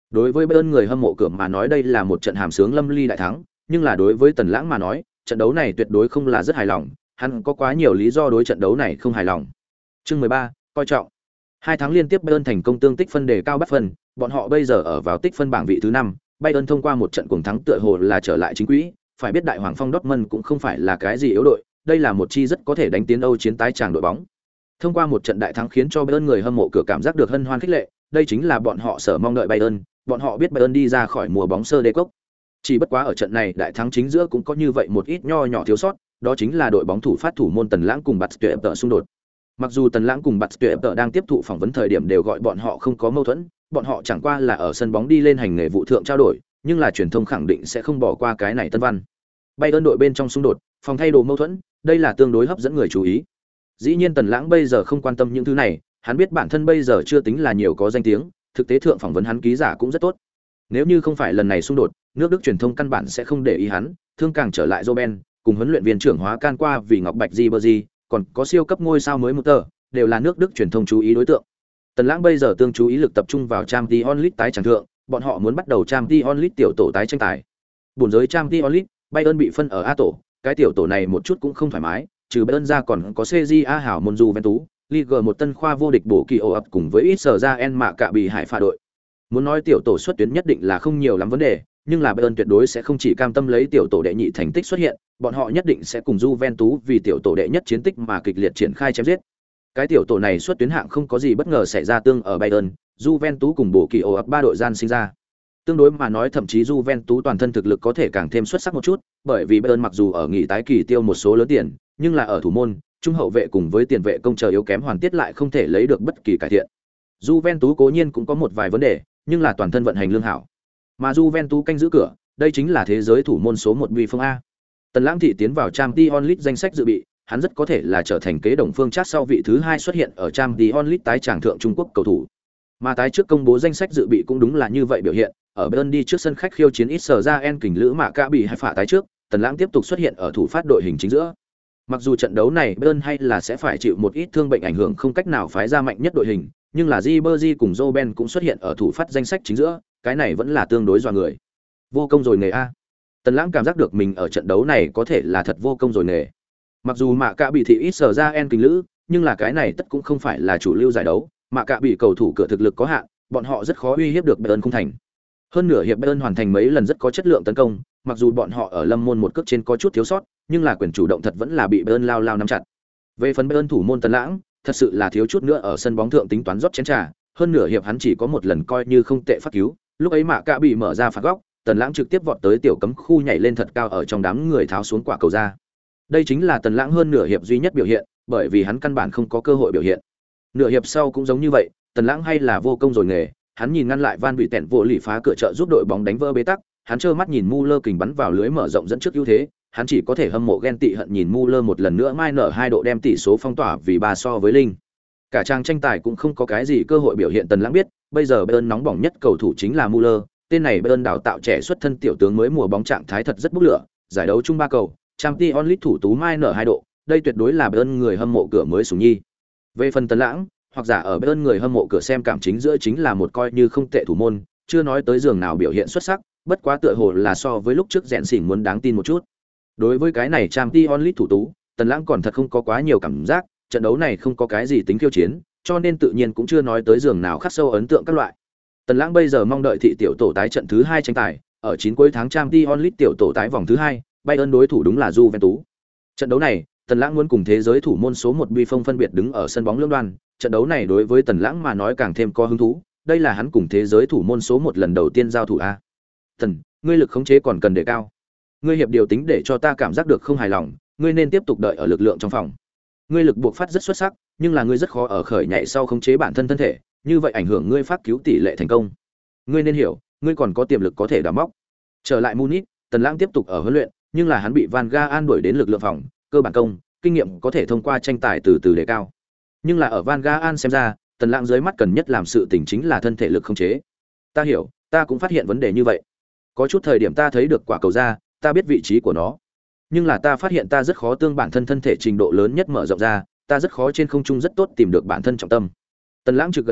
Đối với Bayern người hâm mộ cửa mà nói đây là một trận hàm sướng lâm ly đại thắng, nhưng là đối với Tần Lãng mà nói, trận đấu này tuyệt đối không là rất hài lòng, hắn có quá nhiều lý do đối trận đấu này không hài lòng. Chương 13, coi trọng. 2 tháng liên tiếp Bayern thành công tương tích phân đề cao bắt phân, bọn họ bây giờ ở vào tích phân bảng vị thứ 5, Bayern thông qua một trận cuồng thắng tựa hồ là trở lại chính quỹ, phải biết Đại Hoàng Phong Dortmund cũng không phải là cái gì yếu đội, đây là một chi rất có thể đánh tiến Âu chiến tái tràng đội bóng. Thông qua một trận đại thắng khiến cho Bayern người hâm mộ cửa cảm giác được hân hoan khích lệ, đây chính là bọn họ sở mong đợi Bayern, bọn họ biết Bayern đi ra khỏi mùa bóng sơ đế cốc. Chỉ bất quá ở trận này đại thắng chính giữa cũng có như vậy một ít nho nhỏ thiếu sót, đó chính là đội bóng thủ phát thủ môn Tần Lãng cùng Bạt Tuyệt Tợ xung đột. Mặc dù Tần Lãng cùng Bạt Tuyệt Tợ đang tiếp thụ phỏng vấn thời điểm đều gọi bọn họ không có mâu thuẫn, bọn họ chẳng qua là ở sân bóng đi lên hành nghề vụ thượng trao đổi, nhưng là truyền thông khẳng định sẽ không bỏ qua cái này tân văn. Bayern đội bên trong xung đột, phòng thay đồ mâu thuẫn, đây là tương đối hấp dẫn người chú ý. Dĩ nhiên Tần Lãng bây giờ không quan tâm những thứ này, hắn biết bản thân bây giờ chưa tính là nhiều có danh tiếng, thực tế thượng phỏng vấn hắn ký giả cũng rất tốt. Nếu như không phải lần này xung đột, nước Đức truyền thông căn bản sẽ không để ý hắn, thương càng trở lại Robben, cùng huấn luyện viên trưởng hóa can qua vì Ngọc Bạch Ribery, còn có siêu cấp ngôi sao mới Mutter, đều là nước Đức truyền thông chú ý đối tượng. Tần Lãng bây giờ tương chú ý lực tập trung vào Champions League tái chẳng thượng, bọn họ muốn bắt đầu Champions League tiểu tổ tái tranh tài. Buồn giới Champions League, Bayern bị phân ở A tổ, cái tiểu tổ này một chút cũng không thoải mái, trừ Bayern ra còn có CJA hảo môn Juventus, Ligue 1 tân khoa vô địch bổ kỳ ổ ập cùng với Israel mạ cạ bị Hải Pha đội. Muốn nói tiểu tổ xuất tuyến nhất định là không nhiều lắm vấn đề, nhưng là Bayern tuyệt đối sẽ không chỉ cam tâm lấy tiểu tổ đệ nhị thành tích xuất hiện, bọn họ nhất định sẽ cùng Juventus vì tiểu tổ đệ nhất chiến tích mà kịch liệt triển khai chém giết. Cái tiểu tổ này xuất tuyến hạng không có gì bất ngờ xảy ra tương ở Bayern, Juventus cùng bổ kỳ ổ ập ba đội gian sinh ra. Tương đối mà nói thậm chí Juventus toàn thân thực lực có thể càng thêm xuất sắc một chút, bởi vì Bayern mặc dù ở nghỉ tái kỳ tiêu một số lớn tiền, nhưng là ở thủ môn, trung hậu vệ cùng với tiền vệ công chờ yếu kém hoàn tiết lại không thể lấy được bất kỳ cải thiện. Juventus cố nhiên cũng có một vài vấn đề, nhưng là toàn thân vận hành lương hảo. Mà Juventus canh giữ cửa, đây chính là thế giới thủ môn số 1 uy phong a. Tần Lãng thị tiến vào Champions League danh sách dự bị, hắn rất có thể là trở thành kế đồng phương Trác sau vị thứ 2 xuất hiện ở Champions League tái tràng thượng Trung Quốc cầu thủ. Mà tái trước công bố danh sách dự bị cũng đúng là như vậy biểu hiện, ở Bayern đi trước sân khách khiêu chiến Israel kình lữ mạ ca bị Hải Phạ tái trước, Tần Lãng tiếp tục xuất hiện ở thủ phát đội hình chính giữa. Mặc dù trận đấu này Bayern hay là sẽ phải chịu một ít thương bệnh ảnh hưởng không cách nào phái ra mạnh nhất đội hình, nhưng là Ribery cùng Robben cũng xuất hiện ở thủ phát danh sách chính giữa, cái này vẫn là tương đối dọa người. Vô công rồi nghề a. Tần Lãng cảm giác được mình ở trận đấu này có thể là thật vô công rồi nghề. Mặc dù mạ cạ bị thị ít sở ra en kình lữ, nhưng là cái này tất cũng không phải là chủ lưu giải đấu, mạ cạ bị cầu thủ cửa thực lực có hạn, bọn họ rất khó uy hiếp được Bayern không thành. Hơn nửa hiệp Bayern hoàn thành mấy lần rất có chất lượng tấn công, mặc dù bọn họ ở lâm môn một cước trên có chút thiếu sót, nhưng là quyền chủ động thật vẫn là bị Bayern lao nắm chặt. Về phần Bayern thủ môn Tần Lãng, thật sự là thiếu chút nữa ở sân bóng thượng tính toán rót chén trà, hơn nửa hiệp hắn chỉ có một lần coi như không tệ phát cứu, lúc ấy mạ cạ bị mở ra phạt góc, Tần Lãng trực tiếp vọt tới tiểu cấm khu nhảy lên thật cao ở trong đám người tháo xuống quả cầu ra. Đây chính là Tần Lãng hơn nửa hiệp duy nhất biểu hiện, bởi vì hắn căn bản không có cơ hội biểu hiện. Nửa hiệp sau cũng giống như vậy, Tần Lãng hay là vô công rồi nghề, hắn nhìn ngăn lại Van bị tẹn vô lì phá cửa trợ giúp đội bóng đánh vỡ bế tắc, hắn trơ mắt nhìn Muller kình bắn vào lưới mở rộng dẫn trước ưu thế, hắn chỉ có thể hâm mộ ghen tị hận nhìn Muller một lần nữa mai nở 2 độ đem tỷ số phong tỏa vì 3 so với linh. Cả trang tranh tài cũng không có cái gì cơ hội biểu hiện. Tần Lãng biết, bây giờ Bayern nóng bỏng nhất cầu thủ chính là Muller, tên này Bayern đào tạo trẻ xuất thân tiểu tướng mới mùa bóng trạng thái thật rất bốc lửa, giải đấu chung 3 cầu, Champions League thủ tú mai nở 2 độ, đây tuyệt đối là Bayern người hâm mộ cửa mới sủng nhi. Về phần Tần Lãng, hoặc giả ở Bayern người hâm mộ cửa xem cảm chính giữa chính là một coi như không tệ thủ môn, chưa nói tới giường nào biểu hiện xuất sắc, bất quá tựa hồ là so với lúc trước rèn xỉn muốn đáng tin một chút. Đối với cái này Champions League thủ tú, Tần Lãng còn thật không có quá nhiều cảm giác, trận đấu này không có cái gì tính khiêu chiến, cho nên tự nhiên cũng chưa nói tới giường nào khắc sâu ấn tượng các loại. Tần Lãng bây giờ mong đợi thị tiểu tổ tái trận thứ 2 tranh tài, ở 9 cuối tháng Champions League tiểu tổ tái vòng thứ 2, Bayern đối thủ đúng là Juventus. Trận đấu này, Tần Lãng muốn cùng thế giới thủ môn số 1 Bi Phong phân biệt đứng ở sân bóng lưỡng đoan, trận đấu này đối với Tần Lãng mà nói càng thêm có hứng thú, đây là hắn cùng thế giới thủ môn số 1 lần đầu tiên giao thủ a. Tần, ngươi lực khống chế còn cần đề cao. Ngươi hiệp điều tính để cho ta cảm giác được không hài lòng, ngươi nên tiếp tục đợi ở lực lượng trong phòng. Ngươi lực buộc phát rất xuất sắc, nhưng là ngươi rất khó ở khởi nhảy sau khống chế bản thân thân thể, như vậy ảnh hưởng ngươi phát cứu tỷ lệ thành công. Ngươi nên hiểu, ngươi còn có tiềm lực có thể đào móc. Trở lại Munich, Tần Lãng tiếp tục ở huấn luyện, nhưng là hắn bị Van Gaal đuổi đến lực lượng phòng, cơ bản công, kinh nghiệm có thể thông qua tranh tài từ từ đề cao. Nhưng là ở Van Gaal xem ra, Tần Lãng dưới mắt cần nhất làm sự tình chính là thân thể lực khống chế. Ta hiểu, ta cũng phát hiện vấn đề như vậy. Có chút thời điểm ta thấy được quả cầu ra, ta biết vị trí của nó. Nhưng là ta phát hiện ta rất khó tương bản thân thân thể trình độ lớn nhất mở rộng ra, ta rất khó trên không trung rất tốt tìm được bản thân trọng tâm. Tần Lãng trực gật đầu,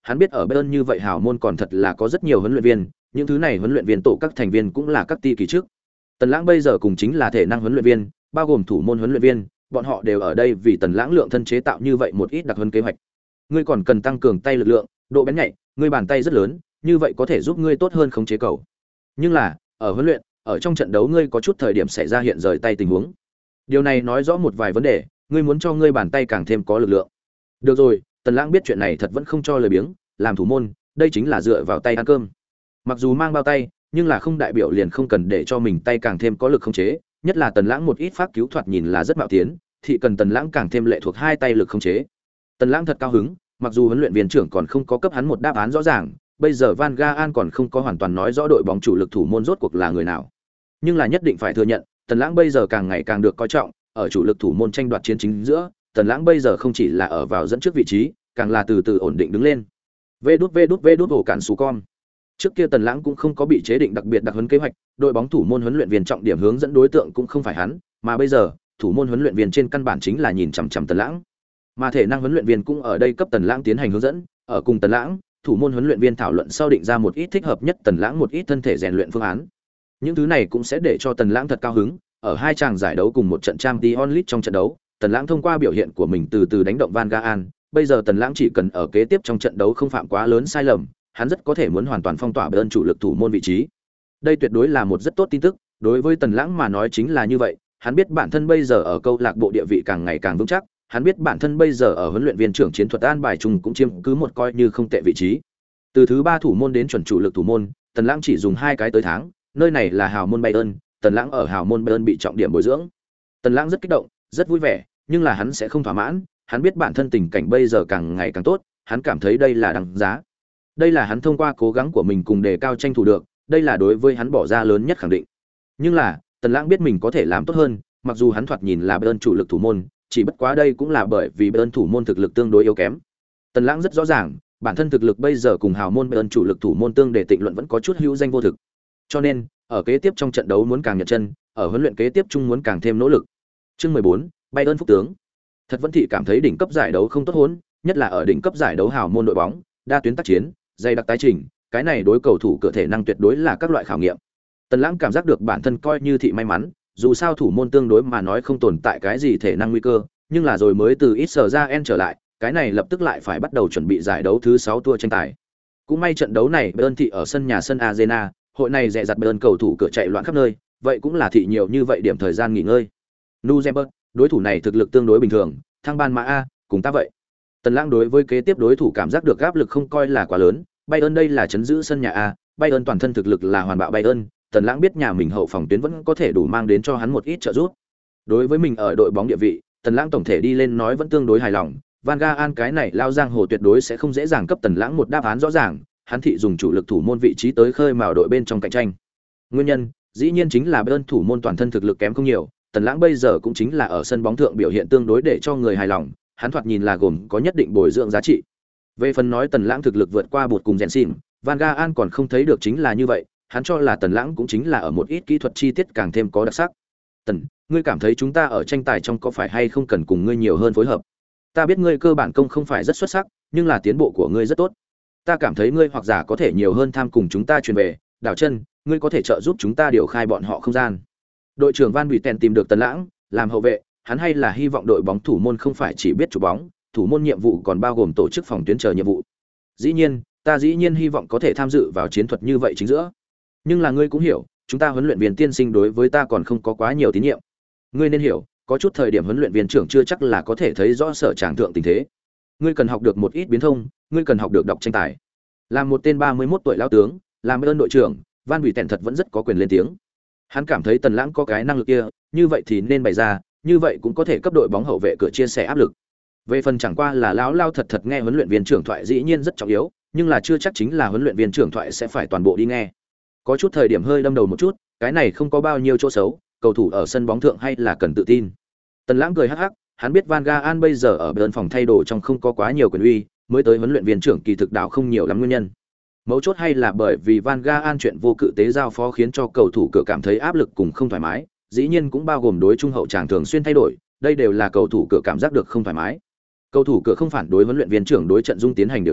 hắn biết ở Bayern như vậy hào môn còn thật là có rất nhiều huấn luyện viên, những thứ này huấn luyện viên tổ các thành viên cũng là các ti kỳ trước. Tần Lãng bây giờ cùng chính là thể năng huấn luyện viên, bao gồm thủ môn huấn luyện viên, bọn họ đều ở đây vì Tần Lãng lượng thân chế tạo như vậy một ít đặc huấn kế hoạch. Ngươi còn cần tăng cường tay lực lượng, độ bén nhạy, ngươi bàn tay rất lớn, như vậy có thể giúp ngươi tốt hơn khống chế cầu. Nhưng là, ở huấn luyện, ở trong trận đấu ngươi có chút thời điểm xảy ra hiện rời tay tình huống. Điều này nói rõ một vài vấn đề, ngươi muốn cho ngươi bàn tay càng thêm có lực lượng. Được rồi, Tần Lãng biết chuyện này thật vẫn không cho lời biếng, làm thủ môn, đây chính là dựa vào tay ăn cơm. Mặc dù mang bao tay, nhưng là không đại biểu liền không cần để cho mình tay càng thêm có lực khống chế, nhất là Tần Lãng một ít pháp cứu thoạt nhìn là rất mạo tiến, thì cần Tần Lãng càng thêm lệ thuộc hai tay lực khống chế. Tần Lãng thật cao hứng, mặc dù huấn luyện viên trưởng còn không có cấp hắn một đáp án rõ ràng, bây giờ Van Gaal còn không có hoàn toàn nói rõ đội bóng chủ lực thủ môn rốt cuộc là người nào. Nhưng là nhất định phải thừa nhận, Tần Lãng bây giờ càng ngày càng được coi trọng, ở chủ lực thủ môn tranh đoạt chiến chính giữa, Tần Lãng bây giờ không chỉ là ở vào dẫn trước vị trí, càng là từ từ ổn định đứng lên. Vê đút ổ cản sù con. Trước kia Tần Lãng cũng không có bị chế định đặc biệt đặc huấn kế hoạch, đội bóng thủ môn huấn luyện viên trọng điểm hướng dẫn đối tượng cũng không phải hắn, mà bây giờ, thủ môn huấn luyện viên trên căn bản chính là nhìn chằm chằm Tần Lãng. Mà thể năng huấn luyện viên cũng ở đây cấp Tần Lãng tiến hành hướng dẫn, ở cùng Tần Lãng, thủ môn huấn luyện viên thảo luận sau định ra một ít thích hợp nhất Tần Lãng một ít thân thể rèn luyện phương án. Những thứ này cũng sẽ để cho Tần Lãng thật cao hứng, ở hai chàng giải đấu cùng một trận Champions League trong trận đấu, Tần Lãng thông qua biểu hiện của mình từ từ đánh động Van Gaal, bây giờ Tần Lãng chỉ cần ở kế tiếp trong trận đấu không phạm quá lớn sai lầm, hắn rất có thể muốn hoàn toàn phong tỏa Bayern chủ lực thủ môn vị trí. Đây tuyệt đối là một rất tốt tin tức, đối với Tần Lãng mà nói chính là như vậy, hắn biết bản thân bây giờ ở câu lạc bộ địa vị càng ngày càng vững chắc, hắn biết bản thân bây giờ ở huấn luyện viên trưởng chiến thuật an bài chung cũng chiếm cứ một coi như không tệ vị trí. Từ thứ 3 thủ môn đến chuẩn chủ lực thủ môn, Tần Lãng chỉ dùng 2 cái tới tháng, nơi này là hào môn Bayern, Tần Lãng ở hào môn Bayern bị trọng điểm bồi dưỡng. Tần Lãng rất kích động, rất vui vẻ, nhưng là hắn sẽ không thỏa mãn, hắn biết bản thân tình cảnh bây giờ càng ngày càng tốt, hắn cảm thấy đây là đáng giá. Đây là hắn thông qua cố gắng của mình cùng đề cao tranh thủ được, đây là đối với hắn bỏ ra lớn nhất khẳng định. Nhưng là, Tần Lãng biết mình có thể làm tốt hơn, mặc dù hắn thoạt nhìn là Bayern chủ lực thủ môn, chỉ bất quá đây cũng là bởi vì Bayern thủ môn thực lực tương đối yếu kém. Tần Lãng rất rõ ràng, bản thân thực lực bây giờ cùng hào môn Bayern chủ lực thủ môn tương để tịnh luận vẫn có chút hữu danh vô thực. Cho nên, ở kế tiếp trong trận đấu muốn càng nhật chân, ở huấn luyện kế tiếp chung muốn càng thêm nỗ lực. Chương 14, Bayern phúc tướng. Thật vẫn thị cảm thấy đỉnh cấp giải đấu không tốt hỗn, nhất là ở đỉnh cấp giải đấu hào môn đội bóng, đa tuyến tác chiến, dày đặc tái trình, cái này đối cầu thủ cơ thể năng tuyệt đối là các loại khảo nghiệm. Tần Lãng cảm giác được bản thân coi như thị may mắn, dù sao thủ môn tương đối mà nói không tồn tại cái gì thể năng nguy cơ, nhưng là rồi mới từ ít sở ra en trở lại, cái này lập tức lại phải bắt đầu chuẩn bị giải đấu thứ 6 tour tranh tài. Cũng may trận đấu này Bayern thị ở sân nhà sân Arena, hội này dè dặt Bayern cầu thủ cửa chạy loạn khắp nơi, vậy cũng là thị nhiều như vậy điểm thời gian nghỉ ngơi. Nuremberg, đối thủ này thực lực tương đối bình thường, thăng ban mã A, cùng ta vậy. Tần Lãng đối với kế tiếp đối thủ cảm giác được áp lực không coi là quá lớn, Bayern đây là trấn giữ sân nhà A, Bayern toàn thân thực lực là hoàn bạo Bayern, Tần Lãng biết nhà mình hậu phòng tuyến vẫn có thể đủ mang đến cho hắn một ít trợ giúp. Đối với mình ở đội bóng địa vị, Tần Lãng tổng thể đi lên nói vẫn tương đối hài lòng, Van Gaal cái này lao giang hồ tuyệt đối sẽ không dễ dàng cấp Tần Lãng một đáp án rõ ràng, hắn thị dùng chủ lực thủ môn vị trí tới khơi mào đội bên trong cạnh tranh. Nguyên nhân, dĩ nhiên chính là Bayern thủ môn toàn thân thực lực kém không nhiều, Tần Lãng bây giờ cũng chính là ở sân bóng thượng biểu hiện tương đối để cho người hài lòng, hắn thoạt nhìn là gồm có nhất định bồi dưỡng giá trị. Về phần nói Tần Lãng thực lực vượt qua Bột cùng Jensen, Van Gaal còn không thấy được chính là như vậy, hắn cho là Tần Lãng cũng chính là ở một ít kỹ thuật chi tiết càng thêm có đặc sắc. Tần, ngươi cảm thấy chúng ta ở tranh tài trong có phải hay không cần cùng ngươi nhiều hơn phối hợp? Ta biết ngươi cơ bản công không phải rất xuất sắc, nhưng là tiến bộ của ngươi rất tốt. Ta cảm thấy ngươi hoặc giả có thể nhiều hơn tham cùng chúng ta truyền về, đảo chân, ngươi có thể trợ giúp chúng ta điều khai bọn họ không gian. Đội trưởng Van Buiten tìm được Tần Lãng, làm hậu vệ, hắn hay là hy vọng đội bóng thủ môn không phải chỉ biết chụp bóng, thủ môn nhiệm vụ còn bao gồm tổ chức phòng tuyến chờ nhiệm vụ. Dĩ nhiên, ta dĩ nhiên hy vọng có thể tham dự vào chiến thuật như vậy chính giữa. Nhưng là ngươi cũng hiểu, chúng ta huấn luyện viên tiên sinh đối với ta còn không có quá nhiều tín nhiệm. Ngươi nên hiểu, có chút thời điểm huấn luyện viên trưởng chưa chắc là có thể thấy rõ sở tràng thượng tình thế. Ngươi cần học được một ít biến thông, ngươi cần học được đọc tranh tài. Làm một tên 31 tuổi lão tướng, làm ơn đội trưởng, Van Buiten thật vẫn rất có quyền lên tiếng. Hắn cảm thấy Tần Lãng có cái năng lực kia, như vậy thì nên bày ra, như vậy cũng có thể cấp đội bóng hậu vệ cửa chia sẻ áp lực. Về phần chẳng qua là lão lao thật thật nghe huấn luyện viên trưởng thoại dĩ nhiên rất trọng yếu, nhưng là chưa chắc chính là huấn luyện viên trưởng thoại sẽ phải toàn bộ đi nghe. Có chút thời điểm hơi đâm đầu một chút, cái này không có bao nhiêu chỗ xấu, cầu thủ ở sân bóng thượng hay là cần tự tin. Tần Lãng cười hắc hắc, hắn biết Van Gaal bây giờ ở bên phòng thay đồ trong không có quá nhiều quyền uy, mới tới huấn luyện viên trưởng kỳ thực đạo không nhiều lắm nguyên nhân. Mấu chốt hay là bởi vì Van Gaal chuyện vô cự tế giao phó khiến cho cầu thủ cửa cảm thấy áp lực cùng không thoải mái, dĩ nhiên cũng bao gồm đối trung hậu tràng thường xuyên thay đổi, đây đều là cầu thủ cửa cảm giác được không thoải mái. Cầu thủ cửa không phản đối huấn luyện viên trưởng đối trận dung tiến hành điều chỉnh,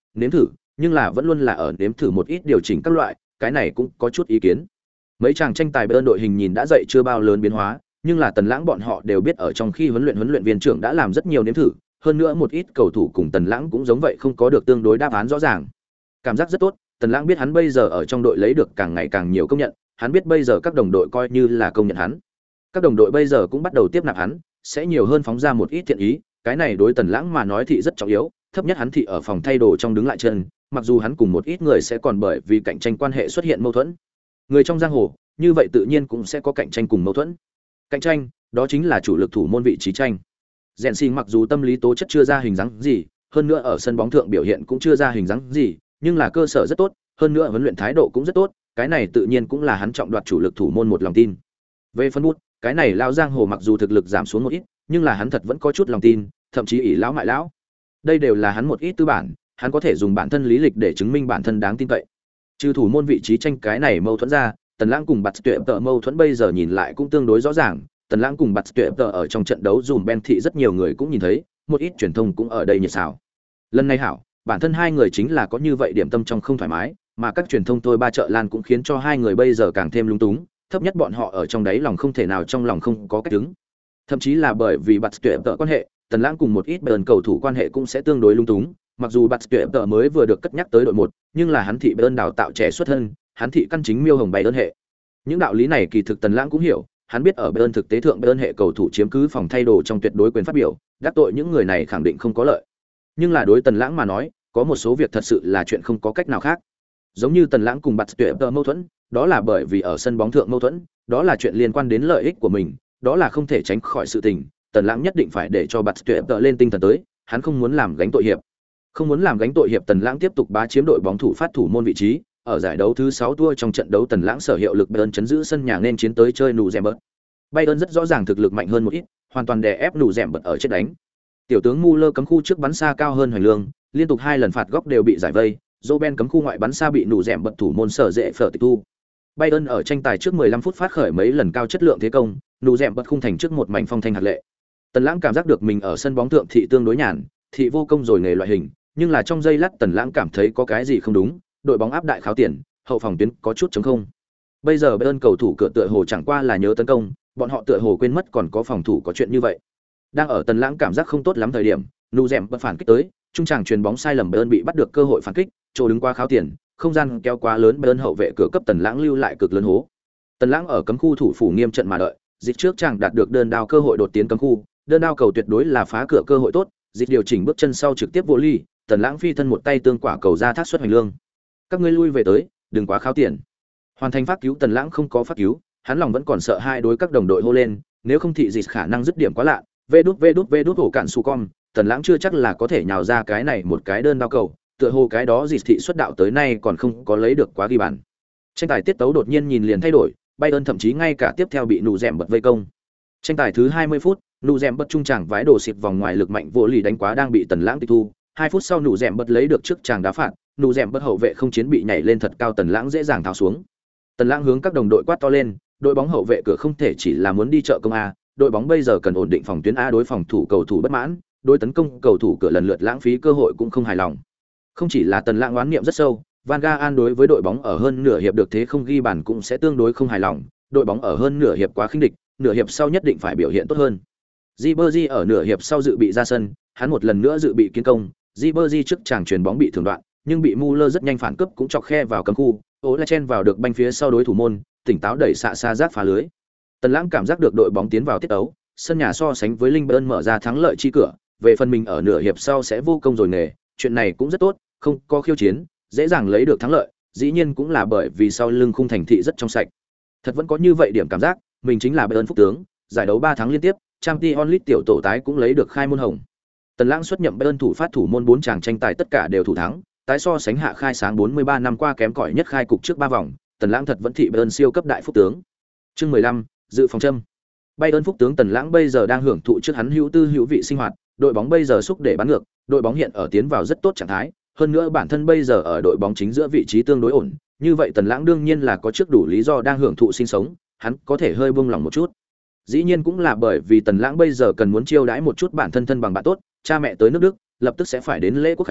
nếm thử, nhưng là vẫn luôn là ở nếm thử một ít điều chỉnh các loại, cái này cũng có chút ý kiến. Mấy chàng tranh tài bên đội hình nhìn đã dậy chưa bao lớn biến hóa, nhưng là Tần Lãng bọn họ đều biết ở trong khi huấn luyện viên trưởng đã làm rất nhiều nếm thử, hơn nữa một ít cầu thủ cùng Tần Lãng cũng giống vậy không có được tương đối đáp án rõ ràng. Cảm giác rất tốt, Tần Lãng biết hắn bây giờ ở trong đội lấy được càng ngày càng nhiều công nhận, hắn biết bây giờ các đồng đội coi như là công nhận hắn. Các đồng đội bây giờ cũng bắt đầu tiếp nạp hắn, sẽ nhiều hơn phóng ra một ít thiện ý, cái này đối Tần Lãng mà nói thì rất trọng yếu, thấp nhất hắn thì ở phòng thay đồ trong đứng lại chân, mặc dù hắn cùng một ít người sẽ còn bởi vì cạnh tranh quan hệ xuất hiện mâu thuẫn. Người trong giang hồ, như vậy tự nhiên cũng sẽ có cạnh tranh cùng mâu thuẫn. Cạnh tranh, đó chính là chủ lực thủ môn vị trí tranh. Rèn Sinh mặc dù tâm lý tố chất chưa ra hình dáng gì, hơn nữa ở sân bóng thượng biểu hiện cũng chưa ra hình dáng gì, nhưng là cơ sở rất tốt, hơn nữa huấn luyện thái độ cũng rất tốt, cái này tự nhiên cũng là hắn trọng đoạt chủ lực thủ môn một lòng tin. Về phân bút, cái này lão giang hồ mặc dù thực lực giảm xuống một ít, nhưng là hắn thật vẫn có chút lòng tin, thậm chí ỷ lão mại lão. Đây đều là hắn một ít tư bản, hắn có thể dùng bản thân lý lịch để chứng minh bản thân đáng tin cậy. Trừ thủ môn vị trí tranh cái này mâu thuẫn ra, Tần Lãng cùng Bạt Tuyệt Tợ mâu thuẫn bây giờ nhìn lại cũng tương đối rõ ràng, Tần Lãng cùng Bạt Tuyệt Tợ ở trong trận đấu dùm Ben thị rất nhiều người cũng nhìn thấy, một ít truyền thông cũng ở đây nhiệt xào. Lần này hảo, bản thân hai người chính là có như vậy điểm tâm trong không thoải mái, mà các truyền thông tôi ba chợ lan cũng khiến cho hai người bây giờ càng thêm lung túng, thấp nhất bọn họ ở trong đấy lòng không thể nào trong lòng không có cách đứng. Thậm chí là bởi vì Bạt Tuyệt Tợ quan hệ, Tần Lãng cùng một ít bờn cầu thủ quan hệ cũng sẽ tương đối lung túng, mặc dù Bạt Tuyệt Tợ mới vừa được cất nhắc tới đội 1, nhưng là hắn thị bờn đào tạo trẻ xuất thân, hắn thị căn chính miêu hồng bày đơn hệ. Những đạo lý này kỳ thực Tần Lãng cũng hiểu, hắn biết ở bên thực tế thượng bên hệ cầu thủ chiếm cứ phòng thay đồ trong tuyệt đối quyền phát biểu, đắc tội những người này khẳng định không có lợi. Nhưng là đối Tần Lãng mà nói, có một số việc thật sự là chuyện không có cách nào khác. Giống như Tần Lãng cùng Bạt Tuyệt Tợ mâu thuẫn, đó là bởi vì ở sân bóng thượng mâu thuẫn, đó là chuyện liên quan đến lợi ích của mình, đó là không thể tránh khỏi sự tình, Tần Lãng nhất định phải để cho Bạt Tuyệt Tợ lên tinh thần tới, hắn không muốn làm gánh tội hiệp. Không muốn làm gánh tội hiệp, Tần Lãng tiếp tục bá chiếm đội bóng thủ phát thủ môn vị trí. Ở giải đấu thứ 6 tour trong trận đấu Tần Lãng sở hiệu lực Bayern chấn giữ sân nhà nên chiến tới chơi nụ dẻm bật. Bayern rất rõ ràng thực lực mạnh hơn một ít, hoàn toàn đè ép nụ dẻm bật ở chết đánh. Tiểu tướng Muller cấm khu trước bắn xa cao hơn Hoành Lương, liên tục 2 lần phạt góc đều bị giải vây, Roben cấm khu ngoại bắn xa bị nụ dẻm bật thủ môn sở dễ phở tịch thu. Bayern ở tranh tài trước 15 phút phát khởi mấy lần cao chất lượng thế công, nụ dẻm bật khung thành trước một mảnh phong thanh hạt lệ. Tần Lãng cảm giác được mình ở sân bóng thượng thị tương đối nhàn, thị vô công rồi nghề loại hình, nhưng là trong giây lát Tần Lãng cảm thấy có cái gì không đúng, đội bóng áp đại kháo tiền, hậu phòng tuyến có chút trống không. Bây giờ Bayern cầu thủ cửa tựa hồ chẳng qua là nhớ tấn công, bọn họ tựa hồ quên mất còn có phòng thủ có chuyện như vậy. Đang ở Tần Lãng cảm giác không tốt lắm thời điểm, nụ dẻm bật phản kích tới, trung tràng chuyền bóng sai lầm Bayern bị bắt được cơ hội phản kích, chỗ đứng qua kháo tiền, không gian kéo quá lớn Bayern hậu vệ cửa cấp Tần Lãng lưu lại cực lớn hố. Tần Lãng ở cấm khu thủ phủ nghiêm trận mà đợi, dịch trước chàng đạt được đơn đao cơ hội đột tiến cấm khu, đơn đao cầu tuyệt đối là phá cửa cơ hội tốt, dịch điều chỉnh bước chân sau trực tiếp vô ly, Tần Lãng phi thân một tay tương quả cầu ra thác xuất Hoành Lương. Các ngươi lui về tới, đừng quá kháo tiền. Hoàn thành phát cứu Tần Lãng không có phát cứu, hắn lòng vẫn còn sợ hai đối các đồng đội hô lên, nếu không thị dịch khả năng dứt điểm quá lạ, vê đút hổ cạn su con, Tần Lãng chưa chắc là có thể nhào ra cái này một cái đơn đao cầu, tựa hồ cái đó dịch thị xuất đạo tới nay còn không có lấy được quá ghi bàn. Tranh tài tiết tấu đột nhiên nhìn liền thay đổi, Bayern thậm chí ngay cả tiếp theo bị nụ dẻm bật vây công. Tranh tài thứ 20 phút, nụ dẻm bật trung tràng vái đồ xịt vòng ngoài lực mạnh vô lì đánh quá đang bị Tần Lãng tịch thu. 2 phút sau nụ dẻm bật lấy được trước tràng đá phạt, nụ dẻm bật hậu vệ không chiến bị nhảy lên thật cao, Tần Lãng dễ dàng tháo xuống. Tần Lãng hướng các đồng đội quát to lên, đội bóng hậu vệ cửa không thể chỉ là muốn đi trợ công a, đội bóng bây giờ cần ổn định phòng tuyến a, đối phòng thủ cầu thủ bất mãn, đối tấn công cầu thủ cửa lần lượt lãng phí cơ hội cũng không hài lòng. Không chỉ là Tần Lãng oán niệm rất sâu, Van Gaal đối với đội bóng ở hơn nửa hiệp được thế không ghi bàn cũng sẽ tương đối không hài lòng, đội bóng ở hơn nửa hiệp quá khinh địch, nửa hiệp sau nhất định phải biểu hiện tốt hơn. Ribery ở nửa hiệp sau dự bị ra sân, hắn một lần nữa dự bị kiến công, Ribery trước chàng chuyền bóng bị thường đoạn, nhưng bị Muller rất nhanh phản cướp cũng chọc khe vào cấm khu, Ole chen vào được banh phía sau đối thủ môn, tỉnh táo đẩy xạ xa giác phá lưới. Tần Lãng cảm giác được đội bóng tiến vào tiết ấu, sân nhà so sánh với Lincoln mở ra thắng lợi chi cửa, về phần mình ở nửa hiệp sau sẽ vô công rồi nghề, chuyện này cũng rất tốt, không có khiêu chiến, dễ dàng lấy được thắng lợi, dĩ nhiên cũng là bởi vì sau lưng khung thành thị rất trong sạch. Thật vẫn có như vậy điểm cảm giác, mình chính là Bayern phúc tướng, giải đấu 3 tháng liên tiếp, Champions League tiểu tổ tái cũng lấy được khai môn hồng. Tần Lãng xuất nhậm Bayern thủ phát thủ môn 4 chàng tranh tài tất cả đều thủ thắng, tái so sánh hạ khai sáng 43 năm qua kém cỏi nhất khai cục trước 3 vòng, Tần Lãng thật vẫn thị Bayern siêu cấp đại phúc tướng. Chương 15, dự phòng châm. Bayern phúc tướng Tần Lãng bây giờ đang hưởng thụ trước hắn hữu tư hữu vị sinh hoạt, đội bóng bây giờ xúc để bắn ngược, đội bóng hiện ở tiến vào rất tốt trạng thái, hơn nữa bản thân bây giờ ở đội bóng chính giữa vị trí tương đối ổn, như vậy Tần Lãng đương nhiên là có trước đủ lý do đang hưởng thụ sinh sống, hắn có thể hơi buông lòng một chút. Dĩ nhiên cũng là bởi vì Tần Lãng bây giờ cần muốn chiêu đãi một chút bản thân thân bằng bạn tốt, cha mẹ tới nước Đức, lập tức sẽ phải đến lễ quốc khánh,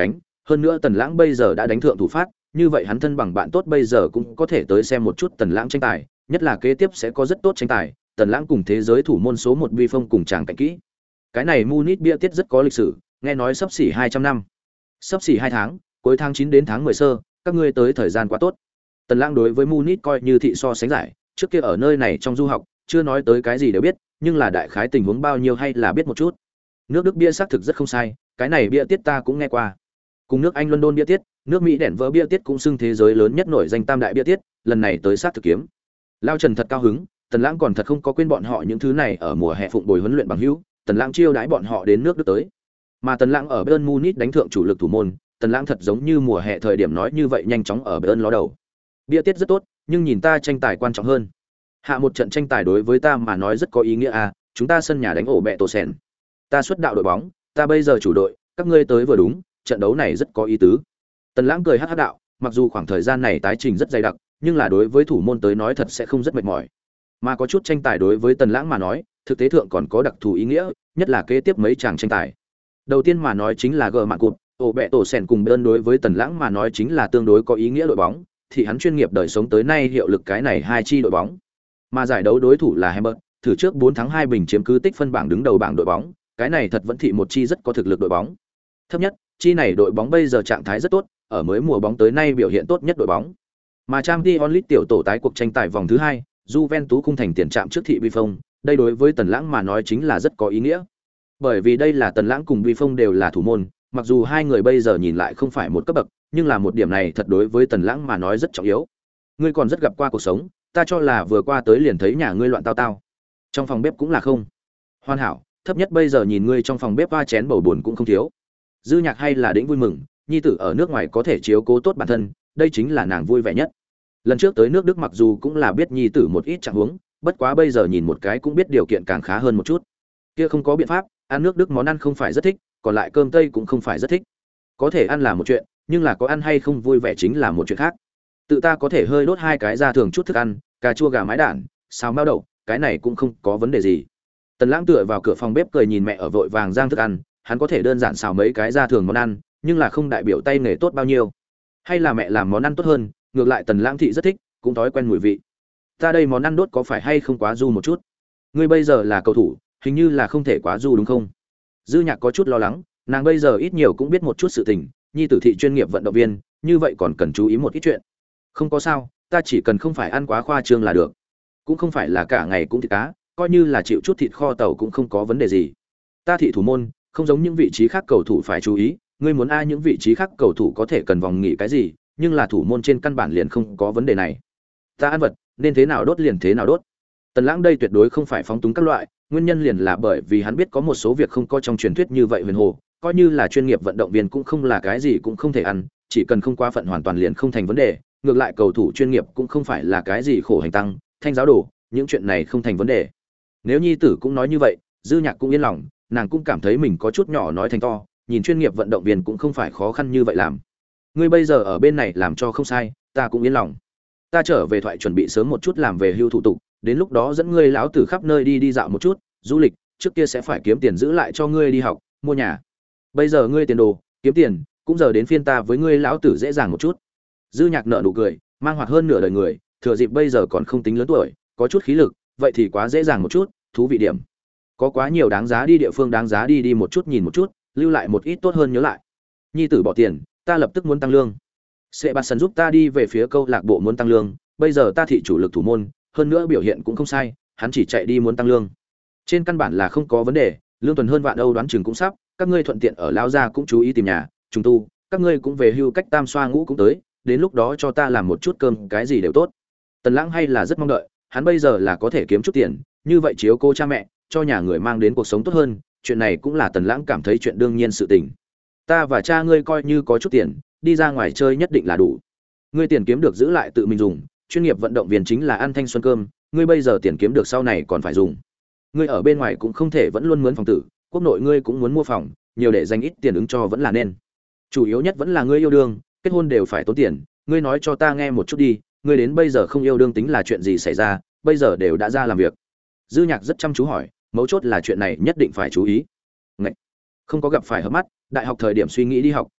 hơn nữa Tần Lãng bây giờ đã đánh thượng thủ phát, như vậy hắn thân bằng bạn tốt bây giờ cũng có thể tới xem một chút Tần Lãng tranh tài, nhất là kế tiếp sẽ có rất tốt tranh tài, Tần Lãng cùng thế giới thủ môn số 1 Vi Phong cùng chàng cạnh kỹ. Cái này Munich bia tiết rất có lịch sử, nghe nói sắp xỉ 200 năm. Sắp xỉ 2 tháng, cuối tháng 9 đến tháng 10 sơ, các ngươi tới thời gian quá tốt. Tần Lãng đối với Munich coi như thị so sánh giải, trước kia ở nơi này trong du học, chưa nói tới cái gì đều biết, nhưng là đại khái tình huống bao nhiêu hay là biết một chút. Nước Đức bia xác thực rất không sai, cái này bia tiết ta cũng nghe qua. Cùng nước Anh London bia tiết, nước Mỹ đèn vỡ bia tiết cũng xưng thế giới lớn nhất nổi danh tam đại bia tiết, lần này tới sát thực kiếm. Lao Trần thật cao hứng, Tần Lãng còn thật không có quên bọn họ những thứ này ở mùa hè phụng bồi huấn luyện bằng hữu, Tần Lãng chiêu đãi bọn họ đến nước Đức tới. Mà Tần Lãng ở Bayern Munich đánh thượng chủ lực thủ môn, Tần Lãng thật giống như mùa hè thời điểm nói như vậy nhanh chóng ở Bayern ló đầu. Bia tiết rất tốt, nhưng nhìn ta tranh tài quan trọng hơn. Hạ một trận tranh tài đối với ta mà nói rất có ý nghĩa à, chúng ta sân nhà đánh ổ bẹ tổ sen. Ta xuất đạo đội bóng, ta bây giờ chủ đội, các ngươi tới vừa đúng, trận đấu này rất có ý tứ. Tần Lãng cười hắc hắc đạo, mặc dù khoảng thời gian này tái trình rất dày đặc, nhưng là đối với thủ môn tới nói thật sẽ không rất mệt mỏi. Mà có chút tranh tài đối với Tần Lãng mà nói, thực tế thượng còn có đặc thù ý nghĩa, nhất là kế tiếp mấy chàng tranh tài. Đầu tiên mà nói chính là gờ mạng cụt, ổ bẹ tổ sen cùng Bayern đối với Tần Lãng mà nói chính là tương đối có ý nghĩa đội bóng, thì hắn chuyên nghiệp đời sống tới nay hiệu lực cái này hai chi đội bóng. Mà giải đấu đối thủ là Hamburg, thử trước 4 thắng 2 bình chiếm cứ tích phân bảng đứng đầu bảng đội bóng, cái này thật vẫn thị một chi rất có thực lực đội bóng. Thấp nhất, chi này đội bóng bây giờ trạng thái rất tốt, ở mới mùa bóng tới nay biểu hiện tốt nhất đội bóng. Mà Champions League tiểu tổ tái cuộc tranh tài vòng thứ 2, Juventus khung thành tiền trạm trước thị Vi Phong, đây đối với Tần Lãng mà nói chính là rất có ý nghĩa. Bởi vì đây là Tần Lãng cùng Vi Phong đều là thủ môn, mặc dù hai người bây giờ nhìn lại không phải một cấp bậc, nhưng là một điểm này thật đối với Tần Lãng mà nói rất trọng yếu. Ngươi còn rất gặp qua cuộc sống, ta cho là vừa qua tới liền thấy nhà ngươi loạn tao tao. Trong phòng bếp cũng là không. Hoàn hảo, thấp nhất bây giờ nhìn ngươi trong phòng bếp va chén bầu buồn cũng không thiếu. Dư Nhạc hay là đĩnh vui mừng, nhi tử ở nước ngoài có thể chiếu cố tốt bản thân, đây chính là nàng vui vẻ nhất. Lần trước tới nước Đức mặc dù cũng là biết nhi tử một ít trạng huống, bất quá bây giờ nhìn một cái cũng biết điều kiện càng khá hơn một chút. Kia không có biện pháp, ăn nước Đức món ăn không phải rất thích, còn lại cơm tây cũng không phải rất thích. Có thể ăn là một chuyện, nhưng là có ăn hay không vui vẻ chính là một chuyện khác. Tự ta có thể hơi đốt hai cái ra thường chút thức ăn, cà chua gà mái đản, xào mao đậu, cái này cũng không có vấn đề gì. Tần Lãng tựa vào cửa phòng bếp cười nhìn mẹ ở vội vàng rang thức ăn, hắn có thể đơn giản xào mấy cái ra thường món ăn, nhưng là không đại biểu tay nghề tốt bao nhiêu. Hay là mẹ làm món ăn tốt hơn, ngược lại Tần Lãng thị rất thích, cũng thói quen mùi vị. Ta đây món ăn đốt có phải hay không quá du một chút? Ngươi bây giờ là cầu thủ, hình như là không thể quá du đúng không? Dư Nhạc có chút lo lắng, nàng bây giờ ít nhiều cũng biết một chút sự tình, nhi tử thị chuyên nghiệp vận động viên, như vậy còn cần chú ý một ít chuyện. Không có sao, ta chỉ cần không phải ăn quá khoa trương là được. Cũng không phải là cả ngày cũng thịt cá, coi như là chịu chút thịt kho tàu cũng không có vấn đề gì. Ta thị thủ môn, không giống những vị trí khác cầu thủ phải chú ý, ngươi muốn ai những vị trí khác cầu thủ có thể cần vòng nghỉ cái gì, nhưng là thủ môn trên căn bản liền không có vấn đề này. Ta ăn vật, nên thế nào đốt liền thế nào đốt. Tần Lãng đây tuyệt đối không phải phóng túng các loại, nguyên nhân liền là bởi vì hắn biết có một số việc không có trong truyền thuyết như vậy huyền hồ, coi như là chuyên nghiệp vận động viên cũng không là cái gì cũng không thể ăn, chỉ cần không quá phận hoàn toàn liền không thành vấn đề, ngược lại cầu thủ chuyên nghiệp cũng không phải là cái gì khổ hành tăng, thanh giáo đồ, những chuyện này không thành vấn đề. Nếu nhi tử cũng nói như vậy, Dư Nhạc cũng yên lòng, nàng cũng cảm thấy mình có chút nhỏ nói thành to, nhìn chuyên nghiệp vận động viên cũng không phải khó khăn như vậy làm. Ngươi bây giờ ở bên này làm cho không sai, ta cũng yên lòng. Ta trở về thoại chuẩn bị sớm một chút làm về hưu thủ tục, đến lúc đó dẫn ngươi lão tử khắp nơi đi đi dạo một chút, du lịch, trước kia sẽ phải kiếm tiền giữ lại cho ngươi đi học, mua nhà. Bây giờ ngươi tiền đồ, kiếm tiền, cũng giờ đến phiên ta với ngươi lão tử dễ dàng một chút. Dư Nhạc nở nụ cười, mang hoạt hơn nửa đời người, thừa dịp bây giờ còn không tính lớn tuổi, có chút khí lực, vậy thì quá dễ dàng một chút, thú vị điểm. Có quá nhiều đáng giá đi địa phương đáng giá đi đi một chút nhìn một chút, lưu lại một ít tốt hơn nhớ lại. Nhi tử bỏ tiền, ta lập tức muốn tăng lương. Sẽ bạt sân giúp ta đi về phía câu lạc bộ muốn tăng lương, bây giờ ta thị chủ lực thủ môn, hơn nữa biểu hiện cũng không sai, hắn chỉ chạy đi muốn tăng lương. Trên căn bản là không có vấn đề, lương tuần hơn vạn Âu đoán chừng cũng sắp, các ngươi thuận tiện ở lao gia cũng chú ý tìm nhà, trùng tu, các ngươi cũng về hưu cách tam xoa ngũ cũng tới, đến lúc đó cho ta làm một chút cơm, cái gì đều tốt. Tần Lãng hay là rất mong đợi, hắn bây giờ là có thể kiếm chút tiền, như vậy chiếu cô cha mẹ, cho nhà người mang đến cuộc sống tốt hơn, chuyện này cũng là Tần Lãng cảm thấy chuyện đương nhiên sự tình. Ta và cha ngươi coi như có chút tiền, đi ra ngoài chơi nhất định là đủ. Ngươi tiền kiếm được giữ lại tự mình dùng, chuyên nghiệp vận động viên chính là ăn thanh xuân cơm, ngươi bây giờ tiền kiếm được sau này còn phải dùng. Ngươi ở bên ngoài cũng không thể vẫn luôn mướn phòng tử, quốc nội ngươi cũng muốn mua phòng, nhiều để dành ít tiền ứng cho vẫn là nên. Chủ yếu nhất vẫn là ngươi yêu đương, kết hôn đều phải tốn tiền, ngươi nói cho ta nghe một chút đi, ngươi đến bây giờ không yêu đương tính là chuyện gì xảy ra, bây giờ đều đã ra làm việc. Dư Nhạc rất chăm chú hỏi, mấu chốt là chuyện này nhất định phải chú ý. Ngậy! Không có gặp phải hợp mắt, đại học thời điểm suy nghĩ đi học,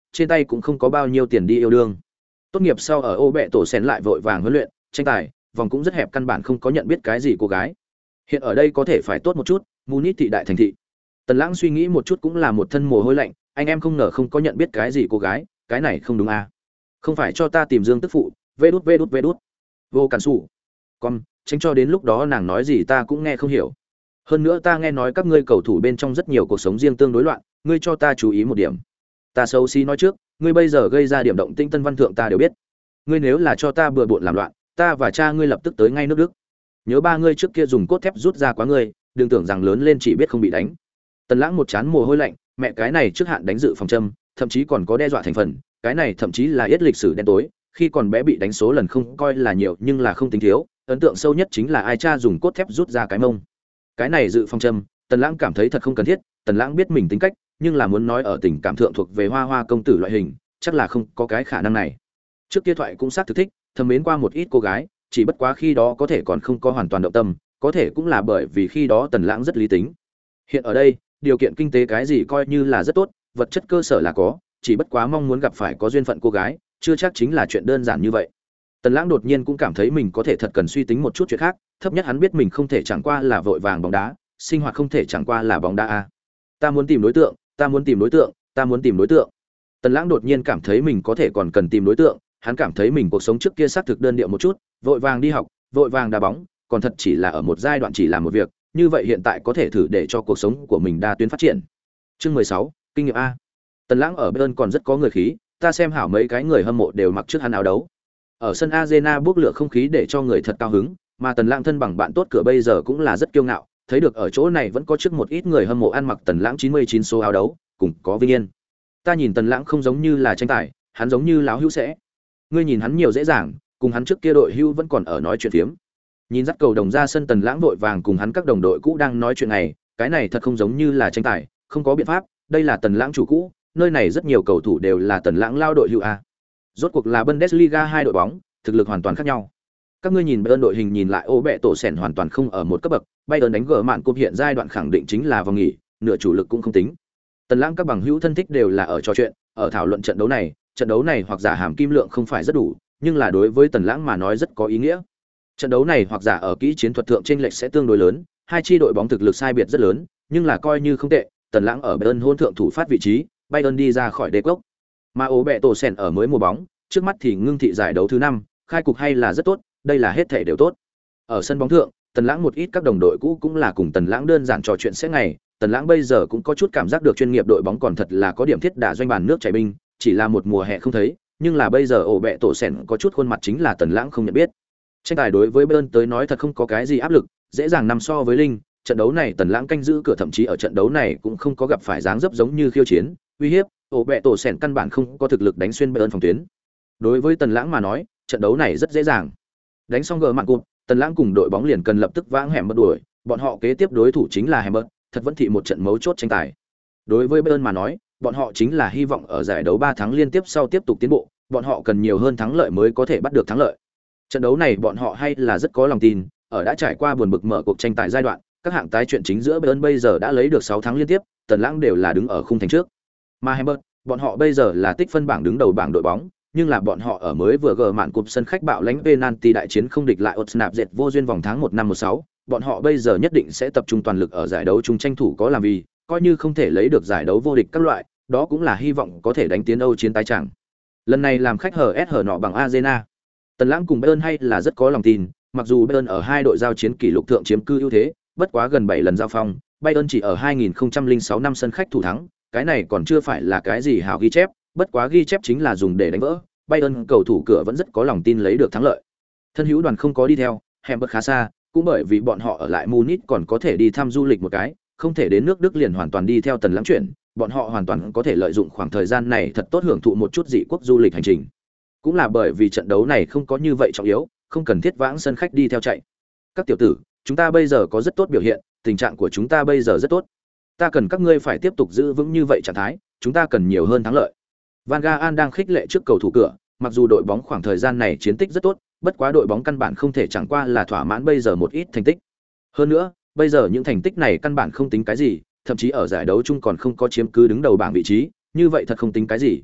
trên tay cũng không có bao nhiêu tiền đi yêu đương. Tốt nghiệp sau ở ô bẹ tổ sen lại vội vàng huấn luyện, tranh tài, vòng cũng rất hẹp căn bản không có nhận biết cái gì cô gái. Hiện ở đây có thể phải tốt một chút, Munich thị đại thành thị. Tần Lãng suy nghĩ một chút cũng là một thân mồ hôi lạnh, anh em không ngờ không có nhận biết cái gì cô gái, cái này không đúng à? Không phải cho ta tìm Dương tức phụ, vê đút. Vô cản sủ. Con, tránh cho đến lúc đó nàng nói gì ta cũng nghe không hiểu. Hơn nữa ta nghe nói các ngươi cầu thủ bên trong rất nhiều cuộc sống riêng tương đối loạn, ngươi cho ta chú ý một điểm. Ta xấu xí nói trước, ngươi bây giờ gây ra điểm động tĩnh Tân Văn thượng ta đều biết. Ngươi nếu là cho ta bừa bộn làm loạn, ta và cha ngươi lập tức tới ngay nước Đức. Nhớ ba ngươi trước kia dùng cốt thép rút ra quá ngươi, đừng tưởng rằng lớn lên chỉ biết không bị đánh. Tần Lãng một chán mồ hôi lạnh, mẹ cái này trước hạn đánh dự phòng châm, thậm chí còn có đe dọa thành phần, cái này thậm chí là yết lịch sử đen tối, khi còn bé bị đánh số lần không coi là nhiều nhưng là không tính thiếu, ấn tượng sâu nhất chính là ai cha dùng cốt thép rút ra cái mông. Cái này dự phòng châm, Tần Lãng cảm thấy thật không cần thiết, Tần Lãng biết mình tính cách, nhưng là muốn nói ở tình cảm thượng thuộc về hoa hoa công tử loại hình, chắc là không có cái khả năng này. Trước kia thoại cũng xác thực thích, thầm mến qua một ít cô gái, chỉ bất quá khi đó có thể còn không có hoàn toàn động tâm, có thể cũng là bởi vì khi đó Tần Lãng rất lý tính. Hiện ở đây, điều kiện kinh tế cái gì coi như là rất tốt, vật chất cơ sở là có, chỉ bất quá mong muốn gặp phải có duyên phận cô gái, chưa chắc chính là chuyện đơn giản như vậy. Tần Lãng đột nhiên cũng cảm thấy mình có thể thật cần suy tính một chút chuyện khác, thấp nhất hắn biết mình không thể chẳng qua là vội vàng bóng đá, sinh hoạt không thể chẳng qua là bóng đá a. Ta muốn tìm đối tượng, ta muốn tìm đối tượng, ta muốn tìm đối tượng. Tần Lãng đột nhiên cảm thấy mình có thể còn cần tìm đối tượng, hắn cảm thấy mình cuộc sống trước kia xác thực đơn điệu một chút, vội vàng đi học, vội vàng đá bóng, còn thật chỉ là ở một giai đoạn chỉ làm một việc, như vậy hiện tại có thể thử để cho cuộc sống của mình đa tuyến phát triển. Chương 16, kinh nghiệm a. Tần Lãng ở Bayern còn rất có người khí, ta xem hảo mấy cái người hâm mộ đều mặc trước hắn áo đấu. Ở sân Arena bốc lửa không khí để cho người thật cao hứng, mà Tần Lãng thân bằng bạn tốt cửa bây giờ cũng là rất kiêu ngạo, thấy được ở chỗ này vẫn có trước một ít người hâm mộ ăn mặc Tần Lãng 99 số áo đấu, cùng có vinh yên. Ta nhìn Tần Lãng không giống như là tranh tài, hắn giống như láo hữu sẽ. Ngươi nhìn hắn nhiều dễ dàng, cùng hắn trước kia đội hữu vẫn còn ở nói chuyện phiếm. Nhìn dắt cầu đồng ra sân Tần Lãng vội vàng cùng hắn các đồng đội cũ đang nói chuyện này, cái này thật không giống như là tranh tài, không có biện pháp, đây là Tần Lãng chủ cũ, nơi này rất nhiều cầu thủ đều là Tần Lãng lao đội hữu a. Rốt cuộc là Bundesliga hai đội bóng, thực lực hoàn toàn khác nhau. Các ngươi nhìn Bayern đội hình nhìn lại ô bẹ tổ sèn hoàn toàn không ở một cấp bậc, Bayern đánh gỡ mạn cúp hiện giai đoạn khẳng định chính là vòng nghỉ, nửa chủ lực cũng không tính. Tần Lãng các bằng hữu thân thích đều là ở trò chuyện, ở thảo luận trận đấu này hoặc giả hàm kim lượng không phải rất đủ, nhưng là đối với Tần Lãng mà nói rất có ý nghĩa. Trận đấu này hoặc giả ở kỹ chiến thuật thượng chênh lệch sẽ tương đối lớn, hai chi đội bóng thực lực sai biệt rất lớn, nhưng là coi như không tệ, Tần Lãng ở Bayern hôn thượng thủ phát vị trí, Bayern đi ra khỏi đế cốc. Mà ố bẹ tổ sèn ở mới mùa bóng, trước mắt thì ngưng thị giải đấu thứ 5, khai cục hay là rất tốt, đây là hết thể đều tốt. Ở sân bóng thượng, Tần Lãng một ít các đồng đội cũ cũng là cùng Tần Lãng đơn giản trò chuyện sẽ ngày, Tần Lãng bây giờ cũng có chút cảm giác được chuyên nghiệp đội bóng còn thật là có điểm thiết đả doanh bàn nước chảy binh, chỉ là một mùa hè không thấy, nhưng là bây giờ ổ bẹ tổ sèn có chút khuôn mặt chính là Tần Lãng không nhận biết. Tranh tài đối với Bayern tới nói thật không có cái gì áp lực, dễ dàng nằm so với linh, trận đấu này Tần Lãng canh giữ cửa thậm chí ở trận đấu này cũng không có gặp phải dáng dấp giống như khiêu chiến, uy hiếp, ổ bẹ tổ sèn căn bản không có thực lực đánh xuyên Bayern phòng tuyến. Đối với Tần Lãng mà nói, trận đấu này rất dễ dàng. Đánh xong gờ mạn cụt, Tần Lãng cùng đội bóng liền cần lập tức vãng hẻm bất đuổi, bọn họ kế tiếp đối thủ chính là Hamburg, thật vẫn thị một trận mấu chốt tranh tài. Đối với Bayern mà nói, bọn họ chính là hy vọng ở giải đấu 3 tháng liên tiếp sau tiếp tục tiến bộ, bọn họ cần nhiều hơn thắng lợi mới có thể bắt được thắng lợi. Trận đấu này bọn họ hay là rất có lòng tin, ở đã trải qua buồn bực mở cuộc tranh tài giai đoạn, các hạng tái chuyện chính giữa Bayern bây giờ đã lấy được 6 thắng liên tiếp, Tần Lãng đều là đứng ở khung thành trước. Mà Hamburg, bọn họ bây giờ là tích phân bảng đứng đầu bảng đội bóng, nhưng là bọn họ ở mới vừa gỡ mạn cúp sân khách bạo lãnh penalty đại chiến không địch lại Otnap dệt vô duyên vòng tháng 1 năm 16, bọn họ bây giờ nhất định sẽ tập trung toàn lực ở giải đấu chung tranh thủ có làm vì, coi như không thể lấy được giải đấu vô địch các loại, đó cũng là hy vọng có thể đánh tiến Âu chiến tái chẳng. Lần này làm khách hở nọ bằng Arena. Tần Lãng cùng Bayern hay là rất có lòng tin, mặc dù Bayern ở hai đội giao chiến kỷ lục thượng chiếm cư ưu thế, bất quá gần 7 lần giao phong, Bayern chỉ ở 2006 năm sân khách thủ thắng, cái này còn chưa phải là cái gì hảo ghi chép, bất quá ghi chép chính là dùng để đánh vỡ. Bayern cầu thủ cửa vẫn rất có lòng tin lấy được thắng lợi. Thân hữu đoàn không có đi theo, Hamburg khá xa, cũng bởi vì bọn họ ở lại Munich còn có thể đi thăm du lịch một cái, không thể đến nước Đức liền hoàn toàn đi theo Tần Lãng chuyển, bọn họ hoàn toàn có thể lợi dụng khoảng thời gian này thật tốt hưởng thụ một chút dị quốc du lịch hành trình. Cũng là bởi vì trận đấu này không có như vậy trọng yếu, không cần thiết vãng sân khách đi theo chạy. Các tiểu tử, chúng ta bây giờ có rất tốt biểu hiện, tình trạng của chúng ta bây giờ rất tốt. Ta cần các ngươi phải tiếp tục giữ vững như vậy trạng thái, chúng ta cần nhiều hơn thắng lợi. Van Gaal đang khích lệ trước cầu thủ cửa, mặc dù đội bóng khoảng thời gian này chiến tích rất tốt, bất quá đội bóng căn bản không thể chẳng qua là thỏa mãn bây giờ một ít thành tích. Hơn nữa, bây giờ những thành tích này căn bản không tính cái gì, thậm chí ở giải đấu chung còn không có chiếm cứ đứng đầu bảng vị trí, như vậy thật không tính cái gì.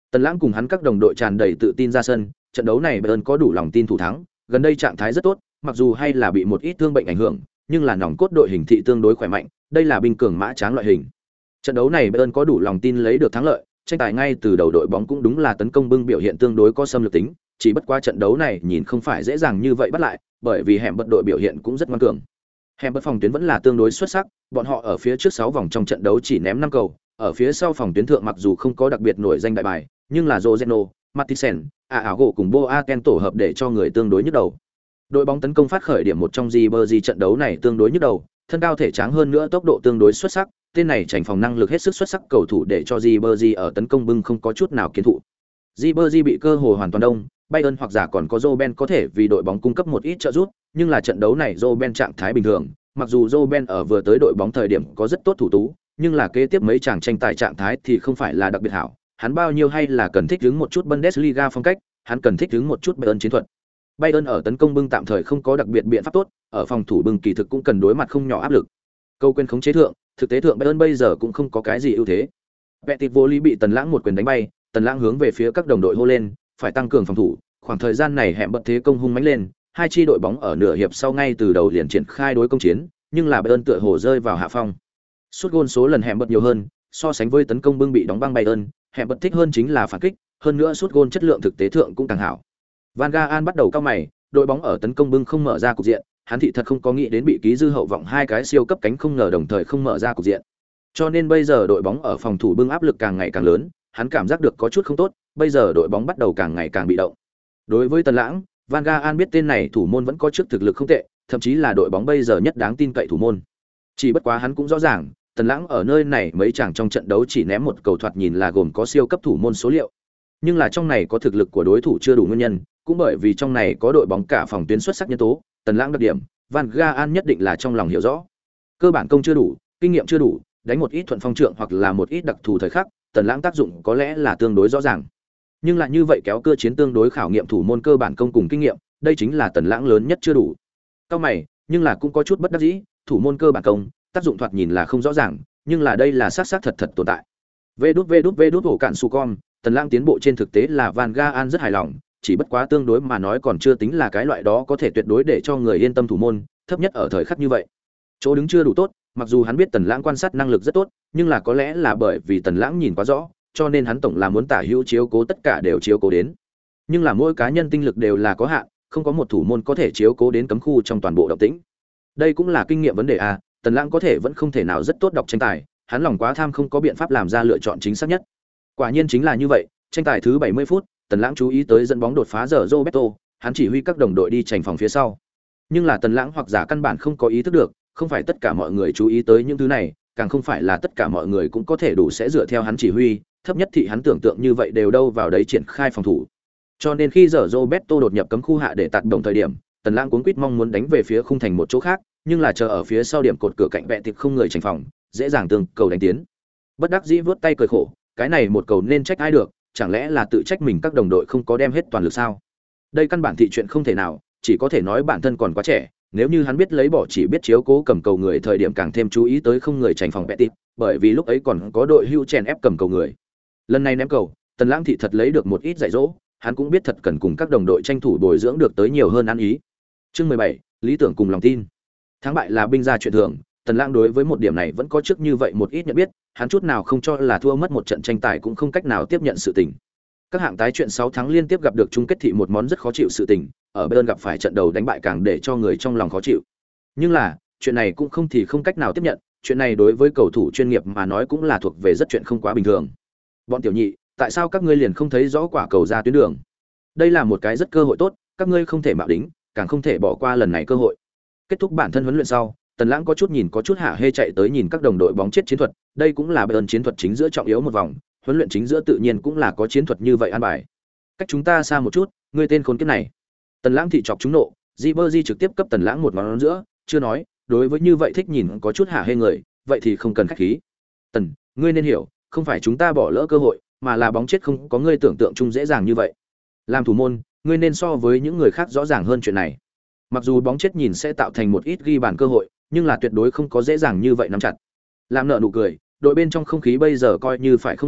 Tần Lãng cùng hắn các đồng đội tràn đầy tự tin ra sân, trận đấu này Bayern có đủ lòng tin thủ thắng, gần đây trạng thái rất tốt, mặc dù hay là bị một ít thương bệnh ảnh hưởng, nhưng là nòng cốt đội hình thị tương đối khỏe mạnh, đây là binh cường mã tráng loại hình. Trận đấu này Bayern có đủ lòng tin lấy được thắng lợi, tranh tài ngay từ đầu đội bóng cũng đúng là tấn công bưng biểu hiện tương đối có xâm lược tính, chỉ bất qua trận đấu này nhìn không phải dễ dàng như vậy bắt lại, bởi vì hẻm bật đội biểu hiện cũng rất ngoan cường. Hẻm bật phòng tuyến vẫn là tương đối xuất sắc, bọn họ ở phía trước 6 vòng trong trận đấu chỉ ném 5 cầu, ở phía sau phòng tuyến thượng mặc dù không có đặc biệt nổi danh đại bài, nhưng là Roseno, Mattisen, Aago cùng Boateng tổ hợp để cho người tương đối nhức đầu. Đội bóng tấn công phát khởi điểm một trong Ribery trận đấu này tương đối nhức đầu, thân cao thể tráng hơn nữa tốc độ tương đối xuất sắc, tên này chảnh phòng năng lực hết sức xuất sắc cầu thủ để cho Ribery ở tấn công bưng không có chút nào kiến thụ. Ribery bị cơ hội hoàn toàn đông, Bayern hoặc giả còn có Robben có thể vì đội bóng cung cấp một ít trợ giúp, nhưng là trận đấu này Robben trạng thái bình thường, mặc dù Robben ở vừa tới đội bóng thời điểm có rất tốt thủ tú, nhưng là kế tiếp mấy chàng tranh tài trạng thái thì không phải là đặc biệt hảo, hắn bao nhiêu hay là cần thích ứng một chút Bundesliga phong cách, hắn cần thích ứng một chút Bayern chiến thuật. Bayern ở tấn công bưng tạm thời không có đặc biệt biện pháp tốt, ở phòng thủ bưng kỳ thực cũng cần đối mặt không nhỏ áp lực. Câu quên khống chế thượng, thực tế thượng Bayern bây giờ cũng không có cái gì ưu thế. Petit Volley bị Tần Lãng một quyền đánh bay, Tần Lãng hướng về phía các đồng đội hô lên, phải tăng cường phòng thủ, khoảng thời gian này hẻm bật thế công hung mãnh lên, hai chi đội bóng ở nửa hiệp sau ngay từ đầu liền triển khai đối công chiến, nhưng là Bayern tựa hồ rơi vào hạ phong. Sút gôn số lần hẻm bật nhiều hơn, so sánh với tấn công bưng bị đóng băng Bayern, hẻm bật thích hơn chính là phản kích, hơn nữa sút gôn chất lượng thực tế thượng cũng càng hảo. Van Gaal bắt đầu cao mày, đội bóng ở tấn công bưng không mở ra cục diện, hắn thị thật không có nghĩ đến bị ký dư hậu vọng hai cái siêu cấp cánh không ngờ đồng thời không mở ra cục diện. Cho nên bây giờ đội bóng ở phòng thủ bưng áp lực càng ngày càng lớn, hắn cảm giác được có chút không tốt, bây giờ đội bóng bắt đầu càng ngày càng bị động. Đối với Tần Lãng, Van Gaal biết tên này thủ môn vẫn có trước thực lực không tệ, thậm chí là đội bóng bây giờ nhất đáng tin cậy thủ môn. Chỉ bất quá hắn cũng rõ ràng, Tần Lãng ở nơi này mấy chàng trong trận đấu chỉ ném một cầu thoạt nhìn là gồm có siêu cấp thủ môn số liệu. Nhưng là trong này có thực lực của đối thủ chưa đủ nguyên nhân, cũng bởi vì trong này có đội bóng cả phòng tuyến xuất sắc nhân tố, Tần Lãng đặc điểm, Van Gaal nhất định là trong lòng hiểu rõ. Cơ bản công chưa đủ, kinh nghiệm chưa đủ, đánh một ít thuận phong trượng hoặc là một ít đặc thù thời khắc, Tần Lãng tác dụng có lẽ là tương đối rõ ràng. Nhưng lại như vậy kéo cơ chiến tương đối khảo nghiệm thủ môn cơ bản công cùng kinh nghiệm, đây chính là Tần Lãng lớn nhất chưa đủ. Cao mày, nhưng là cũng có chút bất đắc dĩ, thủ môn cơ bản công, tác dụng thoạt nhìn là không rõ ràng, nhưng là đây là xác thật tồn tại. Vê đút hổ cạn su con, Tần Lãng tiến bộ trên thực tế là Van Gaal rất hài lòng, chỉ bất quá tương đối mà nói còn chưa tính là cái loại đó có thể tuyệt đối để cho người yên tâm thủ môn, thấp nhất ở thời khắc như vậy. Chỗ đứng chưa đủ tốt, mặc dù hắn biết Tần Lãng quan sát năng lực rất tốt, nhưng là có lẽ là bởi vì Tần Lãng nhìn quá rõ, cho nên hắn tổng là muốn tả hữu chiếu cố tất cả đều chiếu cố đến. Nhưng là mỗi cá nhân tinh lực đều là có hạn, không có một thủ môn có thể chiếu cố đến cấm khu trong toàn bộ động tĩnh. Đây cũng là kinh nghiệm vấn đề a, Tần Lãng có thể vẫn không thể nào rất tốt đọc tranh tài, hắn lòng quá tham không có biện pháp làm ra lựa chọn chính xác nhất. Quả nhiên chính là như vậy, tranh tài thứ 70 phút, Tần Lãng chú ý tới dẫn bóng đột phá giờ Roberto, hắn chỉ huy các đồng đội đi chành phòng phía sau. Nhưng là Tần Lãng hoặc giả căn bản không có ý thức được, không phải tất cả mọi người chú ý tới những thứ này, càng không phải là tất cả mọi người cũng có thể đủ sẽ dựa theo hắn chỉ huy, thấp nhất thì hắn tưởng tượng như vậy đều đâu vào đấy triển khai phòng thủ. Cho nên khi giờ Roberto đột nhập cấm khu hạ để tạt đồng thời điểm, Tần Lãng cuống quýt mong muốn đánh về phía khung thành một chỗ khác, nhưng là chờ ở phía sau điểm cột cửa cạnh vẹn tiệp không người chành phòng, dễ dàng tương cầu đánh tiến. Bất đắc dĩ vớt tay cười khổ, cái này một cầu nên trách ai được, chẳng lẽ là tự trách mình các đồng đội không có đem hết toàn lực sao? Đây căn bản thị chuyện không thể nào, chỉ có thể nói bản thân còn quá trẻ, nếu như hắn biết lấy bỏ chỉ biết chiếu cố cầm cầu người thời điểm càng thêm chú ý tới không người chành phòng vẹn tiệp, bởi vì lúc ấy còn có đội hưu chèn ép cầm cầu người. Lần này ném cầu, Tần Lãng thị thật lấy được một ít dạy dỗ, hắn cũng biết thật cần cùng các đồng đội tranh thủ bồi dưỡng được tới nhiều hơn ăn ý. Chương 17, lý tưởng cùng lòng tin. Thắng bại là binh gia chuyện thường, Tần Lãng đối với một điểm này vẫn có trước như vậy một ít nhận biết, hắn chút nào không cho là thua mất một trận tranh tài cũng không cách nào tiếp nhận sự tình. Các hạng tái chuyện 6 tháng liên tiếp gặp được chung kết thị một món rất khó chịu sự tình, ở Bayern gặp phải trận đầu đánh bại càng để cho người trong lòng khó chịu. Nhưng là, chuyện này cũng không thì không cách nào tiếp nhận, chuyện này đối với cầu thủ chuyên nghiệp mà nói cũng là thuộc về rất chuyện không quá bình thường. Bọn tiểu nhị, tại sao các ngươi liền không thấy rõ quả cầu ra tuyến đường? Đây là một cái rất cơ hội tốt, các ngươi không thể mạo đính, càng không thể bỏ qua lần này cơ hội. Kết thúc bản thân huấn luyện sau, Tần Lãng có chút nhìn có chút hạ hê chạy tới nhìn các đồng đội bóng chết chiến thuật, đây cũng là Bayern chiến thuật chính giữa trọng yếu một vòng, huấn luyện chính giữa tự nhiên cũng là có chiến thuật như vậy an bài. Cách chúng ta xa một chút, ngươi tên khốn kiếp này. Tần Lãng thị chọc chúng nộ, Ribery trực tiếp cấp Tần Lãng một ngón giữa, chưa nói, đối với như vậy thích nhìn có chút hạ hê người, vậy thì không cần khách khí. Tần, ngươi nên hiểu, không phải chúng ta bỏ lỡ cơ hội, mà là bóng chết không có ngươi tưởng tượng chung dễ dàng như vậy. Làm thủ môn, ngươi nên so với những người khác rõ ràng hơn chuyện này. Mặc dù bóng chết nhìn sẽ tạo thành một ít ghi bàn cơ hội, nhưng là tuyệt đối không có dễ dàng như vậy nắm chặt. Làm nợ nụ cười, đội bên trong không khí bây giờ coi như phải không lỗi,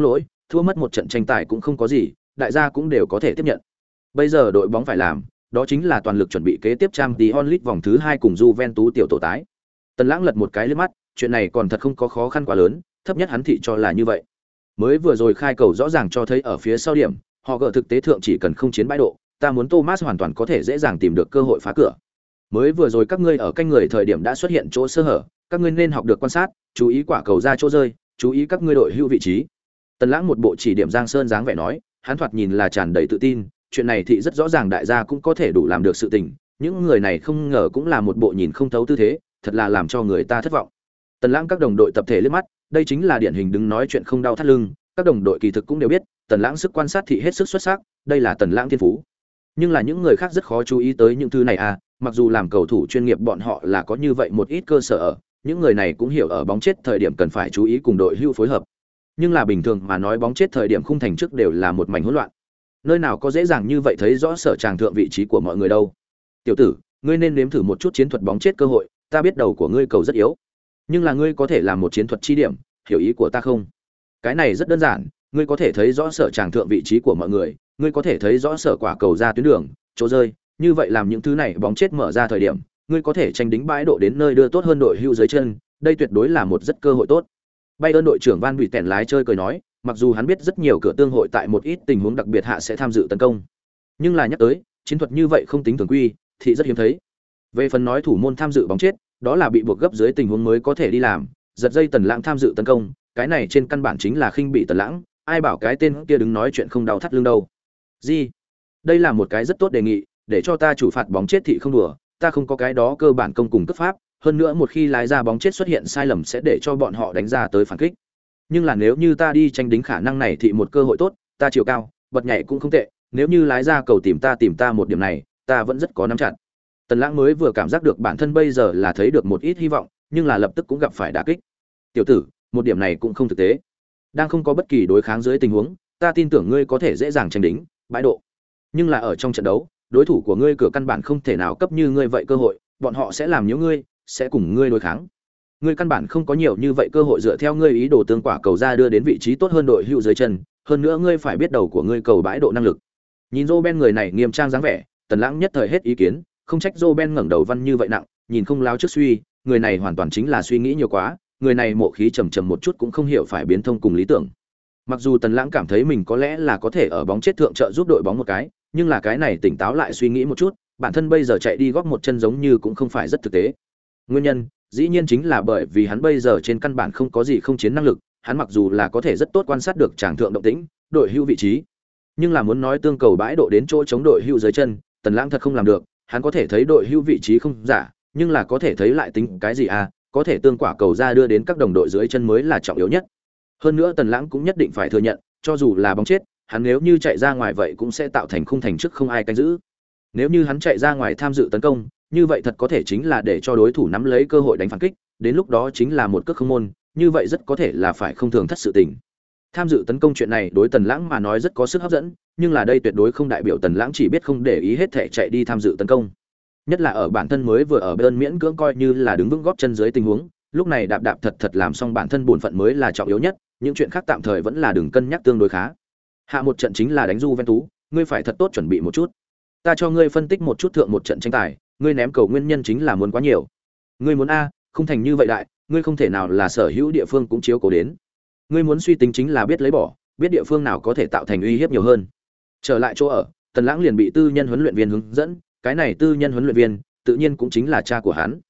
thua mất một trận tranh tài cũng không có gì, đại gia cũng đều có thể tiếp nhận. Bây giờ đội bóng phải làm, đó chính là toàn lực chuẩn bị kế tiếp Champions League vòng thứ 2 cùng Juventus tiểu tổ tái. Tần Lãng lật một cái liếc mắt, chuyện này còn thật không có khó khăn quá lớn, thấp nhất hắn thị cho là như vậy. Mới vừa rồi khai cầu rõ ràng cho thấy ở phía sau điểm, họ gỡ thực tế thượng chỉ cần không chiến bãi độ, ta muốn Thomas hoàn toàn có thể dễ dàng tìm được cơ hội phá cửa. Mới vừa rồi các ngươi ở canh người thời điểm đã xuất hiện chỗ sơ hở, các ngươi nên học được quan sát, chú ý quả cầu ra chỗ rơi, chú ý các ngươi đội hữu vị trí. Tần Lãng một bộ chỉ điểm Giang Sơn dáng vẻ nói, hắn thoạt nhìn là tràn đầy tự tin, chuyện này thì rất rõ ràng đại gia cũng có thể đủ làm được sự tình, những người này không ngờ cũng là một bộ nhìn không thấu tư thế, thật là làm cho người ta thất vọng. Tần Lãng các đồng đội tập thể liếc mắt, đây chính là điển hình đứng nói chuyện không đau thắt lưng, các đồng đội kỳ thực cũng đều biết, Tần Lãng sức quan sát thị hết sức xuất sắc, đây là Tần Lãng thiên phú. Nhưng là những người khác rất khó chú ý tới những thứ này à, mặc dù làm cầu thủ chuyên nghiệp bọn họ là có như vậy một ít cơ sở ở, những người này cũng hiểu ở bóng chết thời điểm cần phải chú ý cùng đội hưu phối hợp. Nhưng là bình thường mà nói bóng chết thời điểm khung thành trước đều là một mảnh hỗn loạn. Nơi nào có dễ dàng như vậy thấy rõ sở tràng thượng vị trí của mọi người đâu. Tiểu tử, ngươi nên nếm thử một chút chiến thuật bóng chết cơ hội, ta biết đầu của ngươi cầu rất yếu, nhưng là ngươi có thể làm một chiến thuật chi điểm, hiểu ý của ta không? Cái này rất đơn giản, ngươi có thể thấy rõ sở tràng thượng vị trí của mọi người, ngươi có thể thấy rõ sở quả cầu ra tuyến đường, chỗ rơi, như vậy làm những thứ này bóng chết mở ra thời điểm, ngươi có thể tranh đính bãi độ đến nơi đưa tốt hơn đội hưu dưới chân, đây tuyệt đối là một rất cơ hội tốt. Bayern đội trưởng Van Buyten lái chơi cười nói, mặc dù hắn biết rất nhiều cửa tương hội tại một ít tình huống đặc biệt hạ sẽ tham dự tấn công, nhưng là nhắc tới, chiến thuật như vậy không tính thường quy, thì rất hiếm thấy. Về phần nói thủ môn tham dự bóng chết, đó là bị buộc gấp dưới tình huống mới có thể đi làm, giật dây Tần Lãng tham dự tấn công, cái này trên căn bản chính là khinh bị Tần Lãng, ai bảo cái tên kia đứng nói chuyện không đau thắt lưng đâu. Gì? Đây là một cái rất tốt đề nghị, để cho ta chủ phạt bóng chết thị không đùa, ta không có cái đó cơ bản công cùng cấp pháp, hơn nữa một khi lái ra bóng chết xuất hiện sai lầm sẽ để cho bọn họ đánh ra tới phản kích. Nhưng là nếu như ta đi tranh đính khả năng này thì một cơ hội tốt, ta chiều cao, bật nhảy cũng không tệ, nếu như lái ra cầu tìm ta một điểm này, ta vẫn rất có nắm chặt. Tần Lãng mới vừa cảm giác được bản thân bây giờ là thấy được một ít hy vọng, nhưng là lập tức cũng gặp phải đả kích. Tiểu tử, một điểm này cũng không thực tế. Đang không có bất kỳ đối kháng dưới tình huống, ta tin tưởng ngươi có thể dễ dàng tranh đính bãi độ. Nhưng là ở trong trận đấu, đối thủ của ngươi cửa căn bản không thể nào cấp như ngươi vậy cơ hội, bọn họ sẽ làm nhiễu ngươi, sẽ cùng ngươi đối kháng. Ngươi căn bản không có nhiều như vậy cơ hội dựa theo ngươi ý đồ tương quả cầu ra đưa đến vị trí tốt hơn đội hữu dưới chân, hơn nữa ngươi phải biết đầu của ngươi cầu bãi độ năng lực. Nhìn Roben người này nghiêm trang dáng vẻ, Tần Lãng nhất thời hết ý kiến, không trách Roben ngẩng đầu văn như vậy nặng, nhìn không láo trước suy, người này hoàn toàn chính là suy nghĩ nhiều quá, người này mộ khí trầm trầm một chút cũng không hiểu phải biến thông cùng lý tưởng. Mặc dù Tần Lãng cảm thấy mình có lẽ là có thể ở bóng chết thượng trợ giúp đội bóng một cái, nhưng là cái này tỉnh táo lại suy nghĩ một chút, bản thân bây giờ chạy đi góp một chân giống như cũng không phải rất thực tế. Nguyên nhân, dĩ nhiên chính là bởi vì hắn bây giờ trên căn bản không có gì không chiến năng lực, hắn mặc dù là có thể rất tốt quan sát được tràng thượng động tĩnh, đội hữu vị trí, nhưng là muốn nói tương cầu bãi độ đến chỗ chống đội hữu dưới chân, Tần Lãng thật không làm được, hắn có thể thấy đội hữu vị trí không giả, nhưng là có thể thấy lại tính cái gì à, có thể tương quả cầu ra đưa đến các đồng đội dưới chân mới là trọng yếu nhất. Hơn nữa Tần Lãng cũng nhất định phải thừa nhận, cho dù là bóng chết, hắn nếu như chạy ra ngoài vậy cũng sẽ tạo thành khung thành trước không ai canh giữ. Nếu như hắn chạy ra ngoài tham dự tấn công, như vậy thật có thể chính là để cho đối thủ nắm lấy cơ hội đánh phản kích, đến lúc đó chính là một cước không môn, như vậy rất có thể là phải không thường thất sự tình. Tham dự tấn công chuyện này đối Tần Lãng mà nói rất có sức hấp dẫn, nhưng là đây tuyệt đối không đại biểu Tần Lãng chỉ biết không để ý hết thể chạy đi tham dự tấn công. Nhất là ở bản thân mới vừa ở bên miễn cưỡng coi như là đứng vững gót chân dưới tình huống, lúc này đạp đạp thật thật làm xong bản thân bổn phận mới là trọng yếu nhất, những chuyện khác tạm thời vẫn là đừng cân nhắc tương đối khá. Hạ một trận chính là đánh Juventus, ngươi phải thật tốt chuẩn bị một chút. Ta cho ngươi phân tích một chút thượng một trận tranh tài, ngươi ném cầu nguyên nhân chính là muốn quá nhiều. Ngươi muốn a, không thành như vậy đại, ngươi không thể nào là sở hữu địa phương cũng chiếu cố đến. Ngươi muốn suy tính chính là biết lấy bỏ, biết địa phương nào có thể tạo thành uy hiếp nhiều hơn. Trở lại chỗ ở, Tần Lãng liền bị tư nhân huấn luyện viên hướng dẫn, cái này tư nhân huấn luyện viên, tự nhiên cũng chính là cha của hắn.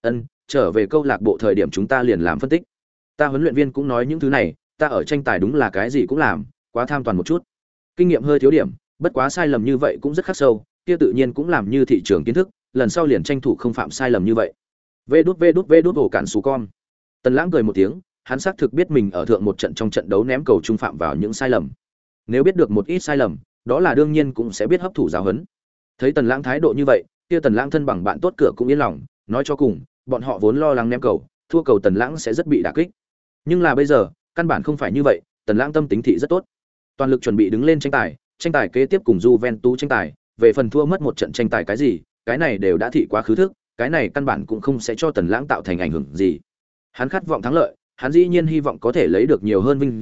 Trở về câu lạc bộ thời điểm chúng ta liền làm phân tích. Ta huấn luyện viên cũng nói những thứ này, ta ở tranh tài đúng là cái gì cũng làm, quá tham toàn một chút. Kinh nghiệm hơi thiếu điểm, bất quá sai lầm như vậy cũng rất khắc sâu, kia tự nhiên cũng làm như thị trường kiến thức, lần sau liền tranh thủ không phạm sai lầm như vậy. Vê đút ổ cản xù con. Tần Lãng cười một tiếng, hắn xác thực biết mình ở thượng một trận trong trận đấu ném cầu trung phạm vào những sai lầm. Nếu biết được một ít sai lầm, đó là đương nhiên cũng sẽ biết hấp thụ giáo huấn. Thấy Tần Lãng thái độ như vậy, kia Tần Lãng thân bằng bạn tốt cửa cũng yên lòng, nói cho cùng, bọn họ vốn lo lắng ném cầu, thua cầu Tần Lãng sẽ rất bị đả kích. Nhưng là bây giờ, căn bản không phải như vậy, Tần Lãng tâm tính thị rất tốt. Toàn lực chuẩn bị đứng lên tranh tài kế tiếp cùng Juventus tranh tài, về phần thua mất một trận tranh tài cái gì, cái này đều đã thị quá khứ thức, cái này căn bản cũng không sẽ cho Tần Lãng tạo thành ảnh hưởng gì. Hắn khát vọng thắng lợi, hắn dĩ nhiên hy vọng có thể lấy được nhiều hơn vinh dự,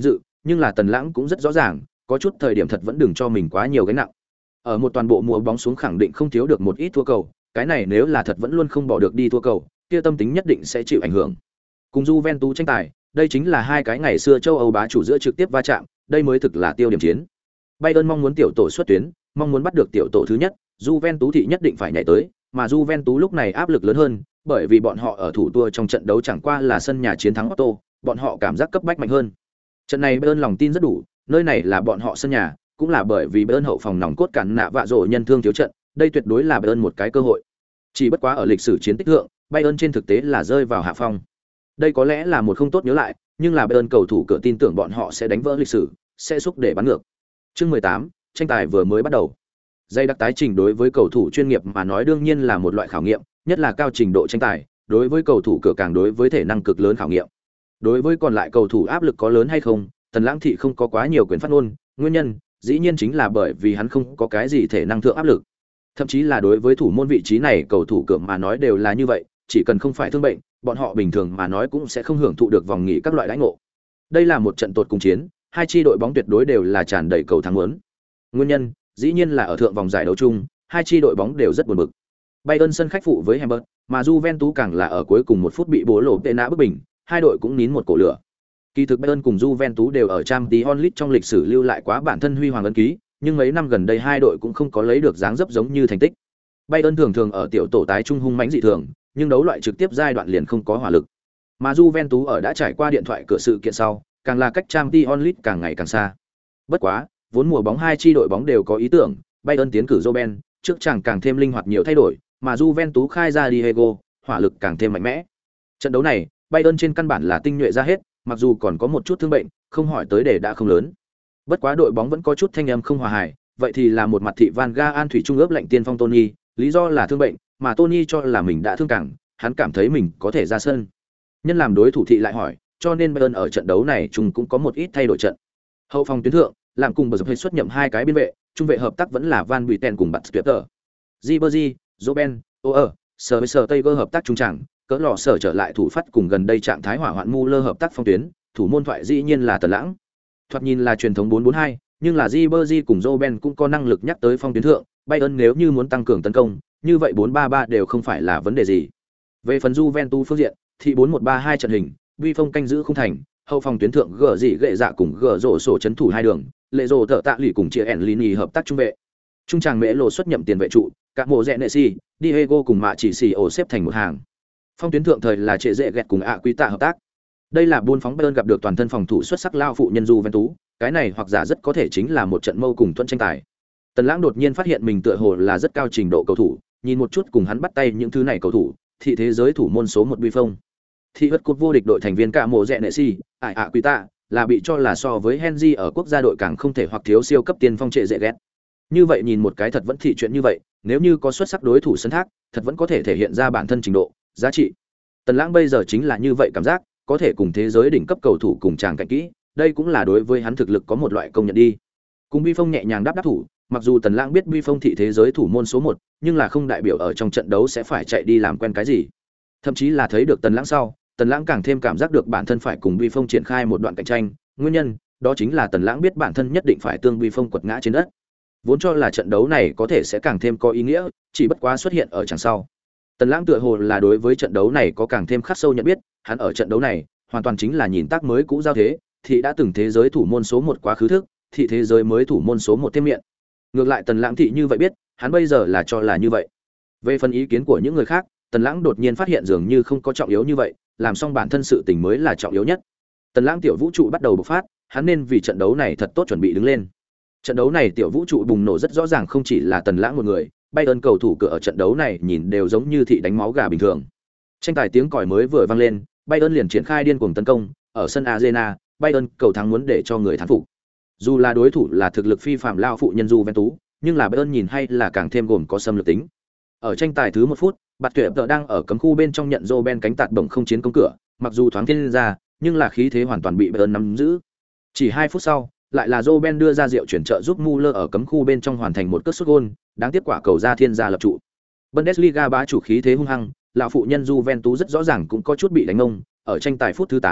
nhưng là Tần Lãng cũng rất rõ ràng, có chút thời điểm thật vẫn đừng cho mình quá nhiều gánh nặng. Ở một toàn bộ mùa bóng xuống khẳng định không thiếu được một ít thua cầu, cái này nếu là thật vẫn luôn không bỏ được đi thua cầu, kia tâm tính nhất định sẽ chịu ảnh hưởng. Cùng Juventus tranh tài, đây chính là hai cái ngày xưa châu Âu bá chủ giữa trực tiếp va chạm, đây mới thực là tiêu điểm chiến. Bayern mong muốn tiểu tổ xuất tuyến, mong muốn bắt được tiểu tổ thứ nhất, Juventus thì nhất định phải nhảy tới, mà Juventus lúc này áp lực lớn hơn, bởi vì bọn họ ở thủ tour trong trận đấu chẳng qua là sân nhà chiến thắng Otto, bọn họ cảm giác cấp bách mạnh hơn. Trận này Bayern lòng tin rất đủ, nơi này là bọn họ sân nhà, cũng là bởi vì Bayern hậu phòng nòng cốt cản nạ vạ rồ nhân thương thiếu trận, đây tuyệt đối là Bayern một cái cơ hội. Chỉ bất quá ở lịch sử chiến tích thượng, Bayern trên thực tế là rơi vào hạ phong. Đây có lẽ là một không tốt nhớ lại, nhưng là Bayern cầu thủ cửa tin tưởng bọn họ sẽ đánh vỡ lịch sử, sẽ xúc để bắn ngược. Chương 18, tranh tài vừa mới bắt đầu. Dây đặc tái trình đối với cầu thủ chuyên nghiệp mà nói đương nhiên là một loại khảo nghiệm, nhất là cao trình độ tranh tài, đối với cầu thủ cửa càng đối với thể năng cực lớn khảo nghiệm. Đối với còn lại cầu thủ áp lực có lớn hay không, Tần Lãng Thị không có quá nhiều quyền phát ngôn, nguyên nhân dĩ nhiên chính là bởi vì hắn không có cái gì thể năng thượng áp lực. Thậm chí là đối với thủ môn vị trí này cầu thủ cửa mà nói đều là như vậy, chỉ cần không phải thương bệnh, bọn họ bình thường mà nói cũng sẽ không hưởng thụ được vòng nghỉ các loại đãi ngộ. Đây là một trận tột cùng chiến, hai chi đội bóng tuyệt đối đều là tràn đầy cầu thắng muốn. Nguyên nhân, dĩ nhiên là ở thượng vòng giải đấu chung, hai chi đội bóng đều rất buồn bực. Bayern sân khách phụ với Hamburg, mà Juventus càng là ở cuối cùng một phút bị bố lỗ Pena bức bình, hai đội cũng nín một cổ lửa. Kỳ thực Bayern cùng Juventus đều ở Champions League trong lịch sử lưu lại quá bản thân huy hoàng ấn ký, nhưng mấy năm gần đây hai đội cũng không có lấy được dáng dấp giống như thành tích. Bayern thường thường ở tiểu tổ tái trung hung mãnh dị thường, nhưng đấu loại trực tiếp giai đoạn liền không có hỏa lực. Mà Juventus ở đã trải qua điện thoại cửa sự kiện sau, càng là cách Champions League càng ngày càng xa. Bất quá, vốn mùa bóng hai chi đội bóng đều có ý tưởng, Bayern tiến cử Robben, trước chàng càng thêm linh hoạt nhiều thay đổi, mà Juventus khai ra Diego, hỏa lực càng thêm mạnh mẽ. Trận đấu này, Bayern trên căn bản là tinh nhuệ ra hết, mặc dù còn có một chút thương bệnh, không hỏi tới để đã không lớn. Bất quá đội bóng vẫn có chút thanh âm không hòa hài, vậy thì là một mặt thị Van Gaal thủy trung ướp lệnh tiên phong Tony, lý do là thương bệnh, mà Tony cho là mình đã thương cẳng, hắn cảm thấy mình có thể ra sân. Nhân làm đối thủ thị lại hỏi, cho nên Bayern ở trận đấu này chúng cũng có một ít thay đổi trận. Hậu phòng tuyến thượng, làm cùng bờ dọc xuất nhậm hai cái biên vệ, trung vệ hợp tác vẫn là Van Buiten cùng Bart Stuyter. Ribery, Robben, Oer, Taylor hợp tác trung trảng, cỡ lọ sở trở lại thủ phát cùng gần đây trạng thái hỏa hoạn Muller hợp tác phong tuyến, thủ môn thoại dĩ nhiên là Tần Lãng. Thoạt nhìn là truyền thống 4-4-2, nhưng là Ribery cùng Robben cũng có năng lực nhắc tới phong tuyến thượng, Bayern nếu như muốn tăng cường tấn công, như vậy 4-3-3 đều không phải là vấn đề gì. Về phần Juventus phương diện, thì 4-1-3-2 trận hình, vi phong canh giữ không thành, hậu phòng tuyến thượng gở dị gệ dạ cùng gở rổ sổ chấn thủ hai đường, lệ rổ thợ tạ lì cùng chia Enlini hợp tác trung vệ. Trung tràng mễ lộ xuất nhậm tiền vệ trụ, các mộ rẽ nệ si, Diego cùng mạ chỉ xì ổ xếp thành một hàng. Phong tuyến thượng thời là trệ dễ ghẹt cùng ạ quý tạ hợp tác. Đây là buôn phóng Bayern gặp được toàn thân phòng thủ xuất sắc lao phụ nhân Juventus, cái này hoặc giả rất có thể chính là một trận mâu cùng tuân tranh tài. Tần Lãng đột nhiên phát hiện mình tựa hồ là rất cao trình độ cầu thủ, nhìn một chút cùng hắn bắt tay những thứ này cầu thủ, thị thế giới thủ môn số 1 Bi Phong. Thị vật cột vô địch đội thành viên cả mộ rẽ nệ si, ạ quý tạ là bị cho là so với Henry ở quốc gia đội càng không thể hoặc thiếu siêu cấp tiền phong trệ dễ ghét. Như vậy nhìn một cái thật vẫn thị chuyện như vậy, nếu như có xuất sắc đối thủ sân thác, thật vẫn có thể thể hiện ra bản thân trình độ, giá trị. Tần Lãng bây giờ chính là như vậy cảm giác, có thể cùng thế giới đỉnh cấp cầu thủ cùng chàng cạnh kỹ, đây cũng là đối với hắn thực lực có một loại công nhận đi. Cùng Bi Phong nhẹ nhàng đáp thủ, mặc dù Tần Lãng biết Bi Phong thị thế giới thủ môn số 1, nhưng là không đại biểu ở trong trận đấu sẽ phải chạy đi làm quen cái gì. Thậm chí là thấy được Tần Lãng sau, Tần Lãng càng thêm cảm giác được bản thân phải cùng Bi Phong triển khai một đoạn cạnh tranh, nguyên nhân, đó chính là Tần Lãng biết bản thân nhất định phải tương Bi Phong quật ngã trên đất. Vốn cho là trận đấu này có thể sẽ càng thêm có ý nghĩa, chỉ bất quá xuất hiện ở chẳng sau. Tần Lãng tựa hồ là đối với trận đấu này có càng thêm khắc sâu nhận biết, hắn ở trận đấu này hoàn toàn chính là nhìn tác mới cũ giao thế, thì đã từng thế giới thủ môn số 1 quá khứ thức, thì thế giới mới thủ môn số 1 thêm miệng. Ngược lại Tần Lãng thị như vậy biết, hắn bây giờ là cho là như vậy. Về phần ý kiến của những người khác, Tần Lãng đột nhiên phát hiện dường như không có trọng yếu như vậy, làm xong bản thân sự tình mới là trọng yếu nhất. Tần Lãng tiểu vũ trụ bắt đầu bộc phát, hắn nên vì trận đấu này thật tốt chuẩn bị đứng lên. Trận đấu này tiểu vũ trụ bùng nổ rất rõ ràng không chỉ là Tần Lãng một người, Bayern cầu thủ cửa ở trận đấu này nhìn đều giống như thị đánh máu gà bình thường. Tranh tài tiếng còi mới vừa vang lên, Bayern liền triển khai điên cuồng tấn công, ở sân Arena, Bayern cầu thắng muốn để cho người thắng phục. Dù là đối thủ là thực lực phi phàm lao phụ nhân Juventus, nhưng là Bayern nhìn hay là càng thêm gồm có xâm lược tính. Ở tranh tài thứ 1 phút, Bạt Tuyệt Tợ đang ở cấm khu bên trong nhận Robben cánh tạt bổng không chiến công cửa, mặc dù thoáng thiên ra, nhưng là khí thế hoàn toàn bị Bayern nắm giữ. Chỉ 2 phút sau, lại là Robben đưa ra diệu chuyển trợ giúp Muller ở cấm khu bên trong hoàn thành một cú sút gol, đáng tiếc quả cầu ra thiên gia lập trụ. Bundesliga bá chủ khí thế hung hăng, lão phụ nhân Juventus rất rõ ràng cũng có chút bị đánh ngông, ở tranh tài phút thứ 8,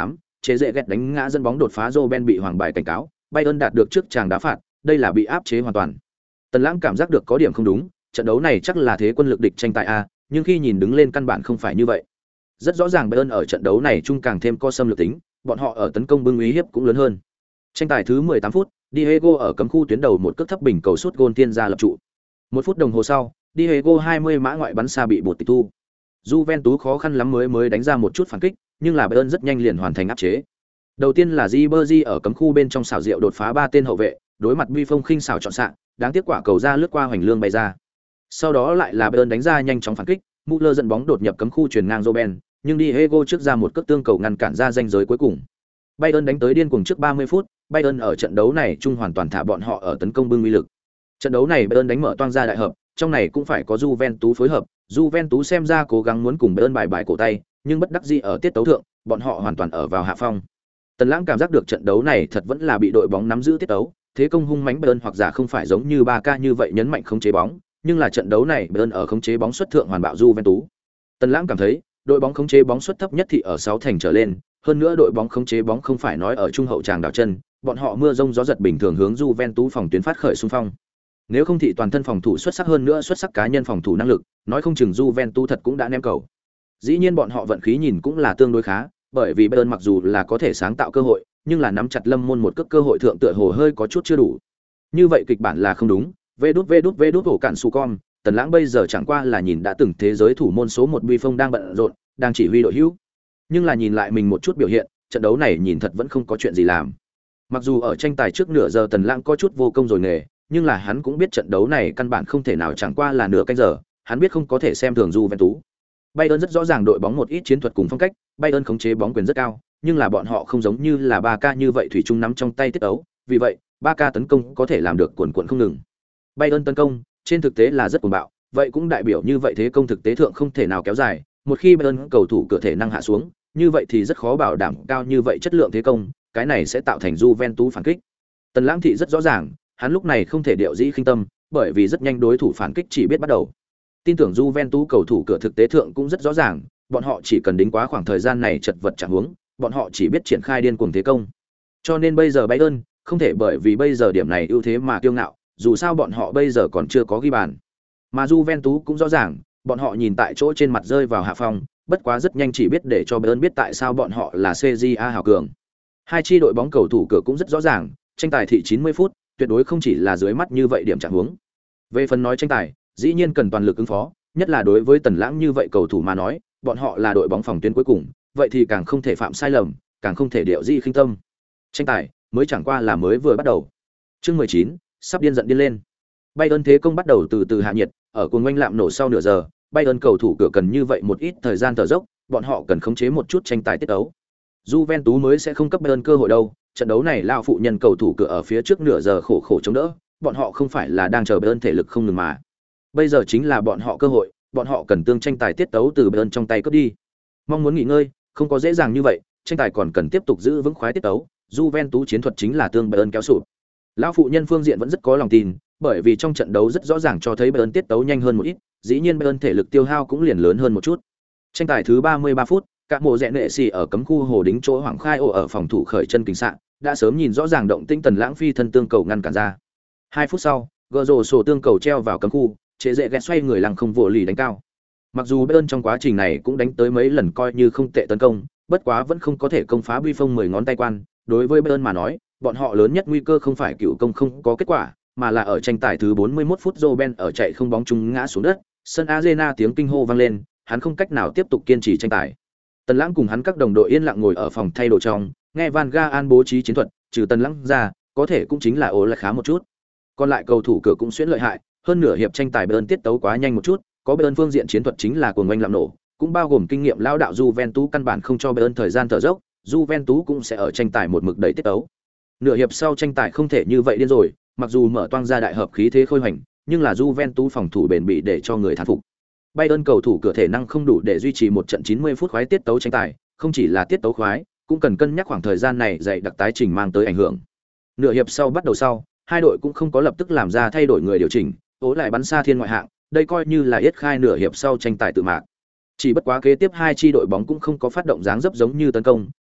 chế dễ ghét đánh ngã dẫn bóng đột phá Roben bị hoàng bài cảnh cáo, Bayern đạt được trước tràng đá phạt, đây là bị áp chế hoàn toàn. Tần Lãng cảm giác được có điểm không đúng, trận đấu này chắc là thế quân lực địch tranh tài a, nhưng khi nhìn đứng lên căn bản không phải như vậy. Rất rõ ràng Bayern ở trận đấu này chung càng thêm có xâm lược tính, bọn họ ở tấn công bưng uy hiếp cũng lớn hơn. Tranh tài thứ 18 phút, Diego ở cấm khu tuyến đầu một cước thấp bình cầu sút gôn tiên ra lập trụ. 1 phút đồng hồ sau, Diego 20 mã ngoại bắn xa bị bột tịch thu. Juventus khó khăn lắm mới đánh ra một chút phản kích, nhưng là Bayern rất nhanh liền hoàn thành áp chế. Đầu tiên là Ribery ở cấm khu bên trong xảo diệu đột phá 3 tên hậu vệ, đối mặt Bi Phong khinh xảo chọn xạ, đáng tiếc quả cầu ra lướt qua hoành lương bay ra. Sau đó lại là Bayern đánh ra nhanh chóng phản kích, Müller dẫn bóng đột nhập cấm khu chuyền ngang Robben, nhưng Diego trước ra một cước tương cầu ngăn cản ra ranh giới cuối cùng. Bayern đánh tới điên cuồng trước 30 phút, Bayern ở trận đấu này chung hoàn toàn thả bọn họ ở tấn công bưng uy lực. Trận đấu này Bayern đánh mở toang ra đại hợp, trong này cũng phải có Juventus phối hợp, Juventus xem ra cố gắng muốn cùng Bayern bài cổ tay, nhưng bất đắc dĩ ở tiết tấu thượng, bọn họ hoàn toàn ở vào hạ phong. Tần Lãng cảm giác được trận đấu này thật vẫn là bị đội bóng nắm giữ tiết tấu, thế công hung mãnh Bayern hoặc giả không phải giống như Barca như vậy nhấn mạnh khống chế bóng, nhưng là trận đấu này Bayern ở khống chế bóng xuất thượng hoàn bạo Juventus. Tần Lãng cảm thấy, đội bóng khống chế bóng suất thấp nhất thì ở 6 thành trở lên, hơn nữa đội bóng khống chế bóng không phải nói ở trung hậu tràng đảo chân, bọn họ mưa rông gió giật bình thường hướng Juventus phòng tuyến phát khởi xung phong. Nếu không thì toàn thân phòng thủ xuất sắc hơn nữa xuất sắc cá nhân phòng thủ năng lực, nói không chừng Juventus thật cũng đã ném cầu. Dĩ nhiên bọn họ vận khí nhìn cũng là tương đối khá, bởi vì Bayern mặc dù là có thể sáng tạo cơ hội, nhưng là nắm chặt Lâm Môn một cước cơ hội thượng tựa hồ hơi có chút chưa đủ. Như vậy kịch bản là không đúng. Vê đút hổ cản su con, Tần Lãng bây giờ chẳng qua là nhìn đã từng thế giới thủ môn số 1 Bi Phong đang bận rộn, đang chỉ huy đội hữu. Nhưng là nhìn lại mình một chút biểu hiện, trận đấu này nhìn thật vẫn không có chuyện gì làm. Mặc dù ở tranh tài trước nửa giờ Tần Lãng có chút vô công rồi nghề, nhưng là hắn cũng biết trận đấu này căn bản không thể nào chẳng qua là nửa canh giờ, hắn biết không có thể xem thường Juventus. Bayern rất rõ ràng đội bóng một ít chiến thuật cùng phong cách, Bayern khống chế bóng quyền rất cao, nhưng là bọn họ không giống như là Barca như vậy thủy chung nắm trong tay tiết ấu, vì vậy, Barca tấn công có thể làm được cuồn cuộn không ngừng. Bayern tấn công, trên thực tế là rất cuồng bạo, vậy cũng đại biểu như vậy thế công thực tế thượng không thể nào kéo dài, một khi Bayern cầu thủ cửa thể năng hạ xuống, như vậy thì rất khó bảo đảm cao như vậy chất lượng thế công, cái này sẽ tạo thành Juventus phản kích. Tần Lãng thị rất rõ ràng, hắn lúc này không thể điệu dĩ khinh tâm, bởi vì rất nhanh đối thủ phản kích chỉ biết bắt đầu. Tin tưởng Juventus cầu thủ cửa thực tế thượng cũng rất rõ ràng, bọn họ chỉ cần đính quá khoảng thời gian này chật vật chẳng huống, bọn họ chỉ biết triển khai điên cuồng thế công. Cho nên bây giờ Bayern không thể bởi vì bây giờ điểm này ưu thế mà kiêu ngạo, dù sao bọn họ bây giờ còn chưa có ghi bàn. Mà Juventus cũng rõ ràng, bọn họ nhìn tại chỗ trên mặt rơi vào hạ phong, bất quá rất nhanh chỉ biết để cho Bayern biết tại sao bọn họ là CJA hào cường. Hai chi đội bóng cầu thủ cửa cũng rất rõ ràng, tranh tài thị 90 phút, tuyệt đối không chỉ là dưới mắt như vậy điểm trạng huống. Về phần nói tranh tài, dĩ nhiên cần toàn lực ứng phó, nhất là đối với Tần Lãng như vậy cầu thủ mà nói, bọn họ là đội bóng phòng tuyến cuối cùng, vậy thì càng không thể phạm sai lầm, càng không thể điệu di khinh tâm. Tranh tài mới chẳng qua là mới vừa bắt đầu. Chương 19, sắp điên giận điên lên. Bayern thế công bắt đầu từ từ hạ nhiệt, ở cuồng oanh lạm nổ sau nửa giờ, Bayern cầu thủ cửa cần như vậy một ít thời gian thở dốc, bọn họ cần khống chế một chút tranh tài tiết đấu. Juventus mới sẽ không cấp Bayern cơ hội đâu, trận đấu này lao phụ nhân cầu thủ cửa ở phía trước nửa giờ khổ khổ chống đỡ, bọn họ không phải là đang chờ Bayern thể lực không ngừng mà. Bây giờ chính là bọn họ cơ hội, bọn họ cần tương tranh tài tiết tấu từ Bayern trong tay cướp đi. Mong muốn nghỉ ngơi, không có dễ dàng như vậy, tranh tài còn cần tiếp tục giữ vững khoái tiết tấu, Juventus chiến thuật chính là tương Bayern kéo sụp. Lão phụ nhân phương diện vẫn rất có lòng tin, bởi vì trong trận đấu rất rõ ràng cho thấy Bayern tiết tấu nhanh hơn một ít, dĩ nhiên Bayern thể lực tiêu hao cũng liền lớn hơn một chút. Tranh tài thứ 33 phút, các mộ rẽ nệ xì ở cấm khu hồ đính chỗ Hoàng Khai ổ ở phòng thủ khởi chân kính xạ, đã sớm nhìn rõ ràng động tĩnh Tần Lãng phi thân tương cầu ngăn cản ra. 2 phút sau, gờ rồ sổ tương cầu treo vào cấm khu, chế dễ ghét xoay người lăng không vỗ lì đánh cao. Mặc dù Bayern trong quá trình này cũng đánh tới mấy lần coi như không tệ tấn công, bất quá vẫn không có thể công phá Bi Phong 10 ngón tay quan, đối với Bayern mà nói, bọn họ lớn nhất nguy cơ không phải cựu công không có kết quả, mà là ở tranh tài thứ 41 phút Robben ở chạy không bóng chung ngã xuống đất, sân Arena tiếng kinh hô vang lên, hắn không cách nào tiếp tục kiên trì tranh tài. Tần Lãng cùng hắn các đồng đội yên lặng ngồi ở phòng thay đồ trong, nghe Van Gaal bố trí chiến thuật, trừ Tần Lãng ra, có thể cũng chính là ố lại khá một chút. Còn lại cầu thủ cửa cũng xuyên lợi hại, hơn nửa hiệp tranh tài Bayern tiết tấu quá nhanh một chút, có Bayern phương diện chiến thuật chính là cuồng oanh làm nổ, cũng bao gồm kinh nghiệm lão đạo Juventus căn bản không cho Bayern thời gian thở dốc, Juventus cũng sẽ ở tranh tài một mực đẩy tiết tấu. Nửa hiệp sau tranh tài không thể như vậy điên rồi, mặc dù mở toang ra đại hợp khí thế khôi hoành, nhưng là Juventus phòng thủ bền bỉ để cho người thán phục. Bayern cầu thủ cửa thể năng không đủ để duy trì một trận 90 phút khoái tiết tấu tranh tài, không chỉ là tiết tấu khoái, cũng cần cân nhắc khoảng thời gian này dày đặc tái trình mang tới ảnh hưởng. Nửa hiệp sau bắt đầu sau, hai đội cũng không có lập tức làm ra thay đổi người điều chỉnh, tố lại bắn xa thiên ngoại hạng, đây coi như là yết khai nửa hiệp sau tranh tài tự mạc. Chỉ bất quá kế tiếp hai chi đội bóng cũng không có phát động dáng dấp giống như tấn công,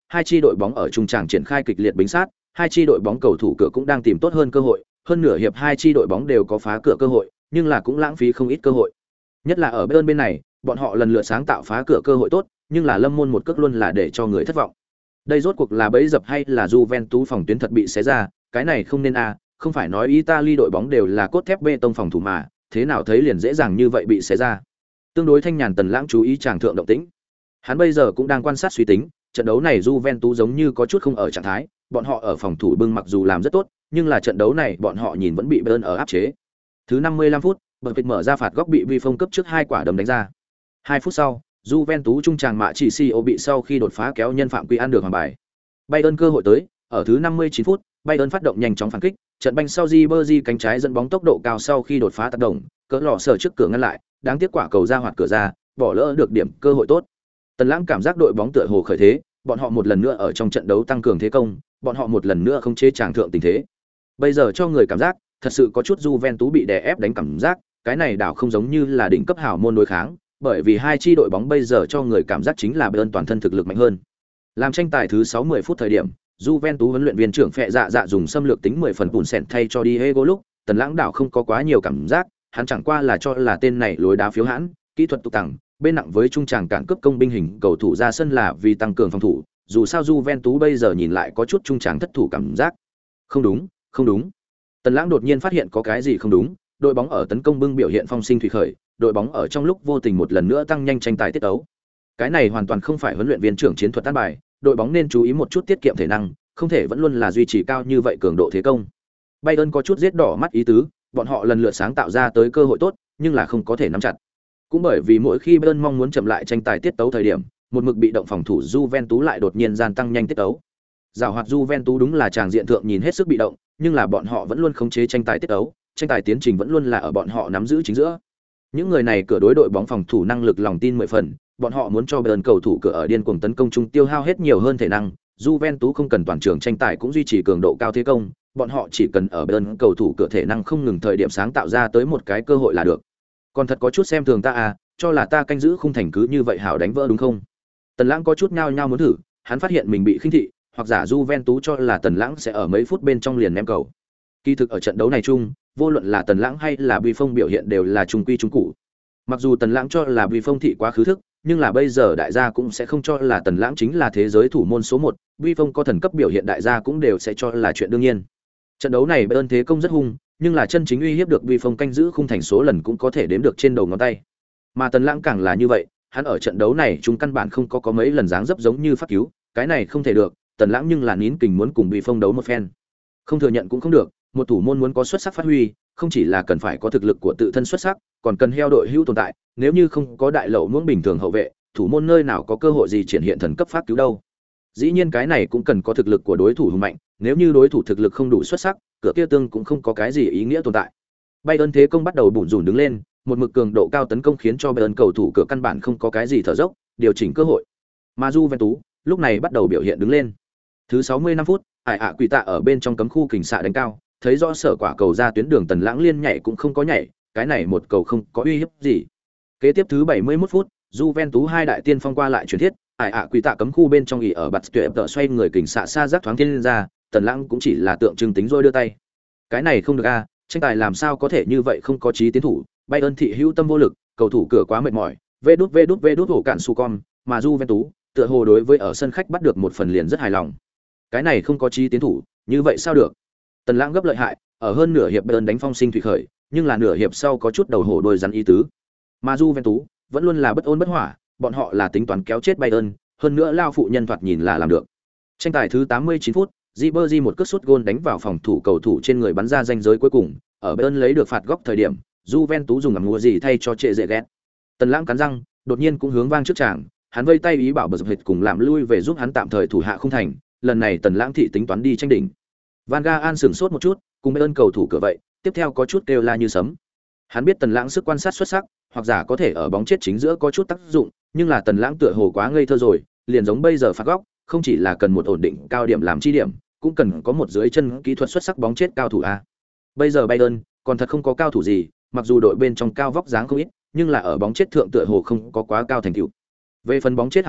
hai chi đội bóng ở trung tràng triển khai kịch liệt bính sát, hai chi đội bóng cầu thủ cửa cũng đang tìm tốt hơn cơ hội, hơn nửa hiệp hai chi đội bóng đều có phá cửa cơ hội, nhưng là cũng lãng phí không ít cơ hội. Nhất là ở bên này, bọn họ lần lượt sáng tạo phá cửa cơ hội tốt, nhưng là Lâm Môn một cước luôn là để cho người thất vọng. Đây rốt cuộc là bẫy dập hay là Juventus phòng tuyến thật bị xé ra, cái này không nên không phải nói Italy đội bóng đều là cốt thép bê tông phòng thủ mà, thế nào thấy liền dễ dàng như vậy bị xé ra. Tương đối thanh nhàn Tần Lãng chú ý chàng thượng động tĩnh. Hắn bây giờ cũng đang quan sát suy tính, trận đấu này Juventus giống như có chút không ở trạng thái, bọn họ ở phòng thủ bưng mặc dù làm rất tốt, nhưng là trận đấu này bọn họ nhìn vẫn bị Bayern ở áp chế. Thứ 55 phút, bật vịt mở ra phạt góc bị Vi Phong cấp trước hai quả đấm đánh ra. 2 phút sau, Juventus trung tràng mạ chỉ CEO bị sau khi đột phá kéo nhân phạm quy ăn được hoàng bài. Bayern cơ hội tới, ở thứ 59 phút, Bayern phát động nhanh chóng phản kích, trận banh sau Ribery cánh trái dẫn bóng tốc độ cao sau khi đột phá tác động, cỡ lọ sở trước cửa ngăn lại, đáng tiếc quả cầu ra hoạt cửa ra, bỏ lỡ được điểm cơ hội tốt. Tần Lãng cảm giác đội bóng tựa hồ khởi thế, bọn họ một lần nữa ở trong trận đấu tăng cường thế công, bọn họ một lần nữa không chế tràng thượng tình thế. Bây giờ cho người cảm giác, thật sự có chút Juventus bị đè ép đánh cảm giác, cái này đảo không giống như là đỉnh cấp hào môn đối kháng, bởi vì hai chi đội bóng bây giờ cho người cảm giác chính là Bayern toàn thân thực lực mạnh hơn. Làm tranh tài thứ 60 phút thời điểm, Juventus huấn luyện viên trưởng Phệ Dạ dùng xâm lược tính 10 phần bùn sẹn thay cho Diego lúc, Tần Lãng đảo không có quá nhiều cảm giác, hắn chẳng qua là cho là tên này lối đá phiếu hãn, kỹ thuật tục tằng, bên nặng với trung tràng cản cướp công binh hình cầu thủ ra sân là vì tăng cường phòng thủ, dù sao Juventus bây giờ nhìn lại có chút trung tràng thất thủ cảm giác. Không đúng, không đúng. Tần Lãng đột nhiên phát hiện có cái gì không đúng, đội bóng ở tấn công bưng biểu hiện phong sinh thủy khởi, đội bóng ở trong lúc vô tình một lần nữa tăng nhanh tranh tài tiết tấu. Cái này hoàn toàn không phải huấn luyện viên trưởng chiến thuật tác bài, đội bóng nên chú ý một chút tiết kiệm thể năng, không thể vẫn luôn là duy trì cao như vậy cường độ thế công. Bayern có chút giết đỏ mắt ý tứ, bọn họ lần lượt sáng tạo ra tới cơ hội tốt, nhưng là không có thể nắm chặt. Cũng bởi vì mỗi khi Bayern mong muốn chậm lại tranh tài tiết tấu thời điểm, một mực bị động phòng thủ Juventus lại đột nhiên gian tăng nhanh tiết tấu. Giảo hoạt Juventus đúng là tràng diện thượng nhìn hết sức bị động, nhưng là bọn họ vẫn luôn khống chế tranh tài tiết tấu, tranh tài tiến trình vẫn luôn là ở bọn họ nắm giữ chính giữa. Những người này cửa đối đội bóng phòng thủ năng lực lòng tin 10 phần, bọn họ muốn cho Bayern cầu thủ cửa ở điên cuồng tấn công trung tiêu hao hết nhiều hơn thể năng, Juventus không cần toàn trường tranh tài cũng duy trì cường độ cao thế công, bọn họ chỉ cần ở Bayern cầu thủ cửa thể năng không ngừng thời điểm sáng tạo ra tới một cái cơ hội là được. Còn thật có chút xem thường ta cho là ta canh giữ khung thành cứ như vậy hảo đánh vỡ đúng không? Tần Lãng có chút nhao nhao muốn thử, hắn phát hiện mình bị khinh thị, hoặc giả Juventus cho là Tần Lãng sẽ ở mấy phút bên trong liền ném cầu. Kỳ thực ở trận đấu này chung, vô luận là Tần Lãng hay là Bùi Phong biểu hiện đều là trung quy trung cụ. Mặc dù Tần Lãng cho là Bùi Phong thị quá khứ thức, nhưng là bây giờ đại gia cũng sẽ không cho là Tần Lãng chính là thế giới thủ môn số 1, Bùi Phong có thần cấp biểu hiện đại gia cũng đều sẽ cho là chuyện đương nhiên. Trận đấu này Bayern thế công rất hung, nhưng là chân chính uy hiếp được Bùi Phong canh giữ khung thành số lần cũng có thể đếm được trên đầu ngón tay. Mà Tần Lãng càng là như vậy, hắn ở trận đấu này chúng căn bản không có mấy lần dáng dấp giống như phát cứu, cái này không thể được, Tần Lãng nhưng là nín kình muốn cùng Bùi Phong đấu một phen. Không thừa nhận cũng không được, một thủ môn muốn có xuất sắc phát huy, không chỉ là cần phải có thực lực của tự thân xuất sắc, còn cần heo đội hữu tồn tại, nếu như không có đại lậu muỗng bình thường hậu vệ, thủ môn nơi nào có cơ hội gì triển hiện thần cấp phát cứu đâu. Dĩ nhiên cái này cũng cần có thực lực của đối thủ hùng mạnh, nếu như đối thủ thực lực không đủ xuất sắc, cửa kia tương cũng không có cái gì ý nghĩa tồn tại. Bayern thế công bắt đầu bủn rủn đứng lên, một mực cường độ cao tấn công khiến cho Bayern cầu thủ cửa căn bản không có cái gì thở dốc, điều chỉnh cơ hội. Mà Juventus lúc này bắt đầu biểu hiện đứng lên. Thứ 65 phút, Quỷ Tạ ở bên trong cấm khu kình xạ đánh cao, thấy rõ sở quả cầu ra tuyến đường Tần Lãng liên nhảy cũng không có nhảy, cái này một cầu không có uy hiếp gì. Kế tiếp thứ 71 phút, Juventus hai đại tiên phong qua lại chuyển thiết, Quỷ Tạ cấm khu bên trong ỉ ở bật tuyệt tợ xoay người kình xạ xa giác thoáng thiên lên ra, Tần Lãng cũng chỉ là tượng trưng tính rồi đưa tay. Cái này không được tranh tài làm sao có thể như vậy không có chí tiến thủ, Bayern thị hữu tâm vô lực, cầu thủ cửa quá mệt mỏi, vê đút hổ cản su con, mà Juventus tựa hồ đối với ở sân khách bắt được một phần liền rất hài lòng. Cái này không có chí tiến thủ, như vậy sao được? Tần Lãng gấp lợi hại, ở hơn nửa hiệp Bayern đánh phong sinh thủy khởi, nhưng là nửa hiệp sau có chút đầu hổ đôi rắn ý tứ. Mà Juventus vẫn luôn là bất ổn bất hỏa, bọn họ là tính toán kéo chết Bayern, hơn nữa lao phụ nhân thoạt nhìn là làm được. Tranh tài thứ 89 phút, Ribery một cước sút gôn đánh vào phòng thủ cầu thủ trên người bắn ra ranh giới cuối cùng, ở Bayern lấy được phạt góc thời điểm, Juventus dùng ẩm mùa gì thay cho trệ dễ ghét. Tần Lãng cắn răng, đột nhiên cũng hướng vang trước tràng, hắn vây tay ý bảo bờ dập hệt cùng làm lui về giúp hắn tạm thời thủ hạ không thành, lần này Tần Lãng thị tính toán đi tranh đỉnh. Van Gaal sửng sốt một chút, cùng Bayern cầu thủ cửa vậy, tiếp theo có chút kêu la như sấm. Hắn biết Tần Lãng sức quan sát xuất sắc, hoặc giả có thể ở bóng chết chính giữa có chút tác dụng, nhưng là Tần Lãng tựa hồ quá ngây thơ rồi, liền giống bây giờ phạt góc, không chỉ là cần một ổn định cao điểm làm chi điểm, cũng cần có một dưới chân kỹ thuật xuất sắc bóng chết cao thủ a. Bây giờ Bayern còn thật không có cao thủ gì, mặc dù đội bên trong cao vóc dáng không ít, nhưng là ở bóng chết thượng tựa hồ không có quá cao thành tựu. Về phần bóng chết hảo thủ,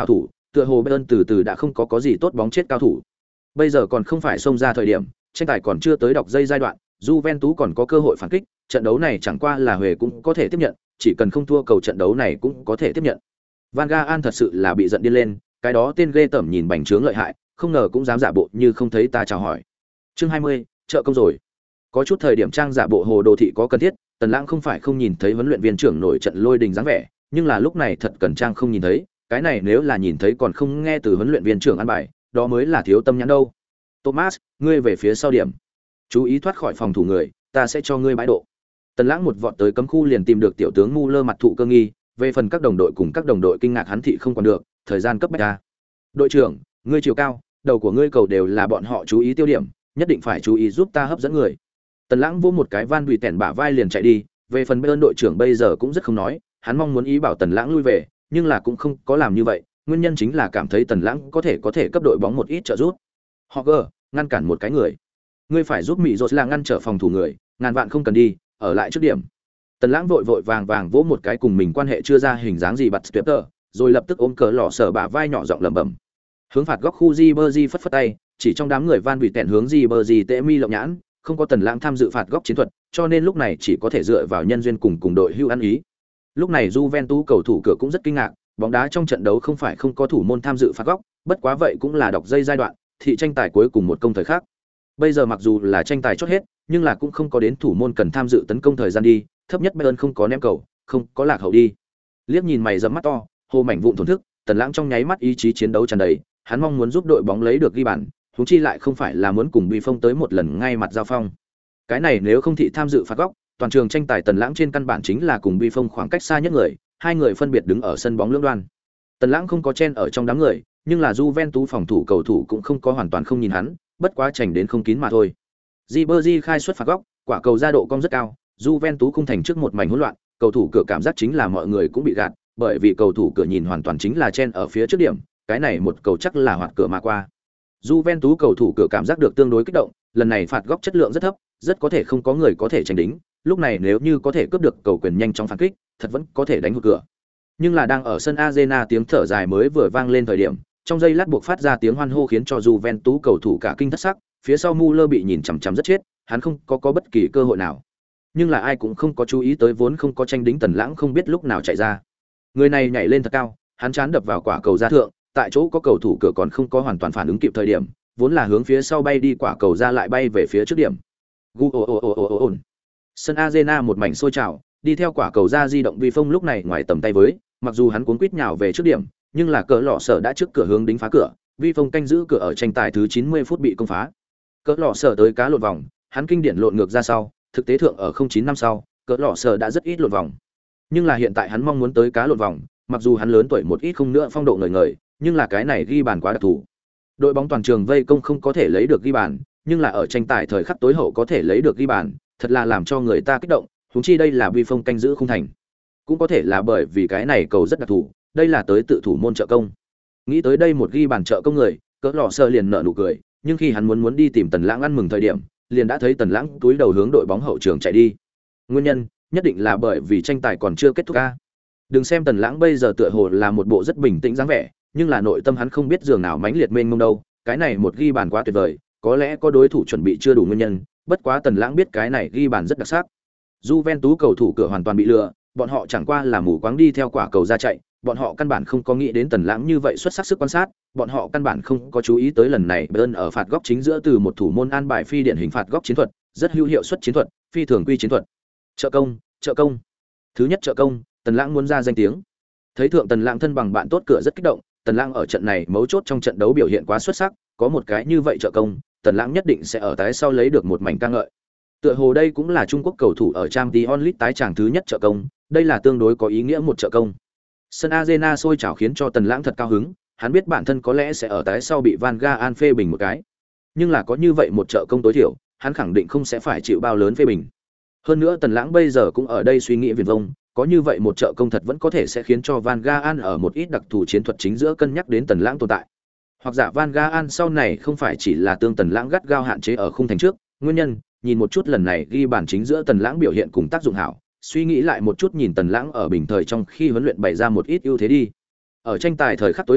tựa hồ Bayern từ từ đã không có gì tốt bóng chết cao thủ. Bây giờ còn không phải xông ra thời điểm, tranh tài còn chưa tới đọc dây giai đoạn, Juventus còn có cơ hội phản kích, trận đấu này chẳng qua là Huệ cũng có thể tiếp nhận, chỉ cần không thua cầu trận đấu này cũng có thể tiếp nhận. Van Gaal thật sự là bị giận điên lên, cái đó tên ghê tởm nhìn bành trướng lợi hại, không ngờ cũng dám giả bộ như không thấy ta chào hỏi. Chương 20, trợ công rồi. Có chút thời điểm trang giả bộ hồ đồ thị có cần thiết, Tần Lãng không phải không nhìn thấy huấn luyện viên trưởng nổi trận lôi đình dáng vẻ, nhưng là lúc này thật cần trang không nhìn thấy, cái này nếu là nhìn thấy còn không nghe từ huấn luyện viên trưởng ăn bài, đó mới là thiếu tâm nhãn đâu. Thomas, ngươi về phía sau điểm. Chú ý thoát khỏi phòng thủ người, ta sẽ cho ngươi bãi độ. Tần Lãng một vọt tới cấm khu liền tìm được tiểu tướng Muller mặt thụ cơ nghi, về phần các đồng đội cùng các đồng đội kinh ngạc hắn thị không còn được, thời gian cấp bách ra. Đội trưởng, ngươi chiều cao, đầu của ngươi cầu đều là bọn họ chú ý tiêu điểm, nhất định phải chú ý giúp ta hấp dẫn người. Tần Lãng vỗ một cái Van Đùi tẻn bả vai liền chạy đi, về phần bên đội trưởng bây giờ cũng rất không nói, hắn mong muốn ý bảo Tần Lãng lui về, nhưng là cũng không có làm như vậy, nguyên nhân chính là cảm thấy Tần Lãng có thể cấp đội bóng một ít trợ giúp. Hogger, ngăn cản một cái người. Ngươi phải giúp Mỹ Rốt là ngăn trở phòng thủ người, ngàn vạn không cần đi, ở lại trước điểm. Tần Lãng vội vàng vỗ một cái cùng mình quan hệ chưa ra hình dáng gì bật Twitter, rồi lập tức ôm cờ lọ sở bả vai nhỏ giọng lẩm bẩm. Hướng phạt góc khu Ribery phất phất tay, chỉ trong đám người Van Đùi tẹn hướng Ribery tệ mi lộng nhãn, không có Tần Lãng tham dự phạt góc chiến thuật, cho nên lúc này chỉ có thể dựa vào nhân duyên cùng đội hưu ăn ý. Lúc này Juventus cầu thủ cửa cũng rất kinh ngạc, bóng đá trong trận đấu không phải không có thủ môn tham dự phạt góc, bất quá vậy cũng là đọc dây giai đoạn, thị tranh tài cuối cùng một công thời khác. Bây giờ mặc dù là tranh tài chót hết, nhưng là cũng không có đến thủ môn cần tham dự tấn công thời gian đi, thấp nhất Bayern không có ném cầu, không có lạc hậu đi. Liếc nhìn mày rậm mắt to, hồ mảnh vụn thổn thức, Tần Lãng trong nháy mắt ý chí chiến đấu tràn đầy, hắn mong muốn giúp đội bóng lấy được ghi bàn, huống chi lại không phải là muốn cùng Bi Phong tới một lần ngay mặt giao phong. Cái này nếu không thị tham dự phạt góc, toàn trường tranh tài Tần Lãng trên căn bản chính là cùng Bi Phong khoảng cách xa nhất người, hai người phân biệt đứng ở sân bóng lưỡng đoan. Tần Lãng không có chen ở trong đám người, nhưng là Juventus phòng thủ cầu thủ cũng không có hoàn toàn không nhìn hắn, bất quá chảnh đến không kín mà thôi. Ribery khai xuất phạt góc, quả cầu ra độ cong rất cao, Juventus khung thành trước một mảnh hỗn loạn, cầu thủ cửa cảm giác chính là mọi người cũng bị gạt, bởi vì cầu thủ cửa nhìn hoàn toàn chính là chen ở phía trước điểm, cái này một cầu chắc là hoạt cửa mà qua. Juventus cầu thủ cửa cảm giác được tương đối kích động, lần này phạt góc chất lượng rất thấp, rất có thể không có người có thể tránh đính, lúc này nếu như có thể cướp được cầu quyền nhanh chóng phản kích, thật vẫn có thể đánh hụt cửa. Nhưng là đang ở sân Arena tiếng thở dài mới vừa vang lên thời điểm, trong giây lát buộc phát ra tiếng hoan hô khiến cho Juventus cầu thủ cả kinh thất sắc, phía sau Muller bị nhìn chằm chằm rất chết, hắn không có bất kỳ cơ hội nào. Nhưng là ai cũng không có chú ý tới vốn không có tranh đính Tần Lãng không biết lúc nào chạy ra. Người này nhảy lên thật cao, hắn chán đập vào quả cầu ra thượng, tại chỗ có cầu thủ cửa còn không có hoàn toàn phản ứng kịp thời điểm, vốn là hướng phía sau bay đi quả cầu ra lại bay về phía trước điểm. Sân Arena một mảnh sôi trào, đi theo quả cầu ra di động Vi Phong lúc này ngoài tầm tay với, mặc dù hắn cuốn quýt nhào về trước điểm, nhưng là cỡ lọ sở đã trước cửa hướng đính phá cửa, Vi Phong canh giữ cửa ở tranh tài thứ 90 phút bị công phá. Cỡ lọ sở tới cá lộn vòng, hắn kinh điển lộn ngược ra sau, thực tế thượng ở 09 năm sau, cỡ lọ sở đã rất ít lộn vòng. Nhưng là hiện tại hắn mong muốn tới cá lộn vòng, mặc dù hắn lớn tuổi một ít không nữa phong độ ngời ngời, nhưng là cái này ghi bàn quá đặc thù. Đội bóng toàn trường vây công không có thể lấy được ghi bàn, nhưng là ở tranh tài thời khắc tối hậu có thể lấy được ghi bàn, thật là làm cho người ta kích động, huống chi đây là Vi Phong canh giữ khung thành. Cũng có thể là bởi vì cái này cầu rất đặc thù, đây là tới tự thủ môn trợ công. Nghĩ tới đây một ghi bàn trợ công người, cỡ lọ sơ liền nở nụ cười, nhưng khi hắn muốn đi tìm Tần Lãng ăn mừng thời điểm, liền đã thấy Tần Lãng túi đầu hướng đội bóng hậu trường chạy đi. Nguyên nhân, nhất định là bởi vì tranh tài còn chưa kết thúc a. Đừng xem Tần Lãng bây giờ tựa hồ là một bộ rất bình tĩnh dáng vẻ, nhưng là nội tâm hắn không biết giường nào mãnh liệt mênh mông đâu, cái này một ghi bàn quá tuyệt vời, có lẽ có đối thủ chuẩn bị chưa đủ nguyên nhân, bất quá Tần Lãng biết cái này ghi bàn rất đặc sắc. Juventus cầu thủ cửa hoàn toàn bị lừa, bọn họ chẳng qua là mù quáng đi theo quả cầu ra chạy, bọn họ căn bản không có nghĩ đến Tần Lãng như vậy xuất sắc sức quan sát, bọn họ căn bản không có chú ý tới lần này Bayern ở phạt góc chính giữa từ một thủ môn an bài phi điển hình phạt góc chiến thuật, rất hữu hiệu suất chiến thuật, phi thường quy chiến thuật. Trợ công. Thứ nhất trợ công, Tần Lãng muốn ra danh tiếng. Thấy thượng Tần Lãng thân bằng bạn tốt cửa rất kích động, Tần Lãng ở trận này mấu chốt trong trận đấu biểu hiện quá xuất sắc, có một cái như vậy trợ công, Tần Lãng nhất định sẽ ở tái sau lấy được một mảnh ca ngợi. Tựa hồ đây cũng là Trung Quốc cầu thủ ở Champions League tái tràng thứ nhất trợ công, đây là tương đối có ý nghĩa một trợ công. Sân Arena sôi trào khiến cho Tần Lãng thật cao hứng, hắn biết bản thân có lẽ sẽ ở tái sau bị Van Gaal phê bình một cái. Nhưng là có như vậy một trợ công tối thiểu, hắn khẳng định không sẽ phải chịu bao lớn phê bình. Hơn nữa Tần Lãng bây giờ cũng ở đây suy nghĩ viển vông, có như vậy một trợ công thật vẫn có thể sẽ khiến cho Van Gaal ở một ít đặc thù chiến thuật chính giữa cân nhắc đến Tần Lãng tồn tại. Hoặc giả Van Gaal sau này không phải chỉ là tương Tần Lãng gắt gao hạn chế ở khung thành trước, nguyên nhân, nhìn một chút lần này ghi bàn chính giữa Tần Lãng biểu hiện cùng tác dụng hảo, suy nghĩ lại một chút nhìn Tần Lãng ở bình thời trong khi huấn luyện bày ra một ít ưu thế đi. Ở tranh tài thời khắc tối hậu,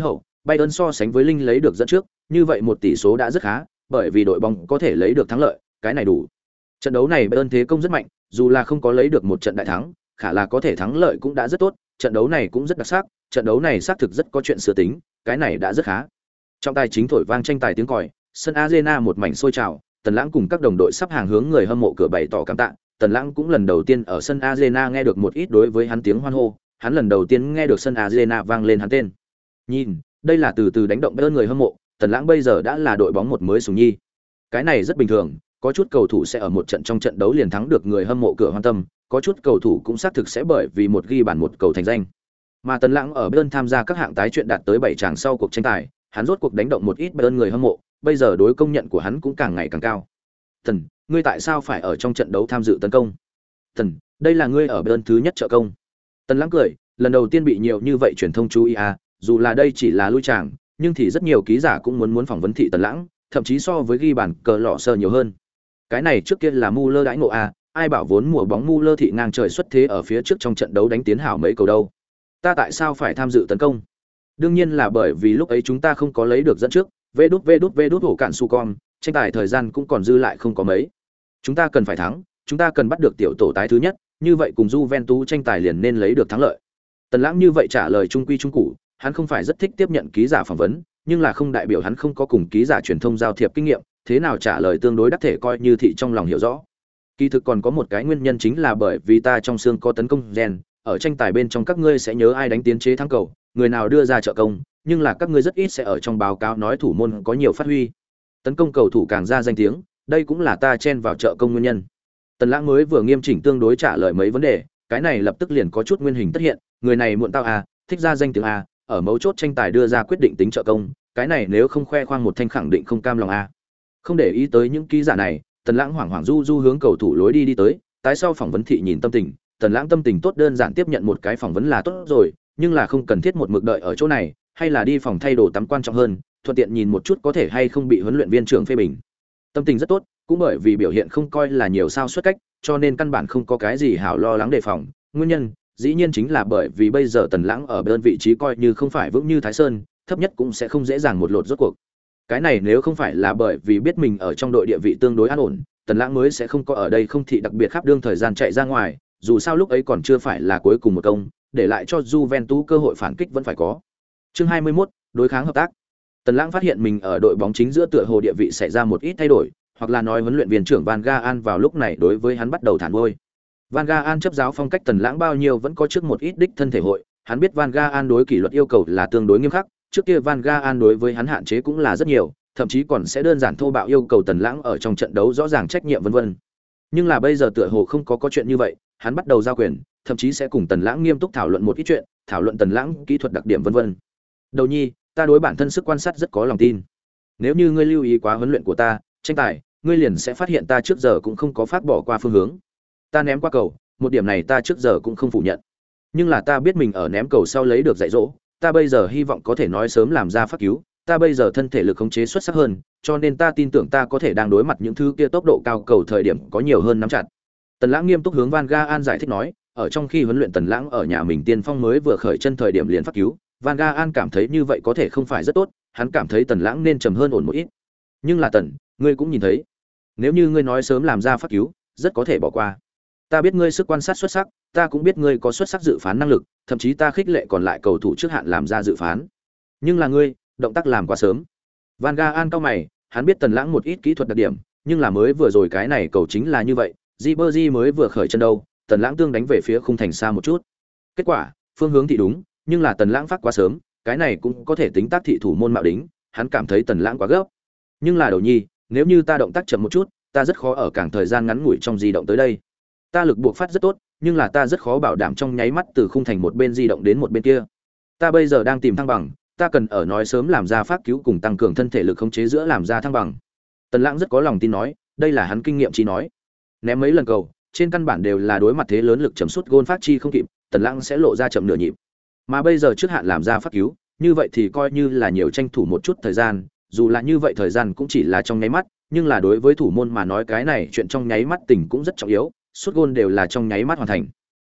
Bayern so sánh với Linh lấy được dẫn trước, như vậy một tỷ số đã rất khá, bởi vì đội bóng có thể lấy được thắng lợi, cái này đủ. Trận đấu này Bayern thế công rất mạnh, dù là không có lấy được một trận đại thắng, khả là có thể thắng lợi cũng đã rất tốt, trận đấu này cũng rất đặc sắc, trận đấu này xác thực rất có chuyện sửa tính, cái này đã rất khá. Trong tài chính thổi vang tranh tài tiếng còi, sân Arena một mảnh sôi trào, Tần Lãng cùng các đồng đội sắp hàng hướng người hâm mộ cửa bày tỏ cảm tạ. Tần Lãng cũng lần đầu tiên ở sân Arena nghe được một ít đối với hắn tiếng hoan hô, hắn lần đầu tiên nghe được sân Arena vang lên hắn tên. Nhìn, đây là từ từ đánh động Bayern người hâm mộ, Tần Lãng bây giờ đã là đội bóng một mới sủng nhi. Cái này rất bình thường, có chút cầu thủ sẽ ở một trận trong trận đấu liền thắng được người hâm mộ cửa hoan tâm, có chút cầu thủ cũng xác thực sẽ bởi vì một ghi bàn một cầu thành danh. Mà Tần Lãng ở Bayern tham gia các hạng tái chuyện đạt tới 7 tràng sau cuộc tranh tài, hắn rốt cuộc đánh động một ít Bayern người hâm mộ, bây giờ đối công nhận của hắn cũng càng ngày càng cao. "Tần, ngươi tại sao phải ở trong trận đấu tham dự tấn công?" "Tần, đây là ngươi ở Bayern thứ nhất trợ công." Tần Lãng cười, lần đầu tiên bị nhiều như vậy truyền thông chú ý dù là đây chỉ là lui tràng, nhưng thì rất nhiều ký giả cũng muốn phỏng vấn thị Tần Lãng, thậm chí so với ghi bàn cờ lọ sơ nhiều hơn. Cái này trước kia là Muller đãi ngộ ai bảo vốn mùa bóng Muller thị ngang trời xuất thế ở phía trước trong trận đấu đánh tiến hảo mấy cầu đâu. Ta tại sao phải tham dự tấn công? Đương nhiên là bởi vì lúc ấy chúng ta không có lấy được dẫn trước, vê đút hổ cạn su con, tranh tài thời gian cũng còn dư lại không có mấy. Chúng ta cần phải thắng, chúng ta cần bắt được tiểu tổ tái thứ nhất, như vậy cùng Juventus tranh tài liền nên lấy được thắng lợi. Tần Lãng như vậy trả lời trung quy trung cụ, hắn không phải rất thích tiếp nhận ký giả phỏng vấn, nhưng là không đại biểu hắn không có cùng ký giả truyền thông giao thiệp kinh nghiệm, thế nào trả lời tương đối đắc thể coi như thị trong lòng hiểu rõ. Kỳ thực còn có một cái nguyên nhân chính là bởi vì ta trong xương có tấn công gen, ở tranh tài bên trong các ngươi sẽ nhớ ai đánh tiến chế thắng cầu, người nào đưa ra trợ công, nhưng là các ngươi rất ít sẽ ở trong báo cáo nói thủ môn có nhiều phát huy. Tấn công cầu thủ càng ra danh tiếng, đây cũng là ta chen vào trợ công nguyên nhân. Tần Lãng mới vừa nghiêm chỉnh tương đối trả lời mấy vấn đề, cái này lập tức liền có chút nguyên hình tất hiện, người này muộn tao thích ra danh tiếng ở mấu chốt tranh tài đưa ra quyết định tính trợ công, cái này nếu không khoe khoang một thanh khẳng định không cam lòng Không để ý tới những ký giả này, Tần Lãng hoảng hoảng du hướng cầu thủ lối đi tới, tái sau phỏng vấn thị nhìn tâm tình, Tần Lãng tâm tình tốt đơn giản tiếp nhận một cái phỏng vấn là tốt rồi, nhưng là không cần thiết một mực đợi ở chỗ này, hay là đi phòng thay đồ tắm quan trọng hơn, thuận tiện nhìn một chút có thể hay không bị huấn luyện viên trưởng phê bình. Tâm tình rất tốt, cũng bởi vì biểu hiện không coi là nhiều sao xuất cách, cho nên căn bản không có cái gì hảo lo lắng đề phòng. Nguyên nhân, dĩ nhiên chính là bởi vì bây giờ Tần Lãng ở bên vị trí coi như không phải vững như Thái Sơn, thấp nhất cũng sẽ không dễ dàng một lột rốt cuộc. Cái này nếu không phải là bởi vì biết mình ở trong đội địa vị tương đối an ổn, Tần Lãng mới sẽ không có ở đây không thị đặc biệt khắp đương thời gian chạy ra ngoài, dù sao lúc ấy còn chưa phải là cuối cùng một công, để lại cho Juventus cơ hội phản kích vẫn phải có. Chương 21, đối kháng hợp tác. Tần Lãng phát hiện mình ở đội bóng chính giữa tựa hồ địa vị xảy ra một ít thay đổi, hoặc là nói huấn luyện viên trưởng Van Gaal vào lúc này đối với hắn bắt đầu thản vôi. Van Gaal chấp giáo phong cách Tần Lãng bao nhiêu vẫn có trước một ít đích thân thể hội, hắn biết Van Gaal đối kỷ luật yêu cầu là tương đối nghiêm khắc, trước kia Van Gaal đối với hắn hạn chế cũng là rất nhiều, thậm chí còn sẽ đơn giản thô bạo yêu cầu Tần Lãng ở trong trận đấu rõ ràng trách nhiệm vân vân. Nhưng là bây giờ tựa hồ không có chuyện như vậy, hắn bắt đầu giao quyền, thậm chí sẽ cùng Tần Lãng nghiêm túc thảo luận một ít chuyện, thảo luận Tần Lãng kỹ thuật đặc điểm vân vân. Đầu nhi, ta đối bản thân sức quan sát rất có lòng tin. Nếu như ngươi lưu ý quá huấn luyện của ta, tranh tài, ngươi liền sẽ phát hiện ta trước giờ cũng không có phát bỏ qua phương hướng. Ta ném qua cầu, một điểm này ta trước giờ cũng không phủ nhận. Nhưng là ta biết mình ở ném cầu sau lấy được dạy dỗ, ta bây giờ hy vọng có thể nói sớm làm ra phát cứu, ta bây giờ thân thể lực khống chế xuất sắc hơn, cho nên ta tin tưởng ta có thể đang đối mặt những thứ kia tốc độ cao cầu thời điểm có nhiều hơn nắm chặt. Tần Lãng nghiêm túc hướng Van Gaal giải thích nói, ở trong khi huấn luyện Tần Lãng ở nhà mình tiên phong mới vừa khởi chân thời điểm liền phát cứu, Van Gaal cảm thấy như vậy có thể không phải rất tốt, hắn cảm thấy Tần Lãng nên trầm hơn ổn một ít. Nhưng là Tần, ngươi cũng nhìn thấy, nếu như ngươi nói sớm làm ra phát cứu, rất có thể bỏ qua. Ta biết ngươi sức quan sát xuất sắc, ta cũng biết ngươi có xuất sắc dự phán năng lực, thậm chí ta khích lệ còn lại cầu thủ trước hạn làm ra dự phán. Nhưng là ngươi, động tác làm quá sớm. Van Gaal cau mày, hắn biết Tần Lãng một ít kỹ thuật đặc điểm, nhưng là mới vừa rồi cái này cầu chính là như vậy, Ribery mới vừa khởi chân đâu, Tần Lãng tương đánh về phía khung thành xa một chút. Kết quả, phương hướng thì đúng, nhưng là Tần Lãng phát quá sớm, cái này cũng có thể tính tác thị thủ môn mạo đính, hắn cảm thấy Tần Lãng quá gấp. Nhưng là đầu nhi, nếu như ta động tác chậm một chút, ta rất khó ở càng thời gian ngắn ngủi trong di động tới đây. Ta lực buộc phát rất tốt, nhưng là ta rất khó bảo đảm trong nháy mắt từ khung thành một bên di động đến một bên kia. Ta bây giờ đang tìm thăng bằng, ta cần ở nói sớm làm ra phát cứu cùng tăng cường thân thể lực khống chế giữa làm ra thăng bằng. Tần Lãng rất có lòng tin nói, đây là hắn kinh nghiệm chỉ nói. Ném mấy lần cầu, trên căn bản đều là đối mặt thế lớn lực chấm sút gôn phát chi không kịp, Tần Lãng sẽ lộ ra chậm nửa nhịp. Mà bây giờ trước hạn làm ra phát cứu, như vậy thì coi như là nhiều tranh thủ một chút thời gian, dù là như vậy thời gian cũng chỉ là trong nháy mắt, nhưng là đối với thủ môn mà nói cái này chuyện trong nháy mắt tình cũng rất trọng yếu, sút gôn đều là trong nháy mắt hoàn thành.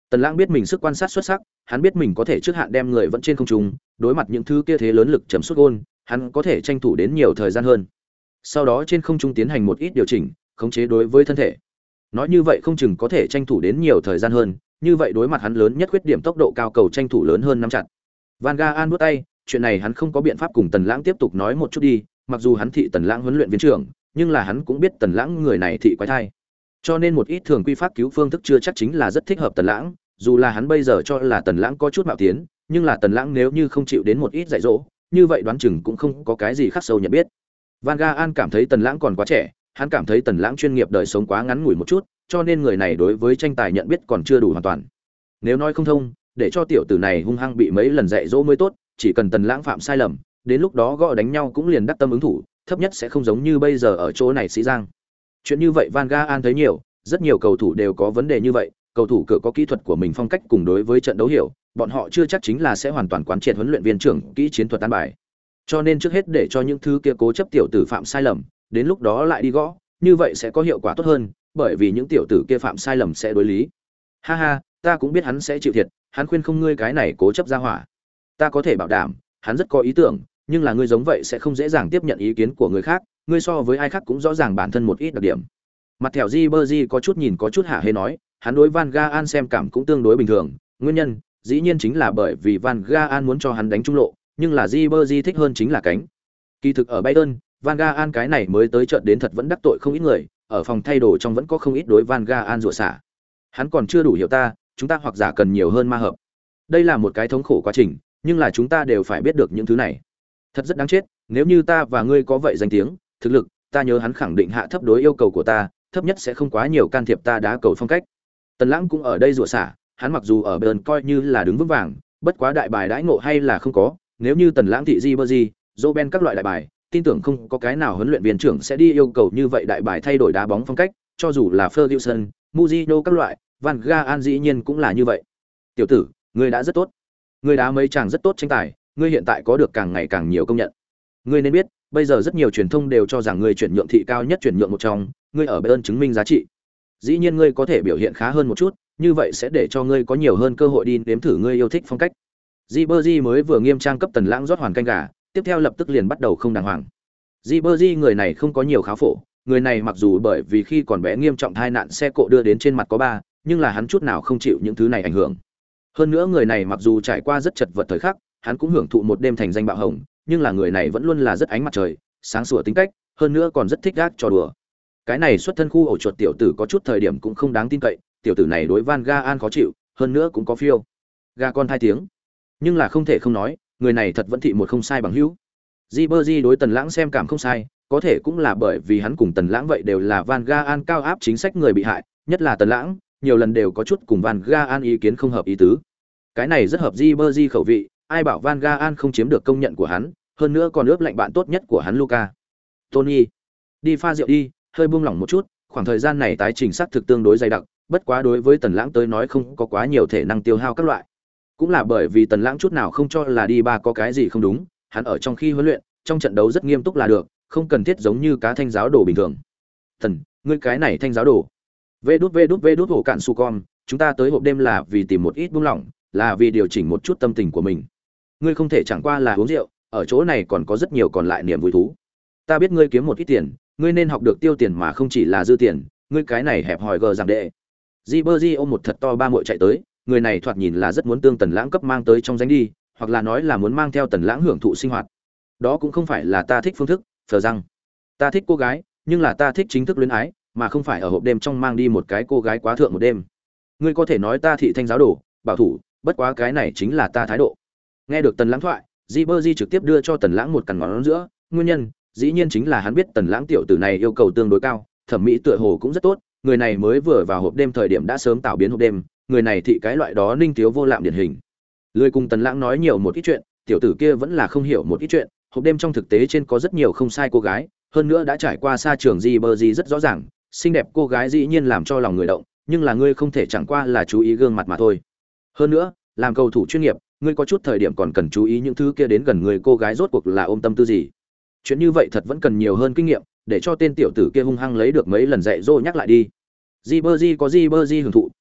Tần Lãng biết mình sức quan sát xuất sắc, hắn biết mình có thể trước hạn đem người vẫn trên không trung, đối mặt những thứ kia thế lớn lực chấm sút gôn, hắn có thể tranh thủ đến nhiều thời gian hơn. Sau đó trên không trung tiến hành một ít điều chỉnh, khống chế đối với thân thể. Nói như vậy không chừng có thể tranh thủ đến nhiều thời gian hơn, như vậy đối mặt hắn lớn nhất khuyết điểm tốc độ cao cầu tranh thủ lớn hơn nắm chặt. Van Gaal buốt tay, chuyện này hắn không có biện pháp cùng Tần Lãng tiếp tục nói một chút đi, mặc dù hắn thị Tần Lãng huấn luyện viên trưởng, nhưng là hắn cũng biết Tần Lãng người này thị quái thai. Cho nên một ít thường quy pháp cứu phương thức chưa chắc chính là rất thích hợp Tần Lãng, dù là hắn bây giờ cho là Tần Lãng có chút mạo tiến, nhưng là Tần Lãng nếu như không chịu đến một ít dạy dỗ, như vậy đoán chừng cũng không có cái gì khắc sâu nhận biết. Van Gaal cảm thấy Tần Lãng còn quá trẻ, hắn cảm thấy Tần Lãng chuyên nghiệp đời sống quá ngắn ngủi một chút, cho nên người này đối với tranh tài nhận biết còn chưa đủ hoàn toàn. Nếu nói không thông, để cho tiểu tử này hung hăng bị mấy lần dạy dỗ mới tốt, chỉ cần Tần Lãng phạm sai lầm, đến lúc đó gõ đánh nhau cũng liền đắc tâm ứng thủ, thấp nhất sẽ không giống như bây giờ ở chỗ này Sĩ Giang. Chuyện như vậy Van Gaal thấy nhiều, rất nhiều cầu thủ đều có vấn đề như vậy, cầu thủ cửa có kỹ thuật của mình phong cách cùng đối với trận đấu hiểu, bọn họ chưa chắc chính là sẽ hoàn toàn quán triệt huấn luyện viên trưởng kỹ chiến thuật an bài. Cho nên trước hết để cho những thứ kia cố chấp tiểu tử phạm sai lầm, đến lúc đó lại đi gõ, như vậy sẽ có hiệu quả tốt hơn, bởi vì những tiểu tử kia phạm sai lầm sẽ đối lý. Ha ha, ta cũng biết hắn sẽ chịu thiệt, hắn khuyên không ngươi cái này cố chấp ra hỏa. Ta có thể bảo đảm, hắn rất có ý tưởng, nhưng là ngươi giống vậy sẽ không dễ dàng tiếp nhận ý kiến của người khác, ngươi so với ai khác cũng rõ ràng bản thân một ít đặc điểm. Mặt thẻo Ribery có chút nhìn có chút hả hê nói, hắn đối Van Gaal xem cảm cũng tương đối bình thường, nguyên nhân dĩ nhiên chính là bởi vì Van Gaal muốn cho hắn đánh trung lộ, nhưng là Ribery thích hơn chính là cánh. Kỳ thực ở Bayern, Van Gaal cái này mới tới trận đến thật vẫn đắc tội không ít người, ở phòng thay đồ trong vẫn có không ít đối Van Gaal rủa xả. Hắn còn chưa đủ hiểu ta, chúng ta hoặc giả cần nhiều hơn ma hợp. Đây là một cái thống khổ quá trình, nhưng là chúng ta đều phải biết được những thứ này. Thật rất đáng chết, nếu như ta và ngươi có vậy danh tiếng, thực lực, ta nhớ hắn khẳng định hạ thấp đối yêu cầu của ta, thấp nhất sẽ không quá nhiều can thiệp ta đá cầu phong cách. Tần Lãng cũng ở đây rủa xả, hắn mặc dù ở Bayern coi như là đứng vững vàng, bất quá đại bài đãi ngộ hay là không có, nếu như Tần Lãng thị Ribery, Robben các loại đại bài, tin tưởng không có cái nào huấn luyện viên trưởng sẽ đi yêu cầu như vậy đại bài thay đổi đá bóng phong cách, cho dù là Ferguson, Mourinho các loại, Van Gaal dĩ nhiên cũng là như vậy. Tiểu tử, ngươi đã rất tốt. Ngươi đá mấy chàng rất tốt tranh tài, ngươi hiện tại có được càng ngày càng nhiều công nhận. Ngươi nên biết, bây giờ rất nhiều truyền thông đều cho rằng ngươi chuyển nhượng thị cao nhất chuyển nhượng một trong, ngươi ở Bayern chứng minh giá trị. Dĩ nhiên ngươi có thể biểu hiện khá hơn một chút, như vậy sẽ để cho ngươi có nhiều hơn cơ hội đi nếm thử ngươi yêu thích phong cách. Ribery mới vừa nghiêm trang cấp Tần Lãng rót hoàn canh gà, tiếp theo lập tức liền bắt đầu không đàng hoàng. Ribery người này không có nhiều khá phổ, người này mặc dù bởi vì khi còn bé nghiêm trọng tai nạn xe cộ đưa đến trên mặt có ba, nhưng là hắn chút nào không chịu những thứ này ảnh hưởng. Hơn nữa người này mặc dù trải qua rất chật vật thời khắc, hắn cũng hưởng thụ một đêm thành danh bạo hồng, nhưng là người này vẫn luôn là rất ánh mặt trời, sáng sủa tính cách, hơn nữa còn rất thích gác trò đùa. Cái này xuất thân khu ổ chuột tiểu tử có chút thời điểm cũng không đáng tin cậy, tiểu tử này đối Van Gaal khó chịu, hơn nữa cũng có phiêu. Gà con hai tiếng. Nhưng là không thể không nói, người này thật vẫn thị một không sai bằng hữu. Ribery đối Tần Lãng xem cảm không sai, có thể cũng là bởi vì hắn cùng Tần Lãng vậy đều là Van Gaal cao áp chính sách người bị hại, nhất là Tần Lãng, nhiều lần đều có chút cùng Van Gaal ý kiến không hợp ý tứ. Cái này rất hợp Ribery khẩu vị, ai bảo Van Gaal không chiếm được công nhận của hắn, hơn nữa còn ướp lạnh bạn tốt nhất của hắn Luka. Tony, đi pha rượu đi, hơi buông lỏng một chút, khoảng thời gian này tái trình sát thực tương đối dày đặc, bất quá đối với Tần Lãng tới nói không có quá nhiều thể năng tiêu hao các loại. Cũng là bởi vì Tần Lãng chút nào không cho là đi ba có cái gì không đúng, hắn ở trong khi huấn luyện, trong trận đấu rất nghiêm túc là được, không cần thiết giống như cá thanh giáo đồ bình thường. Thần, ngươi cái này thanh giáo đồ. Vê đút hổ cạn su con, chúng ta tới hộp đêm là vì tìm một ít buông lỏng, là vì điều chỉnh một chút tâm tình của mình. Ngươi không thể chẳng qua là uống rượu, ở chỗ này còn có rất nhiều còn lại niềm vui thú. Ta biết ngươi kiếm một ít tiền, ngươi nên học được tiêu tiền mà không chỉ là dư tiền, ngươi cái này hẹp hòi gờ rằng đệ. Ribery ôm một thật to ba muội chạy tới, người này thoạt nhìn là rất muốn tương Tần Lãng cấp mang tới trong danh đi, hoặc là nói là muốn mang theo Tần Lãng hưởng thụ sinh hoạt. Đó cũng không phải là ta thích phương thức, phờ rằng ta thích cô gái, nhưng là ta thích chính thức luyến ái, mà không phải ở hộp đêm trong mang đi một cái cô gái quá thượng một đêm. Ngươi có thể nói ta thị thanh giáo đồ, bảo thủ, bất quá cái này chính là ta thái độ. Nghe được Tần Lãng thoại, Ribery trực tiếp đưa cho Tần Lãng một cằn ngón giữa, nguyên nhân dĩ nhiên chính là hắn biết Tần Lãng tiểu tử này yêu cầu tương đối cao, thẩm mỹ tựa hồ cũng rất tốt, người này mới vừa vào hộp đêm thời điểm đã sớm tạo biến hộp đêm, người này thị cái loại đó ninh thiếu vô lạm điển hình. Lười cùng Tần Lãng nói nhiều một ít chuyện, tiểu tử kia vẫn là không hiểu một ít chuyện, hộp đêm trong thực tế trên có rất nhiều không sai cô gái, hơn nữa đã trải qua xa trường Ribery rất rõ ràng, xinh đẹp cô gái dĩ nhiên làm cho lòng người động, nhưng là ngươi không thể chẳng qua là chú ý gương mặt mà thôi. Hơn nữa, làm cầu thủ chuyên nghiệp, ngươi có chút thời điểm còn cần chú ý những thứ kia đến gần người cô gái rốt cuộc là ôm tâm tư gì. Chuyện như vậy thật vẫn cần nhiều hơn kinh nghiệm, để cho tên tiểu tử kia hung hăng lấy được mấy lần dạy dỗ nhắc lại đi. Ribery có Ribery hưởng thụ,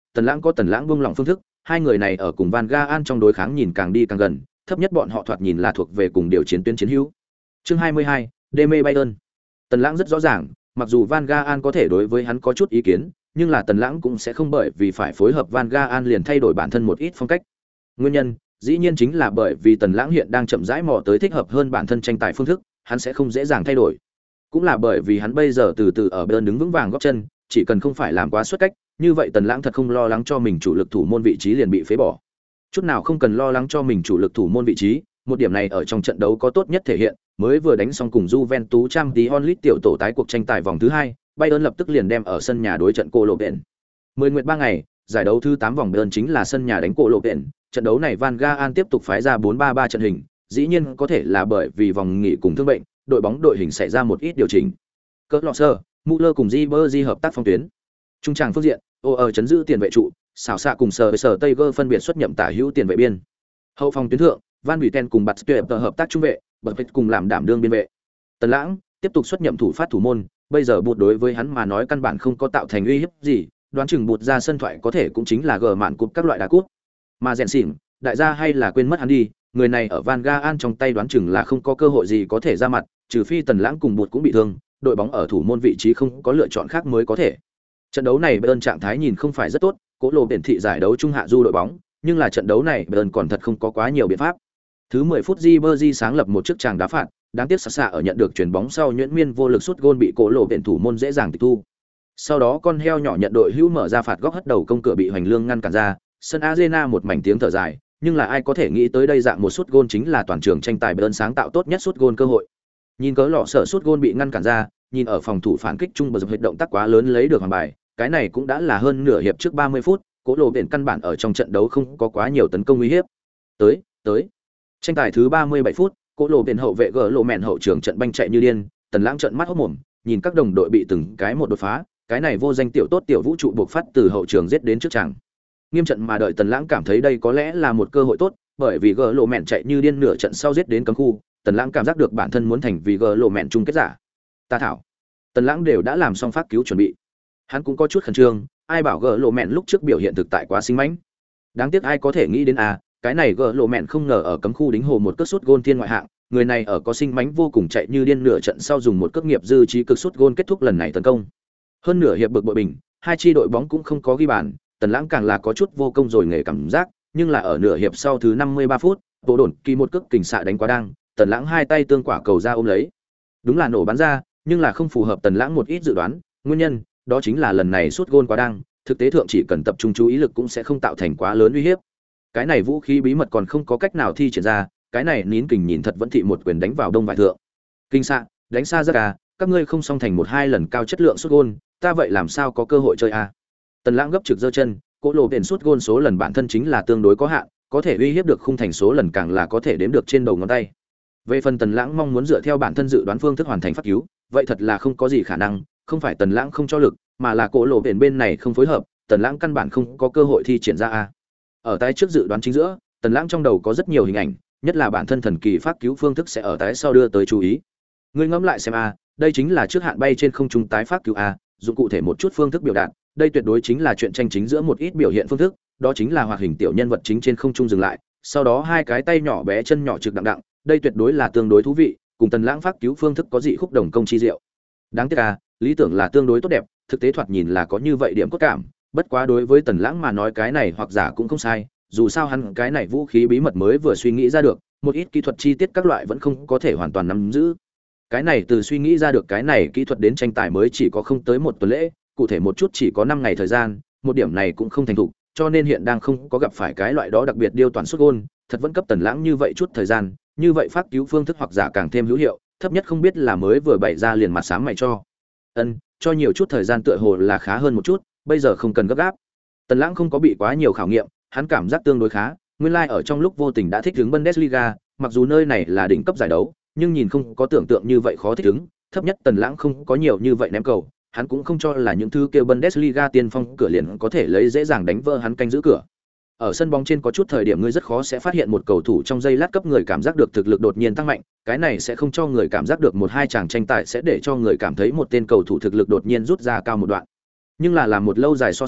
Tần Lãng có Tần Lãng buông lỏng phương thức, hai người này ở cùng Van Gaal trong đối kháng nhìn càng đi càng gần, thấp nhất bọn họ thoạt nhìn là thuộc về cùng điều chiến tuyến chiến hữu. Chương 22, Deme Bayern. Tần Lãng rất rõ ràng, mặc dù Van Gaal có thể đối với hắn có chút ý kiến, nhưng là Tần Lãng cũng sẽ không bởi vì phải phối hợp Van Gaal liền thay đổi bản thân một ít phong cách. Nguyên nhân, dĩ nhiên chính là bởi vì Tần Lãng hiện đang chậm rãi mò tới thích hợp hơn bản thân tranh tài phương thức, hắn sẽ không dễ dàng thay đổi. Cũng là bởi vì hắn bây giờ từ từ ở bên đứng vững vàng gót chân, chỉ cần không phải làm quá xuất cách, như vậy Tần Lãng thật không lo lắng cho mình chủ lực thủ môn vị trí liền bị phế bỏ. Chút nào không cần lo lắng cho mình chủ lực thủ môn vị trí, một điểm này ở trong trận đấu có tốt nhất thể hiện, mới vừa đánh xong cùng Juventus Champions League tiểu tổ tái cuộc tranh tài vòng thứ 2, Bayern lập tức liền đem ở sân nhà đối trận Cologne. 10 nguyệt 3 ngày, giải đấu thứ 8 vòng Bayern chính là sân nhà đánh Cologne. Trận đấu này Van Gaal tiếp tục phái ra 4-3-3 trận hình, dĩ nhiên có thể là bởi vì vòng nghỉ cùng thương bệnh, đội bóng đội hình xảy ra một ít điều chỉnh. Klose, Müller cùng Ribery hợp tác phong tuyến. Trung tràng phương diện, ở chấn giữ tiền vệ trụ, xảo xạ cùng sở Tiger phân biệt xuất nhậm tả hữu tiền vệ biên. Hậu phòng tuyến thượng, Van Buiten cùng Bạt Tuyệt hợp tác trung vệ, Bật cùng làm đảm đương biên vệ. Tần Lãng tiếp tục xuất nhậm thủ phát thủ môn, bây giờ bụt đối với hắn mà nói căn bản không có tạo thành uy hiếp gì, đoán chừng bụt ra sân thoại có thể cũng chính là gờ mạn cúp các loại đá cúp. Mà rèn xỉn, đại gia hay là quên mất hắn đi, người này ở Van Gaal trong tay đoán chừng là không có cơ hội gì có thể ra mặt, trừ phi Tần Lãng cùng bụt cũng bị thương, đội bóng ở thủ môn vị trí không có lựa chọn khác mới có thể. Trận đấu này Bayern trạng thái nhìn không phải rất tốt, Cố Lộ biển thị giải đấu trung hạ du đội bóng, nhưng là trận đấu này Bayern còn thật không có quá nhiều biện pháp. Thứ 10 phút Ribery sáng lập một chiếc chàng đá phạt, đáng tiếc xạ ở nhận được chuyền bóng sau nhuyễn miên vô lực sút gôn bị Cố Lộ biển thủ môn dễ dàng tịch thu. Sau đó con heo nhỏ nhận đội hữu mở ra phạt góc hất đầu công cửa bị Hoành Lương ngăn cản ra, sân Arena một mảnh tiếng thở dài, nhưng là ai có thể nghĩ tới đây dạng một sút gôn chính là toàn trường tranh tài Bayern sáng tạo tốt nhất sút gôn cơ hội. Nhìn cớ lọ sợ sút gôn bị ngăn cản ra, nhìn ở phòng thủ phản kích trung bờ dập động tác quá lớn lấy được hoàng bài, cái này cũng đã là hơn nửa hiệp trước 30 phút, Cố Lộ biển căn bản ở trong trận đấu không có quá nhiều tấn công uy hiếp. Tới. Tranh tài thứ 37 phút, Cố Lộ biển hậu vệ gỡ lộ mẹn hậu trường trận banh chạy như điên, Tần Lãng trợn mắt hốt mồm, nhìn các đồng đội bị từng cái một đột phá, cái này vô danh tiểu tốt tiểu vũ trụ buộc phát từ hậu trường giết đến trước tràng. Nghiêm trận mà đợi Tần Lãng cảm thấy đây có lẽ là một cơ hội tốt, bởi vì gỡ lộ mẹn chạy như điên nửa trận sau giết đến cấm khu, Tần Lãng cảm giác được bản thân muốn thành vì gỡ lộ mẹn chung kết giả. Ta thảo. Tần Lãng đều đã làm xong phát cứu chuẩn bị. Hắn cũng có chút khẩn trương, ai bảo gỡ lộ mẹn lúc trước biểu hiện thực tại quá sinh mãnh. Đáng tiếc ai có thể nghĩ đến cái này gỡ lộ mẹn không ngờ ở cấm khu đính hồ một cước sút gôn thiên ngoại hạng, người này ở có sinh mãnh vô cùng chạy như điên nửa trận sau dùng một cước nghiệp dư trí cực sút gôn kết thúc lần này tấn công. Hơn nửa hiệp bực bội bình, hai chi đội bóng cũng không có ghi bàn, Tần Lãng càng là có chút vô công rồi nghề cảm giác, nhưng là ở nửa hiệp sau thứ 53 phút, bộ đồn kỳ một cước kình xạ đánh quá đang, Tần Lãng hai tay tương quả cầu ra ôm lấy. Đúng là nổ bắn ra, nhưng là không phù hợp Tần Lãng một ít dự đoán, nguyên nhân đó chính là lần này sút gôn quá đang, thực tế thượng chỉ cần tập trung chú ý lực cũng sẽ không tạo thành quá lớn uy hiếp. Cái này vũ khí bí mật còn không có cách nào thi triển ra, cái này nín kình nhìn thật vẫn thị một quyền đánh vào đông vải thượng. Kinh xạ, đánh xa ra các ngươi không song thành một hai lần cao chất lượng sút gôn, ta vậy làm sao có cơ hội chơi Tần Lãng gấp trực giơ chân, Cố Lộ biển sút gôn số lần bản thân chính là tương đối có hạn, có thể uy hiếp được khung thành số lần càng là có thể đếm được trên đầu ngón tay. Về phần Tần Lãng mong muốn dựa theo bản thân dự đoán phương thức hoàn thành phát cứu, vậy thật là không có gì khả năng, không phải Tần Lãng không cho lực, mà là Cố Lộ biển bên này không phối hợp, Tần Lãng căn bản không có cơ hội thi triển ra Ở tái trước dự đoán chính giữa, Tần Lãng trong đầu có rất nhiều hình ảnh, nhất là bản thân thần kỳ phát cứu phương thức sẽ ở tái sau đưa tới chú ý. Ngươi ngẫm lại xem đây chính là trước hạn bay trên không trung tái phát cứu dụng cụ thể một chút phương thức biểu đạt, đây tuyệt đối chính là chuyện tranh chính giữa một ít biểu hiện phương thức, đó chính là hoạt hình tiểu nhân vật chính trên không trung dừng lại, sau đó hai cái tay nhỏ bé chân nhỏ trực đặng, đây tuyệt đối là tương đối thú vị, cùng Tần Lãng phát cứu phương thức có dị khúc đồng công chi diệu. Đáng tiếc lý tưởng là tương đối tốt đẹp, thực tế thoạt nhìn là có như vậy điểm cốt cảm, bất quá đối với Tần Lãng mà nói cái này hoặc giả cũng không sai, dù sao hắn cái này vũ khí bí mật mới vừa suy nghĩ ra được, một ít kỹ thuật chi tiết các loại vẫn không có thể hoàn toàn nắm giữ. Cái này từ suy nghĩ ra được cái này kỹ thuật đến tranh tài mới chỉ có không tới một tuần lễ, cụ thể một chút chỉ có 5 ngày thời gian, một điểm này cũng không thành thục, cho nên hiện đang không có gặp phải cái loại đó đặc biệt điêu toàn sút gôn, thật vẫn cấp Tần Lãng như vậy chút thời gian, như vậy phát cứu phương thức hoặc giả càng thêm hữu hiệu, thấp nhất không biết là mới vừa bày ra liền mặt sáng mày cho. Cho nhiều chút thời gian tựa hồ là khá hơn một chút, bây giờ không cần gấp gáp. Tần Lãng không có bị quá nhiều khảo nghiệm, hắn cảm giác tương đối khá, nguyên lai ở trong lúc vô tình đã thích ứng Bundesliga, mặc dù nơi này là đỉnh cấp giải đấu, nhưng nhìn không có tưởng tượng như vậy khó thích ứng, thấp nhất Tần Lãng không có nhiều như vậy ném cầu, hắn cũng không cho là những thứ kêu Bundesliga tiên phong cửa liền có thể lấy dễ dàng đánh vỡ hắn canh giữ cửa. Ở sân bóng trên có chút thời điểm ngươi rất khó sẽ phát hiện một cầu thủ trong giây lát cấp người cảm giác được thực lực đột nhiên tăng mạnh, cái này sẽ không cho người cảm giác được một hai chàng tranh tài sẽ để cho người cảm thấy một tên cầu thủ thực lực đột nhiên rút ra cao một đoạn. Nhưng là làm một lâu dài so sánh,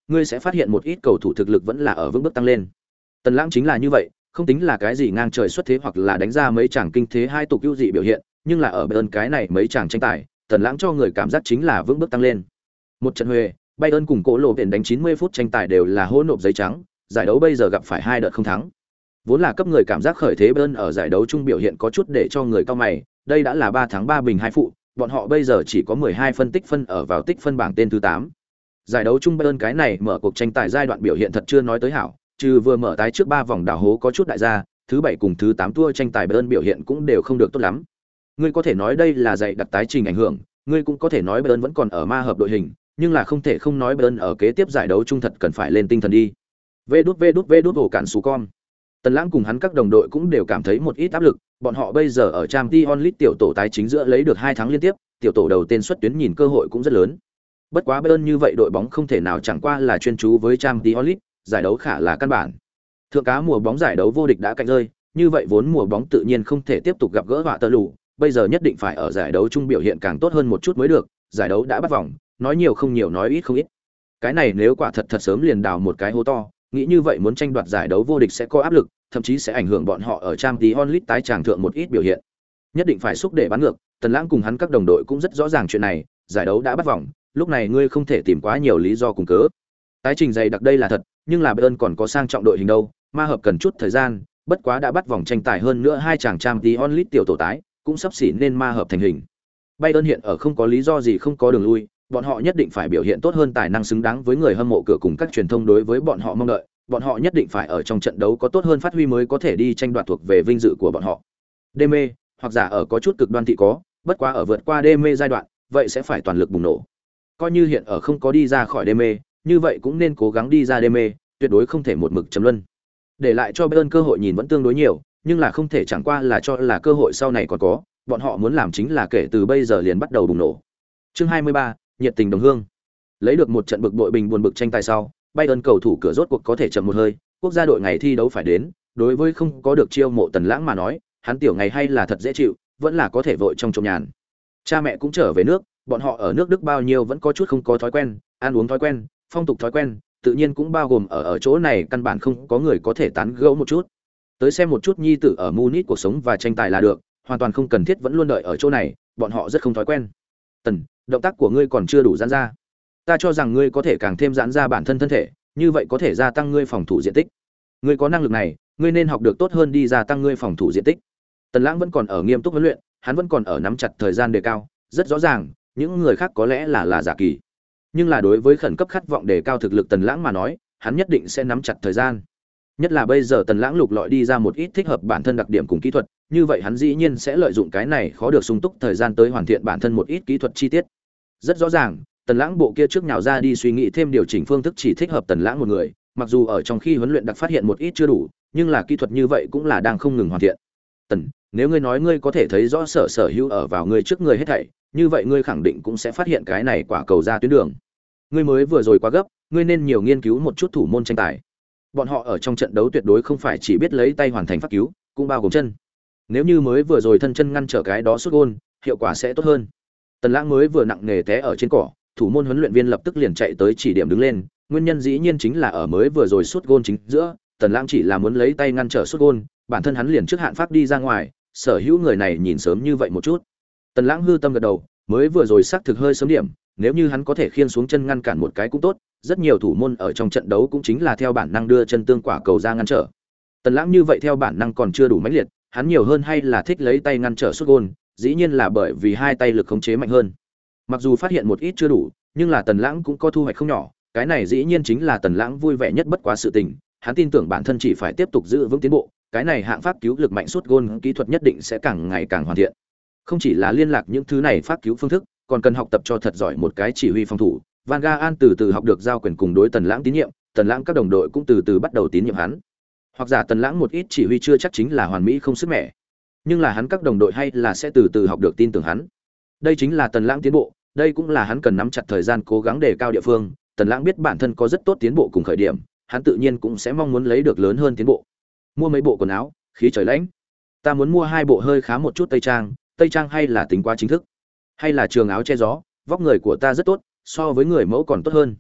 ngươi sẽ phát hiện một ít cầu thủ thực lực vẫn là ở vững bước tăng lên. Tần Lãng chính là như vậy, không tính là cái gì ngang trời xuất thế hoặc là đánh ra mấy chàng kinh thế hai tục ưu dị biểu hiện, nhưng là ở Bayern cái này mấy chàng tranh tài, Tần Lãng cho người cảm giác chính là vững bước tăng lên. Một trận huề, Bayern cùng Cổ Lộ Biển đánh 90 phút tranh tài đều là hỗn nộp giấy trắng, giải đấu bây giờ gặp phải 2 đợt không thắng. Vốn là cấp người cảm giác khởi thế Bayern ở giải đấu chung biểu hiện có chút để cho người cao mày, đây đã là 3 thắng 3 bình 2 phụ, bọn họ bây giờ chỉ có 12 phân tích phân ở vào tích phân bảng tên thứ 8. Giải đấu chung Bayern cái này mở cuộc tranh tài giai đoạn biểu hiện thật chưa nói tới hảo, trừ vừa mở tái trước 3 vòng đảo hố có chút đại gia, thứ 7 cùng thứ 8 tour tranh tài Bayern biểu hiện cũng đều không được tốt lắm. Ngươi có thể nói đây là dạy đặc tái trình ảnh hưởng, ngươi cũng có thể nói Bayern vẫn còn ở ma hợp đội hình, nhưng là không thể không nói Bayern ở kế tiếp giải đấu chung thật cần phải lên tinh thần đi. Vê đút ổ cản sú con. Tần Lãng cùng hắn các đồng đội cũng đều cảm thấy một ít áp lực, bọn họ bây giờ ở Champions League tiểu tổ tái chính giữa lấy được 2 thắng liên tiếp, tiểu tổ đầu tên xuất tuyến nhìn cơ hội cũng rất lớn. Bất quá Bayern như vậy đội bóng không thể nào chẳng qua là chuyên chú với Champions League, giải đấu khả là căn bản. Thượng cá mùa bóng giải đấu vô địch đã cạnh rơi, như vậy vốn mùa bóng tự nhiên không thể tiếp tục gặp gỡ họa tơ lù, bây giờ nhất định phải ở giải đấu chung biểu hiện càng tốt hơn một chút mới được, giải đấu đã bắt vòng, nói nhiều không nhiều nói ít không ít. Cái này nếu quả thật sớm liền đào một cái hố to, nghĩ như vậy muốn tranh đoạt giải đấu vô địch sẽ có áp lực, thậm chí sẽ ảnh hưởng bọn họ ở Champions League tái tràng thượng một ít biểu hiện. Nhất định phải xúc để bắn ngược, Tần Lãng cùng hắn các đồng đội cũng rất rõ ràng chuyện này, giải đấu đã bắt vòng, lúc này ngươi không thể tìm quá nhiều lý do cùng cớ. Tái trình dày đặc đây là thật, nhưng là Bayern còn có sang trọng đội hình đâu, ma hợp cần chút thời gian, bất quá đã bắt vòng tranh tài hơn nữa 2 chàng Champions League tiểu tổ tái, cũng sắp xỉ nên ma hợp thành hình. Bayern hiện ở không có lý do gì không có đường lui, bọn họ nhất định phải biểu hiện tốt hơn tài năng xứng đáng với người hâm mộ cửa cùng các truyền thông đối với bọn họ mong đợi, bọn họ nhất định phải ở trong trận đấu có tốt hơn phát huy mới có thể đi tranh đoạt thuộc về vinh dự của bọn họ. Đê mê, hoặc giả ở có chút cực đoan thị có, bất quá ở vượt qua đê mê giai đoạn, vậy sẽ phải toàn lực bùng nổ. Coi như hiện ở không có đi ra khỏi đê mê, như vậy cũng nên cố gắng đi ra đê mê, tuyệt đối không thể một mực chấm luân. Để lại cho Bayern cơ hội nhìn vẫn tương đối nhiều, nhưng là không thể chẳng qua là cho là cơ hội sau này còn có, bọn họ muốn làm chính là kể từ bây giờ liền bắt đầu bùng nổ. Chương 23, nhiệt tình đồng hương. Lấy được một trận bực bội bình buồn bực tranh tài sau, Bayern cầu thủ cửa rốt cuộc có thể chậm một hơi, quốc gia đội ngày thi đấu phải đến, đối với không có được chiêu mộ Tần Lãng mà nói, hắn tiểu ngày hay là thật dễ chịu, vẫn là có thể vội trong trộm nhàn. Cha mẹ cũng trở về nước, bọn họ ở nước Đức bao nhiêu vẫn có chút không có thói quen, ăn uống thói quen, phong tục thói quen, tự nhiên cũng bao gồm ở chỗ này căn bản không có người có thể tán gẫu một chút. Tới xem một chút nhi tử ở Munich cuộc sống và tranh tài là được, hoàn toàn không cần thiết vẫn luôn đợi ở chỗ này, bọn họ rất không thói quen. Tần, động tác của ngươi còn chưa đủ giãn ra. Ta cho rằng ngươi có thể càng thêm giãn ra bản thân thân thể, như vậy có thể gia tăng ngươi phòng thủ diện tích. Ngươi có năng lực này, ngươi nên học được tốt hơn đi gia tăng ngươi phòng thủ diện tích. Tần Lãng vẫn còn ở nghiêm túc huấn luyện, hắn vẫn còn ở nắm chặt thời gian đề cao, rất rõ ràng, những người khác có lẽ là giả kỳ. Nhưng là đối với khẩn cấp khát vọng đề cao thực lực Tần Lãng mà nói, hắn nhất định sẽ nắm chặt thời gian. Nhất là bây giờ Tần Lãng lục lọi đi ra một ít thích hợp bản thân đặc điểm cùng kỹ thuật, như vậy hắn dĩ nhiên sẽ lợi dụng cái này khó được sung túc thời gian tới hoàn thiện bản thân một ít kỹ thuật chi tiết. Rất rõ ràng, Tần Lãng bộ kia trước nhào ra đi suy nghĩ thêm điều chỉnh phương thức chỉ thích hợp Tần Lãng một người, mặc dù ở trong khi huấn luyện đặc phát hiện một ít chưa đủ, nhưng là kỹ thuật như vậy cũng là đang không ngừng hoàn thiện. Tần, nếu ngươi nói ngươi có thể thấy rõ sở hữu ở vào ngươi trước người hết thảy, như vậy ngươi khẳng định cũng sẽ phát hiện cái này quả cầu ra tuyến đường. Ngươi mới vừa rồi quá gấp, ngươi nên nhiều nghiên cứu một chút thủ môn tranh tài. Bọn họ ở trong trận đấu tuyệt đối không phải chỉ biết lấy tay hoàn thành pháp cứu, cũng bao gồm chân. Nếu như mới vừa rồi thân chân ngăn trở cái đó sút gôn, hiệu quả sẽ tốt hơn. Tần Lãng mới vừa nặng nề té ở trên cỏ, thủ môn huấn luyện viên lập tức liền chạy tới chỉ điểm đứng lên, nguyên nhân dĩ nhiên chính là ở mới vừa rồi sút gôn chính giữa, Tần Lãng chỉ là muốn lấy tay ngăn trở sút gôn, bản thân hắn liền trước hạn pháp đi ra ngoài, sở hữu người này nhìn sớm như vậy một chút. Tần Lãng hư tâm gật đầu, mới vừa rồi xác thực hơi sớm điểm, nếu như hắn có thể khiên xuống chân ngăn cản một cái cũng tốt, rất nhiều thủ môn ở trong trận đấu cũng chính là theo bản năng đưa chân tương quả cầu ra ngăn trở. Tần Lãng như vậy theo bản năng còn chưa đủ mãnh liệt, hắn nhiều hơn hay là thích lấy tay ngăn trở sút gôn, dĩ nhiên là bởi vì hai tay lực khống chế mạnh hơn. Mặc dù phát hiện một ít chưa đủ, nhưng là Tần Lãng cũng có thu hoạch không nhỏ, cái này dĩ nhiên chính là Tần Lãng vui vẻ nhất bất quá sự tình, hắn tin tưởng bản thân chỉ phải tiếp tục giữ vững tiến bộ, cái này hạng pháp cứu lực mạnh sút gôn kỹ thuật nhất định sẽ càng ngày càng hoàn thiện. Không chỉ là liên lạc những thứ này pháp cứu phương thức, còn cần học tập cho thật giỏi một cái chỉ huy phòng thủ. Van Gaal từ từ học được giao quyền cùng đối Tần Lãng tín nhiệm, Tần Lãng các đồng đội cũng từ từ bắt đầu tín nhiệm hắn. Hoặc giả Tần Lãng một ít chỉ huy chưa chắc chính là hoàn mỹ không sức mẻ, nhưng là hắn các đồng đội hay là sẽ từ từ học được tin tưởng hắn. Đây chính là Tần Lãng tiến bộ, đây cũng là hắn cần nắm chặt thời gian cố gắng đề cao địa phương. Tần Lãng biết bản thân có rất tốt tiến bộ cùng khởi điểm, hắn tự nhiên cũng sẽ mong muốn lấy được lớn hơn tiến bộ. Mua mấy bộ quần áo, khí trời lạnh. Ta muốn mua 2 bộ hơi khá một chút tây trang hay là tính quá chính thức, hay là trường áo che gió, vóc người của ta rất tốt, so với người mẫu còn tốt hơn.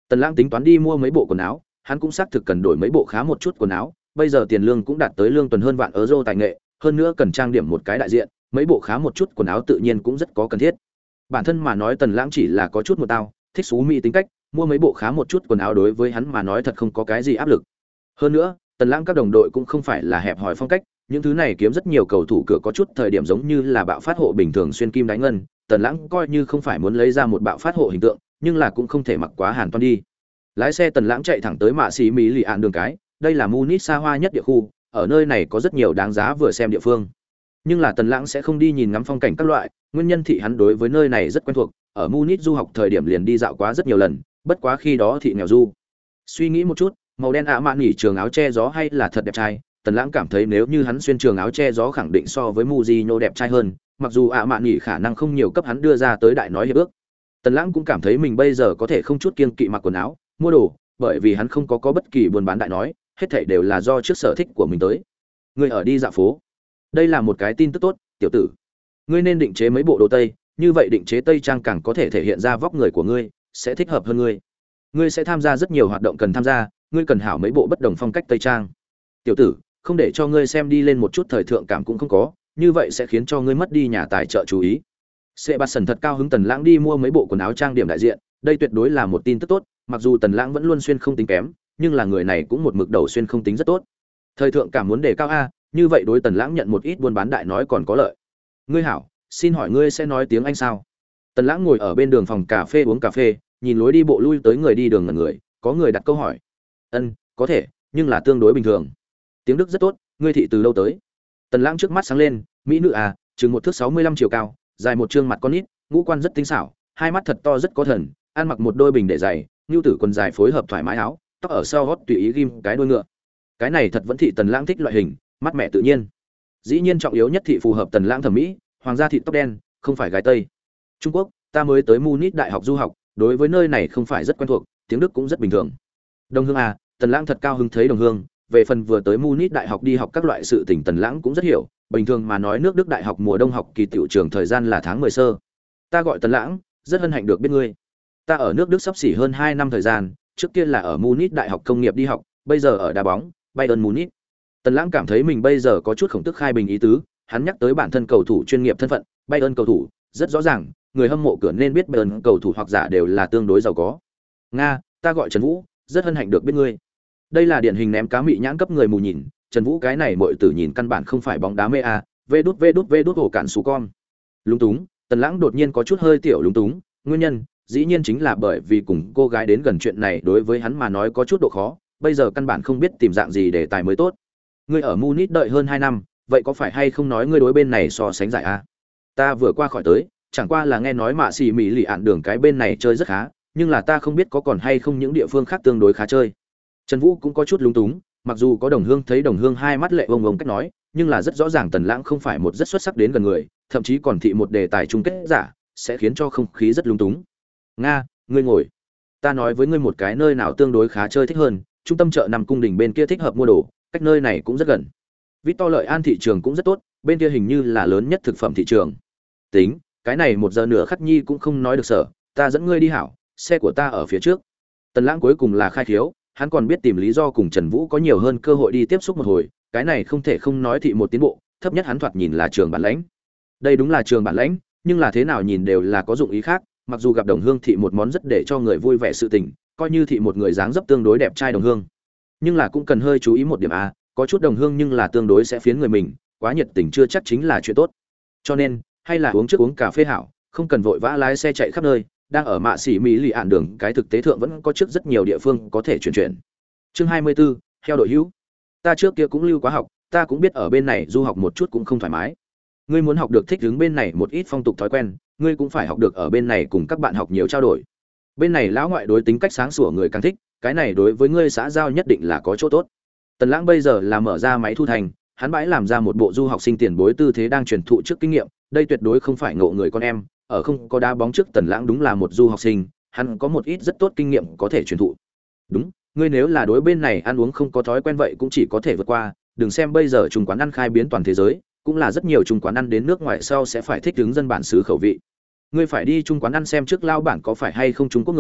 Tần Lãng tính toán đi mua mấy bộ quần áo, hắn cũng xác thực cần đổi mấy bộ khá một chút quần áo, bây giờ tiền lương cũng đạt tới lương tuần hơn vạn euro tài nghệ, hơn nữa cần trang điểm một cái đại diện, mấy bộ khá một chút quần áo tự nhiên cũng rất có cần thiết. Bản thân mà nói Tần Lãng chỉ là có chút một tao, thích xú mỹ tính cách, mua mấy bộ khá một chút quần áo đối với hắn mà nói thật không có cái gì áp lực. Hơn nữa, Tần Lãng các đồng đội cũng không phải là hẹp hòi phong cách, những thứ này kiếm rất nhiều cầu thủ cửa có chút thời điểm giống như là bạo phát hộ bình thường xuyên kim đánh ngân, Tần Lãng coi như không phải muốn lấy ra một bạo phát hộ hình tượng, nhưng là cũng không thể mặc quá hàn toan đi. Lái xe Tần Lãng chạy thẳng tới mạ xí mỹ lì ạn đường cái, đây là Munich xa hoa nhất địa khu, ở nơi này có rất nhiều đáng giá vừa xem địa phương. Nhưng là Tần Lãng sẽ không đi nhìn ngắm phong cảnh các loại, nguyên nhân thị hắn đối với nơi này rất quen thuộc, ở Munich du học thời điểm liền đi dạo quá rất nhiều lần, bất quá khi đó thị nghèo du. Suy nghĩ một chút, màu đen ạ mạn nỉ trường áo che gió hay là thật đẹp trai, Tần Lãng cảm thấy nếu như hắn xuyên trường áo che gió khẳng định so với Mujinho đẹp trai hơn, mặc dù ạ mạn nỉ khả năng không nhiều cấp hắn đưa ra tới đại nói hiệp ước. Tần Lãng cũng cảm thấy mình bây giờ có thể không chút kiêng kỵ mặc quần áo, mua đồ, bởi vì hắn không có bất kỳ buôn bán đại nói, hết thảy đều là do trước sở thích của mình tới. Ngươi ở đi dạo phố. Đây là một cái tin tức tốt, tiểu tử. Ngươi nên định chế mấy bộ đồ tây, như vậy định chế tây trang càng có thể thể hiện ra vóc người của ngươi, sẽ thích hợp hơn ngươi. Ngươi sẽ tham gia rất nhiều hoạt động cần tham gia, ngươi cần hảo mấy bộ bất đồng phong cách tây trang. Tiểu tử, không để cho ngươi xem đi lên một chút thời thượng cảm cũng không có, như vậy sẽ khiến cho ngươi mất đi nhà tài trợ chú ý. Sebastian thật cao hứng Tần Lãng đi mua mấy bộ quần áo trang điểm đại diện, đây tuyệt đối là một tin tức tốt, mặc dù Tần Lãng vẫn luôn xuyên không tính kém, nhưng là người này cũng một mực đầu xuyên không tính rất tốt. Thời thượng cảm muốn đề cao a, như vậy đối Tần Lãng nhận một ít buôn bán đại nói còn có lợi. Ngươi hảo, xin hỏi ngươi sẽ nói tiếng Anh sao? Tần Lãng ngồi ở bên đường phòng cà phê uống cà phê, nhìn lối đi bộ lui tới người đi đường ngẩn người, có người đặt câu hỏi. Có thể, nhưng là tương đối bình thường. Tiếng Đức rất tốt, ngươi thị từ lâu tới? Tần Lãng trước mắt sáng lên, mỹ nữ à, chừng một thước 65 chiều cao, dài một trương mặt con nít, ngũ quan rất tinh xảo, hai mắt thật to rất có thần, ăn mặc một đôi bình để giày, nhu tử quần dài phối hợp thoải mái áo, tóc ở sau gót tùy ý ghim cái đuôi ngựa. Cái này thật vẫn thị Tần Lãng thích loại hình, mắt mẹ tự nhiên. Dĩ nhiên trọng yếu nhất thị phù hợp Tần Lãng thẩm mỹ, hoàng gia thị tóc đen, không phải gái Tây. Trung Quốc, ta mới tới Munich đại học du học, đối với nơi này không phải rất quen thuộc, tiếng Đức cũng rất bình thường. Đồng hương à, Tần Lãng thật cao hứng thấy đồng hương, về phần vừa tới Munich đại học đi học các loại sự tình Tần Lãng cũng rất hiểu, bình thường mà nói nước Đức đại học mùa đông học kỳ tiểu trường thời gian là tháng 10 sơ. Ta gọi Tần Lãng, rất hân hạnh được biết ngươi. Ta ở nước Đức sắp xỉ hơn 2 năm thời gian, trước kia là ở Munich đại học công nghiệp đi học, bây giờ ở đá bóng, Bayern Munich. Tần Lãng cảm thấy mình bây giờ có chút khổng tức khai bình ý tứ, hắn nhắc tới bản thân cầu thủ chuyên nghiệp thân phận, Bayern cầu thủ, rất rõ ràng, người hâm mộ cửa nên biết Bayern cầu thủ hoặc giả đều là tương đối giàu có. Nga, ta gọi Trần Vũ, rất hân hạnh được biết ngươi. Đây là điển hình ném cá mị nhãn cấp người mù nhìn, Trần Vũ cái này muội tử nhìn căn bản không phải bóng đá mê a, vê đút hổ cản sú con. Lúng túng, Tần Lãng đột nhiên có chút hơi tiểu lúng túng, nguyên nhân dĩ nhiên chính là bởi vì cùng cô gái đến gần chuyện này đối với hắn mà nói có chút độ khó, bây giờ căn bản không biết tìm dạng gì để tài mới tốt. Ngươi ở Munich đợi hơn 2 năm, vậy có phải hay không nói ngươi đối bên này so sánh giải a? Ta vừa qua khỏi tới, chẳng qua là nghe nói mạ xỉ mỹ lì ạn đường cái bên này chơi rất khá, nhưng là ta không biết có còn hay không những địa phương khác tương đối khá chơi. Trần Vũ cũng có chút lúng túng, mặc dù có đồng hương thấy đồng hương hai mắt lệ vông cách nói, nhưng là rất rõ ràng Tần Lãng không phải một rất xuất sắc đến gần người, thậm chí còn thị một đề tài chung kết giả, sẽ khiến cho không khí rất lúng túng. Nga, ngươi ngồi. Ta nói với ngươi một cái nơi nào tương đối khá chơi thích hơn, trung tâm chợ nằm cung đình bên kia thích hợp mua đồ, cách nơi này cũng rất gần. Victor Lợi An thị trường cũng rất tốt, bên kia hình như là lớn nhất thực phẩm thị trường. Tính, cái này 1 giờ nửa khắc nhi cũng không nói được sở, ta dẫn ngươi đi hảo, xe của ta ở phía trước. Tần Lãng cuối cùng là khai khiếu, hắn còn biết tìm lý do cùng Trần Vũ có nhiều hơn cơ hội đi tiếp xúc một hồi, cái này không thể không nói thị một tiến bộ, thấp nhất hắn thoạt nhìn là trường bản lãnh. Đây đúng là trường bản lãnh, nhưng là thế nào nhìn đều là có dụng ý khác, mặc dù gặp đồng hương thị một món rất để cho người vui vẻ sự tình, coi như thị một người dáng dấp tương đối đẹp trai đồng hương. Nhưng là cũng cần hơi chú ý một điểm a, có chút đồng hương nhưng là tương đối sẽ phiến người mình, quá nhiệt tình chưa chắc chính là chuyện tốt. Cho nên, hay là uống trước uống cà phê hảo, không cần vội vã lái xe chạy khắp nơi, đang ở mạ xỉ mỹ lì ạn đường cái thực tế thượng vẫn có trước rất nhiều địa phương có thể chuyển. Chương 24, theo đội hữu. Ta trước kia cũng lưu quá học, ta cũng biết ở bên này du học một chút cũng không thoải mái. Ngươi muốn học được thích ứng bên này một ít phong tục thói quen, ngươi cũng phải học được ở bên này cùng các bạn học nhiều trao đổi. Bên này lão ngoại đối tính cách sáng sủa người càng thích, cái này đối với ngươi xã giao nhất định là có chỗ tốt. Tần Lãng bây giờ là mở ra máy thu thành, hắn bãi làm ra một bộ du học sinh tiền bối tư thế đang truyền thụ trước kinh nghiệm, đây tuyệt đối không phải ngộ người con em, ở không có đá bóng trước Tần Lãng đúng là một du học sinh, hắn có một ít rất tốt kinh nghiệm có thể truyền thụ. Đúng, ngươi nếu là đối bên này ăn uống không có thói quen vậy cũng chỉ có thể vượt qua, đừng xem bây giờ trung quán ăn khai biến toàn thế giới, cũng là rất nhiều trung quán ăn đến nước ngoài sau sẽ phải thích ứng dân bản xứ khẩu vị. Ngươi phải đi trung quán ăn xem trước lao bản có phải hay không Trung Quốc người,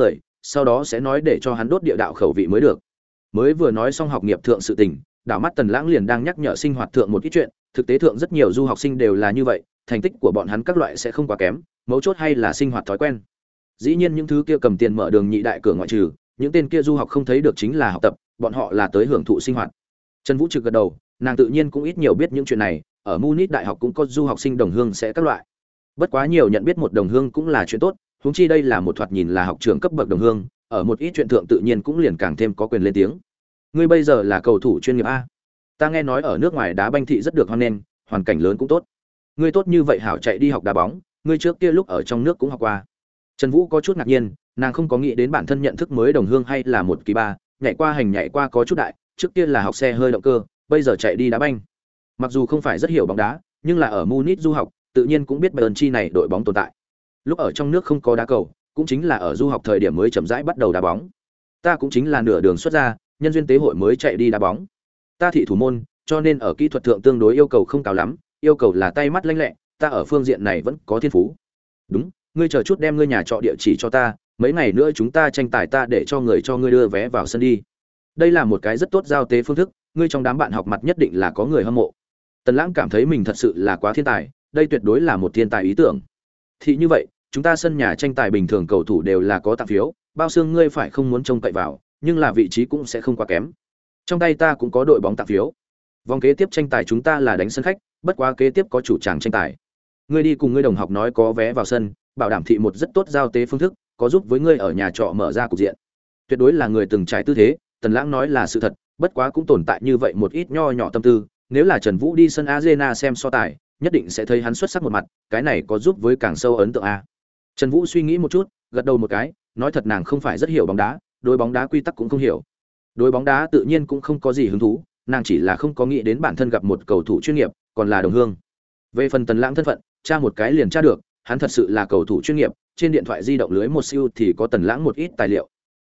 sau đó sẽ nói để cho hắn đốt địa đạo khẩu vị mới được. Mới vừa nói xong học nghiệp thượng sự tình, đảo mắt Tần Lãng liền đang nhắc nhở sinh hoạt thượng một ít chuyện, thực tế thượng rất nhiều du học sinh đều là như vậy, thành tích của bọn hắn các loại sẽ không quá kém, mấu chốt hay là sinh hoạt thói quen. Dĩ nhiên những thứ kia cầm tiền mở đường nhị đại cửa ngoại trừ, những tên kia du học không thấy được chính là học tập, bọn họ là tới hưởng thụ sinh hoạt. Trần Vũ trực gật đầu, nàng tự nhiên cũng ít nhiều biết những chuyện này, ở Munich đại học cũng có du học sinh đồng hương sẽ các loại. Bất quá nhiều nhận biết một đồng hương cũng là chuyện tốt, huống chi đây là một thoạt nhìn là học trưởng cấp bậc đồng hương, ở một ít chuyện thượng tự nhiên cũng liền càng thêm có quyền lên tiếng. Ngươi bây giờ là cầu thủ chuyên nghiệp a? Ta nghe nói ở nước ngoài đá banh thị rất được hoan nghênh, hoàn cảnh lớn cũng tốt. Ngươi tốt như vậy hảo chạy đi học đá bóng, ngươi trước kia lúc ở trong nước cũng học qua. Trần Vũ có chút ngạc nhiên, nàng không có nghĩ đến bản thân nhận thức mới đồng hương hay là một kỳ ba, nhảy qua hành nhảy qua có chút đại, trước kia là học xe hơi động cơ, bây giờ chạy đi đá banh. Mặc dù không phải rất hiểu bóng đá, nhưng là ở Munich du học, tự nhiên cũng biết Bayern chi này đội bóng tồn tại. Lúc ở trong nước không có đá cầu, cũng chính là ở du học thời điểm mới chậm rãi bắt đầu đá bóng. Ta cũng chính là nửa đường xuất ra, nhân duyên tế hội mới chạy đi đá bóng. Ta thị thủ môn, cho nên ở kỹ thuật thượng tương đối yêu cầu không cao lắm, yêu cầu là tay mắt lanh lẹ, ta ở phương diện này vẫn có thiên phú. Đúng, ngươi chờ chút đem ngươi nhà trọ địa chỉ cho ta, mấy ngày nữa chúng ta tranh tài ta để cho ngươi đưa vé vào sân đi. Đây là một cái rất tốt giao tế phương thức, ngươi trong đám bạn học mặt nhất định là có người hâm mộ. Tần Lãng cảm thấy mình thật sự là quá thiên tài, đây tuyệt đối là một thiên tài ý tưởng. Thì như vậy, chúng ta sân nhà tranh tài bình thường cầu thủ đều là có tặng phiếu, bao xương ngươi phải không muốn trông cậy vào, nhưng là vị trí cũng sẽ không quá kém. Trong tay ta cũng có đội bóng tặng phiếu. Vòng kế tiếp tranh tài chúng ta là đánh sân khách, bất quá kế tiếp có chủ tràng tranh tài. Ngươi đi cùng ngươi đồng học nói có vé vào sân, bảo đảm thị một rất tốt giao tế phương thức, có giúp với ngươi ở nhà trọ mở ra cục diện. Tuyệt đối là người từng trải tư thế, Tần Lãng nói là sự thật, bất quá cũng tồn tại như vậy một ít nho nhỏ tâm tư, nếu là Trần Vũ đi sân Arena xem so tài, nhất định sẽ thấy hắn xuất sắc một mặt, cái này có giúp với càng sâu ấn tượng a. Trần Vũ suy nghĩ một chút, gật đầu một cái, nói thật nàng không phải rất hiểu bóng đá, đối bóng đá quy tắc cũng không hiểu. Đối bóng đá tự nhiên cũng không có gì hứng thú, nàng chỉ là không có nghĩ đến bản thân gặp một cầu thủ chuyên nghiệp, còn là đồng hương. Về phần Tần Lãng thân phận, tra một cái liền tra được, hắn thật sự là cầu thủ chuyên nghiệp, trên điện thoại di động lưới một siêu thì có Tần Lãng một ít tài liệu.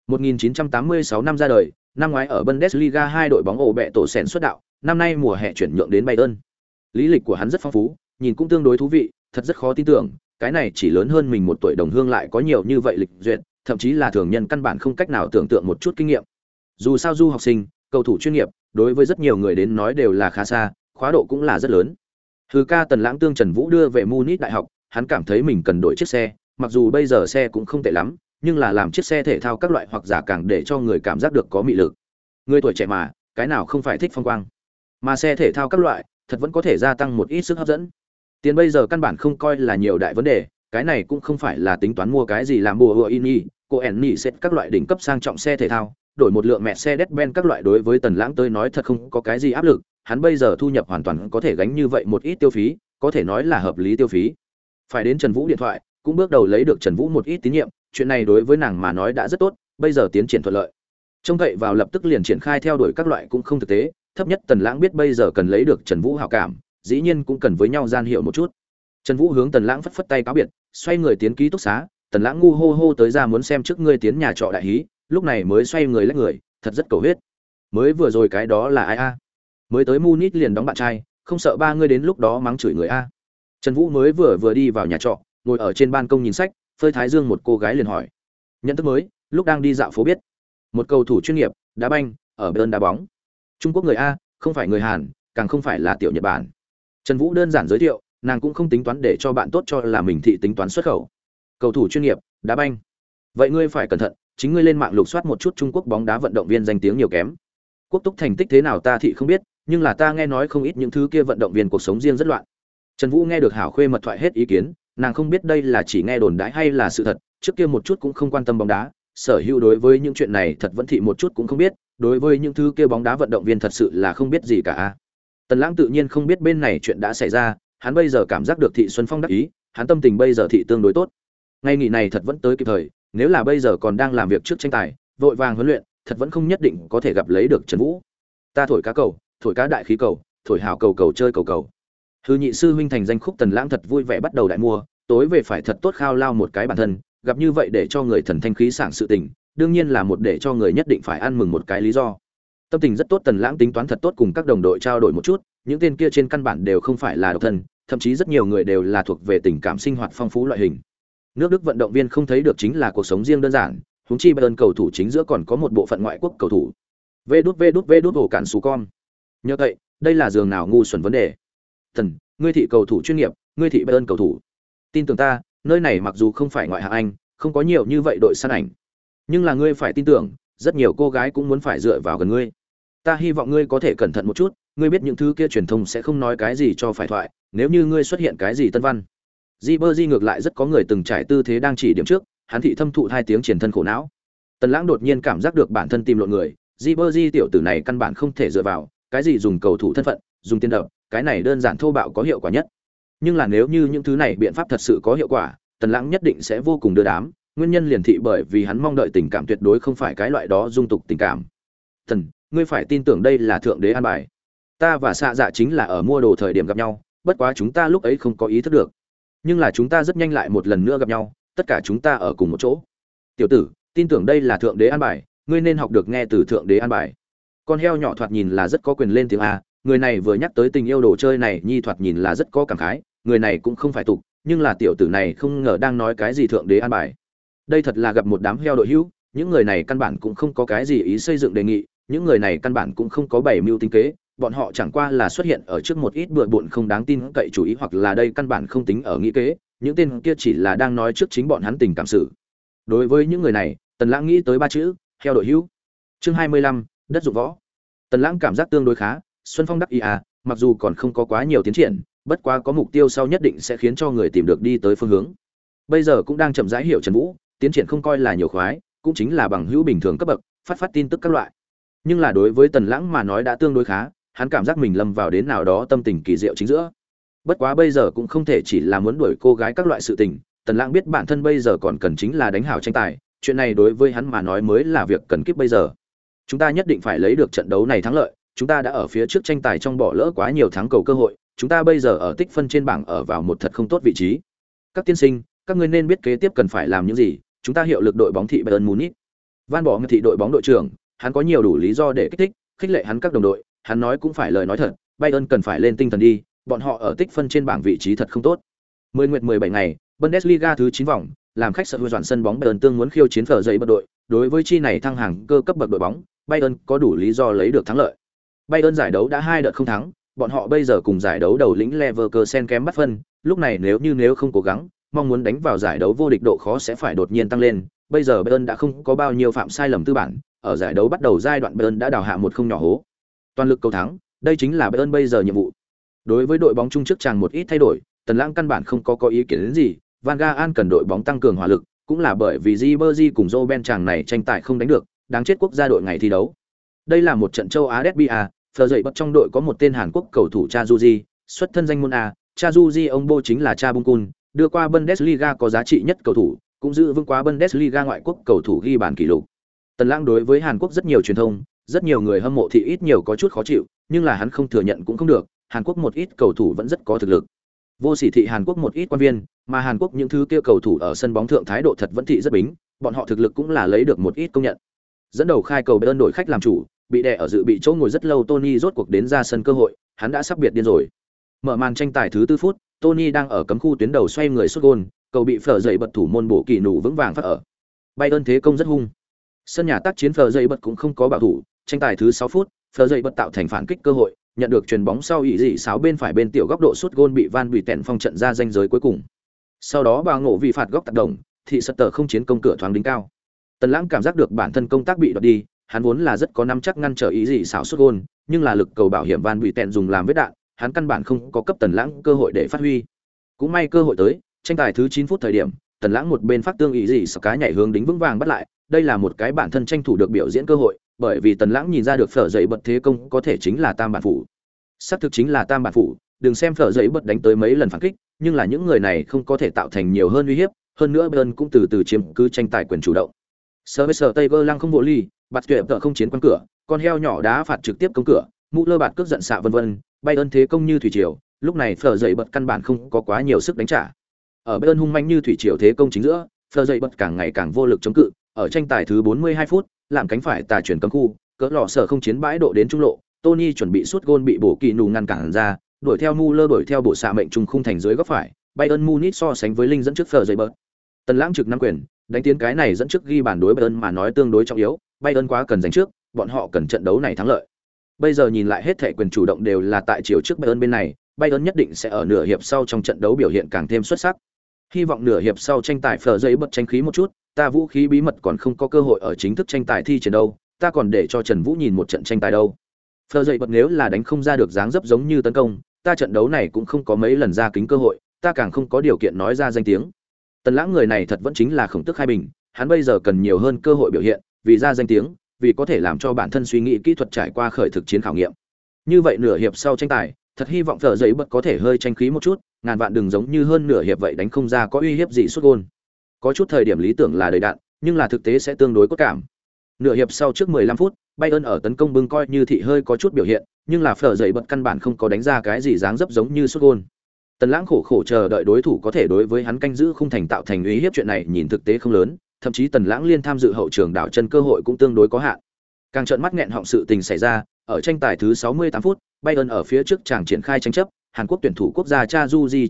1986 năm ra đời, năm ngoái ở Bundesliga 2 đội bóng ổ bẹ tổ sèn xuất đạo, năm nay mùa hè chuyển nhượng đến Bayern. Lý lịch của hắn rất phong phú, nhìn cũng tương đối thú vị, thật rất khó tin tưởng, cái này chỉ lớn hơn mình một tuổi đồng hương lại có nhiều như vậy lịch duyệt, thậm chí là thường nhân căn bản không cách nào tưởng tượng một chút kinh nghiệm. Dù sao du học sinh, cầu thủ chuyên nghiệp, đối với rất nhiều người đến nói đều là khá xa, khóa độ cũng là rất lớn. Hừ ca Tần Lãng tương Trần Vũ đưa về Munich đại học, hắn cảm thấy mình cần đổi chiếc xe, mặc dù bây giờ xe cũng không tệ lắm, nhưng là làm chiếc xe thể thao các loại hoặc giả càng để cho người cảm giác được có mị lực. Người tuổi trẻ mà, cái nào không phải thích phong quang. Mà xe thể thao các loại, thật vẫn có thể gia tăng một ít sức hấp dẫn. Tiền bây giờ căn bản không coi là nhiều đại vấn đề, cái này cũng không phải là tính toán mua cái gì làm Lamborghini, Koenigsegg các loại đỉnh cấp sang trọng xe thể thao, đổi một lượng Mercedes-Benz các loại đối với Tần Lãng tới nói thật không có cái gì áp lực, hắn bây giờ thu nhập hoàn toàn có thể gánh như vậy một ít tiêu phí, có thể nói là hợp lý tiêu phí. Phải đến Trần Vũ điện thoại, cũng bước đầu lấy được Trần Vũ một ít tín nhiệm, chuyện này đối với nàng mà nói đã rất tốt, bây giờ tiến triển thuận lợi. Trông cậy vào lập tức liền triển khai theo đuổi các loại cũng không thực tế, thấp nhất Tần Lãng biết bây giờ cần lấy được Trần Vũ hảo cảm, dĩ nhiên cũng cần với nhau gian hiệu một chút. Trần Vũ hướng Tần Lãng phất phất tay cáo biệt, xoay người tiến ký túc xá, Tần Lãng ngu hô hô tới ra muốn xem trước ngươi tiến nhà trọ đại hí, lúc này mới xoay người lách người, thật rất cầu huyết. Mới vừa rồi cái đó là ai a? Mới tới Munich liền đóng bạn trai, không sợ ba ngươi đến lúc đó mắng chửi người a? Trần Vũ mới vừa đi vào nhà trọ, ngồi ở trên ban công nhìn sách, phơi thái dương một cô gái liền hỏi. Nhận thức mới, lúc đang đi dạo phố biết. Một cầu thủ chuyên nghiệp, đá banh, ở Bayern đá bóng. Trung Quốc người a, không phải người Hàn, càng không phải là tiểu Nhật Bản. Trần Vũ đơn giản giới thiệu, nàng cũng không tính toán để cho bạn tốt cho là mình thị tính toán xuất khẩu. Cầu thủ chuyên nghiệp, đá banh. Vậy ngươi phải cẩn thận, chính ngươi lên mạng lục soát một chút Trung Quốc bóng đá vận động viên danh tiếng nhiều kém. Quốc túc thành tích thế nào ta thị không biết, nhưng là ta nghe nói không ít những thứ kia vận động viên cuộc sống riêng rất loạn. Trần Vũ nghe được hảo khuê mật thoại hết ý kiến, nàng không biết đây là chỉ nghe đồn đãi hay là sự thật, trước kia một chút cũng không quan tâm bóng đá, sở hữu đối với những chuyện này thật vẫn thị một chút cũng không biết, đối với những thứ kia bóng đá vận động viên thật sự là không biết gì cả. Tần Lãng tự nhiên không biết bên này chuyện đã xảy ra, hắn bây giờ cảm giác được thị Xuân Phong đắc ý, hắn tâm tình bây giờ thị tương đối tốt. Ngày nghỉ này thật vẫn tới kịp thời, nếu là bây giờ còn đang làm việc trước tranh tài, vội vàng huấn luyện, thật vẫn không nhất định có thể gặp lấy được Trần Vũ. Ta thổi cá cầu, thổi cá đại khí cầu, thổi hào cầu cầu chơi cầu cầu. Hư nhị sư huynh thành danh khúc Tần Lãng thật vui vẻ bắt đầu đại mua, tối về phải thật tốt khao lao một cái bản thân, gặp như vậy để cho người thần thanh khí sảng sự tình, đương nhiên là một để cho người nhất định phải ăn mừng một cái lý do. Tâm tình rất tốt, Tần Lãng tính toán thật tốt cùng các đồng đội trao đổi một chút, những tên kia trên căn bản đều không phải là độc thân, thậm chí rất nhiều người đều là thuộc về tình cảm sinh hoạt phong phú loại hình. Nước Đức vận động viên không thấy được chính là cuộc sống riêng đơn giản, huống chi Bayern cầu thủ chính giữa còn có một bộ phận ngoại quốc cầu thủ. Vê đút ổ cản sú con. Nhờ vậy, đây là giường nào ngu xuẩn vấn đề. Thần, ngươi thị cầu thủ chuyên nghiệp, ngươi thị Bayern cầu thủ. Tin tưởng ta, nơi này mặc dù không phải ngoại hạng Anh, không có nhiều như vậy đội săn ảnh, nhưng là ngươi phải tin tưởng, rất nhiều cô gái cũng muốn phải dựa vào gần ngươi. Ta hy vọng ngươi có thể cẩn thận một chút, ngươi biết những thứ kia truyền thông sẽ không nói cái gì cho phải thoại, nếu như ngươi xuất hiện cái gì tân văn. Ribery ngược lại rất có người từng trải tư thế đang chỉ điểm trước, hắn thị thâm thụ 2 tiếng triển thân khổ não. Tần Lãng đột nhiên cảm giác được bản thân tìm lộn người, Ribery tiểu tử này căn bản không thể dựa vào, cái gì dùng cầu thủ thân phận, dùng tiền đập, cái này đơn giản thô bạo có hiệu quả nhất. Nhưng là nếu như những thứ này biện pháp thật sự có hiệu quả, Tần Lãng nhất định sẽ vô cùng đưa đám, nguyên nhân liền thị bởi vì hắn mong đợi tình cảm tuyệt đối không phải cái loại đó dung tục tình cảm. Thần, ngươi phải tin tưởng đây là thượng đế an bài. Ta và xạ dạ chính là ở mua đồ thời điểm gặp nhau, bất quá chúng ta lúc ấy không có ý thức được. Nhưng là chúng ta rất nhanh lại một lần nữa gặp nhau, tất cả chúng ta ở cùng một chỗ. Tiểu tử, tin tưởng đây là thượng đế an bài, ngươi nên học được nghe từ thượng đế an bài. Con heo nhỏ thoạt nhìn là rất có quyền lên tiếng a, người này vừa nhắc tới tình yêu đồ chơi này, nhi thoạt nhìn là rất có cảm khái, người này cũng không phải tục, nhưng là tiểu tử này không ngờ đang nói cái gì thượng đế an bài. Đây thật là gặp một đám heo đội hữu, những người này căn bản cũng không có cái gì ý xây dựng đề nghị, những người này căn bản cũng không có bảy mưu tính kế, bọn họ chẳng qua là xuất hiện ở trước một ít bừa bộn không đáng tin cậy chủ ý, hoặc là đây căn bản không tính ở nghĩ kế, những tên kia chỉ là đang nói trước chính bọn hắn tình cảm sự. Đối với những người này, Tần Lãng nghĩ tới 3 chữ, heo đội hữu. Chương 25, đất dụng võ. Tần Lãng cảm giác tương đối khá, Xuân Phong đắc ý à, mặc dù còn không có quá nhiều tiến triển, bất quá có mục tiêu sau nhất định sẽ khiến cho người tìm được đi tới phương hướng. Bây giờ cũng đang chậm rãi hiểu Trần Vũ, tiến triển không coi là nhiều khoái, cũng chính là bằng hữu bình thường cấp bậc, phát tin tức các loại. Nhưng là đối với Tần Lãng mà nói đã tương đối khá, hắn cảm giác mình lâm vào đến nào đó tâm tình kỳ diệu chính giữa. Bất quá bây giờ cũng không thể chỉ là muốn đuổi cô gái các loại sự tình, Tần Lãng biết bản thân bây giờ còn cần chính là đánh hảo tranh tài, chuyện này đối với hắn mà nói mới là việc cần kíp bây giờ. Chúng ta nhất định phải lấy được trận đấu này thắng lợi, chúng ta đã ở phía trước tranh tài trong bỏ lỡ quá nhiều thắng cầu cơ hội, chúng ta bây giờ ở tích phân trên bảng ở vào một thật không tốt vị trí. Các tiên sinh, các ngươi nên biết kế tiếp cần phải làm những gì, chúng ta hiệu lực đội bóng thị Bayern Munich. Van Bommel thị đội bóng đội trưởng, hắn có nhiều đủ lý do để kích thích, khích lệ hắn các đồng đội, hắn nói cũng phải lời nói thật, Bayern cần phải lên tinh thần đi, bọn họ ở tích phân trên bảng vị trí thật không tốt. 10 nguyệt 17 ngày, Bundesliga thứ 9 vòng, làm khách sở hữu dọn sân bóng Bayern tương muốn khiêu chiến phở dậy bật đội, đối với chi này thăng hàng cơ cấp bậc đội bóng, Bayern có đủ lý do lấy được thắng lợi. Bayern giải đấu đã 2 đợt không thắng, bọn họ bây giờ cùng giải đấu đầu lĩnh Leverkusen kém bắt phân, lúc này nếu không cố gắng, mong muốn đánh vào giải đấu vô địch độ khó sẽ phải đột nhiên tăng lên. Bây giờ Bayern đã không có bao nhiêu phạm sai lầm tư bản, ở giải đấu bắt đầu giai đoạn Bayern đã đào hạ một không nhỏ hố. Toàn lực cầu thắng, đây chính là Bayern bây giờ nhiệm vụ. Đối với đội bóng chung trước chàng một ít thay đổi, Tần Lãng căn bản không có ý kiến đến gì, Van Gaal cần đội bóng tăng cường hỏa lực, cũng là bởi vì Ribery cùng Robben chàng này tranh tài không đánh được, đáng chết quốc gia đội ngày thi đấu. Đây là một trận châu Á derby à, phờ dậy bật trong đội có một tên Hàn Quốc cầu thủ Cha Juji, xuất thân danh môn A, Cha Juji ông bố chính là Cha Bung Kun, đưa qua Bundesliga có giá trị nhất cầu thủ, cũng giữ vững quá Bundesliga ngoại quốc cầu thủ ghi bàn kỷ lục. Tần Lãng đối với Hàn Quốc rất nhiều truyền thông, rất nhiều người hâm mộ thì ít nhiều có chút khó chịu, nhưng là hắn không thừa nhận cũng không được, Hàn Quốc một ít cầu thủ vẫn rất có thực lực. Vô sỉ thị Hàn Quốc một ít quan viên, mà Hàn Quốc những thứ kia cầu thủ ở sân bóng thượng thái độ thật vẫn thị rất bính, bọn họ thực lực cũng là lấy được một ít công nhận. Dẫn đầu khai cầu Bayern đội khách làm chủ, bị đè ở dự bị chỗ ngồi rất lâu Tony rốt cuộc đến ra sân cơ hội, hắn đã sắp biệt điên rồi. Mở màn tranh tài thứ 4 phút, Tony đang ở cấm khu tuyến đầu xoay người sút gol, cầu bị phở dậy bật thủ môn bổ kỳ nụ vững vàng phát ở. Bayern thế công rất hung. Sân nhà tác chiến phở dậy bật cũng không có bảo thủ, tranh tài thứ 6 phút, phở dậy bật tạo thành phản kích cơ hội, nhận được chuyền bóng sau ỷ dị sáo bên phải bên tiểu góc độ sút gol bị Van Buiten phong trận ra ranh giới cuối cùng. Sau đó bà ngộ vì phạt góc tác động, thị Sutter không chiến công cửa thoáng đính cao. Tần Lãng cảm giác được bản thân công tác bị đoạt đi, hắn vốn là rất có nắm chắc ngăn trở ý gì xảo sút gol, nhưng là lực cầu bảo hiểm Van Buiten dùng làm vết đạn, hắn căn bản không có cấp Tần Lãng cơ hội để phát huy. Cũng may cơ hội tới, tranh tài thứ 9 phút thời điểm, Tần Lãng một bên phát tương ý gì xảo cá nhảy hướng đính vững vàng bắt lại, đây là một cái bản thân tranh thủ được biểu diễn cơ hội, bởi vì Tần Lãng nhìn ra được phở dậy bật thế công có thể chính là tam bản phủ. Xác thực chính là tam bản phủ, đừng xem phở dậy bật đánh tới mấy lần phản kích, nhưng là những người này không có thể tạo thành nhiều hơn uy hiếp, hơn nữa Bayern cũng từ từ chiếm cứ tranh tài quyền chủ động. Service Tiger lăng không bộ ly, bạt tuyệt tợ không chiến quan cửa, con heo nhỏ đá phạt trực tiếp công cửa, Müller bạt cước giận xạ vân vân, Bayern thế công như thủy triều, lúc này phở dậy bật căn bản không có quá nhiều sức đánh trả. Ở Bayern hung manh như thủy triều thế công chính giữa, phở dậy bật càng ngày càng vô lực chống cự, ở tranh tài thứ 42 phút, làm cánh phải tà chuyển cấm khu, cỡ lọ sở không chiến bãi độ đến trung lộ, Tony chuẩn bị sút gol bị bổ kỳ nù ngăn cản ra, đuổi theo Müller đuổi theo bộ xạ mệnh trung khung thành dưới góc phải, Bayern Munich so sánh với linh dẫn trước phở dậy bật. Tần Lãng trực nắm quyền, đánh tiến cái này dẫn trước ghi bàn đối Bayern mà nói tương đối trọng yếu, Bayern quá cần giành trước, bọn họ cần trận đấu này thắng lợi. Bây giờ nhìn lại hết thể quyền chủ động đều là tại chiều trước Bayern bên này, Bayern nhất định sẽ ở nửa hiệp sau trong trận đấu biểu hiện càng thêm xuất sắc. Hy vọng nửa hiệp sau tranh tài phở giấy bật tranh khí một chút, ta vũ khí bí mật còn không có cơ hội ở chính thức tranh tài thi triển đâu, ta còn để cho Trần Vũ nhìn một trận tranh tài đâu. Phở giấy bật nếu là đánh không ra được dáng dấp giống như tấn công, ta trận đấu này cũng không có mấy lần ra kính cơ hội, ta càng không có điều kiện nói ra danh tiếng. Tần Lãng người này thật vẫn chính là khổng tức hai bình, hắn bây giờ cần nhiều hơn cơ hội biểu hiện, vì ra danh tiếng, vì có thể làm cho bản thân suy nghĩ kỹ thuật trải qua khởi thực chiến khảo nghiệm. Như vậy nửa hiệp sau tranh tài, thật hy vọng Phở giấy bật có thể hơi tranh khí một chút, ngàn vạn đừng giống như hơn nửa hiệp vậy đánh không ra có uy hiếp gì sút gôn. Có chút thời điểm lý tưởng là đầy đạn, nhưng là thực tế sẽ tương đối cốt cảm. Nửa hiệp sau trước 15 phút, Bayern ở tấn công bưng coi như thị hơi có chút biểu hiện, nhưng là Phở giấy bật căn bản không có đánh ra cái gì dáng dấp giống như sút gôn. Tần Lãng khổ khổ chờ đợi đối thủ có thể đối với hắn canh giữ khung thành tạo thành uy hiếp chuyện này nhìn thực tế không lớn, thậm chí Tần Lãng liên tham dự hậu trường đảo chân cơ hội cũng tương đối có hạn. Càng trợn mắt nghẹn họng sự tình xảy ra, ở tranh tài thứ 68 phút, Bayern ở phía trước chàng triển khai tranh chấp, Hàn Quốc tuyển thủ quốc gia Cha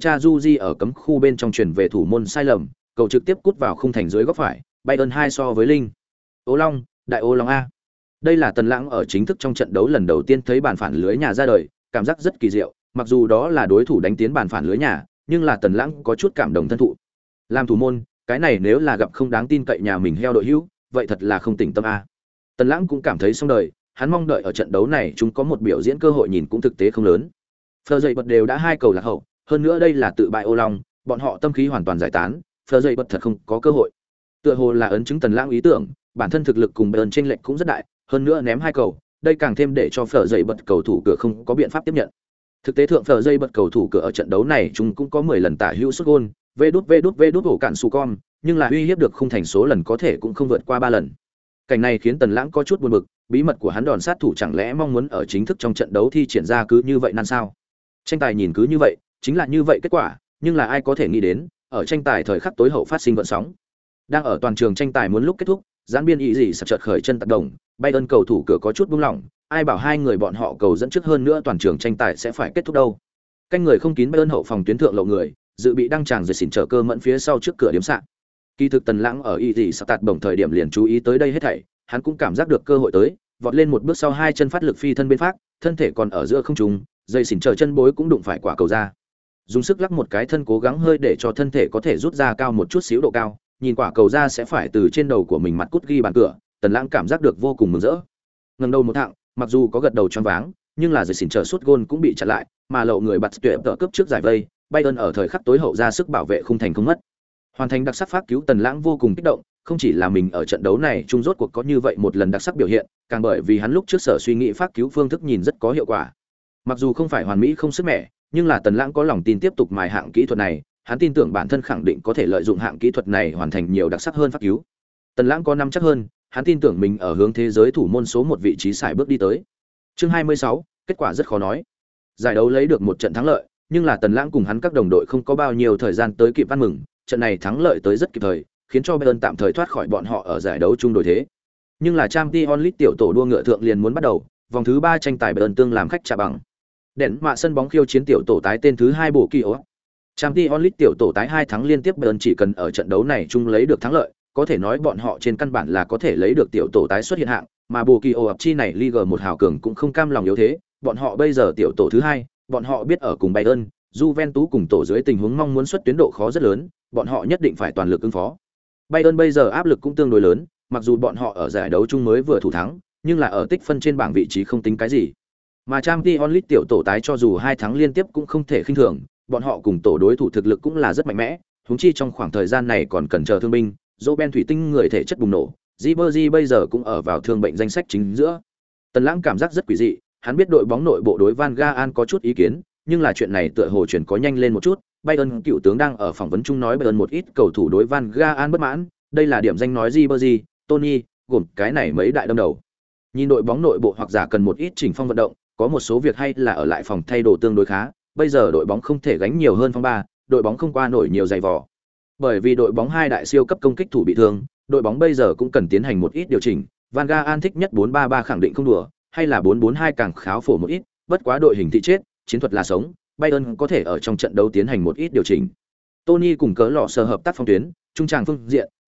Ju ở cấm khu bên trong chuyển về thủ môn sai lầm, cầu trực tiếp cút vào khung thành dưới góc phải, Bayern 2 so với linh. Ô Long, đại Ô Long a. Đây là Tần Lãng ở chính thức trong trận đấu lần đầu tiên thấy bàn phản lưới nhà ra đời, cảm giác rất kỳ diệu, mặc dù đó là đối thủ đánh tiến bàn phản lưới nhà, nhưng là Tần Lãng có chút cảm động thân thụ. Làm thủ môn, cái này nếu là gặp không đáng tin cậy nhà mình heo đội hữu, vậy thật là không tỉnh tâm a. Tần Lãng cũng cảm thấy xong đời, hắn mong đợi ở trận đấu này chúng có một biểu diễn cơ hội nhìn cũng thực tế không lớn. Phờ dậy bật đều đã 2 cầu lạc hậu, hơn nữa đây là tự bại Ô Long, bọn họ tâm khí hoàn toàn giải tán, Phờ dậy bật thật không có cơ hội. Tựa hồ là ấn chứng Tần Lãng ý tưởng, bản thân thực lực cùng Bayern chênh lệch cũng rất đại, hơn nữa ném 2 cầu, đây càng thêm để cho Phờ dậy bật cầu thủ cửa không có biện pháp tiếp nhận. Thực tế thượng Phờ dậy bật cầu thủ cửa ở trận đấu này chúng cũng có 10 lần tả hữu sút gol, vê đút ổ cản su con, nhưng là uy hiếp được khung thành số lần có thể cũng không vượt qua 3 lần. Cảnh này khiến Tần Lãng có chút buồn bực, bí mật của hắn đòn sát thủ chẳng lẽ mong muốn ở chính thức trong trận đấu thi triển ra cứ như vậy nan sao? Tranh tài nhìn cứ như vậy, chính là như vậy kết quả, nhưng là ai có thể nghĩ đến, ở tranh tài thời khắc tối hậu phát sinh gợn sóng. Đang ở toàn trường tranh tài muốn lúc kết thúc, gián biên ý gì sập chợt khởi chân tác động, Bayern cầu thủ cửa có chút buông lỏng, ai bảo hai người bọn họ cầu dẫn trước hơn nữa toàn trường tranh tài sẽ phải kết thúc đâu. Canh người không kín Bayern hậu phòng tuyến thượng lộ người, dự bị đăng tràng rồi xỉn trở cơ mẫn phía sau trước cửa điểm sạn. Kỳ thực Tần Lãng ở ý gì sập tạt bổng thời điểm liền chú ý tới đây hết thảy, hắn cũng cảm giác được cơ hội tới, vọt lên một bước sau hai chân phát lực phi thân bên phát, thân thể còn ở giữa không trung, dây xỉn trở chân bối cũng đụng phải quả cầu ra. Dùng sức lắc một cái thân cố gắng hơi để cho thân thể có thể rút ra cao một chút xíu độ cao, nhìn quả cầu ra sẽ phải từ trên đầu của mình mặt cút ghi bàn cửa, Tần Lãng cảm giác được vô cùng mừng rỡ. Ngẩng đầu một thạng, mặc dù có gật đầu choáng váng, nhưng là dây xỉn trở sút gôn cũng bị chặn lại, mà lậu người bật tuyệt tự cướp trước giải vây, Bayern ở thời khắc tối hậu ra sức bảo vệ khung thành không mất. Hoàn thành đặc sắc phát cứu Tần Lãng vô cùng kích động, không chỉ là mình ở trận đấu này chung rốt cuộc có như vậy một lần đặc sắc biểu hiện, càng bởi vì hắn lúc trước sở suy nghĩ phát cứu phương thức nhìn rất có hiệu quả. Mặc dù không phải hoàn mỹ không sức mẻ, nhưng là Tần Lãng có lòng tin tiếp tục mài hạng kỹ thuật này, hắn tin tưởng bản thân khẳng định có thể lợi dụng hạng kỹ thuật này hoàn thành nhiều đặc sắc hơn phát cứu. Tần Lãng có năm chắc hơn, hắn tin tưởng mình ở hướng thế giới thủ môn số 1 vị trí sải bước đi tới. Chương 26, kết quả rất khó nói. Giải đấu lấy được một trận thắng lợi, nhưng là Tần Lãng cùng hắn các đồng đội không có bao nhiêu thời gian tới kịp ăn mừng, trận này thắng lợi tới rất kịp thời, khiến cho Bayern tạm thời thoát khỏi bọn họ ở giải đấu chung đối thế. Nhưng là Champions League tiểu tổ đua ngựa thượng liền muốn bắt đầu, vòng thứ 3 tranh tài Bayern tương làm khách trả bằng. Đèn mạ sân bóng khiêu chiến tiểu tổ tái tên thứ 2 bộ kỳ ố. Champions League tiểu tổ tái 2 thắng liên tiếp Bayern chỉ cần ở trận đấu này chung lấy được thắng lợi, có thể nói bọn họ trên căn bản là có thể lấy được tiểu tổ tái xuất hiện hạng, mà bộ kỳ ố chi này Ligue 1 hào cường cũng không cam lòng yếu thế, bọn họ bây giờ tiểu tổ thứ 2, bọn họ biết ở cùng Bayern, Juventus cùng tổ dưới tình huống mong muốn xuất tuyến độ khó rất lớn, bọn họ nhất định phải toàn lực ứng phó. Bayern bây giờ áp lực cũng tương đối lớn, mặc dù bọn họ ở giải đấu chung mới vừa thủ thắng, nhưng là ở tích phân trên bảng vị trí không tính cái gì. Mà Champions League tiểu tổ tái cho dù 2 thắng liên tiếp cũng không thể khinh thường, bọn họ cùng tổ đối thủ thực lực cũng là rất mạnh mẽ, huống chi trong khoảng thời gian này còn cần chờ thương binh, Roben thủy tinh người thể chất bùng nổ, Ribery bây giờ cũng ở vào thương bệnh danh sách chính giữa. Tần Lãng cảm giác rất quỷ dị, hắn biết đội bóng nội bộ đối Van Gaal có chút ý kiến, nhưng là chuyện này tựa hồ chuyển có nhanh lên một chút. Bayern cựu tướng đang ở phỏng vấn chung nói Bayern một ít cầu thủ đối Van Gaal bất mãn, đây là điểm danh nói Ribery, Tony, gồm cái này mấy đại đâm đầu. Nhìn đội bóng nội bộ hoặc giả cần một ít chỉnh phong vận động, có một số việc hay là ở lại phòng thay đồ tương đối khá. Bây giờ đội bóng không thể gánh nhiều hơn phong ba, đội bóng không qua nổi nhiều giày vò. Bởi vì đội bóng hai đại siêu cấp công kích thủ bị thương, đội bóng bây giờ cũng cần tiến hành một ít điều chỉnh. Van Gaal thích nhất 4-3-3 khẳng định không đùa, hay là 4-4-2 càng kháo phổ một ít, bất quá đội hình thị chết, chiến thuật là sống, Bayern có thể ở trong trận đấu tiến hành một ít điều chỉnh. Tony cùng cớ lọ sở hợp tác phong tuyến, trung tràng phương diện,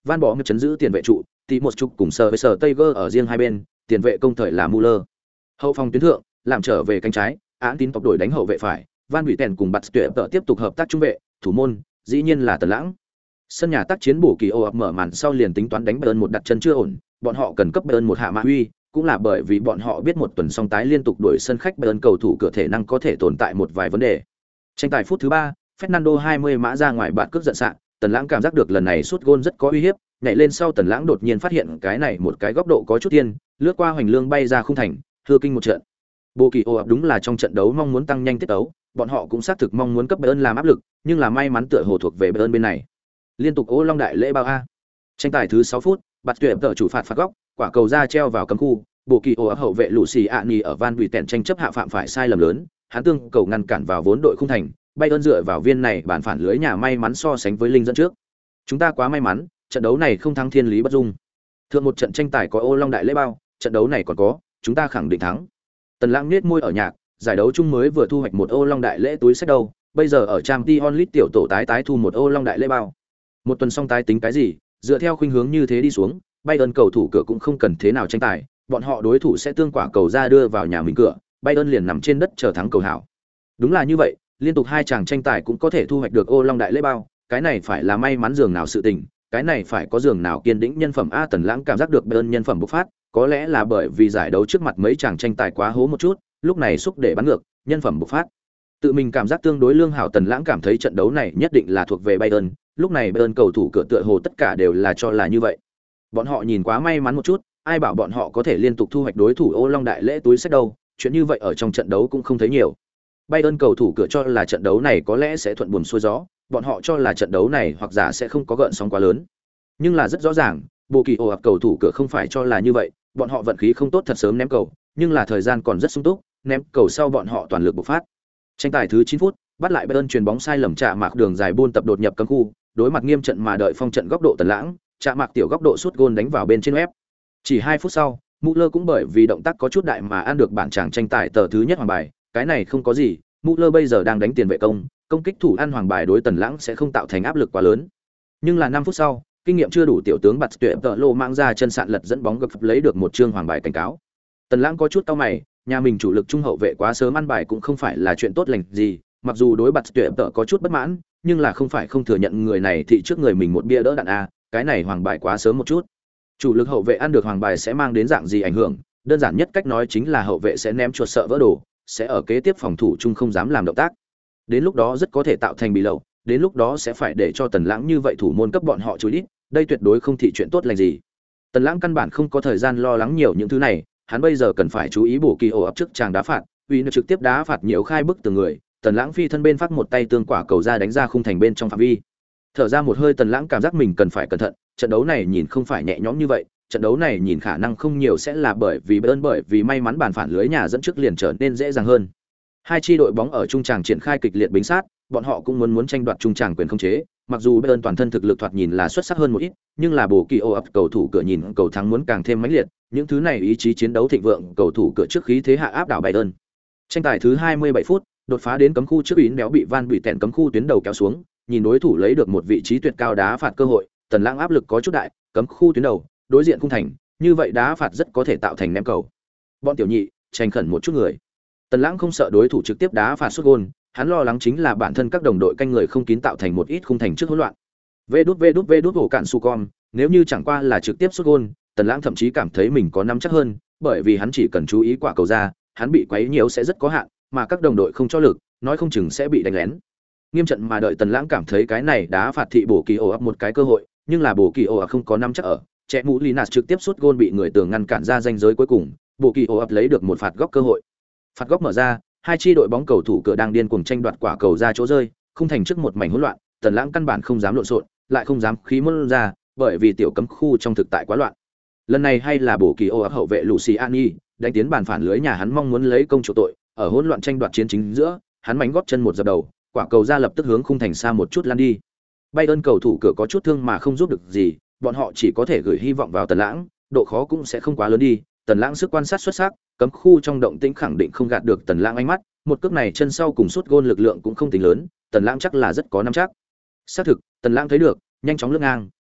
Van Bỏ chấn giữ tiền vệ trụ, tí một chục cùng sờ với sờ Tiger ở riêng hai bên, tiền vệ công thời là Muller. Hậu phòng tuyến thượng, làm trở về cánh trái, án tín tộc đổi đánh hậu vệ phải, Van Buiten cùng Bạt Tuyệt tự tiếp tục hợp tác trung vệ, thủ môn, dĩ nhiên là Tần Lãng. Sân nhà tác chiến bổ kỳ ô ập mở màn sau liền tính toán đánh Bayern một đặt chân chưa ổn, bọn họ cần cấp Bayern một hạ mã uy, cũng là bởi vì bọn họ biết một tuần song tái liên tục đuổi sân khách Bayern cầu thủ cửa thể năng có thể tồn tại một vài vấn đề. Tranh tài phút thứ 3, Fernando 20 mã ra ngoài bạn cướp giận sạng, Tần Lãng cảm giác được lần này sút gôn rất có uy hiếp, nhảy lên sau Tần Lãng đột nhiên phát hiện cái này một cái góc độ có chút tiên, lướt qua hoành lương bay ra khung thành, hư kinh một trận. Bộ kỳ ô ập đúng là trong trận đấu mong muốn tăng nhanh tiết tấu, bọn họ cũng xác thực mong muốn cấp Bayern làm áp lực, nhưng là may mắn tựa hồ thuộc về Bayern bên này. Liên tục ô long đại lễ bao a. Tranh tài thứ 6 phút, Bạt Tuyệt tự chủ phạt góc, quả cầu ra treo vào cấm khu, bộ kỳ ô ập hậu vệ Luciani ở Van Buiten tranh chấp hạ phạm phải sai lầm lớn, hắn tương cầu ngăn cản vào vốn đội khung thành, Bayern dựa vào viên này bàn phản lưới nhà may mắn so sánh với Linh dẫn trước. Chúng ta quá may mắn, trận đấu này không thắng thiên lý bất dung. Thượng một trận tranh tài có ô long đại lễ bao, trận đấu này còn có, chúng ta khẳng định thắng. Tần Lãng nhếch môi ở nhạc, giải đấu chung mới vừa thu hoạch một ô long đại lễ túi sách đâu, bây giờ ở Champions League tiểu tổ tái thu một ô long đại lễ bao. Một tuần song tái tính cái gì, dựa theo khuynh hướng như thế đi xuống, Bayern cầu thủ cửa cũng không cần thế nào tranh tài, bọn họ đối thủ sẽ tương quả cầu ra đưa vào nhà mình cửa, Bayern liền nằm trên đất chờ thắng cầu hảo. Đúng là như vậy, liên tục hai chàng tranh tài cũng có thể thu hoạch được ô long đại lễ bao, cái này phải là may mắn giường nào sự tình, cái này phải có giường nào kiên đĩnh nhân phẩm a. Tần Lãng cảm giác được Bayern nhân phẩm bộc phát, có lẽ là bởi vì giải đấu trước mặt mấy chàng tranh tài quá hố một chút, lúc này xúc để bắn ngược, nhân phẩm bộc phát. Tự mình cảm giác tương đối lương hảo, Tần Lãng cảm thấy trận đấu này nhất định là thuộc về Bayern, lúc này Bayern cầu thủ cửa tựa hồ tất cả đều là cho là như vậy. Bọn họ nhìn quá may mắn một chút, ai bảo bọn họ có thể liên tục thu hoạch đối thủ ô long đại lễ túi sách đâu, chuyện như vậy ở trong trận đấu cũng không thấy nhiều. Bayern cầu thủ cửa cho là trận đấu này có lẽ sẽ thuận buồm xuôi gió, bọn họ cho là trận đấu này hoặc giả sẽ không có gợn sóng quá lớn. Nhưng là rất rõ ràng, bộ kỳ ồ ập cầu thủ cửa không phải cho là như vậy, bọn họ vận khí không tốt thật sớm ném cầu, nhưng là thời gian còn rất sung túc, ném cầu sau bọn họ toàn lực bộc phát. Tranh tài thứ 9 phút, bắt lại Bayern chuyền bóng sai lầm chạ mạc đường dài buôn tập đột nhập cấm khu, đối mặt nghiêm trận mà đợi phong trận góc độ Tần Lãng, chạ mạc tiểu góc độ sút gôn đánh vào bên trên web. Chỉ 2 phút sau, Müller cũng bởi vì động tác có chút đại mà ăn được bản tràng tranh tài tờ thứ nhất hoàng bài, cái này không có gì, Müller bây giờ đang đánh tiền vệ công kích thủ ăn hoàng bài đối Tần Lãng sẽ không tạo thành áp lực quá lớn. Nhưng là 5 phút sau, kinh nghiệm chưa đủ tiểu tướng Bạt Tuyệt tợ lô mang ra chân sạn lật dẫn bóng gập lấy được một chương hoàng bài cảnh cáo. Tần Lãng có chút cau mày, nhà mình chủ lực trung hậu vệ quá sớm ăn bài cũng không phải là chuyện tốt lành gì, mặc dù đối Bạt Tuyệt tợ có chút bất mãn, nhưng là không phải không thừa nhận người này thị trước người mình một bia đỡ đạn a, cái này hoàng bài quá sớm một chút. Chủ lực hậu vệ ăn được hoàng bài sẽ mang đến dạng gì ảnh hưởng, đơn giản nhất cách nói chính là hậu vệ sẽ ném chuột sợ vỡ đồ, sẽ ở kế tiếp phòng thủ chung không dám làm động tác. Đến lúc đó rất có thể tạo thành bị lậu, đến lúc đó sẽ phải để cho Tần Lãng như vậy thủ môn cấp bọn họ chú ý, đây tuyệt đối không thị chuyện tốt lành gì. Tần Lãng căn bản không có thời gian lo lắng nhiều những thứ này, hắn bây giờ cần phải chú ý bổ kỳ ổ ập trước chàng đá phạt, vì nó trực tiếp đá phạt nhiều khai bức từ người, Tần Lãng phi thân bên phát một tay tương quả cầu ra đánh ra khung thành bên trong phạm vi. Thở ra một hơi, Tần Lãng cảm giác mình cần phải cẩn thận, trận đấu này nhìn không phải nhẹ nhõm như vậy, trận đấu này nhìn khả năng không nhiều sẽ là bởi vì may mắn bàn phản lưới nhà dẫn trước liền trở nên dễ dàng hơn. Hai chi đội bóng ở trung tràng triển khai kịch liệt bính sát, bọn họ cũng muốn tranh đoạt trung tràng quyền khống chế, mặc dù Bayern toàn thân thực lực thoạt nhìn là xuất sắc hơn một ít, nhưng là bổ kỳ ô ập cầu thủ cửa nhìn cầu thắng muốn càng thêm mãnh liệt, những thứ này ý chí chiến đấu thịnh vượng, cầu thủ cửa trước khí thế hạ áp đảo Bayern. Tranh tài thứ 27 phút, đột phá đến cấm khu trước Ín béo bị Van Buiten cấm khu tuyến đầu kéo xuống, nhìn đối thủ lấy được một vị trí tuyệt cao đá phạt cơ hội, Tần Lãng áp lực có chút đại, cấm khu tuyến đầu, đối diện khung thành, như vậy đá phạt rất có thể tạo thành ném cầu. Bọn tiểu nhị, tranh khẩn một chút người. Tần Lãng không sợ đối thủ trực tiếp đá phạt sút gôn, hắn lo lắng chính là bản thân các đồng đội canh người không kín tạo thành một ít khung thành trước hỗn loạn. Vê đút hổ cạn su con, nếu như chẳng qua là trực tiếp sút gôn, Tần Lãng thậm chí cảm thấy mình có nắm chắc hơn, bởi vì hắn chỉ cần chú ý quả cầu ra, hắn bị quấy nhiều sẽ rất có hạn, mà các đồng đội không cho lực, nói không chừng sẽ bị đánh lén. Nghiêm trận mà đợi Tần Lãng cảm thấy cái này đá phạt thị bổ kỳ ổ ập một cái cơ hội, nhưng là bổ kỳ ổ ập không có nắm chắc ở, trẻ mũ Linas trực tiếp sút gôn bị người tường ngăn cản ra ranh giới cuối cùng, bổ kỳ ổ ập lấy được một phạt góc cơ hội. Phạt góc mở ra, hai chi đội bóng cầu thủ cửa đang điên cuồng tranh đoạt quả cầu ra chỗ rơi, khung thành trước một mảnh hỗn loạn, Tần Lãng căn bản không dám lộn xộn, lại không dám khí môn ra, bởi vì tiểu cấm khu trong thực tại quá loạn. Lần này hay là bổ kỳ ô ấp hậu vệ Luciani, đánh tiến bàn phản lưới nhà hắn mong muốn lấy công chủ tội, ở hỗn loạn tranh đoạt chiến chính giữa, hắn mánh góp chân một dập đầu, quả cầu ra lập tức hướng khung thành xa một chút lăn đi. Bayern cầu thủ cửa có chút thương mà không giúp được gì, bọn họ chỉ có thể gửi hy vọng vào Tần Lãng, độ khó cũng sẽ không quá lớn đi. Tần Lãng sức quan sát xuất sắc, cấm khu trong động tĩnh khẳng định không gạt được Tần Lãng ánh mắt, một cước này chân sau cùng sút gôn lực lượng cũng không tính lớn, Tần Lãng chắc là rất có nắm chắc. Xác thực, Tần Lãng thấy được, nhanh chóng lướt ngang,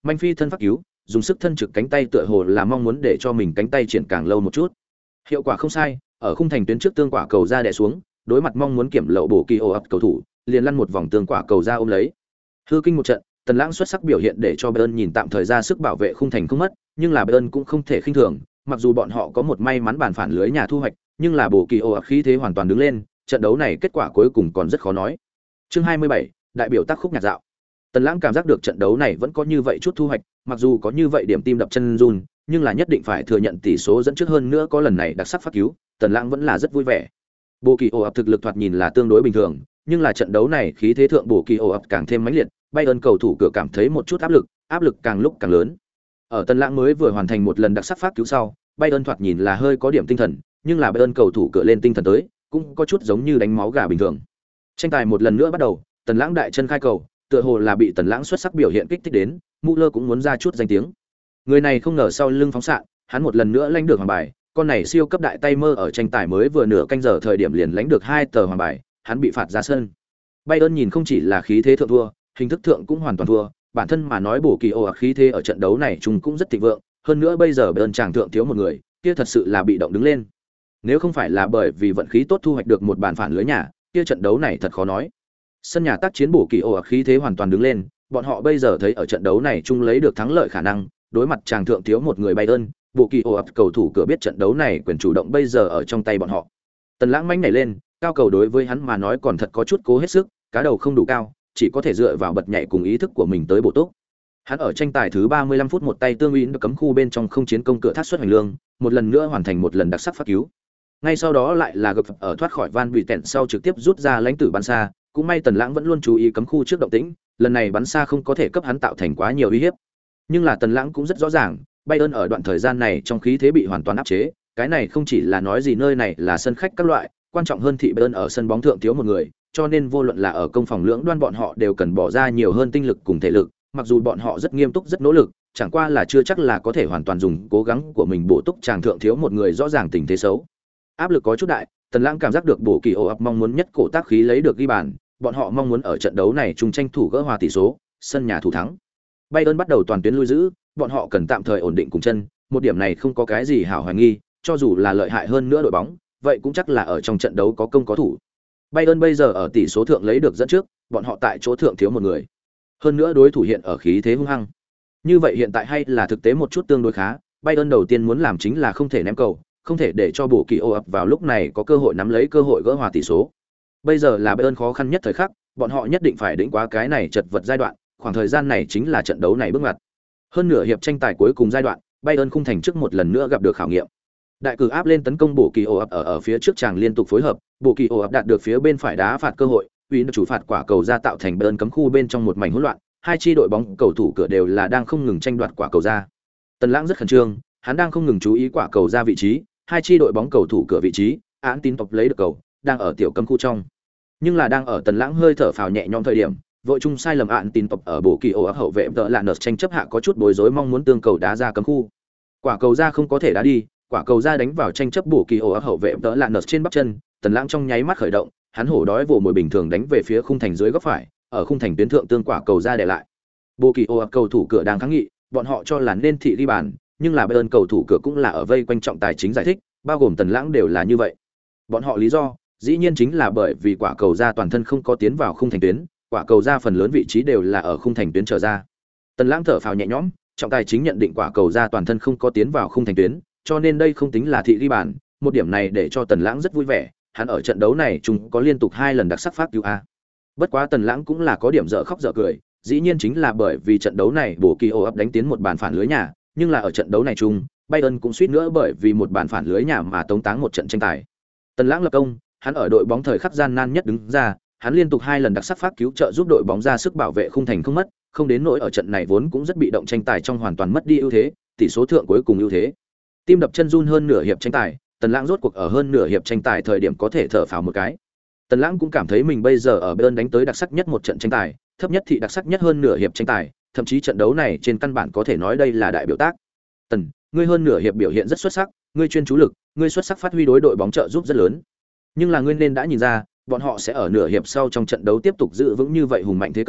Manh phi thân pháp cứu, dùng sức thân trực cánh tay tựa hồ là mong muốn để cho mình cánh tay triển càng lâu một chút. Hiệu quả không sai, ở khung thành tuyến trước tương quả cầu ra đè xuống, đối mặt mong muốn kiểm lậu bổ kỳ ổ ập cầu thủ, liền lăn một vòng tương quả cầu ra ôm lấy. Hư kinh một trận, Tần Lãng xuất sắc biểu hiện để cho Bayern nhìn tạm thời ra sức bảo vệ khung thành không mất, nhưng là Bayern cũng không thể khinh thường, mặc dù bọn họ có một may mắn bàn phản lưới nhà thu hoạch, nhưng là bổ kỳ ổ ập khí thế hoàn toàn đứng lên, trận đấu này kết quả cuối cùng còn rất khó nói. Chương 27, đại biểu tác khúc nhạc dạo. Tần Lãng cảm giác được trận đấu này vẫn có như vậy chút thu hoạch, mặc dù có như vậy điểm tim đập chân run, nhưng là nhất định phải thừa nhận tỷ số dẫn trước hơn nữa có lần này đặc sắc phát cứu, Tần Lãng vẫn là rất vui vẻ. Bộ kỳ ổ ập thực lực thoạt nhìn là tương đối bình thường, nhưng là trận đấu này khí thế thượng bộ kỳ ổ ập càng thêm mãnh liệt, Bayern cầu thủ cửa cảm thấy một chút áp lực càng lúc càng lớn. Ở Tần Lãng mới vừa hoàn thành một lần đặc sắc phát cứu sau, Bayern thoạt nhìn là hơi có điểm tinh thần, nhưng là Bayern cầu thủ cửa lên tinh thần tới, cũng có chút giống như đánh máu gà bình thường. Tranh tài một lần nữa bắt đầu, Tần Lãng đại chân khai cầu, tựa hồ là bị Tần Lãng xuất sắc biểu hiện kích thích đến, Müller cũng muốn ra chút danh tiếng. Người này không ngờ sau lưng phóng xạ, hắn một lần nữa lãnh được hoàng bài, con này siêu cấp đại tay mơ ở tranh tài mới vừa nửa canh giờ thời điểm liền lãnh được 2 tờ hoàng bài, hắn bị phạt ra sân. Bayern nhìn không chỉ là khí thế thượng thua, hình thức thượng cũng hoàn toàn thua, bản thân mà nói bổ kỳ ồ khí thế ở trận đấu này chúng cũng rất thịnh vượng, hơn nữa bây giờ Bayern chàng thượng thiếu một người, kia thật sự là bị động đứng lên. Nếu không phải là bởi vì vận khí tốt thu hoạch được một bàn phản lưới nhà, kia trận đấu này thật khó nói. Sân nhà tác chiến bổ kỳ ồ khí thế hoàn toàn đứng lên, bọn họ bây giờ thấy ở trận đấu này chung lấy được thắng lợi khả năng, đối mặt chàng thượng thiếu một người Bayern, bộ kỳ ồ cầu thủ cửa biết trận đấu này quyền chủ động bây giờ ở trong tay bọn họ. Tần Lãng mãnh nhảy lên, cao cầu đối với hắn mà nói còn thật có chút cố hết sức, cá đầu không đủ cao, chỉ có thể dựa vào bật nhảy cùng ý thức của mình tới bổ túc. Hắn ở tranh tài thứ 35 phút một tay tương uy được cấm khu bên trong không chiến công cửa thác xuất hành lương, một lần nữa hoàn thành một lần đặc sắc phát cứu. Ngay sau đó lại là gập ở thoát khỏi Van Buyten sau trực tiếp rút ra lãnh tử bắn xa, cũng may Tần Lãng vẫn luôn chú ý cấm khu trước động tĩnh, lần này bắn xa không có thể cấp hắn tạo thành quá nhiều uy hiếp. Nhưng là Tần Lãng cũng rất rõ ràng, Bayern ở đoạn thời gian này trong khí thế bị hoàn toàn áp chế, cái này không chỉ là nói gì nơi này là sân khách các loại, quan trọng hơn thị Bayern ở sân bóng thượng thiếu một người, cho nên vô luận là ở công phòng lưỡng đoan bọn họ đều cần bỏ ra nhiều hơn tinh lực cùng thể lực, mặc dù bọn họ rất nghiêm túc rất nỗ lực, chẳng qua là chưa chắc là có thể hoàn toàn dùng cố gắng của mình bổ túc chàng thượng thiếu một người rõ ràng tình thế xấu. Áp lực có chút đại, Tần Lãng cảm giác được bổ kỳ ồ ập mong muốn nhất cổ tác khí lấy được ghi bàn, bọn họ mong muốn ở trận đấu này chung tranh thủ gỡ hòa tỷ số, sân nhà thủ thắng. Bayern bắt đầu toàn tuyến lui giữ, bọn họ cần tạm thời ổn định cùng chân, một điểm này không có cái gì hảo hoài nghi, cho dù là lợi hại hơn nữa đội bóng, vậy cũng chắc là ở trong trận đấu có công có thủ. Bayern bây giờ ở tỷ số thượng lấy được dẫn trước, bọn họ tại chỗ thượng thiếu một người. Hơn nữa đối thủ hiện ở khí thế hung hăng. Như vậy hiện tại hay là thực tế một chút tương đối khá, Bayern đầu tiên muốn làm chính là không thể ném cầu, không thể để cho bộ kỳ ô ập vào lúc này có cơ hội nắm lấy cơ hội gỡ hòa tỷ số. Bây giờ là Bayern khó khăn nhất thời khắc, bọn họ nhất định phải đỉnh qua cái này chật vật giai đoạn, khoảng thời gian này chính là trận đấu này bước ngoặt. Hơn nửa hiệp tranh tài cuối cùng giai đoạn, Bayern khung thành trước một lần nữa gặp được khảo nghiệm. Đại cử áp lên tấn công bộ kỳ ồ ập ở phía trước chàng liên tục phối hợp, bộ kỳ ồ ập đạt được phía bên phải đá phạt cơ hội, uy chủ phạt quả cầu ra tạo thành Bayern cấm khu bên trong một mảnh hỗn loạn, hai chi đội bóng cầu thủ cửa đều là đang không ngừng tranh đoạt quả cầu ra. Tần Lãng rất khẩn trương, hắn đang không ngừng chú ý quả cầu ra vị trí, hai chi đội bóng cầu thủ cửa vị trí, án tín tộc lấy được cầu, đang ở tiểu cấm khu trong. Nhưng là đang ở Tần Lãng hơi thở phào nhẹ nhõm thời điểm, vội chung sai lầm án tín tộc ở bộ kỳ ồ ập hậu vệ đỡ là nợ tranh chấp hạ có chút bối rối mong muốn tương cầu đá ra cấm khu. Quả cầu ra không có thể đá đi, quả cầu ra đánh vào tranh chấp bộ kỳ ồ ập hậu vệ đỡ là nợ trên bắp chân, Tần Lãng trong nháy mắt khởi động, hắn hổ đói vồ mồi bình thường đánh về phía khung thành dưới góc phải, ở khung thành tuyến thượng tương quả cầu ra để lại. Bộ kỳ ồ ập cầu thủ cửa đang kháng nghị, bọn họ cho là nên thị ghi bàn, nhưng là Bayern cầu thủ cửa cũng là ở vây quanh trọng tài chính giải thích, bao gồm Tần Lãng đều là như vậy. Bọn họ lý do, dĩ nhiên chính là bởi vì quả cầu ra toàn thân không có tiến vào khung thành tuyến, quả cầu ra phần lớn vị trí đều là ở khung thành tuyến trở ra. Tần Lãng thở phào nhẹ nhõm, trọng tài chính nhận định quả cầu ra toàn thân không có tiến vào khung thành tuyến, cho nên đây không tính là thị ghi bàn, một điểm này để cho Tần Lãng rất vui vẻ, hắn ở trận đấu này chúng có liên tục 2 lần đặc sắc phát cứu a. Bất quá Tần Lãng cũng là có điểm dở khóc dở cười, dĩ nhiên chính là bởi vì trận đấu này bộ kỳ ồ ập đánh tiến một bàn phản lưới nhà, nhưng là ở trận đấu này chung, Bayern cũng suýt nữa bởi vì một bàn phản lưới nhà mà tống táng một trận tranh tài. Tần Lãng lập công, hắn ở đội bóng thời khắc gian nan nhất đứng ra, hắn liên tục 2 lần đặc sắc phát cứu trợ giúp đội bóng ra sức bảo vệ khung thành không mất, không đến nỗi ở trận này vốn cũng rất bị động tranh tài trong hoàn toàn mất đi ưu thế, tỷ số thượng cuối cùng ưu thế. Tim đập chân run hơn nửa hiệp tranh tài, Tần Lãng rốt cuộc ở hơn nửa hiệp tranh tài thời điểm có thể thở phào một cái. Tần Lãng cũng cảm thấy mình bây giờ ở Bayern đánh tới đặc sắc nhất một trận tranh tài, thấp nhất thì đặc sắc nhất hơn nửa hiệp tranh tài, thậm chí trận đấu này trên căn bản có thể nói đây là đại biểu tác. Tần, ngươi hơn nửa hiệp biểu hiện rất xuất sắc, ngươi chuyên chú lực, ngươi xuất sắc phát huy đối đội bóng trợ giúp rất lớn. Nhưng là ngươi nên đã nhìn ra, bọn họ sẽ ở nửa hiệp sau trong trận đấu tiếp tục giữ vững như vậy hùng mạnh thế công,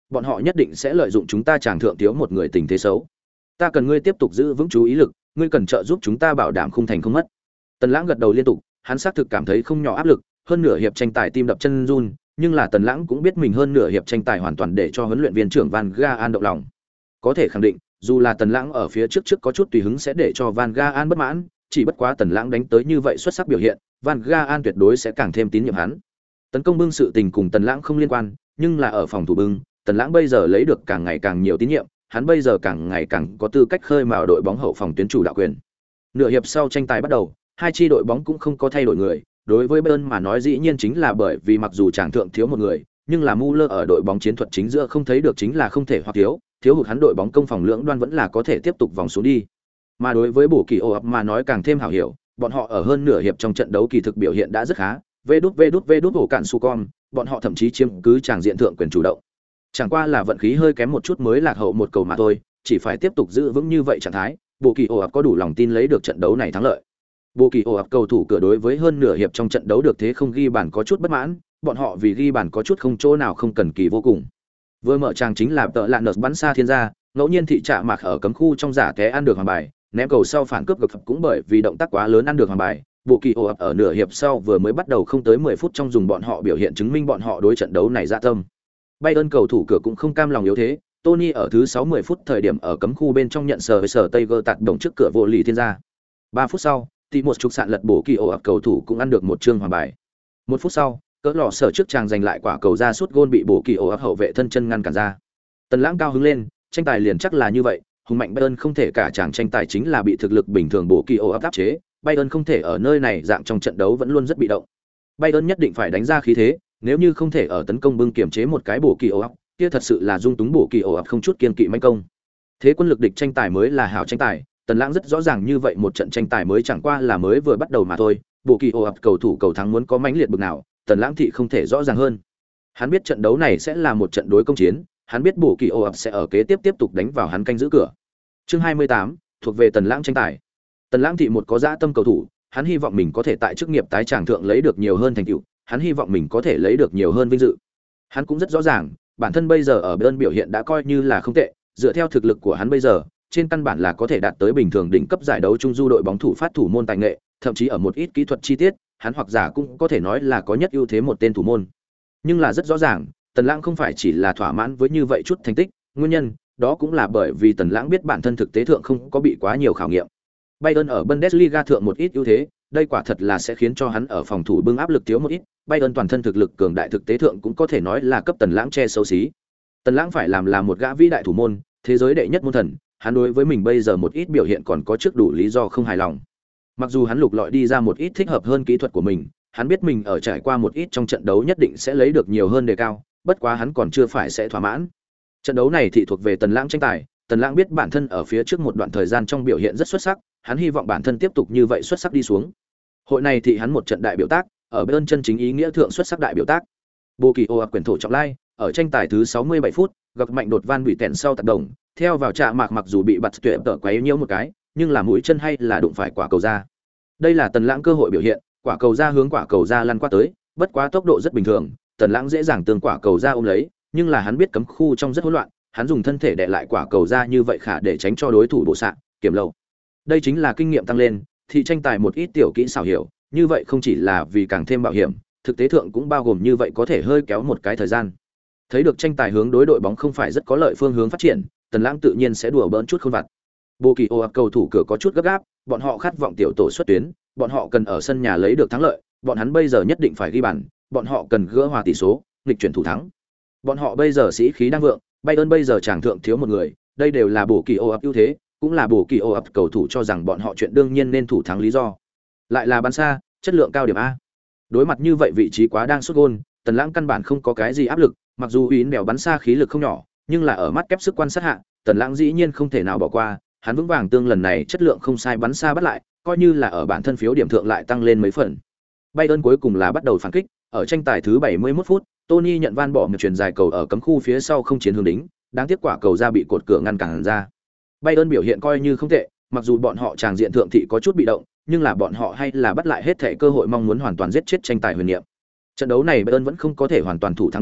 bọn họ nhất định sẽ lợi dụng chúng ta chàng thượng thiếu một người tình thế xấu. Ta cần ngươi tiếp tục giữ vững chú ý lực, ngươi cần trợ giúp chúng ta bảo đảm không thành không mất. Tần Lãng gật đầu liên tục, hắn xác thực cảm thấy không nhỏ áp lực, hơn nửa hiệp tranh tài tim đập chân run, nhưng là Tần Lãng cũng biết mình hơn nửa hiệp tranh tài hoàn toàn để cho huấn luyện viên trưởng Van Gaal động lòng. Có thể khẳng định, dù là Tần Lãng ở phía trước có chút tùy hứng sẽ để cho Van Gaal bất mãn, chỉ bất quá Tần Lãng đánh tới như vậy xuất sắc biểu hiện, Van Gaal tuyệt đối sẽ càng thêm tín nhiệm hắn. Tấn công bưng sự tình cùng Tần Lãng không liên quan, nhưng là ở phòng thủ bưng, Tần Lãng bây giờ lấy được càng ngày càng nhiều tín nhiệm, hắn bây giờ càng ngày càng có tư cách khơi mào đội bóng hậu phòng tuyến chủ đạo quyền. Nửa hiệp sau tranh tài bắt đầu, hai chi đội bóng cũng không có thay đổi người, đối với Bayern mà nói dĩ nhiên chính là bởi vì mặc dù chàng thượng thiếu một người, nhưng là Muller ở đội bóng chiến thuật chính giữa không thấy được chính là không thể hoặc thiếu hụt hắn đội bóng công phòng lưỡng đoan vẫn là có thể tiếp tục vòng xuống đi. Mà đối với bổ kỳ ổ ập mà nói càng thêm hảo hiểu, bọn họ ở hơn nửa hiệp trong trận đấu kỳ thực biểu hiện đã rất khá, vê đút ổ cạn su con, bọn họ thậm chí chiếm cứ tràng diện thượng quyền chủ động. Chẳng qua là vận khí hơi kém một chút mới lạc hậu một cầu mà thôi, chỉ phải tiếp tục giữ vững như vậy trạng thái, bộ kỳ ổ ập có đủ lòng tin lấy được trận đấu này thắng lợi. Bộ kỳ ổ ập cầu thủ cửa đối với hơn nửa hiệp trong trận đấu được thế không ghi bàn có chút bất mãn, bọn họ vì ghi bàn có chút không chỗ nào không cần kỳ vô cùng. Vừa mở tràng chính là tợ lạn nợ bắn xa thiên gia, ngẫu nhiên thị trạ mạc ở cấm khu trong giả té ăn được hoàng bài, ném cầu sau phản cướp gập cũng bởi vì động tác quá lớn ăn được hoàng bài. Bộ kỳ ổ ập ở nửa hiệp sau vừa mới bắt đầu không tới 10 phút trong dùng bọn họ biểu hiện chứng minh bọn họ đối trận đấu này dạ tâm. Bayern cầu thủ cửa cũng không cam lòng yếu thế, Tony ở thứ 60 phút thời điểm ở cấm khu bên trong nhận sờ với sở Tiger tạt đồng trước cửa vô lì thiên gia. 3 phút sau, thì một chục sạn lật bổ kỳ ổ ập cầu thủ cũng ăn được một chương hoàng bài. 1 phút sau, cỡ lọ sở trước chàng giành lại quả cầu ra sút gôn bị bổ kỳ ổ ập hậu vệ thân chân ngăn cản ra. Tần Lãng cao hứng lên, tranh tài liền chắc là như vậy, hùng mạnh Bayern không thể cả chàng tranh tài chính là bị thực lực bình thường bổ kỳ ổ ập áp chế, Bayern không thể ở nơi này dạng trong trận đấu vẫn luôn rất bị động. Bayern nhất định phải đánh ra khí thế, nếu như không thể ở tấn công bưng kiểm chế một cái bổ kỳ ổ ập, kia thật sự là dung túng bổ kỳ ổ ập không chút kiên kỵ manh công. Thế quân lực địch tranh tài mới là hảo tranh tài, Tần Lãng rất rõ ràng như vậy một trận tranh tài mới chẳng qua là mới vừa bắt đầu mà thôi, bổ kỳ ổ ập cầu thủ cầu thắng muốn có mãnh liệt bực nào, Tần Lãng thị không thể rõ ràng hơn. Hắn biết trận đấu này sẽ là một trận đối công chiến, hắn biết bổ kỳ ổ ập sẽ ở kế tiếp tục đánh vào hắn canh giữ cửa. Chương 28, thuộc về Tần Lãng tranh tài. Tần Lãng thị một có dã tâm cầu thủ, hắn hy vọng mình có thể tại chức nghiệp tái tràng thượng lấy được nhiều hơn thành tựu, hắn hy vọng mình có thể lấy được nhiều hơn vinh dự. Hắn cũng rất rõ ràng, bản thân bây giờ ở Bayern biểu hiện đã coi như là không tệ, dựa theo thực lực của hắn bây giờ, trên căn bản là có thể đạt tới bình thường đỉnh cấp giải đấu trung du đội bóng thủ phát thủ môn tài nghệ, thậm chí ở một ít kỹ thuật chi tiết, hắn hoặc giả cũng có thể nói là có nhất ưu thế một tên thủ môn. Nhưng là rất rõ ràng, Tần Lãng không phải chỉ là thỏa mãn với như vậy chút thành tích, nguyên nhân đó cũng là bởi vì Tần Lãng biết bản thân thực tế thượng không có bị quá nhiều khảo nghiệm. Bayern ở Bundesliga thượng một ít ưu thế, đây quả thật là sẽ khiến cho hắn ở phòng thủ bưng áp lực thiếu một ít, Bayern toàn thân thực lực cường đại thực tế thượng cũng có thể nói là cấp Tần Lãng che xấu xí. Tần Lãng phải làm là một gã vĩ đại thủ môn, thế giới đệ nhất môn thần, hắn đối với mình bây giờ một ít biểu hiện còn có trước đủ lý do không hài lòng. Mặc dù hắn lục lọi đi ra một ít thích hợp hơn kỹ thuật của mình, hắn biết mình ở trải qua một ít trong trận đấu nhất định sẽ lấy được nhiều hơn đề cao, bất quá hắn còn chưa phải sẽ thỏa mãn. Trận đấu này thì thuộc về Tần Lãng tranh tài, Tần Lãng biết bản thân ở phía trước một đoạn thời gian trong biểu hiện rất xuất sắc, hắn hy vọng bản thân tiếp tục như vậy xuất sắc đi xuống. Hội này thì hắn một trận đại biểu tác, ở Bayern chân chính ý nghĩa thượng xuất sắc đại biểu tác. Bồ Kỳ Ô quyền thổ trọng lai, ở tranh tài thứ 67 phút, gặp mạnh đột van bị tẹn sau tác động, theo vào trạ mạc mặc dù bị bật tuyệt tở quấy nhiễu một cái, nhưng là mũi chân hay là đụng phải quả cầu ra. Đây là Tần Lãng cơ hội biểu hiện, quả cầu ra hướng quả cầu ra lăn qua tới, bất quá tốc độ rất bình thường, Tần Lãng dễ dàng tương quả cầu ra ôm lấy, nhưng là hắn biết cấm khu trong rất hỗn loạn, hắn dùng thân thể đè lại quả cầu ra như vậy khả để tránh cho đối thủ bổ xạ, kiểm lâu. Đây chính là kinh nghiệm tăng lên, thì tranh tài một ít tiểu kỹ xảo hiểu, như vậy không chỉ là vì càng thêm bảo hiểm, thực tế thượng cũng bao gồm như vậy có thể hơi kéo một cái thời gian. Thấy được tranh tài hướng đối đội bóng không phải rất có lợi phương hướng phát triển, Tần Lãng tự nhiên sẽ đùa bỡn chút khôn vặt. Bồ Kỳ Ô cầu thủ cửa có chút gấp gáp, bọn họ khát vọng tiểu tổ xuất tuyến, bọn họ cần ở sân nhà lấy được thắng lợi, bọn hắn bây giờ nhất định phải ghi bàn, bọn họ cần gỡ hòa tỷ số, nghịch chuyển thủ thắng. Bọn họ bây giờ sĩ khí đang vượng, Bayern bây giờ chàng thượng thiếu một người, đây đều là Bồ Kỳ Ô ưu thế, cũng là Bồ Kỳ Ô cầu thủ cho rằng bọn họ chuyện đương nhiên nên thủ thắng lý do. Lại là bắn xa, chất lượng cao điểm A. Đối mặt như vậy vị trí quá đang sút gôn, Tần Lãng căn bản không có cái gì áp lực, mặc dù Uýn bèo bắn xa khí lực không nhỏ, nhưng là ở mắt kép sức quan sát hạ, Tần Lãng dĩ nhiên không thể nào bỏ qua, hắn vững vàng tương lần này chất lượng không sai bắn xa bắt lại, coi như là ở bản thân phiếu điểm thượng lại tăng lên mấy phần. Bayern cuối cùng là bắt đầu phản kích, ở tranh tài thứ 71 phút, Tony nhận van bỏ một chuyền dài cầu ở cấm khu phía sau không chiến hướng đính, đáng tiếc quả cầu ra bị cột cửa ngăn cản ra. Bayern biểu hiện coi như không tệ, mặc dù bọn họ tràng diện thượng thị có chút bị động, nhưng là bọn họ hay là bắt lại hết thể cơ hội mong muốn hoàn toàn giết chết tranh tài huyền niệm. Trận đấu này Bayern vẫn không có thể hoàn toàn thủ thắng đâu,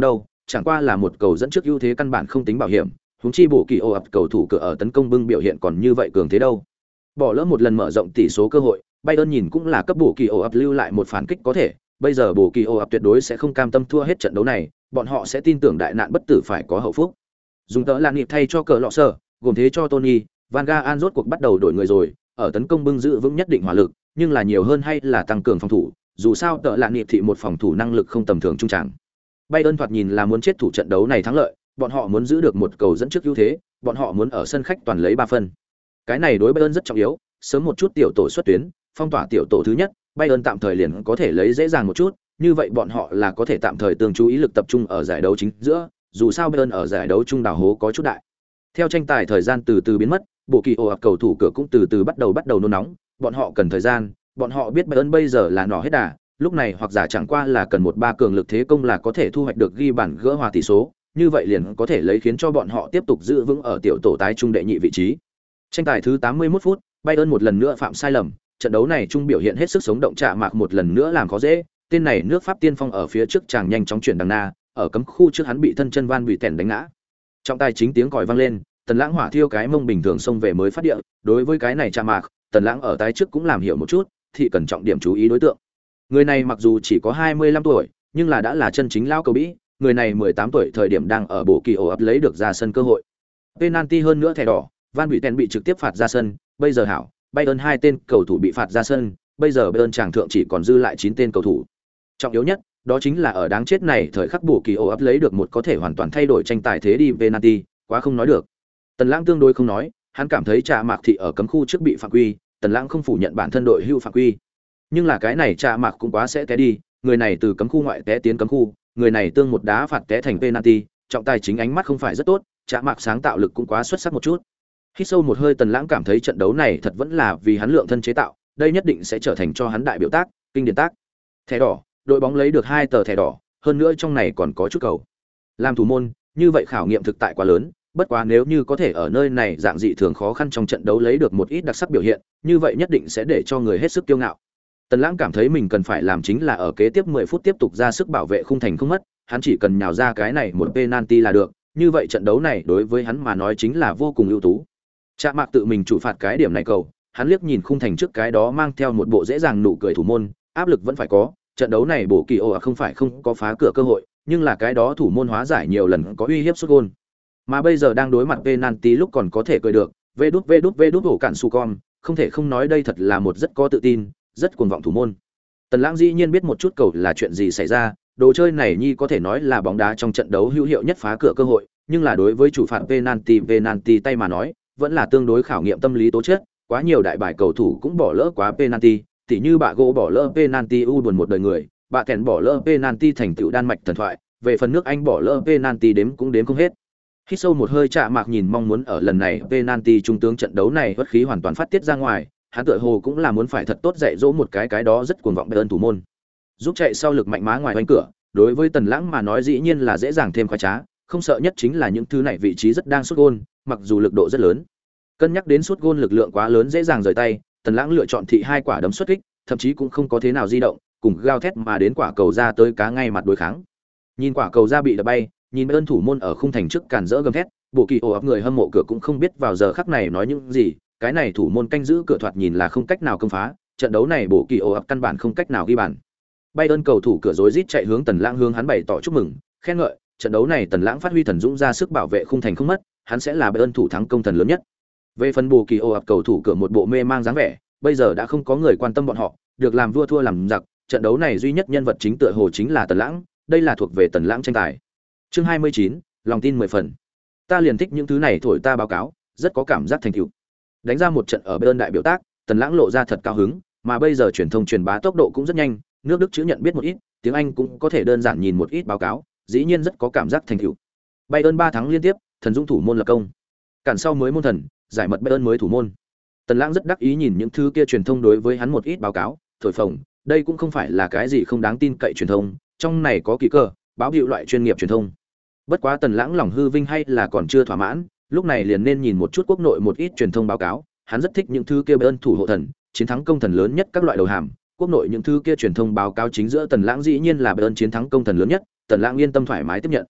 chẳng qua là một cầu dẫn trước ưu thế căn bản không tính bảo hiểm, huống chi bổ kỳ ồ ập cầu thủ cửa ở tấn công bưng biểu hiện còn như vậy cường thế đâu. Bỏ lỡ một lần mở rộng tỷ số cơ hội, Bayern nhìn cũng là cấp bổ kỳ ồ ập lưu lại một phản kích có thể, bây giờ bổ kỳ ồ ập tuyệt đối sẽ không cam tâm thua hết trận đấu này, bọn họ sẽ tin tưởng đại nạn bất tử phải có hậu phúc. Dùng tớ là nghiệp thay cho cờ lọ sở, gồm thế cho Tony, Van Gaal rốt cuộc bắt đầu đổi người rồi, ở tấn công bưng giữ vững nhất định hỏa lực, nhưng là nhiều hơn hay là tăng cường phòng thủ, dù sao tớ là nghiệp thị một phòng thủ năng lực không tầm thường trung tràng. Bayern thoạt nhìn là muốn chết thủ trận đấu này thắng lợi, bọn họ muốn giữ được một cầu dẫn trước ưu thế, bọn họ muốn ở sân khách toàn lấy 3 phân. Cái này đối Bayern rất trọng yếu, sớm một chút tiểu tổ xuất tuyến, phong tỏa tiểu tổ thứ nhất, Bayern tạm thời liền có thể lấy dễ dàng một chút, như vậy bọn họ là có thể tạm thời tương chú ý lực tập trung ở giải đấu chính giữa, dù sao Bayern ở giải đấu trung đảo hố có chút đại. Theo tranh tài thời gian từ từ biến mất, bộ kỳ ồ ạt cầu thủ cửa cũng từ từ bắt đầu nôn nóng, bọn họ cần thời gian, bọn họ biết Bayern bây giờ là nỏ hết đà, lúc này hoặc giả chẳng qua là cần một ba cường lực thế công là có thể thu hoạch được ghi bàn gỡ hòa tỷ số, như vậy liền có thể lấy khiến cho bọn họ tiếp tục giữ vững ở tiểu tổ tái trung đệ nhị vị trí. Tranh tài thứ 81 phút, Bayern một lần nữa phạm sai lầm, trận đấu này trung biểu hiện hết sức sống động chạ mạc một lần nữa làm khó dễ, tên này nước Pháp tiên phong ở phía trước chàng nhanh chóng chuyển đằng na, ở cấm khu trước hắn bị thân chân Van bị tèn đánh ngã. Trọng tài chính tiếng còi vang lên, Tần Lãng hỏa thiêu cái mông bình thường xông về mới phát địa, đối với cái này chạ mạc, Tần Lãng ở tái trước cũng làm hiểu một chút, thì cần trọng điểm chú ý đối tượng. Người này mặc dù chỉ có 25 tuổi, nhưng là đã là chân chính lao cầu bĩ, người này 18 tuổi thời điểm đang ở bộ kỳ ổ ấp lấy được ra sân cơ hội. Penalty hơn nữa thẻ đỏ, Van Buiten bị trực tiếp phạt ra sân, bây giờ hảo, Bayern 2 tên cầu thủ bị phạt ra sân, bây giờ Bayern chàng thượng chỉ còn dư lại 9 tên cầu thủ. Trọng yếu nhất, đó chính là ở đáng chết này thời khắc bổ kỳ ổ ấp lấy được một có thể hoàn toàn thay đổi tranh tài thế đi penalty, quá không nói được. Tần Lãng tương đối không nói, hắn cảm thấy Trà Mạc thị ở cấm khu trước bị phạm quy, Tần Lãng không phủ nhận bản thân đội hưu phạm quy. Nhưng là cái này Trà Mạc cũng quá sẽ té đi, người này từ cấm khu ngoại té tiến cấm khu, người này tương một đá phạt té thành penalty, trọng tài chính ánh mắt không phải rất tốt, Trà Mạc sáng tạo lực cũng quá xuất sắc một chút. Hít sâu một hơi, Tần Lãng cảm thấy trận đấu này thật vẫn là vì hắn lượng thân chế tạo, đây nhất định sẽ trở thành cho hắn đại biểu tác, kinh điển tác. Thẻ đỏ, đội bóng lấy được 2 tờ thẻ đỏ, hơn nữa trong này còn có chút cầu. Làm thủ môn, như vậy khảo nghiệm thực tại quá lớn, bất quá nếu như có thể ở nơi này dạng dị thường khó khăn trong trận đấu lấy được một ít đặc sắc biểu hiện, như vậy nhất định sẽ để cho người hết sức kiêu ngạo. Tần Lãng cảm thấy mình cần phải làm chính là ở kế tiếp 10 phút tiếp tục ra sức bảo vệ khung thành không mất, hắn chỉ cần nhào ra cái này một penalty là được, như vậy trận đấu này đối với hắn mà nói chính là vô cùng ưu tú. Trạ Mạc tự mình chủ phạt cái điểm này cầu, hắn liếc nhìn khung thành trước cái đó mang theo một bộ dễ dàng nụ cười thủ môn, áp lực vẫn phải có, trận đấu này bổ kỳ ồ không phải không có phá cửa cơ hội, nhưng là cái đó thủ môn hóa giải nhiều lần có uy hiếp sút gol. Mà bây giờ đang đối mặt penalty lúc còn có thể cười được, vê đút hổ cản su con, không thể không nói đây thật là một rất có tự tin, rất cuồng vọng thủ môn. Tần Lãng dĩ nhiên biết một chút cầu là chuyện gì xảy ra, đồ chơi này nhi có thể nói là bóng đá trong trận đấu hữu hiệu nhất phá cửa cơ hội, nhưng là đối với chủ phạt penalty tay mà nói, vẫn là tương đối khảo nghiệm tâm lý tố chất, quá nhiều đại bài cầu thủ cũng bỏ lỡ quá penalty, tỉ như bạ gỗ bỏ lỡ penalty u buồn một đời người, bạ kèn bỏ lỡ penalty thành tựu Đan Mạch thần thoại, về phần nước Anh bỏ lỡ penalty đếm cũng đếm không hết. Hít sâu một hơi, Trạ Mạc nhìn mong muốn ở lần này penalty trung tướng trận đấu này bất khí hoàn toàn phát tiết ra ngoài, hắn tựa hồ cũng là muốn phải thật tốt dạy dỗ một cái đó rất cuồng vọng Bayern thủ môn. Giúp chạy sau lực mạnh má ngoài hoành cửa, đối với Tần Lãng mà nói dĩ nhiên là dễ dàng thêm khoái trá, không sợ nhất chính là những thứ này vị trí rất đang sút gôn, mặc dù lực độ rất lớn. Cân nhắc đến sút gôn lực lượng quá lớn dễ dàng rời tay, Tần Lãng lựa chọn thị 2 quả đấm xuất kích, thậm chí cũng không có thế nào di động, cùng gao thét mà đến quả cầu ra tới cá ngay mặt đối kháng. Nhìn quả cầu ra bị đập bay, nhìn Bayern thủ môn ở khung thành trước cản rỡ gầm thét, bộ kỳ ồ ấp người hâm mộ cửa cũng không biết vào giờ khắc này nói những gì, cái này thủ môn canh giữ cửa thoạt nhìn là không cách nào công phá, trận đấu này bộ kỳ ồ ấp căn bản không cách nào ghi bàn. Bayern cầu thủ cửa rối rít chạy hướng Tần Lãng, hướng hắn bày tỏ chúc mừng, khen ngợi, trận đấu này Tần Lãng phát huy thần dũng ra sức bảo vệ khung thành không mất, hắn sẽ là Bayern thủ thắng công thần lớn nhất. Về phần bộ kỳ ồ ấp cầu thủ cửa một bộ mê mang dáng vẻ, bây giờ đã không có người quan tâm bọn họ, được làm vua thua làm giặc, trận đấu này duy nhất nhân vật chính tựa hồ chính là Tần Lãng, đây là thuộc về Tần Lãng tranh tài. Chương 29, lòng tin 10 phần. Ta liền thích những thứ này thổi ta báo cáo, rất có cảm giác thành tựu. Đánh ra một trận ở Bayern đại biểu tác, Tần Lãng lộ ra thật cao hứng, mà bây giờ truyền thông truyền bá tốc độ cũng rất nhanh, nước Đức chữ nhận biết một ít, tiếng Anh cũng có thể đơn giản nhìn một ít báo cáo, dĩ nhiên rất có cảm giác thành tựu. Bayern 3 thắng liên tiếp, thần dũng thủ môn lập công. Cản sau mới môn thần, giải mật Bayern mới thủ môn. Tần Lãng rất đắc ý nhìn những thứ kia truyền thông đối với hắn một ít báo cáo, thổi phồng, đây cũng không phải là cái gì không đáng tin cậy truyền thông, trong này có kỳ cơ, báo hiệu loại chuyên nghiệp truyền thông. Bất quá Tần Lãng lòng hư vinh hay là còn chưa thỏa mãn, lúc này liền nên nhìn một chút quốc nội một ít truyền thông báo cáo, hắn rất thích những thứ kia Bayern thủ hộ thần, chiến thắng công thần lớn nhất các loại đầu hàm, quốc nội những thứ kia truyền thông báo cáo chính giữa Tần Lãng dĩ nhiên là Bayern chiến thắng công thần lớn nhất, Tần Lãng yên tâm thoải mái tiếp nhận.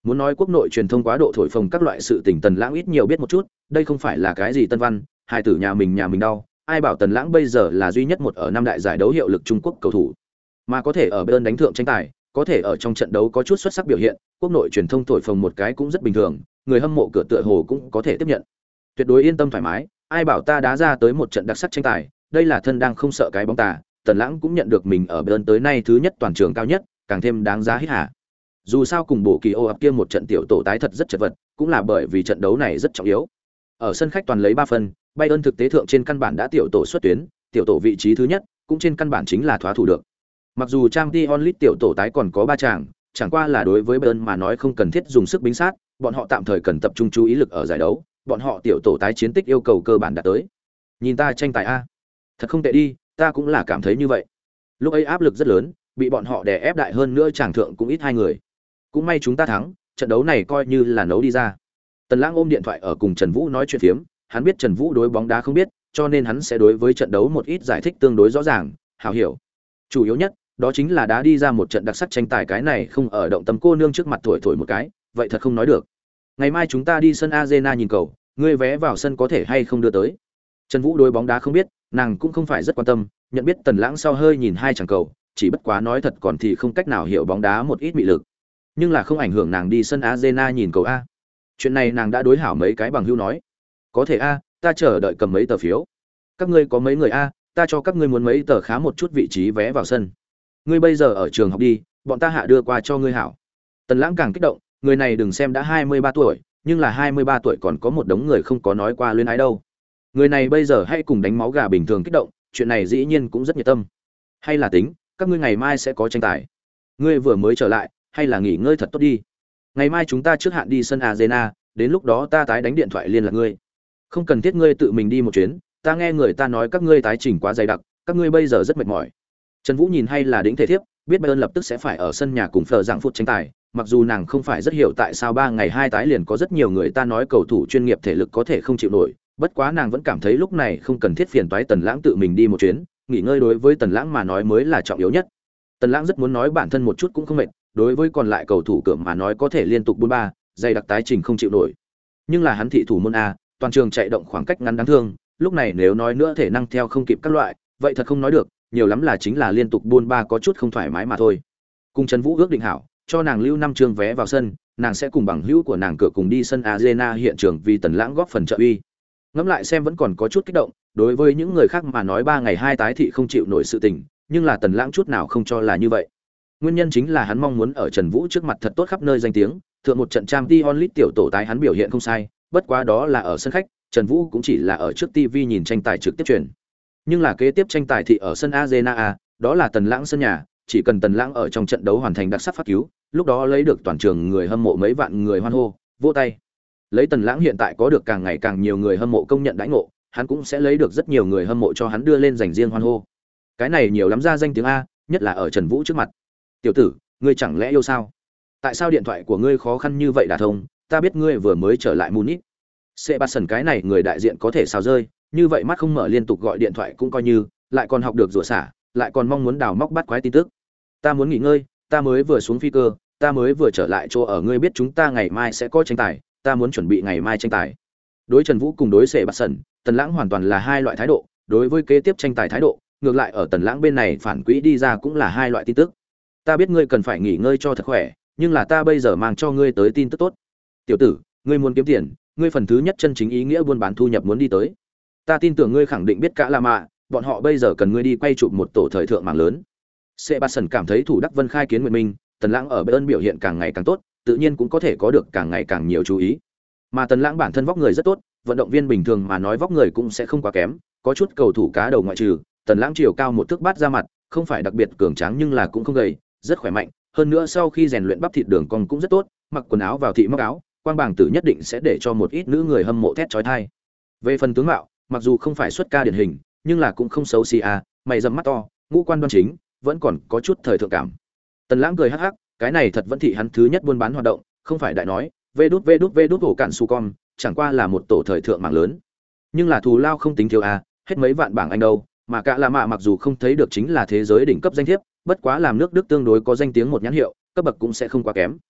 Muốn nói quốc nội truyền thông quá độ thổi phồng các loại sự tình Tần Lãng ít nhiều biết một chút, đây không phải là cái gì tân văn, hai tử nhà mình đau, ai bảo Tần Lãng bây giờ là duy nhất một ở năm đại giải đấu hiệu lực Trung Quốc cầu thủ, mà có thể ở bên đánh thượng tranh tài, có thể ở trong trận đấu có chút xuất sắc biểu hiện, quốc nội truyền thông thổi phồng một cái cũng rất bình thường, người hâm mộ cửa tựa hồ cũng có thể tiếp nhận. Tuyệt đối yên tâm thoải mái, ai bảo ta đá ra tới một trận đặc sắc tranh tài, đây là thân đang không sợ cái bóng tà, Tần Lãng cũng nhận được mình ở bên tới nay thứ nhất toàn trường cao nhất, càng thêm đáng giá hít hà. Dù sao cùng bộ kỳ ô ập kia một trận tiểu tổ tái thật rất chật vật, cũng là bởi vì trận đấu này rất trọng yếu. Ở sân khách toàn lấy 3 phân, Bayern thực tế thượng trên căn bản đã tiểu tổ xuất tuyến, tiểu tổ vị trí thứ nhất, cũng trên căn bản chính là thóa thủ được. Mặc dù Champions League tiểu tổ tái còn có 3 chàng, chẳng qua là đối với Bayern mà nói không cần thiết dùng sức bính sát, bọn họ tạm thời cần tập trung chú ý lực ở giải đấu, bọn họ tiểu tổ tái chiến tích yêu cầu cơ bản đạt tới. Nhìn ta tranh tài a, thật không tệ đi, ta cũng là cảm thấy như vậy. Lúc ấy áp lực rất lớn, bị bọn họ đè ép đại hơn nữa chàng thượng cũng ít 2 người. Cũng may chúng ta thắng, trận đấu này coi như là nấu đi ra. Tần Lãng ôm điện thoại ở cùng Trần Vũ nói chuyện phiếm, hắn biết Trần Vũ đối bóng đá không biết, cho nên hắn sẽ đối với trận đấu một ít giải thích tương đối rõ ràng, hảo hiểu. Chủ yếu nhất, đó chính là đá đi ra một trận đặc sắc tranh tài, cái này không ở động tâm cô nương trước mặt thổi thổi một cái, vậy thật không nói được. Ngày mai chúng ta đi sân Arena nhìn cầu, ngươi vé vào sân có thể hay không đưa tới. Trần Vũ đối bóng đá không biết, nàng cũng không phải rất quan tâm, nhận biết Tần Lãng sau hơi nhìn hai chàng cầu, chỉ bất quá nói thật còn thì không cách nào hiểu bóng đá một ít mị lực. Nhưng là không ảnh hưởng nàng đi sân Arena nhìn cầu a. Chuyện này nàng đã đối hảo mấy cái bằng hữu nói. Có thể a, ta chờ đợi cầm mấy tờ phiếu. Các ngươi có mấy người a, ta cho các ngươi muốn mấy tờ khá một chút vị trí vé vào sân. Ngươi bây giờ ở trường học đi, bọn ta hạ đưa qua cho ngươi hảo. Tần Lãng càng kích động, người này đừng xem đã 23 tuổi, nhưng là 23 tuổi còn có một đống người không có nói qua luyến ái đâu. Người này bây giờ hay cùng đánh máu gà bình thường kích động, chuyện này dĩ nhiên cũng rất nhiệt tâm. Hay là tính, các ngươi ngày mai sẽ có tranh tài. Ngươi vừa mới trở lại, hay là nghỉ ngơi thật tốt đi. Ngày mai chúng ta trước hạn đi sân Arena, đến lúc đó ta tái đánh điện thoại liên lạc ngươi. Không cần thiết ngươi tự mình đi một chuyến, ta nghe người ta nói các ngươi tái trình quá dày đặc, các ngươi bây giờ rất mệt mỏi. Trần Vũ nhìn hay là đỉnh thể thiếp, biết Bayern lập tức sẽ phải ở sân nhà cùng Phở Giảng Phút tranh tài, mặc dù nàng không phải rất hiểu tại sao 3 ngày 2 tái liền có rất nhiều người ta nói cầu thủ chuyên nghiệp thể lực có thể không chịu nổi, bất quá nàng vẫn cảm thấy lúc này không cần thiết phiền toái Tần Lãng tự mình đi một chuyến, nghỉ ngơi đối với Tần Lãng mà nói mới là trọng yếu nhất. Tần Lãng rất muốn nói bản thân một chút cũng không mệt, đối với còn lại cầu thủ cường mà nói có thể liên tục 4-3, dày đặc tái trình không chịu nổi. Nhưng là hắn thị thủ môn a, toàn trường chạy động khoảng cách ngắn đáng thương, lúc này nếu nói nữa thể năng theo không kịp các loại, vậy thật không nói được, nhiều lắm là chính là liên tục buôn ba có chút không thoải mái mà thôi. Cùng Trần Vũ ước định hảo, cho nàng lưu 5 trường vé vào sân, nàng sẽ cùng bằng hữu của nàng cửa cùng đi sân Arena hiện trường vì Tần Lãng góp phần trợ uy. Ngẫm lại xem vẫn còn có chút kích động, đối với những người khác mà nói 3 ngày 2 tái thị không chịu nổi sự tình, nhưng là Tần Lãng chút nào không cho là như vậy. Nguyên nhân chính là hắn mong muốn ở Trần Vũ trước mặt thật tốt khắp nơi danh tiếng, thượng một trận Champions League tiểu tổ tái hắn biểu hiện không sai, bất quá đó là ở sân khách, Trần Vũ cũng chỉ là ở trước TV nhìn tranh tài trực tiếp truyền. Nhưng là kế tiếp tranh tài thì ở sân Arena A, đó là Tần Lãng sân nhà, chỉ cần Tần Lãng ở trong trận đấu hoàn thành đặc sắc phát cứu, lúc đó lấy được toàn trường người hâm mộ mấy vạn người hoan hô, vỗ tay. Lấy Tần Lãng hiện tại có được càng ngày càng nhiều người hâm mộ công nhận đãi ngộ, hắn cũng sẽ lấy được rất nhiều người hâm mộ cho hắn đưa lên dành riêng hoan hô. Cái này nhiều lắm ra danh tiếng a, nhất là ở Trần Vũ trước mặt. Tiểu tử, ngươi chẳng lẽ yêu sao? Tại sao điện thoại của ngươi khó khăn như vậy đả thông? Ta biết ngươi vừa mới trở lại Munich. Sebastian cái này người đại diện có thể sao rơi, như vậy mắt không mở liên tục gọi điện thoại cũng coi như, lại còn học được rủa xả, lại còn mong muốn đào móc bắt quái tin tức. Ta muốn nghỉ ngơi, ta mới vừa xuống phi cơ, ta mới vừa trở lại chỗ ở, ngươi biết chúng ta ngày mai sẽ có tranh tài, ta muốn chuẩn bị ngày mai tranh tài. Đối Trần Vũ cùng đối Sebastian, Tần Lãng hoàn toàn là hai loại thái độ, đối với kế tiếp tranh tài thái độ, ngược lại ở Tần Lãng bên này phản quỹ đi ra cũng là hai loại tin tức. Ta biết ngươi cần phải nghỉ ngơi cho thật khỏe, nhưng là ta bây giờ mang cho ngươi tới tin tức tốt. Tiểu tử, ngươi muốn kiếm tiền, ngươi phần thứ nhất chân chính ý nghĩa buôn bán thu nhập muốn đi tới. Ta tin tưởng ngươi khẳng định biết cả là mạ, bọn họ bây giờ cần ngươi đi quay chụp một tổ thời thượng mạng lớn. Sebastian cảm thấy thủ Đắc Vân khai kiến nguyện minh, Tần Lãng ở Bayern biểu hiện càng ngày càng tốt, tự nhiên cũng có thể có được càng ngày càng nhiều chú ý. Mà Tần Lãng bản thân vóc người rất tốt, vận động viên bình thường mà nói vóc người cũng sẽ không quá kém, có chút cầu thủ cá đầu ngoại trừ, Tần Lãng chiều cao một thước bát ra mặt, không phải đặc biệt cường tráng nhưng là cũng không gầy, rất khỏe mạnh, hơn nữa sau khi rèn luyện bắp thịt đường cong cũng rất tốt, mặc quần áo vào thị móc áo, quang bảng tử nhất định sẽ để cho một ít nữ người hâm mộ thét chói tai. Về phần tướng mạo, mặc dù không phải xuất ca điển hình, nhưng là cũng không xấu xí à, mày rậm mắt to, ngũ quan đoan chính, vẫn còn có chút thời thượng cảm. Tần Lãng cười hắc hắc, cái này thật vẫn thị hắn thứ nhất buôn bán hoạt động, không phải đại nói, vê đút ổ cạn su con, chẳng qua là một tổ thời thượng mạng lớn. Nhưng là thù lao không tính thiếu à, hết mấy vạn bảng Anh đâu, mà cả là mạ mặc dù không thấy được chính là thế giới đỉnh cấp danh thiếp, bất quá làm nước Đức tương đối có danh tiếng một nhãn hiệu, cấp bậc cũng sẽ không quá kém.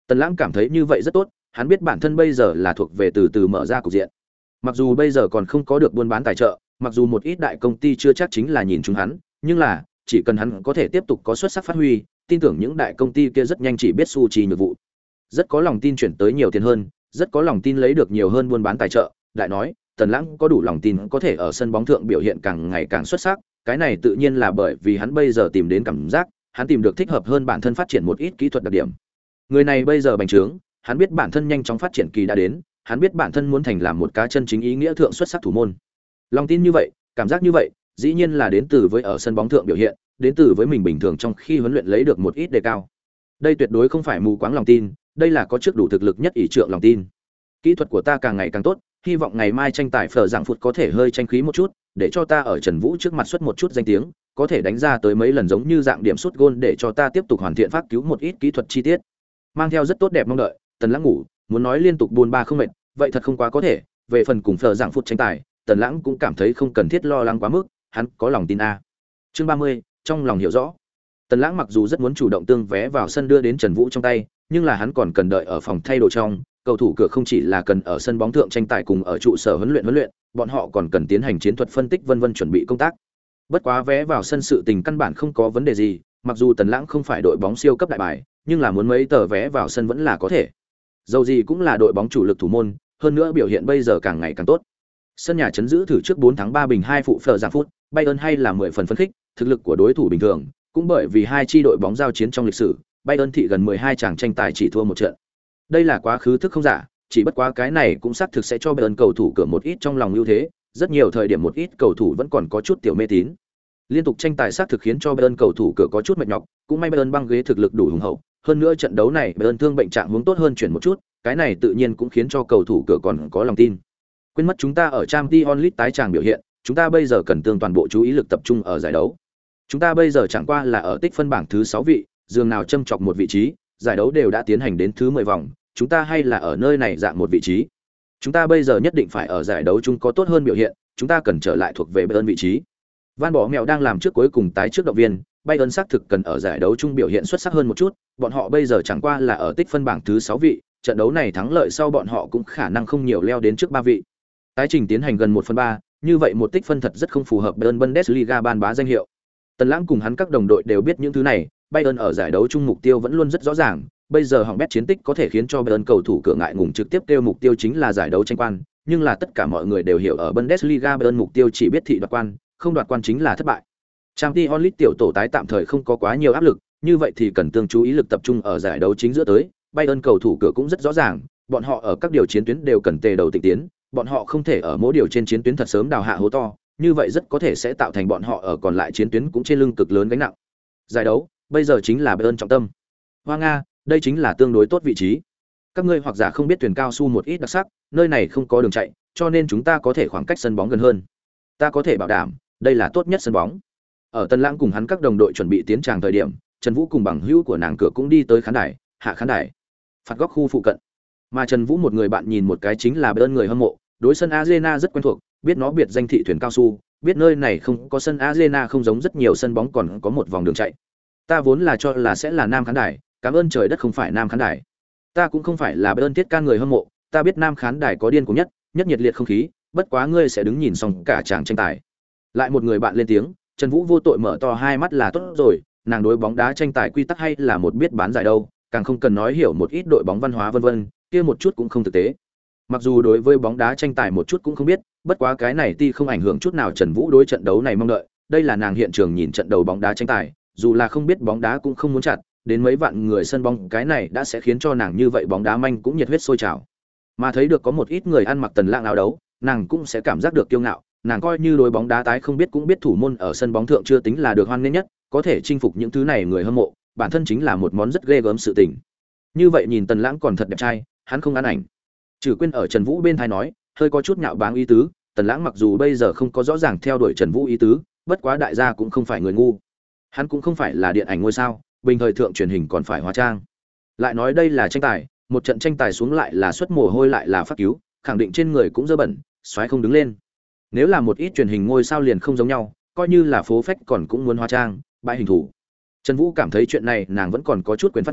Tần Lãng cảm thấy như vậy rất tốt, hắn biết bản thân bây giờ là thuộc về từ từ mở ra cục diện. Mặc dù bây giờ còn không có được buôn bán tài trợ, mặc dù một ít đại công ty chưa chắc chính là nhìn chúng hắn, nhưng là chỉ cần hắn có thể tiếp tục có xuất sắc phát huy, tin tưởng những đại công ty kia rất nhanh chỉ biết su trì nhược vụ. Rất có lòng tin chuyển tới nhiều tiền hơn, rất có lòng tin lấy được nhiều hơn buôn bán tài trợ, lại nói, Tần Lãng có đủ lòng tin có thể ở sân bóng thượng biểu hiện càng ngày càng xuất sắc, cái này tự nhiên là bởi vì hắn bây giờ tìm đến cảm giác, hắn tìm được thích hợp hơn bản thân phát triển một ít kỹ thuật đặc điểm. Người này bây giờ bành trướng, hắn biết bản thân nhanh chóng phát triển kỳ đã đến, hắn biết bản thân muốn thành làm một cá chân chính ý nghĩa thượng xuất sắc thủ môn. Lòng tin như vậy, cảm giác như vậy, dĩ nhiên là đến từ với ở sân bóng thượng biểu hiện, đến từ với mình bình thường trong khi huấn luyện lấy được một ít đề cao. Đây tuyệt đối không phải mù quáng lòng tin, đây là có trước đủ thực lực nhất ỷ trượng lòng tin. Kỹ thuật của ta càng ngày càng tốt, hy vọng ngày mai tranh tài phở dạng phụt có thể hơi tranh khí một chút, để cho ta ở Trần Vũ trước mặt xuất một chút danh tiếng, có thể đánh ra tới mấy lần giống như dạng điểm sút gôn để cho ta tiếp tục hoàn thiện phát cứu một ít kỹ thuật chi tiết. Mang theo rất tốt đẹp mong đợi, Tần Lãng ngủ, muốn nói liên tục buôn ba không mệt, vậy thật không quá có thể, về phần cùng phở dạng phụt tranh tài, Tần Lãng cũng cảm thấy không cần thiết lo lắng quá mức, hắn có lòng tin a. Chương 30, trong lòng hiểu rõ. Tần Lãng mặc dù rất muốn chủ động tương vé vào sân đưa đến Trần Vũ trong tay, nhưng là hắn còn cần đợi ở phòng thay đồ trong, cầu thủ cửa không chỉ là cần ở sân bóng thượng tranh tài cùng ở trụ sở huấn luyện, bọn họ còn cần tiến hành chiến thuật phân tích vân vân chuẩn bị công tác. Bất quá vé vào sân sự tình căn bản không có vấn đề gì, mặc dù Tần Lãng không phải đội bóng siêu cấp đại bài, nhưng là muốn mấy tờ vé vào sân vẫn là có thể. Dầu gì cũng là đội bóng chủ lực thủ môn, hơn nữa biểu hiện bây giờ càng ngày càng tốt. Sân nhà chấn giữ thử trước 4 thắng 3 bình 2 phụ phở giảm phút, Bayern hay là 10 phần phấn khích, thực lực của đối thủ bình thường, cũng bởi vì hai chi đội bóng giao chiến trong lịch sử, Bayern thị gần 12 chàng tranh tài chỉ thua một trận. Đây là quá khứ thức không giả, chỉ bất quá cái này cũng xác thực sẽ cho Bayern cầu thủ cửa một ít trong lòng ưu thế, rất nhiều thời điểm một ít cầu thủ vẫn còn có chút tiểu mê tín. Liên tục tranh tài xác thực khiến cho Bayern cầu thủ cửa có chút mệt nhọc, cũng may Bayern băng ghế thực lực đủ hùng hậu, hơn nữa trận đấu này Bayern thương bệnh trạng huống tốt hơn chuyển một chút, cái này tự nhiên cũng khiến cho cầu thủ cửa còn có lòng tin. Quên mất chúng ta ở Champions League tái tràng biểu hiện, chúng ta bây giờ cần tương toàn bộ chú ý lực tập trung ở giải đấu. Chúng ta bây giờ chẳng qua là ở tích phân bảng thứ 6 vị, dường nào châm chọc một vị trí, giải đấu đều đã tiến hành đến thứ 10 vòng, chúng ta hay là ở nơi này dạng một vị trí. Chúng ta bây giờ nhất định phải ở giải đấu chung có tốt hơn biểu hiện, chúng ta cần trở lại thuộc về Bayern vị trí. Van Bỏ Mèo đang làm trước cuối cùng tái trước động viên, Bayern xác thực cần ở giải đấu chung biểu hiện xuất sắc hơn một chút, bọn họ bây giờ chẳng qua là ở tích phân bảng thứ 6 vị, trận đấu này thắng lợi sau bọn họ cũng khả năng không nhiều leo đến trước 3 vị. Tái trình tiến hành gần 1/3, như vậy một tích phân thật rất không phù hợp Bayern Bundesliga ban bá danh hiệu. Tần Lãng cùng hắn các đồng đội đều biết những thứ này, Bayern ở giải đấu chung mục tiêu vẫn luôn rất rõ ràng, bây giờ hỏng bét chiến tích có thể khiến cho Bayern cầu thủ cửa ngại ngùng trực tiếp kêu mục tiêu chính là giải đấu tranh quan, nhưng là tất cả mọi người đều hiểu ở Bundesliga Bayern mục tiêu chỉ biết thị đoạt quan, không đoạt quan chính là thất bại. Champions League tiểu tổ tái tạm thời không có quá nhiều áp lực, như vậy thì cần tương chú ý lực tập trung ở giải đấu chính giữa tới, Bayern cầu thủ cửa cũng rất rõ ràng, bọn họ ở các điều chiến tuyến đều cần tề đầu tịnh tiến, bọn họ không thể ở mỗi điều trên chiến tuyến thật sớm đào hạ hố to, như vậy rất có thể sẽ tạo thành bọn họ ở còn lại chiến tuyến cũng trên lưng cực lớn gánh nặng. Giải đấu, bây giờ chính là Bayern trọng tâm. Hoa Nga, đây chính là tương đối tốt vị trí. Các ngươi hoặc giả không biết thuyền cao su một ít đặc sắc, nơi này không có đường chạy, cho nên chúng ta có thể khoảng cách sân bóng gần hơn. Ta có thể bảo đảm, đây là tốt nhất sân bóng. Ở Tân Lãng cùng hắn các đồng đội chuẩn bị tiến tràng thời điểm, Trần Vũ cùng bằng hữu của nàng cửa cũng đi tới khán đài, hạ khán đài, phạt góc khu phụ cận. Mà Trần Vũ một người bạn nhìn một cái chính là Bayern người hâm mộ, đối sân Arena rất quen thuộc, biết nó biệt danh thị thuyền cao su, biết nơi này không có sân Arena không giống rất nhiều sân bóng còn có một vòng đường chạy. Ta vốn là cho là sẽ là nam khán đài, cảm ơn trời đất không phải nam khán đài. Ta cũng không phải là Bayern thiết can người hâm mộ, ta biết nam khán đài có điên cuồng nhất, nhất nhiệt liệt không khí, bất quá ngươi sẽ đứng nhìn xong cả chàng tranh tài. Lại một người bạn lên tiếng, Trần Vũ vô tội mở to hai mắt là tốt rồi, nàng đối bóng đá tranh tài quy tắc hay là một biết bán giải đâu, càng không cần nói hiểu một ít đội bóng văn hóa vân vân, kia một chút cũng không thực tế. Mặc dù đối với bóng đá tranh tài một chút cũng không biết, bất quá cái này ti không ảnh hưởng chút nào Trần Vũ đối trận đấu này mong đợi, đây là nàng hiện trường nhìn trận đấu bóng đá tranh tài, dù là không biết bóng đá cũng không muốn chặt, đến mấy vạn người sân bóng, cái này đã sẽ khiến cho nàng như vậy bóng đá manh cũng nhiệt huyết sôi trào. Mà thấy được có một ít người ăn mặc Tần Lãng áo đấu, nàng cũng sẽ cảm giác được kiêu ngạo, nàng coi như đối bóng đá tái không biết cũng biết thủ môn ở sân bóng thượng chưa tính là được hoan nghênh nhất, có thể chinh phục những thứ này người hâm mộ, bản thân chính là một món rất ghê gớm sự tình. Như vậy nhìn Tần Lãng còn thật đẹp trai, hắn không ăn ảnh. Trừ Quyên ở Trần Vũ bên tai nói, hơi có chút nhạo báng ý tứ, Tần Lãng mặc dù bây giờ không có rõ ràng theo đuổi Trần Vũ ý tứ, bất quá đại gia cũng không phải người ngu. Hắn cũng không phải là điện ảnh ngôi sao, bình thời thượng truyền hình còn phải hóa trang. Lại nói đây là tranh tài, một trận tranh tài xuống lại là xuất mồ hôi lại là phát cứu, khẳng định trên người cũng dơ bẩn, xoáy không đứng lên. Nếu là một ít truyền hình ngôi sao liền không giống nhau, coi như là phố phách còn cũng muốn hóa trang, bãi hình thủ. Trần Vũ cảm thấy chuyện này nàng vẫn còn có chút quyền phát ngôn,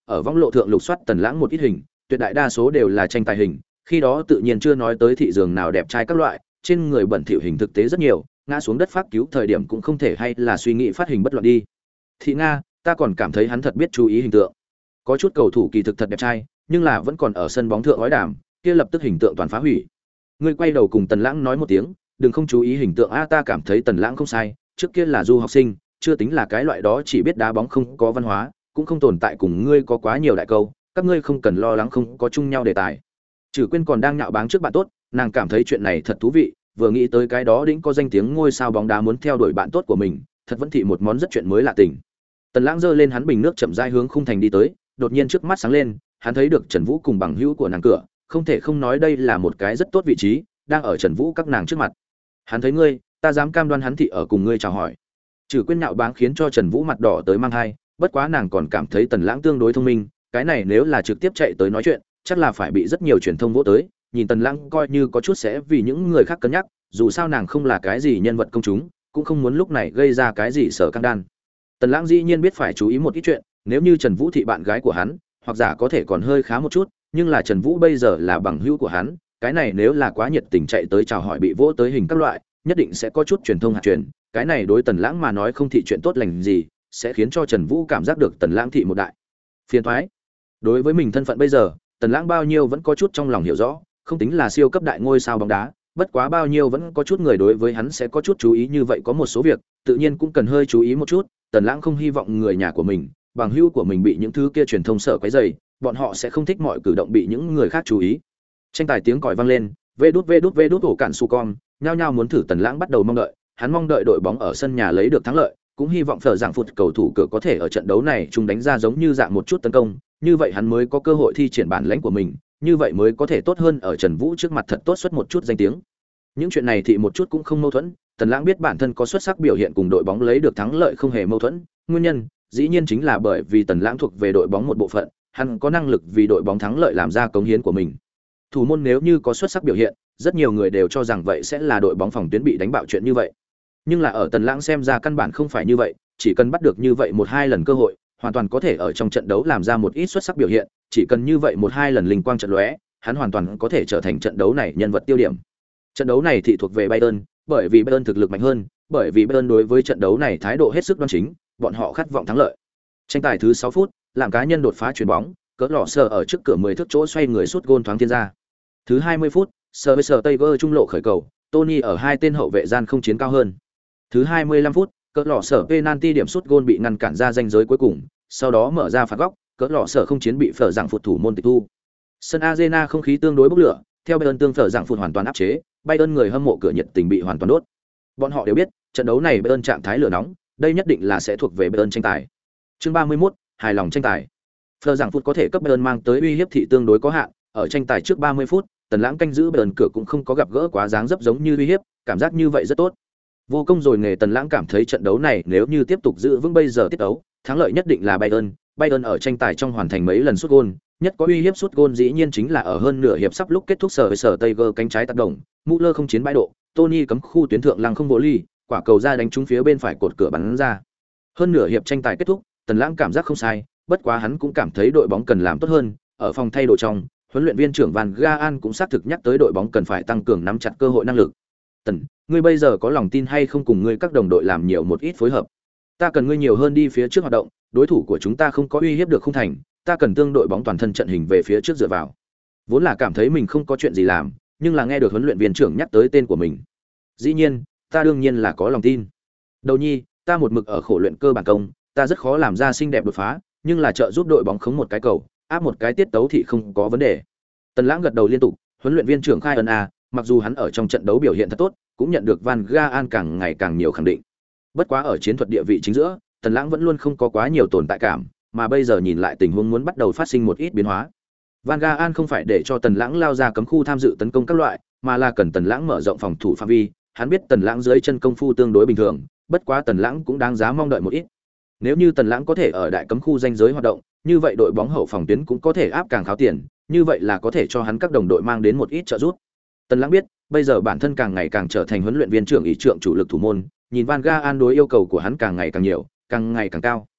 ở võng lộ thượng lục soát Tần Lãng một ít hình, tuyệt đại đa số đều là tranh tài hình, khi đó tự nhiên chưa nói tới thị giường nào đẹp trai các loại, trên người bẩn thỉu hình thực tế rất nhiều, ngã xuống đất phát cứu thời điểm cũng không thể hay là suy nghĩ phát hình bất loạn đi. Thị Nga, ta còn cảm thấy hắn thật biết chú ý hình tượng. Có chút cầu thủ kỳ thực thật đẹp trai, nhưng là vẫn còn ở sân bóng thượng gói đàm, kia lập tức hình tượng toàn phá hủy. Ngươi quay đầu cùng Tần Lãng nói một tiếng, đừng không chú ý hình tượng a, ta cảm thấy Tần Lãng không sai, trước kia là du học sinh, chưa tính là cái loại đó chỉ biết đá bóng không có văn hóa, cũng không tồn tại cùng ngươi có quá nhiều đại câu, các ngươi không cần lo lắng không có chung nhau đề tài. Trử Quyên còn đang nhạo báng trước bạn tốt, nàng cảm thấy chuyện này thật thú vị, vừa nghĩ tới cái đó đĩnh có danh tiếng ngôi sao bóng đá muốn theo đuổi bạn tốt của mình, thật vẫn thị một món rất chuyện mới lạ tình. Tần Lãng giơ lên hắn bình nước chậm rãi hướng khung thành đi tới, đột nhiên trước mắt sáng lên, hắn thấy được Trần Vũ cùng bằng hữu của nàng cửa, không thể không nói đây là một cái rất tốt vị trí, đang ở Trần Vũ các nàng trước mặt. Hắn thấy ngươi, ta dám cam đoan hắn thị ở cùng ngươi chào hỏi. Trừ Quyên nhạo báng khiến cho Trần Vũ mặt đỏ tới mang hai, bất quá nàng còn cảm thấy Tần Lãng tương đối thông minh, cái này nếu là trực tiếp chạy tới nói chuyện, chắc là phải bị rất nhiều truyền thông vỗ tới, nhìn Tần Lãng coi như có chút sẽ vì những người khác cân nhắc, dù sao nàng không là cái gì nhân vật công chúng, cũng không muốn lúc này gây ra cái gì sở căng đan. Tần Lãng dĩ nhiên biết phải chú ý một ít chuyện, nếu như Trần Vũ thị bạn gái của hắn, hoặc giả có thể còn hơi khá một chút, nhưng là Trần Vũ bây giờ là bằng hữu của hắn, cái này nếu là quá nhiệt tình chạy tới chào hỏi bị vỗ tới hình các loại, nhất định sẽ có chút truyền thông hạt truyền, cái này đối Tần Lãng mà nói không thị chuyện tốt lành gì, sẽ khiến cho Trần Vũ cảm giác được Tần Lãng thị một đại phiền toái. Đối với mình thân phận bây giờ, Tần Lãng bao nhiêu vẫn có chút trong lòng hiểu rõ, không tính là siêu cấp đại ngôi sao bóng đá, bất quá bao nhiêu vẫn có chút người đối với hắn sẽ có chút chú ý, như vậy có một số việc, tự nhiên cũng cần hơi chú ý một chút. Tần Lãng không hy vọng người nhà của mình, bằng hữu của mình bị những thứ kia truyền thông sợ quấy rầy, bọn họ sẽ không thích mọi cử động bị những người khác chú ý. Tranh tài tiếng còi vang lên, vê đút ổ cản su con, nhao nhao muốn thử Tần Lãng bắt đầu mong đợi, hắn mong đợi đội bóng ở sân nhà lấy được thắng lợi, cũng hy vọng phở dạng phụt cầu thủ cửa có thể ở trận đấu này chúng đánh ra giống như dạng một chút tấn công, như vậy hắn mới có cơ hội thi triển bản lãnh của mình, như vậy mới có thể tốt hơn ở Trần Vũ trước mặt thật tốt xuất một chút danh tiếng. Những chuyện này thì một chút cũng không mâu thuẫn, Tần Lãng biết bản thân có xuất sắc biểu hiện cùng đội bóng lấy được thắng lợi không hề mâu thuẫn, nguyên nhân dĩ nhiên chính là bởi vì Tần Lãng thuộc về đội bóng một bộ phận, hắn có năng lực vì đội bóng thắng lợi làm ra cống hiến của mình. Thủ môn nếu như có xuất sắc biểu hiện, rất nhiều người đều cho rằng vậy sẽ là đội bóng phòng tuyến bị đánh bạo chuyện như vậy. Nhưng là ở Tần Lãng xem ra căn bản không phải như vậy, chỉ cần bắt được như vậy một hai lần cơ hội, hoàn toàn có thể ở trong trận đấu làm ra một ít xuất sắc biểu hiện, chỉ cần như vậy một hai lần linh quang trận lóe, hắn hoàn toàn có thể trở thành trận đấu này nhân vật tiêu điểm. Trận đấu này thì thuộc về Bayern, bởi vì Bayern thực lực mạnh hơn, bởi vì Bayern đối với trận đấu này thái độ hết sức đoan chính, bọn họ khát vọng thắng lợi. Tranh tài thứ 6 phút, làm cá nhân đột phá chuyền bóng, cỡ lọ sờ ở trước cửa 10 thước chỗ xoay người sút gôn thoáng thiên ra. Thứ 20 phút, sờ với sờ Tiger trung lộ khởi cầu, Tony ở hai tên hậu vệ gian không chiến cao hơn. Thứ 25 phút, cỡ lọ sờ penalty điểm sút gôn bị ngăn cản ra ranh giới cuối cùng, sau đó mở ra phạt góc, cỡ lọ sờ không chiến bị phở dạng phụt thủ môn tịch thu. Sân Arena không khí tương đối bốc lửa, theo Bayern tương phở dạng phụt hoàn toàn áp chế, Bayern người hâm mộ cửa nhiệt tình bị hoàn toàn đốt. Bọn họ đều biết, trận đấu này Bayern trạng thái lửa nóng, đây nhất định là sẽ thuộc về Bayern tranh tài. Chương 31, hài lòng tranh tài. Phở dạng phụt có thể cấp Bayern mang tới uy hiếp thị tương đối có hạn, ở tranh tài trước 30 phút, Tần Lãng canh giữ Bayern cửa cũng không có gặp gỡ quá dáng dấp giống như uy hiếp, cảm giác như vậy rất tốt. Vô công rồi nghề Tần Lãng cảm thấy trận đấu này nếu như tiếp tục giữ vững bây giờ tiết đấu, thắng lợi nhất định là Bayern. Bayern ở tranh tài trong hoàn thành mấy lần sút gôn, nhất có uy hiếp sút gôn dĩ nhiên chính là ở hơn nửa hiệp sắp lúc kết thúc sở với sở Tiger cánh trái tác động, Müller không chiến bãi độ, Tony cấm khu tuyến thượng lăng không vô ly, quả cầu ra đánh trúng phía bên phải cột cửa bắn ra. Hơn nửa hiệp tranh tài kết thúc, Tần Lãng cảm giác không sai, bất quá hắn cũng cảm thấy đội bóng cần làm tốt hơn, ở phòng thay đồ trong, huấn luyện viên trưởng Van Gaal cũng xác thực nhắc tới đội bóng cần phải tăng cường nắm chặt cơ hội năng lực. Tần, ngươi bây giờ có lòng tin hay không cùng ngươi các đồng đội làm nhiều một ít phối hợp? Ta cần ngươi nhiều hơn đi phía trước hoạt động, đối thủ của chúng ta không có uy hiếp được không thành, ta cần tương đội bóng toàn thân trận hình về phía trước dựa vào. Vốn là cảm thấy mình không có chuyện gì làm, nhưng là nghe được huấn luyện viên trưởng nhắc tới tên của mình. Dĩ nhiên, ta đương nhiên là có lòng tin. Đầu nhi, ta một mực ở khổ luyện cơ bản công, ta rất khó làm ra xinh đẹp đột phá, nhưng là trợ giúp đội bóng khống một cái cầu, áp một cái tiết tấu thì không có vấn đề. Tần Lãng gật đầu liên tục, huấn luyện viên trưởng khai ân a, mặc dù hắn ở trong trận đấu biểu hiện thật tốt, cũng nhận được Van Gaal càng ngày càng nhiều khẳng định. Bất quá ở chiến thuật địa vị chính giữa, Tần Lãng vẫn luôn không có quá nhiều tồn tại cảm, mà bây giờ nhìn lại tình huống muốn bắt đầu phát sinh một ít biến hóa. Van Gaal không phải để cho Tần Lãng lao ra cấm khu tham dự tấn công các loại, mà là cần Tần Lãng mở rộng phòng thủ phạm vi, hắn biết Tần Lãng dưới chân công phu tương đối bình thường, bất quá Tần Lãng cũng đáng giá mong đợi một ít. Nếu như Tần Lãng có thể ở đại cấm khu ranh giới hoạt động, như vậy đội bóng hậu phòng tuyến cũng có thể áp càng kháo tiền, như vậy là có thể cho hắn các đồng đội mang đến một ít trợ giúp. Tần Lãng biết, bây giờ bản thân càng ngày càng trở thành huấn luyện viên trưởng ý trưởng chủ lực thủ môn, nhìn Van Gaal đối yêu cầu của hắn càng ngày càng nhiều, càng ngày càng cao.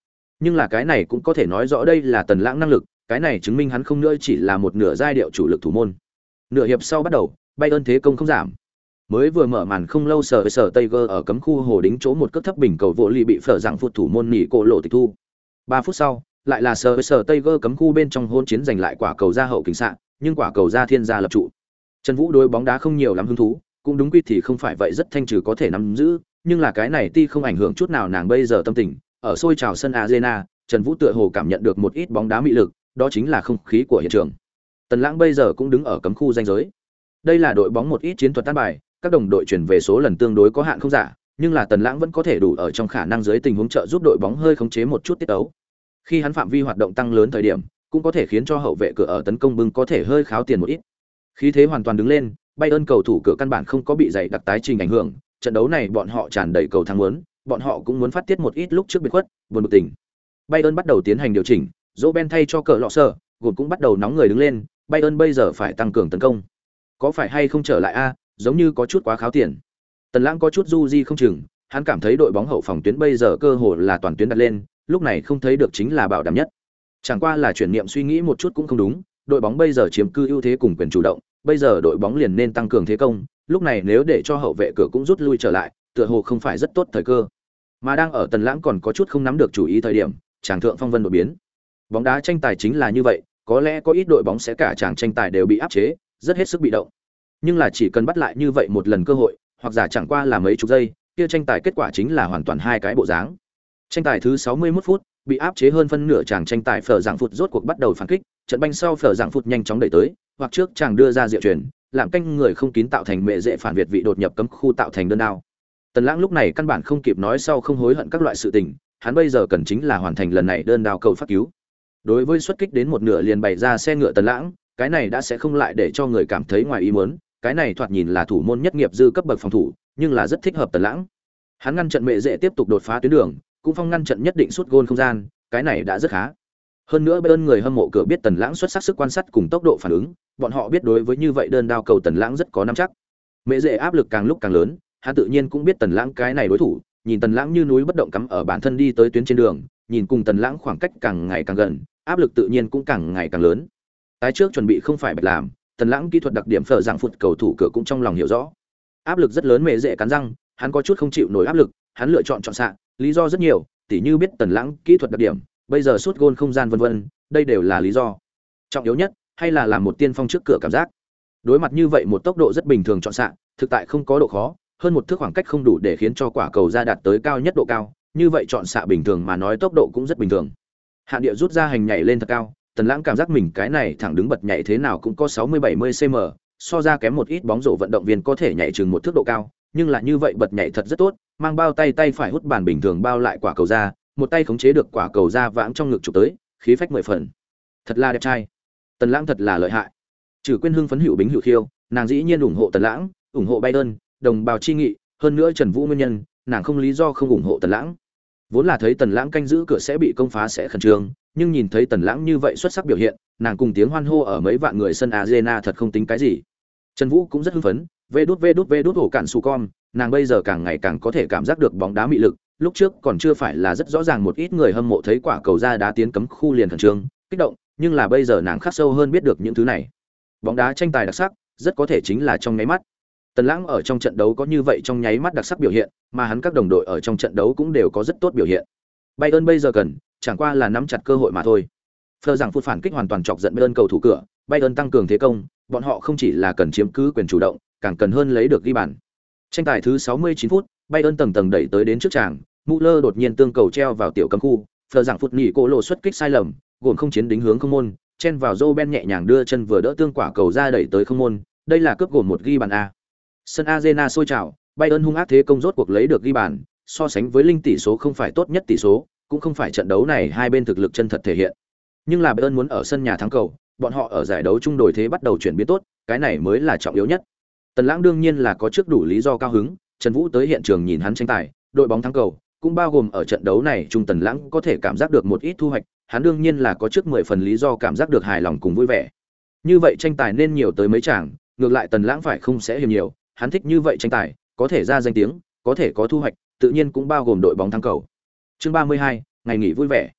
Nhưng là cái này cũng có thể nói rõ đây là Tần Lãng năng lực, cái này chứng minh hắn không nữa chỉ là một nửa giai điệu chủ lực thủ môn. Nửa hiệp sau bắt đầu, Bayern thế công không giảm. Mới vừa mở màn không lâu sở Tiger ở cấm khu hồ đính chỗ một cước thấp bình cầu vô ly bị phở dạng phụt thủ môn nỉ cổ lộ tịch thu. 3 phút sau, lại là sở Tiger cấm khu bên trong hôn chiến giành lại quả cầu ra hậu kính xạ, nhưng quả cầu ra thiên gia lập trụ. Trần Vũ đối bóng đá không nhiều lắm hứng thú, cũng đúng quy thì không phải vậy rất thanh trừ có thể nắm giữ, nhưng là cái này ti không ảnh hưởng chút nào nàng bây giờ tâm tình, ở sôi trào sân Arena, Trần Vũ tựa hồ cảm nhận được một ít bóng đá mị lực, đó chính là không khí của hiện trường. Tần Lãng bây giờ cũng đứng ở cấm khu ranh giới. Đây là đội bóng một ít chiến thuật tan bài, các đồng đội chuyển về số lần tương đối có hạn không giả, nhưng là Tần Lãng vẫn có thể đủ ở trong khả năng dưới tình huống trợ giúp đội bóng hơi khống chế một chút tiết tấu. Khi hắn phạm vi hoạt động tăng lớn thời điểm, cũng có thể khiến cho hậu vệ cửa ở tấn công bưng có thể hơi kháo tiền một ít. Khí thế hoàn toàn đứng lên, Bayern cầu thủ cửa căn bản không có bị dày đặc tái trình ảnh hưởng, trận đấu này bọn họ tràn đầy cầu thắng muốn, bọn họ cũng muốn phát tiết một ít lúc trước biệt khuất, buồn bực tình. Bayern bắt đầu tiến hành điều chỉnh, Robben thay cho cờ lọ sơ, gột cũng bắt đầu nóng người đứng lên, Bayern bây giờ phải tăng cường tấn công. Có phải hay không trở lại a, giống như có chút quá kháo tiền. Tần Lãng có chút du di không chừng, hắn cảm thấy đội bóng hậu phòng tuyến bây giờ cơ hồ là toàn tuyến đặt lên, lúc này không thấy được chính là bảo đảm nhất. Chẳng qua là chuyển niệm suy nghĩ một chút cũng không đúng, đội bóng bây giờ chiếm cư ưu thế cùng quyền chủ động, bây giờ đội bóng liền nên tăng cường thế công, lúc này nếu để cho hậu vệ cửa cũng rút lui trở lại, tựa hồ không phải rất tốt thời cơ. Mà đang ở Tần Lãng còn có chút không nắm được chủ ý thời điểm, chàng thượng phong vân đột biến. Bóng đá tranh tài chính là như vậy, có lẽ có ít đội bóng sẽ cả chàng tranh tài đều bị áp chế, rất hết sức bị động. Nhưng là chỉ cần bắt lại như vậy một lần cơ hội, hoặc giả chẳng qua là mấy chục giây, kia tranh tài kết quả chính là hoàn toàn hai cái bộ dáng. Tranh tài thứ 61 phút, bị áp chế hơn phân nửa chàng tranh tài phở dạng phụt rốt cuộc bắt đầu phản kích, trận banh sau phở dạng phụt nhanh chóng đẩy tới, hoặc trước chàng đưa ra diệu chuyển, làm canh người không kín tạo thành mẹ dễ phản việt vị đột nhập cấm khu tạo thành đơn đao. Tần Lãng lúc này căn bản không kịp nói sau không hối hận các loại sự tình, hắn bây giờ cần chính là hoàn thành lần này đơn đao cầu phát cứu. Đối với xuất kích đến một nửa liền bày ra xe ngựa Tần Lãng, cái này đã sẽ không lại để cho người cảm thấy ngoài ý muốn, cái này thoạt nhìn là thủ môn nhất nghiệp dư cấp bậc phòng thủ, nhưng là rất thích hợp Tần Lãng. Hắn ngăn trận mẹ dễ tiếp tục đột phá tuyến đường, cũng phong ngăn trận nhất định sút gôn không gian, cái này đã rất khá. Hơn nữa bên người hâm mộ cửa biết Tần Lãng xuất sắc sức quan sát cùng tốc độ phản ứng, bọn họ biết đối với như vậy đơn đao cầu Tần Lãng rất có nắm chắc. Mẹ dễ áp lực càng lúc càng lớn, hắn tự nhiên cũng biết Tần Lãng cái này đối thủ, nhìn Tần Lãng như núi bất động cắm ở bản thân đi tới tuyến trên đường, nhìn cùng Tần Lãng khoảng cách càng ngày càng gần, áp lực tự nhiên cũng càng ngày càng lớn. Tái trước chuẩn bị không phải bạch làm, Tần Lãng kỹ thuật đặc điểm phở dạng phụt cầu thủ cửa cũng trong lòng hiểu rõ. Áp lực rất lớn mẹ dễ cắn răng, hắn có chút không chịu nổi áp lực, hắn lựa chọn xạ, lý do rất nhiều, tỉ như biết Tần Lãng kỹ thuật đặc điểm, bây giờ sút gôn không gian vân vân, đây đều là lý do. Trọng yếu nhất, hay là làm một tiên phong trước cửa cảm giác. Đối mặt như vậy một tốc độ rất bình thường chọn xạ, thực tại không có độ khó, hơn một thước khoảng cách không đủ để khiến cho quả cầu ra đạt tới cao nhất độ cao, như vậy chọn xạ bình thường mà nói tốc độ cũng rất bình thường. Hạn địa rút ra hành nhảy lên thật cao, Tần Lãng cảm giác mình cái này thẳng đứng bật nhảy thế nào cũng có 60-70 cm, so ra kém một ít bóng rổ vận động viên có thể nhảy chừng một thước độ cao, nhưng là như vậy bật nhảy thật rất tốt, mang bao tay tay phải hút bàn bình thường bao lại quả cầu ra, một tay khống chế được quả cầu ra vãng trong ngực chụp tới, khí phách 10 phần. Thật là đẹp trai. Tần Lãng thật là lợi hại. Trừ Quyên hưng phấn hữu bính hữu khiêu, nàng dĩ nhiên ủng hộ Tần Lãng, ủng hộ Bayern, đồng bào chi nghị, hơn nữa Trần Vũ nguyên nhân, nàng không lý do không ủng hộ Tần Lãng. Vốn là thấy Tần Lãng canh giữ cửa sẽ bị công phá sẽ khẩn trương, nhưng nhìn thấy Tần Lãng như vậy xuất sắc biểu hiện, nàng cùng tiếng hoan hô ở mấy vạn người sân Arena thật không tính cái gì. Trần Vũ cũng rất hưng phấn, vê đút hổ cản su con, nàng bây giờ càng ngày càng có thể cảm giác được bóng đá mị lực, lúc trước còn chưa phải là rất rõ ràng một ít người hâm mộ thấy quả cầu ra đá tiến cấm khu liền khẩn trương, kích động, nhưng là bây giờ nàng khắc sâu hơn biết được những thứ này. Bóng đá tranh tài đặc sắc, rất có thể chính là trong nháy mắt. Tần Lãng ở trong trận đấu có như vậy trong nháy mắt đặc sắc biểu hiện, mà hắn các đồng đội ở trong trận đấu cũng đều có rất tốt biểu hiện. Bayern bây giờ cần, chẳng qua là nắm chặt cơ hội mà thôi. Phờ rằng phút phản kích hoàn toàn chọc giận Bayern cầu thủ cửa, Bayern tăng cường thế công, bọn họ không chỉ là cần chiếm cứ quyền chủ động, càng cần hơn lấy được ghi bàn. Tranh tài thứ 69 phút, Bayern tầng tầng đẩy tới đến trước tràng, Müller đột nhiên tương cầu treo vào tiểu cấm khu, Phờ rằng phút nhỉ cổ lộ xuất kích sai lầm, gồm không chiến đính hướng không môn, chen vào Robben nhẹ nhàng đưa chân vừa đỡ tương quả cầu ra đẩy tới không môn, đây là cướp gồm một ghi bàn a. Sân Arena sôi trào, Bayern hung ác thế công rốt cuộc lấy được ghi bàn, so sánh với linh tỷ số không phải tốt nhất tỷ số, cũng không phải trận đấu này hai bên thực lực chân thật thể hiện. Nhưng là Bayern muốn ở sân nhà thắng cầu, bọn họ ở giải đấu chung đổi thế bắt đầu chuyển biến tốt, cái này mới là trọng yếu nhất. Tần Lãng đương nhiên là có trước đủ lý do cao hứng, Trần Vũ tới hiện trường nhìn hắn tranh tài, đội bóng thắng cầu, cũng bao gồm ở trận đấu này Trung Tần Lãng có thể cảm giác được một ít thu hoạch, hắn đương nhiên là có trước 10 phần lý do cảm giác được hài lòng cùng vui vẻ. Như vậy tranh tài nên nhiều tới mấy chàng, ngược lại Tần Lãng phải không sẽ hiếm nhiều, hắn thích như vậy tranh tài, có thể ra danh tiếng, có thể có thu hoạch, tự nhiên cũng bao gồm đội bóng thắng cầu. Chương 32, ngày nghỉ vui vẻ.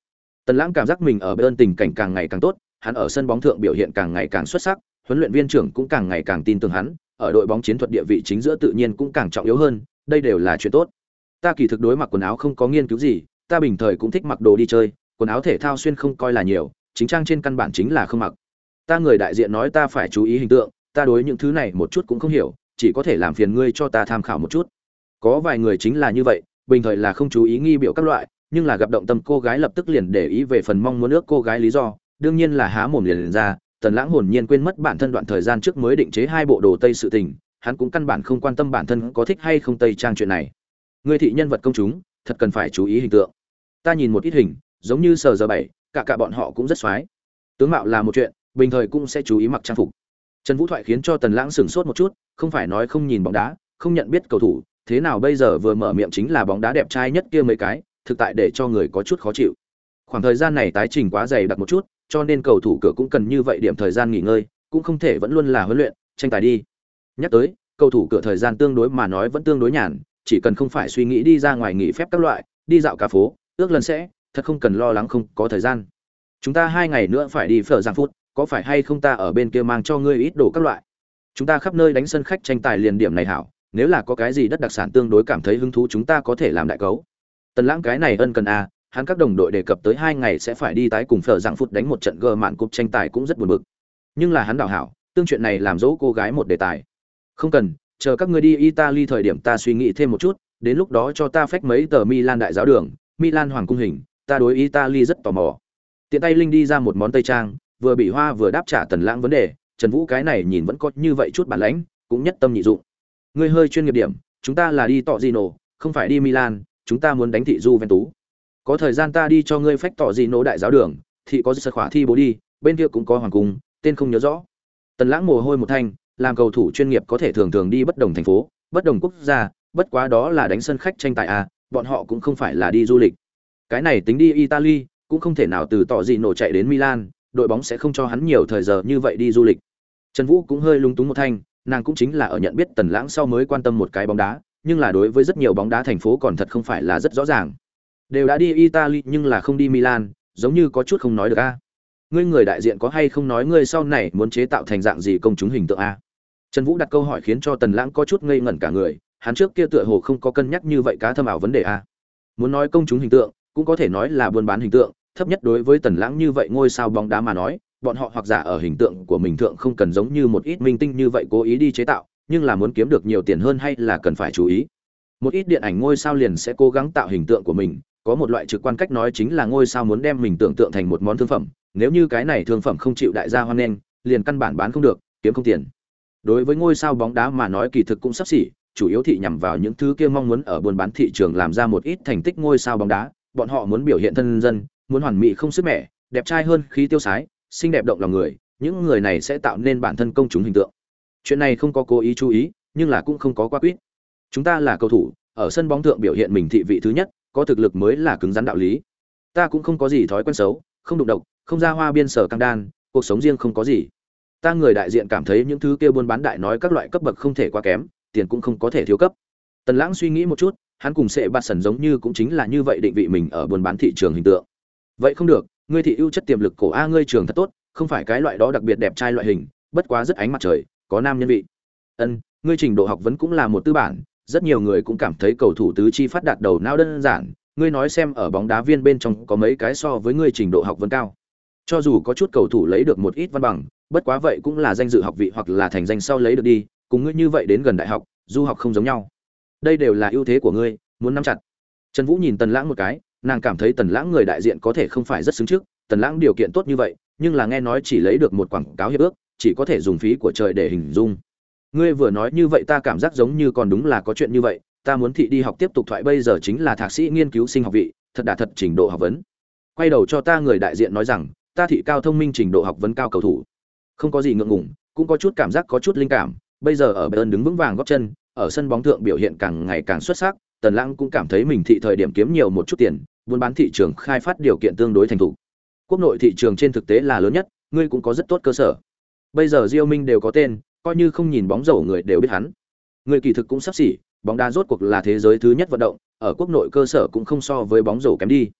Tần Lãng cảm giác mình ở bên tình cảnh càng ngày càng tốt, hắn ở sân bóng thượng biểu hiện càng ngày càng xuất sắc, huấn luyện viên trưởng cũng càng ngày càng tin tưởng hắn, ở đội bóng chiến thuật địa vị chính giữa tự nhiên cũng càng trọng yếu hơn, đây đều là chuyện tốt. Ta kỳ thực đối mặc quần áo không có nghiên cứu gì, ta bình thời cũng thích mặc đồ đi chơi, quần áo thể thao xuyên không coi là nhiều, chính trang trên căn bản chính là không mặc. Ta người đại diện nói ta phải chú ý hình tượng, ta đối những thứ này một chút cũng không hiểu, chỉ có thể làm phiền ngươi cho ta tham khảo một chút. Có vài người chính là như vậy, bình thời là không chú ý nghi biểu các loại, nhưng là gặp động tâm cô gái lập tức liền để ý về phần mong muốn ước cô gái lý do, đương nhiên là há mồm liền ra. Tần Lãng hồn nhiên quên mất bản thân đoạn thời gian trước mới định chế hai bộ đồ tây sự tình, hắn cũng căn bản không quan tâm bản thân có thích hay không tây trang chuyện này. Ngươi thị nhân vật công chúng, thật cần phải chú ý hình tượng. Ta nhìn một ít hình, giống như Sở Giờ 7, cả bọn họ cũng rất xoái. Tướng mạo là một chuyện, bình thời cũng sẽ chú ý mặc trang phục. Trần Vũ thoại khiến cho Tần Lãng sửng sốt một chút, không phải nói không nhìn bóng đá, không nhận biết cầu thủ, thế nào bây giờ vừa mở miệng chính là bóng đá đẹp trai nhất kia mấy cái, thực tại để cho người có chút khó chịu. Khoảng thời gian này tái trình quá dày đặc một chút, cho nên cầu thủ cửa cũng cần như vậy điểm thời gian nghỉ ngơi, cũng không thể vẫn luôn là huấn luyện, tranh tài đi. Nhắc tới, cầu thủ cửa thời gian tương đối mà nói vẫn tương đối nhàn, chỉ cần không phải suy nghĩ đi ra ngoài nghỉ phép các loại, đi dạo cả phố, ước lần sẽ, thật không cần lo lắng không có thời gian. Chúng ta 2 ngày nữa phải đi phở giang phút, có phải hay không ta ở bên kia mang cho ngươi ít đồ các loại. Chúng ta khắp nơi đánh sân khách tranh tài liền điểm này hảo, nếu là có cái gì đất đặc sản tương đối cảm thấy hứng thú chúng ta có thể làm đại cấu. Tần Lãng cái này ân cần a, hắn các đồng đội đề cập tới 2 ngày sẽ phải đi tái cùng phở giang phút đánh một trận gờ mạn cúp tranh tài cũng rất buồn bực. Nhưng là hắn đảo hảo, tương chuyện này làm dỗ cô gái một đề tài. Không cần, chờ các ngươi đi Italy thời điểm ta suy nghĩ thêm một chút, đến lúc đó cho ta phách mấy tờ Milan đại giáo đường, Milan hoàng cung hình, ta đối Italy rất tò mò. Tiện tay linh đi ra một món tây trang, vừa bị hoa vừa đáp trả Tần Lãng vấn đề, Trần Vũ cái này nhìn vẫn có như vậy chút bản lãnh, cũng nhất tâm nhị dụng. Ngươi hơi chuyên nghiệp điểm, chúng ta là đi Torino, không phải đi Milan, chúng ta muốn đánh thị Juventus. Có thời gian ta đi cho ngươi phách Torino đại giáo đường, thị có sơ khỏa thi bố đi, bên kia cũng có hoàng cung, tên không nhớ rõ. Tần Lãng mồ hôi một thanh, làm cầu thủ chuyên nghiệp có thể thường thường đi bất đồng thành phố, bất đồng quốc gia, bất quá đó là đánh sân khách tranh tài à, bọn họ cũng không phải là đi du lịch. Cái này tính đi Italy, cũng không thể nào từ Torino chạy đến Milan, đội bóng sẽ không cho hắn nhiều thời giờ như vậy đi du lịch. Trần Vũ cũng hơi lung túng một thanh, nàng cũng chính là ở nhận biết Tần Lãng sau mới quan tâm một cái bóng đá, nhưng là đối với rất nhiều bóng đá thành phố còn thật không phải là rất rõ ràng. Đều đã đi Italy nhưng là không đi Milan, giống như có chút không nói được a. Ngươi người đại diện có hay không nói ngươi sau này muốn chế tạo thành dạng gì công chúng hình tượng a? Trần Vũ đặt câu hỏi khiến cho Tần Lãng có chút ngây ngẩn cả người, hắn trước kia tựa hồ không có cân nhắc như vậy cá thâm ảo vấn đề a. Muốn nói công chúng hình tượng, cũng có thể nói là buôn bán hình tượng, thấp nhất đối với Tần Lãng như vậy ngôi sao bóng đá mà nói, bọn họ hoặc giả ở hình tượng của mình thượng không cần giống như một ít minh tinh như vậy cố ý đi chế tạo, nhưng là muốn kiếm được nhiều tiền hơn hay là cần phải chú ý. Một ít điện ảnh ngôi sao liền sẽ cố gắng tạo hình tượng của mình, có một loại trực quan cách nói chính là ngôi sao muốn đem mình tưởng tượng thành một món thương phẩm, nếu như cái này thương phẩm không chịu đại gia hoan nghênh, liền căn bản bán không được, kiếm không tiền. Đối với ngôi sao bóng đá mà nói kỳ thực cũng sắp xỉ, chủ yếu thị nhằm vào những thứ kia mong muốn ở buôn bán thị trường làm ra một ít thành tích ngôi sao bóng đá, bọn họ muốn biểu hiện thân dân, muốn hoàn mỹ không sức mẻ, đẹp trai hơn khí tiêu sái, xinh đẹp động lòng người, những người này sẽ tạo nên bản thân công chúng hình tượng. Chuyện này không có cố ý chú ý, nhưng là cũng không có quá quyết. Chúng ta là cầu thủ, ở sân bóng thượng biểu hiện mình thị vị thứ nhất, có thực lực mới là cứng rắn đạo lý. Ta cũng không có gì thói quen xấu, không đụng độc, không ra hoa biên sở căng đan, cuộc sống riêng không có gì. Ta người đại diện cảm thấy những thứ kia buôn bán đại nói các loại cấp bậc không thể quá kém, tiền cũng không có thể thiếu cấp. Tần Lãng suy nghĩ một chút, hắn cùng sẽ bạt sần giống như cũng chính là như vậy định vị mình ở buôn bán thị trường hình tượng. Vậy không được, ngươi thị ưu chất tiềm lực cổ a ngươi trường thật tốt, không phải cái loại đó đặc biệt đẹp trai loại hình, bất quá rất ánh mặt trời, có nam nhân vị. Ân, ngươi trình độ học vấn cũng là một tư bản, rất nhiều người cũng cảm thấy cầu thủ tứ chi phát đạt đầu não đơn giản, ngươi nói xem ở bóng đá viên bên trong có mấy cái so với ngươi trình độ học vấn cao. Cho dù có chút cầu thủ lấy được một ít văn bằng, bất quá vậy cũng là danh dự học vị hoặc là thành danh sau lấy được đi, cùng ngươi như vậy đến gần đại học, du học không giống nhau. Đây đều là ưu thế của ngươi, muốn nắm chặt. Trần Vũ nhìn Tần Lãng một cái, nàng cảm thấy Tần Lãng người đại diện có thể không phải rất xứng trước, Tần Lãng điều kiện tốt như vậy, nhưng là nghe nói chỉ lấy được một quảng cáo hiệp ước, chỉ có thể dùng phí của trời để hình dung. Ngươi vừa nói như vậy ta cảm giác giống như còn đúng là có chuyện như vậy, ta muốn thị đi học tiếp tục thoại bây giờ chính là thạc sĩ nghiên cứu sinh học vị, thật đã thật trình độ học vấn. Quay đầu cho ta người đại diện nói rằng, ta thị cao thông minh trình độ học vấn cao cầu thủ. Không có gì ngượng ngùng, cũng có chút cảm giác có chút linh cảm, bây giờ ở Bayern đứng vững vàng gót chân, ở sân bóng thượng biểu hiện càng ngày càng xuất sắc, Tần Lãng cũng cảm thấy mình thị thời điểm kiếm nhiều một chút tiền, buôn bán thị trường khai phát điều kiện tương đối thành thục. Quốc nội thị trường trên thực tế là lớn nhất, ngươi cũng có rất tốt cơ sở. Bây giờ Diêu Minh đều có tên, coi như không nhìn bóng rổ người đều biết hắn. Người kỳ thực cũng sắp xỉ, bóng đá rốt cuộc là thế giới thứ nhất vận động, ở quốc nội cơ sở cũng không so với bóng rổ kém đi.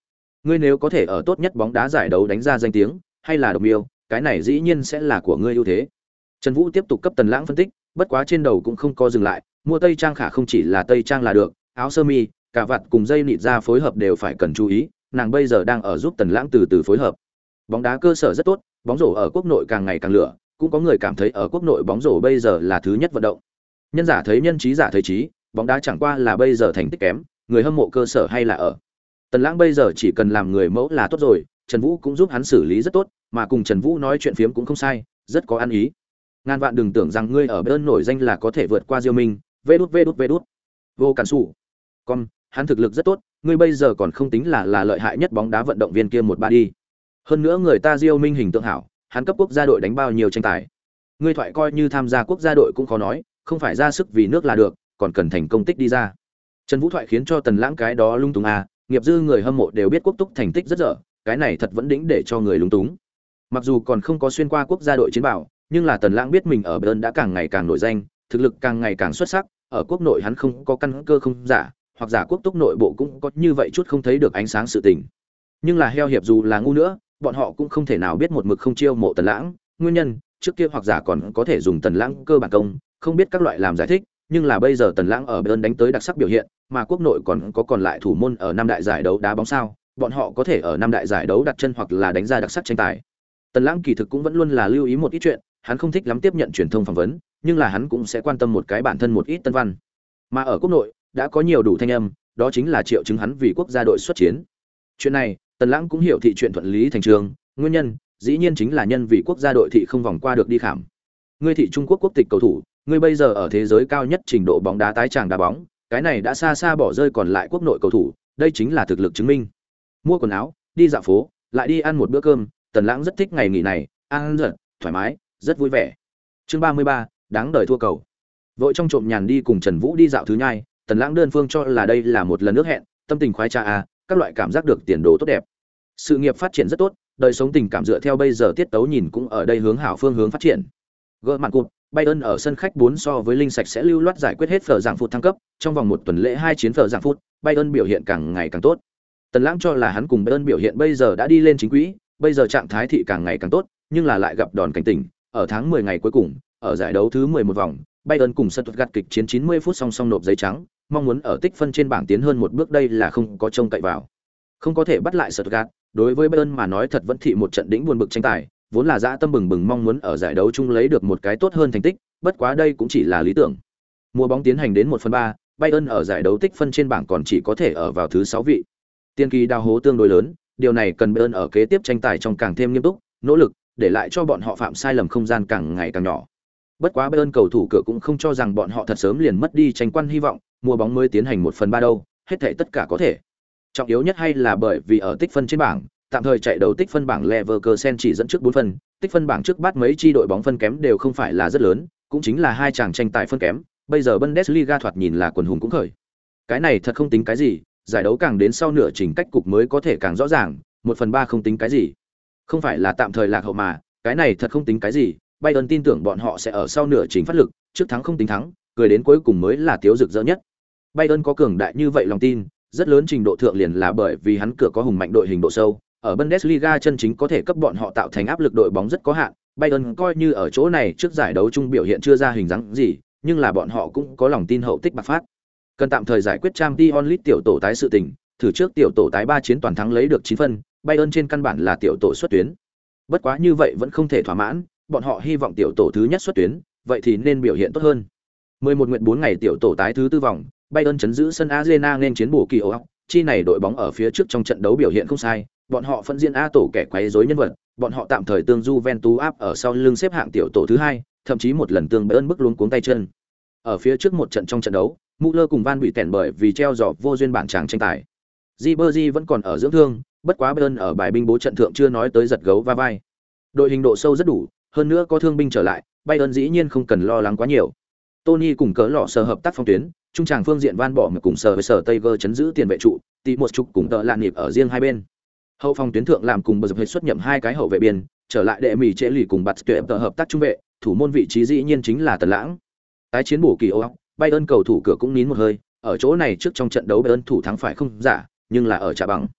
Ngươi nếu có thể ở tốt nhất bóng đá giải đấu đánh ra danh tiếng, hay là độc miêu, cái này dĩ nhiên sẽ là của ngươi ưu thế. Trần Vũ tiếp tục cấp Tần Lãng phân tích, bất quá trên đầu cũng không có dừng lại, mua tây trang khả không chỉ là tây trang là được, áo sơ mi, cà vạt cùng dây nịt ra phối hợp đều phải cần chú ý, nàng bây giờ đang ở giúp Tần Lãng từ từ phối hợp. Bóng đá cơ sở rất tốt, bóng rổ ở quốc nội càng ngày càng lửa, cũng có người cảm thấy ở quốc nội bóng rổ bây giờ là thứ nhất vận động. Nhân giả thấy nhân, trí giả thấy trí, bóng đá chẳng qua là bây giờ thành tích kém, người hâm mộ cơ sở hay là ở. Tần Lãng bây giờ chỉ cần làm người mẫu là tốt rồi, Trần Vũ cũng giúp hắn xử lý rất tốt, mà cùng Trần Vũ nói chuyện phiếm cũng không sai, rất có ăn ý. Ngàn vạn đừng tưởng rằng ngươi ở bên nổi danh là có thể vượt qua Diêu Minh, vê đút. Vô cản sủ. Con, hắn thực lực rất tốt, ngươi bây giờ còn không tính là lợi hại nhất bóng đá vận động viên kia một ba đi. Hơn nữa người ta Diêu Minh hình tượng hảo, hắn cấp quốc gia đội đánh bao nhiêu tranh tài. Ngươi thoại coi như tham gia quốc gia đội cũng khó nói, không phải ra sức vì nước là được, còn cần thành công tích đi ra. Trần Vũ thoại khiến cho Tần Lãng cái đó lung túng à, nghiệp dư người hâm mộ đều biết Quốc Túc thành tích rất dở, cái này thật vẫn đỉnh để cho người lung túng. Mặc dù còn không có xuyên qua quốc gia đội chiến bảo, nhưng là Tần Lãng biết mình ở Bayern đã càng ngày càng nổi danh, thực lực càng ngày càng xuất sắc, ở quốc nội hắn không có căn cơ không giả, hoặc giả Quốc Túc nội bộ cũng có như vậy chút không thấy được ánh sáng sự tình. Nhưng là heo hiệp dù là ngu nữa, bọn họ cũng không thể nào biết một mực không chiêu mộ Tần Lãng, nguyên nhân, trước kia hoặc giả còn có thể dùng Tần Lãng cơ bản công, không biết các loại làm giải thích, nhưng là bây giờ Tần Lãng ở Bayern đánh tới đặc sắc biểu hiện, mà quốc nội còn lại thủ môn ở năm đại giải đấu đá bóng sao, bọn họ có thể ở năm đại giải đấu đặt chân hoặc là đánh ra đặc sắc tranh tài. Tần Lãng kỳ thực cũng vẫn luôn là lưu ý một ít chuyện, hắn không thích lắm tiếp nhận truyền thông phỏng vấn, nhưng là hắn cũng sẽ quan tâm một cái bản thân một ít tân văn. Mà ở quốc nội đã có nhiều đủ thanh âm, đó chính là triệu chứng hắn vì quốc gia đội xuất chiến. Chuyện này, Tần Lãng cũng hiểu thị chuyện thuận lý thành trường, nguyên nhân dĩ nhiên chính là nhân vì quốc gia đội thị không vòng qua được đi khảm. Ngươi thị Trung Quốc quốc tịch cầu thủ, ngươi bây giờ ở thế giới cao nhất trình độ bóng đá tái tràng đá bóng, cái này đã xa xa bỏ rơi còn lại quốc nội cầu thủ, đây chính là thực lực chứng minh. Mua quần áo, đi dạo phố, lại đi ăn một bữa cơm, Tần Lãng rất thích ngày nghỉ này, ăn giật, thoải mái, rất vui vẻ. Chương 33, đáng đời thua cầu. Vội trong trộm nhàn đi cùng Trần Vũ đi dạo thứ nhai, Tần Lãng đơn phương cho là đây là một lần nước hẹn, tâm tình khoái trá à, các loại cảm giác được tiền đồ tốt đẹp. Sự nghiệp phát triển rất tốt, đời sống tình cảm dựa theo bây giờ tiết tấu nhìn cũng ở đây hướng hảo phương hướng phát triển. Gỡ màn cụt, Bayern ở sân khách 4 so với linh sạch sẽ lưu loát giải quyết hết phở dạng phút thăng cấp, trong vòng một tuần lễ 2 chiến phở dạng phút, Bayern biểu hiện càng ngày càng tốt. Tần Lãng cho là hắn cùng Bayern biểu hiện bây giờ đã đi lên chính quỹ, bây giờ trạng thái thị càng ngày càng tốt, nhưng là lại gặp đòn cảnh tỉnh, ở tháng 10 ngày cuối cùng, ở giải đấu thứ 11 vòng, Bayern cùng Stuttgart kịch chiến 90 phút song song nộp giấy trắng, mong muốn ở tích phân trên bảng tiến hơn một bước đây là không có trông cậy vào. Không có thể bắt lại Stuttgart, đối với Bayern mà nói thật vẫn thị một trận đỉnh buồn bực tranh tài, vốn là dã tâm bừng bừng mong muốn ở giải đấu chung lấy được một cái tốt hơn thành tích, bất quá đây cũng chỉ là lý tưởng. Mùa bóng tiến hành đến 1/3, Bayern ở giải đấu tích phân trên bảng còn chỉ có thể ở vào thứ 6 vị. Tiên kỳ đào hố tương đối lớn, điều này cần Bayern ở kế tiếp tranh tài trong càng thêm nghiêm túc, nỗ lực, để lại cho bọn họ phạm sai lầm không gian càng ngày càng nhỏ. Bất quá Bayern cầu thủ cửa cũng không cho rằng bọn họ thật sớm liền mất đi tranh quan hy vọng, mùa bóng mới tiến hành 1/3 đâu, hết thảy tất cả có thể. Trọng yếu nhất hay là bởi vì ở tích phân trên bảng, tạm thời chạy đầu tích phân bảng Leverkusen chỉ dẫn trước 4 phân, tích phân bảng trước bát mấy chi đội bóng phân kém đều không phải là rất lớn, cũng chính là hai chàng tranh tài phân kém, bây giờ Bundesliga thoạt nhìn là quần hùng cũng khởi. Cái này thật không tính cái gì, giải đấu càng đến sau nửa trình cách cục mới có thể càng rõ ràng, 1/3 không tính cái gì. Không phải là tạm thời lạc hậu mà, cái này thật không tính cái gì, Bayern tin tưởng bọn họ sẽ ở sau nửa trình phát lực, trước thắng không tính thắng, cười đến cuối cùng mới là tiếu rực rỡ nhất. Bayern có cường đại như vậy lòng tin, rất lớn trình độ thượng liền là bởi vì hắn cửa có hùng mạnh đội hình độ sâu, ở Bundesliga chân chính có thể cấp bọn họ tạo thành áp lực đội bóng rất có hạn. Bayern coi như ở chỗ này trước giải đấu chung biểu hiện chưa ra hình dáng gì, nhưng là bọn họ cũng có lòng tin hậu tích bạc phát. Cần tạm thời giải quyết Champions League tiểu tổ tái sự tình, thử trước tiểu tổ tái 3 chiến toàn thắng lấy được 9 phân, Bayern trên căn bản là tiểu tổ xuất tuyến. Bất quá như vậy vẫn không thể thỏa mãn, bọn họ hy vọng tiểu tổ thứ nhất xuất tuyến, vậy thì nên biểu hiện tốt hơn. 11 nguyệt 4 ngày tiểu tổ tái thứ tư vòng, Bayern chấn giữ sân Arena nên chiến bổ kỳ ổ. Chi này đội bóng ở phía trước trong trận đấu biểu hiện không sai, bọn họ phân diện A tổ kẻ quấy rối nhân vật, bọn họ tạm thời tương Juventus áp ở sau lưng xếp hạng tiểu tổ thứ hai, thậm chí một lần tương Bayern bức luống cuống tay chân. Ở phía trước một trận trong trận đấu, Müller cùng Van bị tèn bởi vì treo giò vô duyên bản tràng tranh tài. Ribery vẫn còn ở dưỡng thương, bất quá Bayern ở bài binh bố trận thượng chưa nói tới giật gấu va vai. Đội hình độ sâu rất đủ, hơn nữa có thương binh trở lại, Bayern dĩ nhiên không cần lo lắng quá nhiều. Tony cùng cỡ lọ sở hợp tác phong tuyến, trung tràng phương diện Van bỏ mà cùng sở với sở Tiger chấn giữ tiền vệ trụ, tí một chục cùng tợ lạn nhịp ở riêng hai bên. Hậu phòng tuyến thượng làm cùng bờ dập hết xuất nhậm hai cái hậu vệ biên, trở lại đệ mỉ trễ lì cùng bạt tuyệt tợ hợp tác trung vệ, thủ môn vị trí dĩ nhiên chính là Tần Lãng. Tái chiến bổ kỳ ô, Bayern cầu thủ cửa cũng nín một hơi, ở chỗ này trước trong trận đấu Bayern thủ thắng phải không giả, nhưng là ở trả bằng.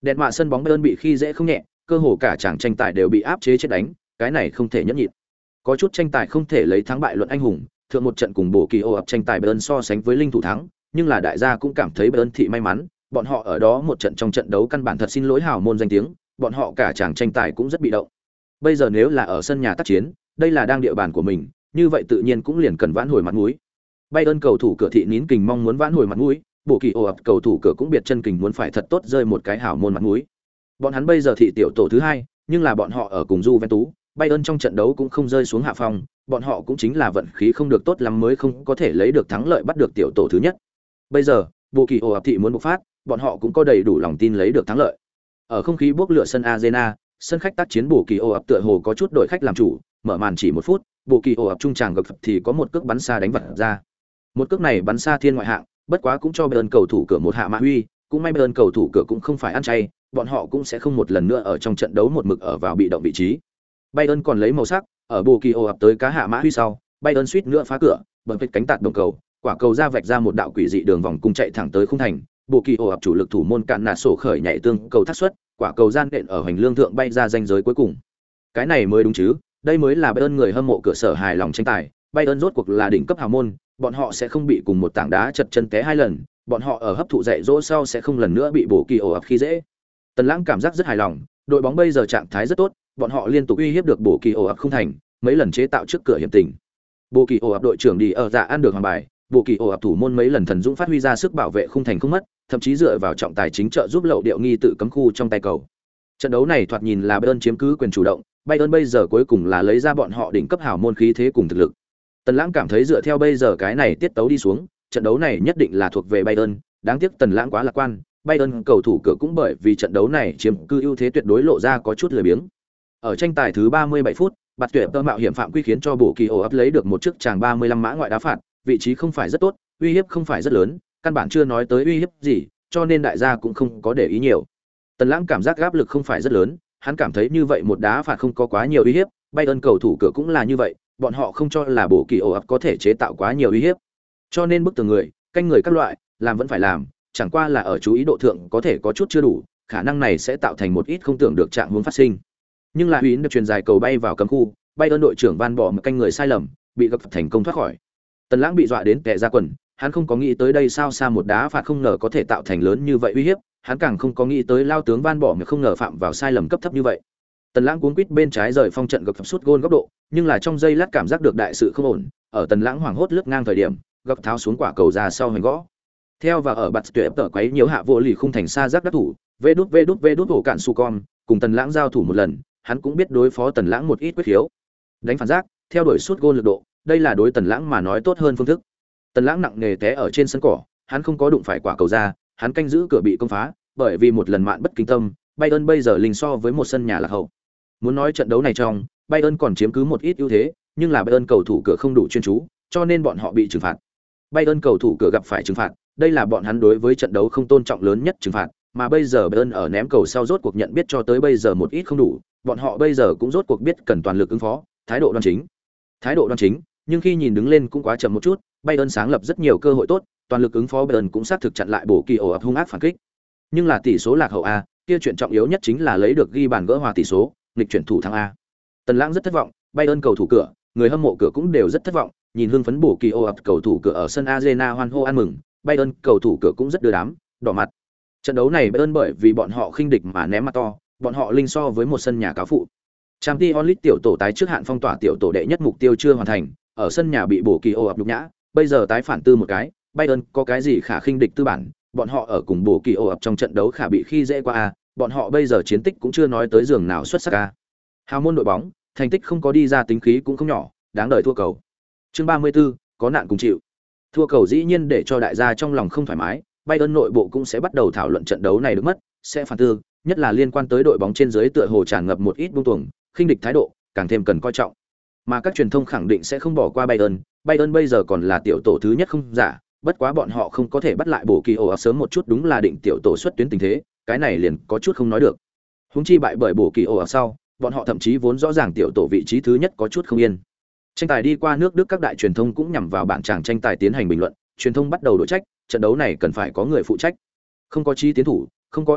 Đèn mạ sân bóng Bayern bị khi dễ không nhẹ, cơ hồ cả chàng tranh tài đều bị áp chế chết đánh, cái này không thể nhẫn nhịn. Có chút tranh tài không thể lấy thắng bại luận anh hùng, thượng một trận cùng bổ kỳ ô ập tranh tài Bayern so sánh với linh thủ thắng, nhưng là đại gia cũng cảm thấy Bayern thị may mắn, bọn họ ở đó một trận trong trận đấu căn bản thật xin lỗi hào môn danh tiếng, bọn họ cả chàng tranh tài cũng rất bị động. Bây giờ nếu là ở sân nhà tác chiến, đây là đang địa bàn của mình, như vậy tự nhiên cũng liền cần vãn hồi mặt mũi. Bayern cầu thủ cửa thị nín kình mong muốn vãn hồi mặt mũi, bộ kỳ ồ ập cầu thủ cửa cũng biệt chân kình muốn phải thật tốt rơi một cái hảo môn mặt mũi. Bọn hắn bây giờ thị tiểu tổ thứ hai, nhưng là bọn họ ở cùng Juventus, Bayern trong trận đấu cũng không rơi xuống hạ phong, bọn họ cũng chính là vận khí không được tốt lắm mới không có thể lấy được thắng lợi bắt được tiểu tổ thứ nhất. Bây giờ, bộ kỳ ồ ập thị muốn bộc phát, bọn họ cũng có đầy đủ lòng tin lấy được thắng lợi. Ở không khí bốc lửa sân Arena, sân khách tác chiến bộ kỳ ồ ập tựa hồ có chút đội khách làm chủ, mở màn chỉ 1 phút, bộ kỳ ồ ập trung tràng gập thì có một cước bắn xa đánh vật ra. Một cước này bắn xa thiên ngoại hạng, bất quá cũng cho Bayern cầu thủ cửa một hạ mã huy, cũng may Bayern cầu thủ cửa cũng không phải ăn chay, bọn họ cũng sẽ không một lần nữa ở trong trận đấu một mực ở vào bị động vị trí. Bayern còn lấy màu sắc, ở bù kỳ ồ ập tới cá hạ mã huy sau, Bayern suýt nữa phá cửa, bằng vết cánh tạt đồng cầu, quả cầu ra vạch ra một đạo quỷ dị đường vòng cung chạy thẳng tới khung thành, bù kỳ ồ ập chủ lực thủ môn cạn nạt sổ khởi nhảy tương cầu thắt xuất, quả cầu gian đện ở hành lương thượng bay ra ranh giới cuối cùng. Cái này mới đúng chứ, đây mới là Bayern người hâm mộ cửa sở hài lòng tranh tài, Bayern rốt cuộc là đỉnh cấp hào môn, bọn họ sẽ không bị cùng một tảng đá chật chân té 2 lần, bọn họ ở hấp thụ dạy dỗ sau sẽ không lần nữa bị bổ kỳ ổ ập khi dễ. Tần Lãng cảm giác rất hài lòng, đội bóng bây giờ trạng thái rất tốt, bọn họ liên tục uy hiếp được bổ kỳ ổ ập không thành, mấy lần chế tạo trước cửa hiểm tình. Bổ kỳ ổ ập đội trưởng đi ở dạ ăn được hoàng bài, bổ kỳ ổ ập thủ môn mấy lần thần dũng phát huy ra sức bảo vệ không thành không mất, thậm chí dựa vào trọng tài chính trợ giúp lậu điệu nghi tự cấm khu trong tay cầu. Trận đấu này thoạt nhìn là Bayern chiếm cứ quyền chủ động, Bayern bây giờ cuối cùng là lấy ra bọn họ đỉnh cấp hào môn khí thế cùng thực lực. Tần Lãng cảm thấy dựa theo bây giờ cái này tiết tấu đi xuống, trận đấu này nhất định là thuộc về Bayern, đáng tiếc Tần Lãng quá lạc quan, Bayern cầu thủ cửa cũng bởi vì trận đấu này chiếm cứ ưu thế tuyệt đối lộ ra có chút lười biếng. Ở tranh tài thứ 37 phút, Bạt Tuyệt tơ mạo hiểm phạm quy khiến cho bổ kỳ ổ ấp lấy được một chiếc chàng 35 mã ngoại đá phạt, vị trí không phải rất tốt, uy hiếp không phải rất lớn, căn bản chưa nói tới uy hiếp gì, cho nên đại gia cũng không có để ý nhiều. Tần Lãng cảm giác áp lực không phải rất lớn, hắn cảm thấy như vậy một đá phạt không có quá nhiều uy hiếp, Bayern cầu thủ cửa cũng là như vậy, bọn họ không cho là bổ kỳ ổ ập có thể chế tạo quá nhiều uy hiếp. Cho nên bức tường người, canh người các loại, làm vẫn phải làm, chẳng qua là ở chú ý độ thượng có thể có chút chưa đủ, khả năng này sẽ tạo thành một ít không tưởng được trạng huống phát sinh. Nhưng là Huyến được truyền dài cầu bay vào cấm khu, Bayern đội trưởng Van bỏ một canh người sai lầm, bị gặp thành công thoát khỏi. Tần Lãng bị dọa đến tè ra quần, hắn không có nghĩ tới đây sao xa một đá phạt không ngờ có thể tạo thành lớn như vậy uy hiếp, hắn càng không có nghĩ tới lao tướng Van bỏ mà không ngờ phạm vào sai lầm cấp thấp như vậy. Tần Lãng cuống quýt bên trái rời phong trận gập sút gôn góc độ, nhưng là trong giây lát cảm giác được đại sự không ổn, ở Tần Lãng hoảng hốt lướt ngang thời điểm, gập tháo xuống quả cầu ra sau hành gõ. Theo và ở bạt tuyệt tở quấy nhiều hạ vô lì khung thành xa giác đắc thủ, vê đút hổ cạn su con, cùng Tần Lãng giao thủ một lần, hắn cũng biết đối phó Tần Lãng một ít quyết khiếu. Đánh phản giác, theo đuổi sút gôn lực độ, đây là đối Tần Lãng mà nói tốt hơn phương thức. Tần Lãng nặng nề té ở trên sân cỏ, hắn không có đụng phải quả cầu ra, hắn canh giữ cửa bị công phá, bởi vì một lần mạn bất kinh tâm, Bayern bây giờ linh so với một sân nhà lạc hậu. Muốn nói trận đấu này trong, Bayern còn chiếm cứ một ít ưu thế, nhưng là Bayern cầu thủ cửa không đủ chuyên chú, cho nên bọn họ bị trừng phạt. Bayern cầu thủ cửa gặp phải trừng phạt, đây là bọn hắn đối với trận đấu không tôn trọng lớn nhất trừng phạt, mà bây giờ Bayern ở ném cầu sau rốt cuộc nhận biết cho tới bây giờ một ít không đủ, bọn họ bây giờ cũng rốt cuộc biết cần toàn lực ứng phó, thái độ đoan chính. Thái độ đoan chính, nhưng khi nhìn đứng lên cũng quá chậm một chút, Bayern sáng lập rất nhiều cơ hội tốt, toàn lực ứng phó Bayern cũng xác thực chặn lại bổ kỳ ổ ập hung ác phản kích. Nhưng là tỷ số lạc hậu a, kia chuyện trọng yếu nhất chính là lấy được ghi bàn gỡ hòa tỷ số, nghịch chuyển thủ thắng a. Tần Lãng rất thất vọng, Bayern cầu thủ cửa, người hâm mộ cửa cũng đều rất thất vọng, nhìn hưng phấn bổ kỳ ổ ập cầu thủ cửa ở sân Arena hoan hô ăn mừng, Bayern cầu thủ cửa cũng rất đưa đám, đỏ mặt. Trận đấu này Bayern bởi vì bọn họ khinh địch mà ném mặt to, bọn họ linh so với một sân nhà cáo phụ. Champions League tiểu tổ tái trước hạn phong tỏa tiểu tổ đệ nhất mục tiêu chưa hoàn thành, ở sân nhà bị bổ kỳ ổ ập nhục nhã, bây giờ tái phản tư một cái, Bayern có cái gì khả khinh địch tư bản, bọn họ ở cùng bổ kỳ ổ ập trong trận đấu khả bị khi dễ qua a, bọn họ bây giờ chiến tích cũng chưa nói tới giường nào xuất sắc a. Hào môn đội bóng, thành tích không có đi ra tính khí cũng không nhỏ, đáng đời thua cầu. Chương 34, có nạn cùng chịu. Thua cầu dĩ nhiên để cho đại gia trong lòng không thoải mái, Bayern nội bộ cũng sẽ bắt đầu thảo luận trận đấu này được mất, sẽ phản tư, nhất là liên quan tới đội bóng trên dưới tựa hồ tràn ngập một ít buông tuồng, khinh địch thái độ, càng thêm cần coi trọng. Mà các truyền thông khẳng định sẽ không bỏ qua Bayern bây giờ còn là tiểu tổ thứ nhất không giả, bất quá bọn họ không có thể bắt lại bổ kỳ ổ sớm một chút đúng là định tiểu tổ xuất tuyến tình thế, cái này liền có chút không nói được. Huống chi bại bởi bổ kỳ ổ sau, bọn họ thậm chí vốn rõ ràng tiểu tổ vị trí thứ nhất có chút không yên. Tranh tài đi qua nước Đức các đại truyền thông cũng nhằm vào bảng tràng tranh tài tiến hành bình luận, truyền thông bắt đầu đổi trách, trận đấu này cần phải có người phụ trách. Không có chi tiến thủ, không có uy hiếp,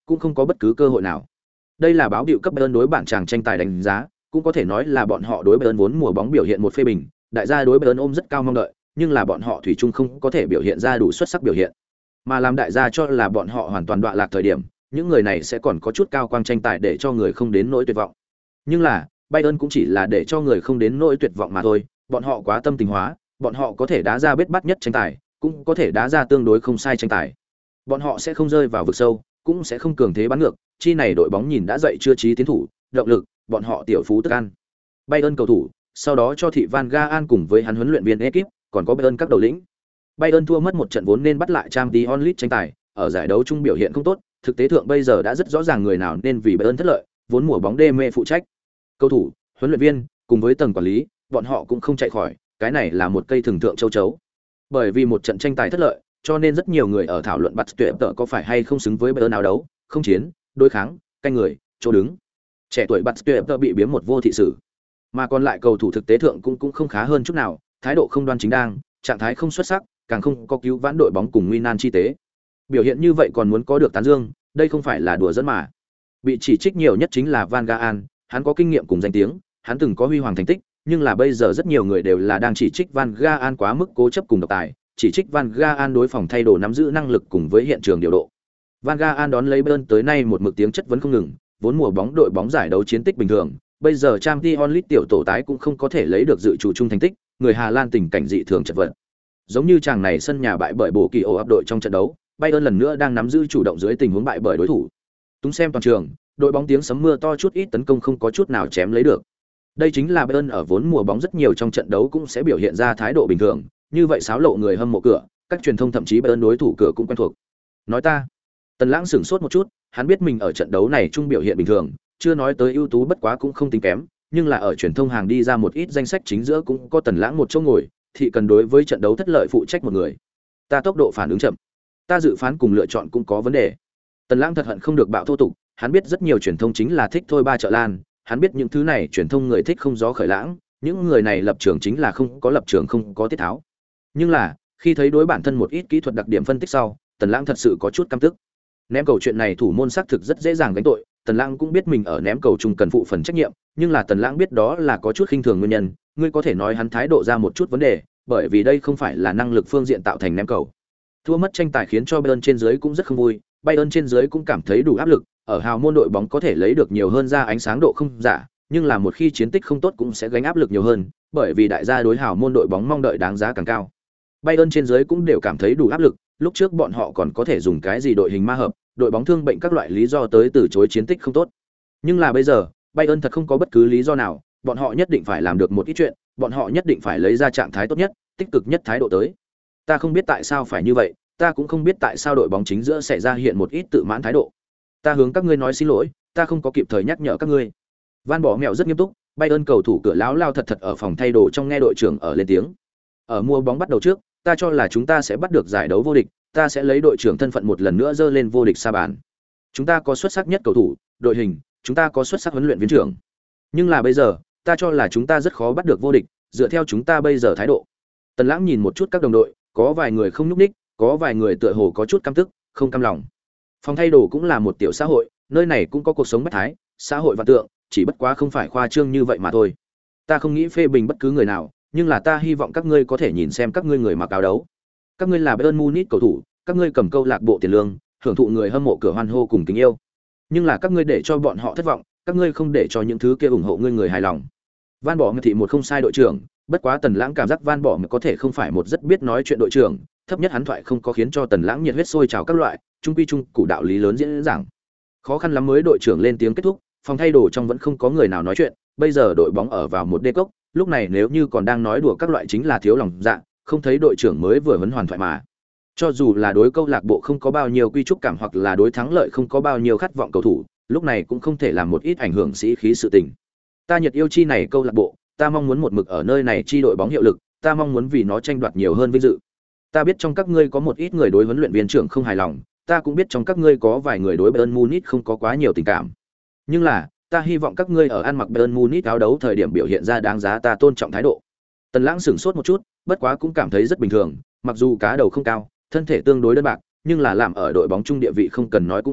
cũng không có bất cứ cơ hội nào. Đây là báo hiệu cấp Bayern đối bản chàng tranh tài đánh giá, cũng có thể nói là bọn họ đối Bayern vốn mùa bóng biểu hiện một phê bình, đại gia đối Bayern ôm rất cao mong đợi, nhưng là bọn họ thủy chung không có thể biểu hiện ra đủ xuất sắc biểu hiện. Mà làm đại gia cho là bọn họ hoàn toàn đọa lạc thời điểm, những người này sẽ còn có chút cao quang tranh tài để cho người không đến nỗi tuyệt vọng. Nhưng là, Bayern cũng chỉ là để cho người không đến nỗi tuyệt vọng mà thôi, bọn họ quá tâm tình hóa, bọn họ có thể đá ra bết bát nhất tranh tài, cũng có thể đá ra tương đối không sai tranh tài. Bọn họ sẽ không rơi vào vực sâu, cũng sẽ không cường thế bắn ngược, chi này đội bóng nhìn đã dậy chưa trí tiến thủ, động lực, bọn họ tiểu phú tức ăn. Bayern cầu thủ, sau đó cho thị Van Gaal cùng với hắn huấn luyện viên ekip, còn có Bayern các đầu lĩnh. Bayern thua mất một trận vốn nên bắt lại Champions League tranh tài, ở giải đấu chung biểu hiện không tốt, thực tế thượng bây giờ đã rất rõ ràng người nào nên vì Bayern thất lợi, vốn mùa bóng đê mê phụ trách. Cầu thủ, huấn luyện viên, cùng với tầng quản lý, bọn họ cũng không chạy khỏi, cái này là một cây thường thượng châu chấu. Bởi vì một trận tranh tài thất lợi, cho nên rất nhiều người ở thảo luận bắt tuyệt tợ có phải hay không xứng với Bayern nào đấu, không chiến, đối kháng, canh người, chỗ đứng. Trẻ tuổi bắt tuyệt tợ bị biếm một vô thị sử. Mà còn lại cầu thủ thực tế thượng cũng không khá hơn chút nào, thái độ không đoan chính đang, trạng thái không xuất sắc, càng không có cứu vãn đội bóng cùng nguy nan chi tế. Biểu hiện như vậy còn muốn có được tán dương, đây không phải là đùa giỡn mà. Bị chỉ trích nhiều nhất chính là Van Gaal, hắn có kinh nghiệm cùng danh tiếng, hắn từng có huy hoàng thành tích, nhưng là bây giờ rất nhiều người đều là đang chỉ trích Van Gaal quá mức cố chấp cùng độc tài, chỉ trích Van Gaal đối phòng thay đồ nắm giữ năng lực cùng với hiện trường điều độ. Van Gaal đón lấy Bayern tới nay một mực tiếng chất vấn không ngừng, vốn mùa bóng đội bóng giải đấu chiến tích bình thường, bây giờ Champions League tiểu tổ tái cũng không có thể lấy được dự chủ chung thành tích, người Hà Lan tình cảnh dị thường chật vật. Giống như chàng này sân nhà bại bởi bộ kỳ ổ áp đội trong trận đấu, Bayern lần nữa đang nắm giữ chủ động dưới tình huống bại bởi đối thủ. Túng xem toàn trường, đội bóng tiếng sấm mưa to chút ít tấn công không có chút nào chém lấy được. Đây chính là Bayern ở vốn mùa bóng rất nhiều trong trận đấu cũng sẽ biểu hiện ra thái độ bình thường, như vậy xáo lộ người hâm mộ cửa, các truyền thông thậm chí Bayern đối thủ cửa cũng quen thuộc. Nói ta, Tần Lãng sửng sốt một chút, hắn biết mình ở trận đấu này trung biểu hiện bình thường, chưa nói tới ưu tú bất quá cũng không tính kém, nhưng là ở truyền thông hàng đi ra một ít danh sách chính giữa cũng có Tần Lãng một chỗ ngồi, thì cần đối với trận đấu thất lợi phụ trách một người. Ta tốc độ phản ứng chậm, ta dự phán cùng lựa chọn cũng có vấn đề. Tần Lãng thật hận không được bạo thô tục, hắn biết rất nhiều truyền thông chính là thích thôi ba trợ lan, hắn biết những thứ này truyền thông người thích không gió khởi lãng, những người này lập trường chính là không có lập trường không có tiết tháo. Nhưng là, khi thấy đối bản thân một ít kỹ thuật đặc điểm phân tích sau, Tần Lãng thật sự có chút căm tức. Ném cầu chuyện này thủ môn xác thực rất dễ dàng gánh tội, Tần Lãng cũng biết mình ở ném cầu chung cần phụ phần trách nhiệm, nhưng là Tần Lãng biết đó là có chút khinh thường nguyên nhân, ngươi có thể nói hắn thái độ ra một chút vấn đề, bởi vì đây không phải là năng lực phương diện tạo thành ném cầu. Thua mất tranh tài khiến cho Bayern trên dưới cũng rất không vui, Bayern trên dưới cũng cảm thấy đủ áp lực, ở hào môn đội bóng có thể lấy được nhiều hơn ra ánh sáng độ không giả, nhưng là một khi chiến tích không tốt cũng sẽ gánh áp lực nhiều hơn, bởi vì đại gia đối hào môn đội bóng mong đợi đáng giá càng cao. Bayern trên dưới cũng đều cảm thấy đủ áp lực, lúc trước bọn họ còn có thể dùng cái gì đội hình ma hợp, đội bóng thương bệnh các loại lý do tới từ chối chiến tích không tốt. Nhưng là bây giờ, Bayern thật không có bất cứ lý do nào, bọn họ nhất định phải làm được một ít chuyện, bọn họ nhất định phải lấy ra trạng thái tốt nhất, tích cực nhất thái độ tới. Ta không biết tại sao phải như vậy, ta cũng không biết tại sao đội bóng chính giữa sẽ ra hiện một ít tự mãn thái độ. Ta hướng các ngươi nói xin lỗi, ta không có kịp thời nhắc nhở các ngươi. Van Bỏ Mèo rất nghiêm túc, Bayern cầu thủ cửa láo lao thật thật ở phòng thay đồ trong nghe đội trưởng ở lên tiếng. Ở mùa bóng bắt đầu trước, ta cho là chúng ta sẽ bắt được giải đấu vô địch, ta sẽ lấy đội trưởng thân phận một lần nữa dơ lên vô địch sa bàn. Chúng ta có xuất sắc nhất cầu thủ, đội hình, chúng ta có xuất sắc huấn luyện viên trưởng. Nhưng là bây giờ, ta cho là chúng ta rất khó bắt được vô địch, dựa theo chúng ta bây giờ thái độ. Tần Lãng nhìn một chút các đồng đội, có vài người không nhúc nhích, có vài người tựa hồ có chút căm tức, không cam lòng. Phòng thay đồ cũng là một tiểu xã hội, nơi này cũng có cuộc sống bách thái, xã hội vạn tượng, chỉ bất quá không phải khoa trương như vậy mà thôi. Ta không nghĩ phê bình bất cứ người nào, nhưng là ta hy vọng các ngươi có thể nhìn xem các ngươi người mặc áo đấu. Các ngươi là Bayern Munich cầu thủ, các ngươi cầm câu lạc bộ tiền lương, hưởng thụ người hâm mộ cửa hoan hô cùng kính yêu. Nhưng là các ngươi để cho bọn họ thất vọng, các ngươi không để cho những thứ kia ủng hộ ngươi người hài lòng. Van Bỏ Thị một không sai đội trưởng, bất quá Tần Lãng cảm giác Van Bỏ có thể không phải một rất biết nói chuyện đội trưởng, thấp nhất hắn thoại không có khiến cho Tần Lãng nhiệt huyết sôi trào các loại, trung quy trung cụ đạo lý lớn diễn giảng. Khó khăn lắm mới đội trưởng lên tiếng kết thúc, phòng thay đồ trong vẫn không có người nào nói chuyện, bây giờ đội bóng ở vào một đê cốc, lúc này nếu như còn đang nói đùa các loại chính là thiếu lòng dạ, không thấy đội trưởng mới vừa huấn hoàn thoại mà. Cho dù là đối câu lạc bộ không có bao nhiêu quy trúc cảm hoặc là đối thắng lợi không có bao nhiêu khát vọng cầu thủ, lúc này cũng không thể làm một ít ảnh hưởng sĩ khí sự tình. Ta nhiệt yêu chi này câu lạc bộ, ta mong muốn một mực ở nơi này chi đội bóng hiệu lực, ta mong muốn vì nó tranh đoạt nhiều hơn vinh dự. Ta biết trong các ngươi có một ít người đối huấn luyện viên trưởng không hài lòng, ta cũng biết trong các ngươi có vài người đối Bayern Munich không có quá nhiều tình cảm. Nhưng là, ta hy vọng các ngươi ở ăn mặc Bayern Munich áo đấu thời điểm biểu hiện ra đáng giá ta tôn trọng thái độ. Tần Lãng sửng sốt một chút, bất quá cũng cảm thấy rất bình thường, mặc dù cá đầu không cao, thân thể tương đối đơn bạc, nhưng là làm ở đội bóng trung địa vị không cần nói cũng biết,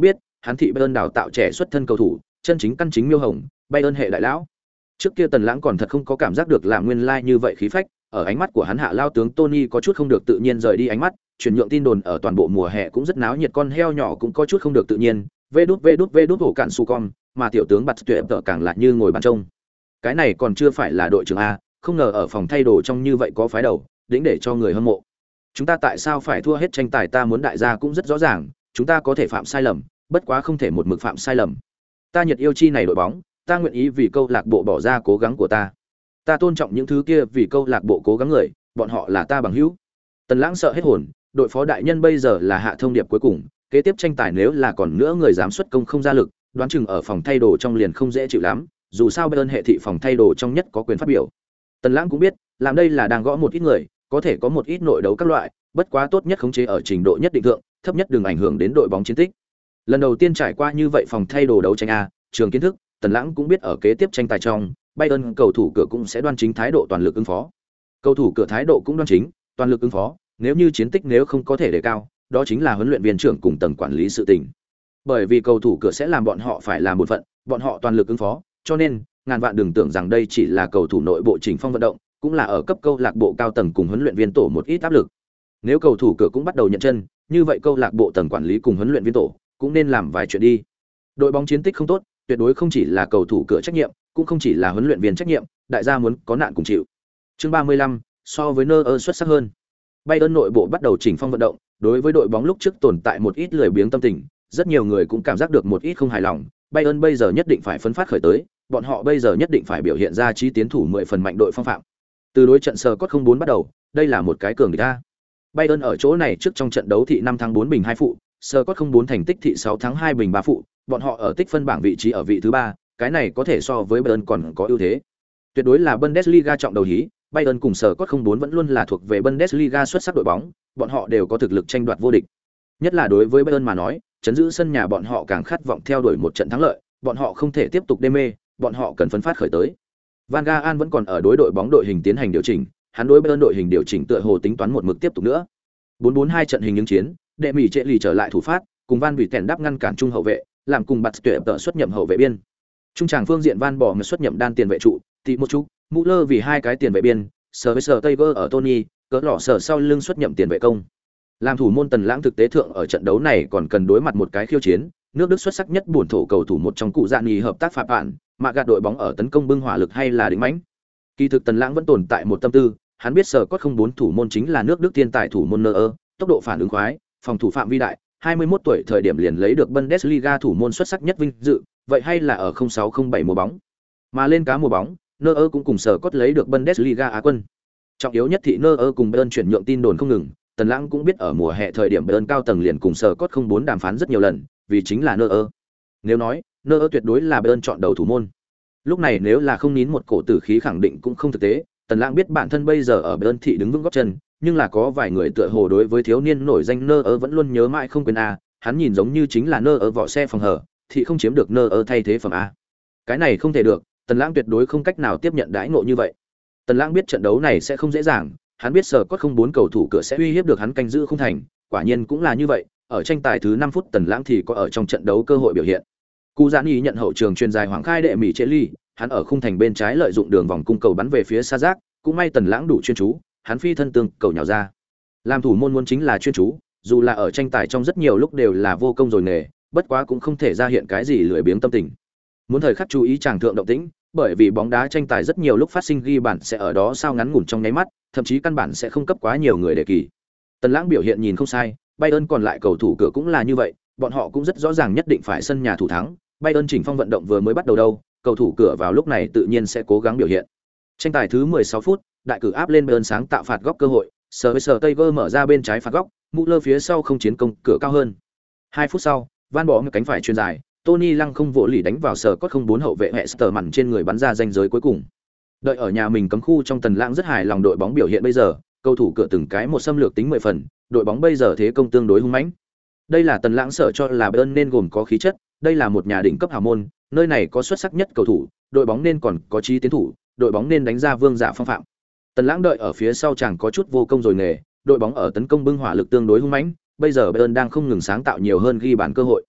hắn thị Bayern đào tạo trẻ xuất thân cầu thủ, chân chính căn chính miêu hồng, Bayern hệ đại lão. Trước kia Tần Lãng còn thật không có cảm giác được là nguyên lai như vậy khí phách, ở ánh mắt của hắn hạ lao tướng Tony có chút không được tự nhiên rời đi ánh mắt, chuyển nhượng tin đồn ở toàn bộ mùa hè cũng rất náo nhiệt, con heo nhỏ cũng có chút không được tự nhiên, vê đút hổ cạn su con, mà tiểu tướng bật tuyệt tợ càng lại như ngồi bàn trông. Cái này còn chưa phải là đội trưởng a, không ngờ ở phòng thay đồ trong như vậy có phái đầu, đỉnh để cho người hâm mộ. Chúng ta tại sao phải thua hết tranh tài, ta muốn đại gia cũng rất rõ ràng, chúng ta có thể phạm sai lầm, bất quá không thể một mực phạm sai lầm. Ta nhiệt yêu chi này đội bóng, ta nguyện ý vì câu lạc bộ bỏ ra cố gắng của ta. Ta tôn trọng những thứ kia vì câu lạc bộ cố gắng người, bọn họ là ta bằng hữu. Tần Lãng sợ hết hồn, đội phó đại nhân bây giờ là hạ thông điệp cuối cùng, kế tiếp tranh tài nếu là còn nữa người dám xuất công không ra lực, đoán chừng ở phòng thay đồ trong liền không dễ chịu lắm, dù sao Bayern hệ thị phòng thay đồ trong nhất có quyền phát biểu. Tần Lãng cũng biết, làm đây là đang gõ một ít người, có thể có một ít nội đấu các loại, bất quá tốt nhất khống chế ở trình độ nhất định thượng, thấp nhất đừng ảnh hưởng đến đội bóng chiến tích. Lần đầu tiên trải qua như vậy phòng thay đồ đấu tranh a, trường kiến thức, Tần Lãng cũng biết ở kế tiếp tranh tài trong, Bayern cầu thủ cửa cũng sẽ đoan chính thái độ toàn lực ứng phó. Cầu thủ cửa thái độ cũng đoan chính, toàn lực ứng phó, nếu như chiến tích nếu không có thể đề cao, đó chính là huấn luyện viên trưởng cùng tầng quản lý sự tình. Bởi vì cầu thủ cửa sẽ làm bọn họ phải làm một phận, bọn họ toàn lực ứng phó, cho nên ngàn vạn đừng tưởng rằng đây chỉ là cầu thủ nội bộ chỉnh phong vận động, cũng là ở cấp câu lạc bộ cao tầng cùng huấn luyện viên tổ một ít áp lực. Nếu cầu thủ cửa cũng bắt đầu nhận chân, như vậy câu lạc bộ tầng quản lý cùng huấn luyện viên tổ cũng nên làm vài chuyện đi. Đội bóng chiến tích không tốt, tuyệt đối không chỉ là cầu thủ cửa trách nhiệm, cũng không chỉ là huấn luyện viên trách nhiệm, đại gia muốn có nạn cùng chịu. Chương 35, so với Neuer xuất sắc hơn. Bayern nội bộ bắt đầu chỉnh phong vận động, đối với đội bóng lúc trước tồn tại một ít lười biếng tâm tình, rất nhiều người cũng cảm giác được một ít không hài lòng. Bayern bây giờ nhất định phải phấn phát khởi tới, bọn họ bây giờ nhất định phải biểu hiện ra trí tiến thủ 10 phần mạnh đội phong phạm. Từ đối trận Scott 04 bắt đầu, đây là một cái cường địch a. Bayern ở chỗ này trước trong trận đấu thị 5 thắng 4 bình 2 phụ, Scott 04 thành tích thị 6 thắng 2 bình 3 phụ, bọn họ ở tích phân bảng vị trí ở vị thứ 3, cái này có thể so với Bayern còn có ưu thế. Tuyệt đối là Bundesliga trọng đầu hí, Bayern cùng Scott 04 vẫn luôn là thuộc về Bundesliga xuất sắc đội bóng, bọn họ đều có thực lực tranh đoạt vô địch. Nhất là đối với Bayern mà nói, chấn giữ sân nhà bọn họ càng khát vọng theo đuổi một trận thắng lợi, bọn họ không thể tiếp tục đê mê, bọn họ cần phấn phát khởi tới. Van Gaal vẫn còn ở đối đội bóng đội hình tiến hành điều chỉnh, hắn đối Bayern đội hình điều chỉnh tựa hồ tính toán một mực tiếp tục nữa. 4-4-2 trận hình ứng chiến, đệ mỹ trệ lì trở lại thủ phát, cùng Van Bị Tèn đáp ngăn cản trung hậu vệ, làm cùng bật tuyệt tợ xuất nhậm hậu vệ biên. Trung tràng phương diện Van bỏ mà xuất nhậm đan tiền vệ trụ, thì một chút, Müller vì hai cái tiền vệ biên, sở với sở Tiger ở Tony, cỡ lọ sở sau lưng xuất nhậm tiền vệ công. Làm thủ môn Tần Lãng thực tế thượng ở trận đấu này còn cần đối mặt một cái khiêu chiến, nước Đức xuất sắc nhất buồn thổ cầu thủ một trong cụ dạn nhì hợp tác phạm bạn, mà gạt đội bóng ở tấn công bưng hỏa lực hay là đỉnh mãnh. Kỳ thực Tần Lãng vẫn tồn tại một tâm tư, hắn biết sở có 04 thủ môn chính là nước Đức thiên tài thủ môn Neuer, tốc độ phản ứng khoái, phòng thủ phạm vi đại, 21 tuổi thời điểm liền lấy được Bundesliga thủ môn xuất sắc nhất vinh dự, vậy hay là ở 0607 mùa bóng. Mà lên cá mùa bóng, Neuer cũng cùng sở cốt lấy được Bundesliga Á quân. Trọng yếu nhất thị Neuer cùng Bayern chuyển nhượng tin đồn không ngừng, Tần Lãng cũng biết ở mùa hè thời điểm Bayern cao tầng liền cùng sở cốt 04 đàm phán rất nhiều lần, vì chính là Neuer. Nếu nói, Neuer tuyệt đối là Bayern chọn đầu thủ môn. Lúc này nếu là không nín một cổ tử khí khẳng định cũng không thực tế, Tần Lãng biết bản thân bây giờ ở Bayern thị đứng vững gót chân, nhưng là có vài người tựa hồ đối với thiếu niên nổi danh Neuer vẫn luôn nhớ mãi không quên a, hắn nhìn giống như chính là Neuer vỏ xe phòng hở, thì không chiếm được Neuer thay thế phẩm a. Cái này không thể được, Tần Lãng tuyệt đối không cách nào tiếp nhận đãi ngộ như vậy. Tần Lãng biết trận đấu này sẽ không dễ dàng, hắn biết sở cốt 04 cầu thủ cửa sẽ uy hiếp được hắn canh giữ không thành, quả nhiên cũng là như vậy, ở tranh tài thứ 5 phút Tần Lãng thì có ở trong trận đấu cơ hội biểu hiện. Cú Giãn ý nhận hậu trường truyền dài Hoàng Khai đệ mỹ chế ly, hắn ở khung thành bên trái lợi dụng đường vòng cung cầu bắn về phía xa giác, cũng may Tần Lãng đủ chuyên chú, hắn phi thân tương cầu nhào ra. Làm thủ môn muốn chính là chuyên chú, dù là ở tranh tài trong rất nhiều lúc đều là vô công rồi nghề, bất quá cũng không thể ra hiện cái gì lười biếng tâm tình. Muốn thời khắc chú ý chàng thượng động tĩnh, bởi vì bóng đá tranh tài rất nhiều lúc phát sinh ghi bàn sẽ ở đó sao ngắn ngủn trong nháy mắt, thậm chí căn bản sẽ không cấp quá nhiều người đề kỳ. Tần Lãng biểu hiện nhìn không sai, Bayern còn lại cầu thủ cửa cũng là như vậy, bọn họ cũng rất rõ ràng nhất định phải sân nhà thủ thắng. Bayern chỉnh phong vận động vừa mới bắt đầu đâu, cầu thủ cửa vào lúc này tự nhiên sẽ cố gắng biểu hiện. Tranh tài thứ 16 phút, đại cử áp lên Bayern sáng tạo phạt góc cơ hội, Sở Tiger mở ra bên trái phạt góc, Müller phía sau không chiến công cửa cao hơn. 2 phút sau, Van bỏ cánh phải chuyền dài, Tony lăng không vỗ lì đánh vào sở cốt 04 hậu vệ Hester mặn trên người bắn ra ranh giới cuối cùng. Đợi ở nhà mình cấm khu trong Tần Lãng rất hài lòng đội bóng biểu hiện bây giờ, cầu thủ cửa từng cái một xâm lược tính 10 phần, đội bóng bây giờ thế công tương đối hung mãnh. Đây là Tần Lãng sợ cho là Bayern nên gồm có khí chất, đây là một nhà đỉnh cấp hào môn, nơi này có xuất sắc nhất cầu thủ, đội bóng nên còn có chí tiến thủ, đội bóng nên đánh ra vương giả phong phạm. Tần Lãng đợi ở phía sau chẳng có chút vô công rồi nghề, đội bóng ở tấn công bưng hỏa lực tương đối hung mãnh, bây giờ Bayern đang không ngừng sáng tạo nhiều hơn ghi bàn cơ hội.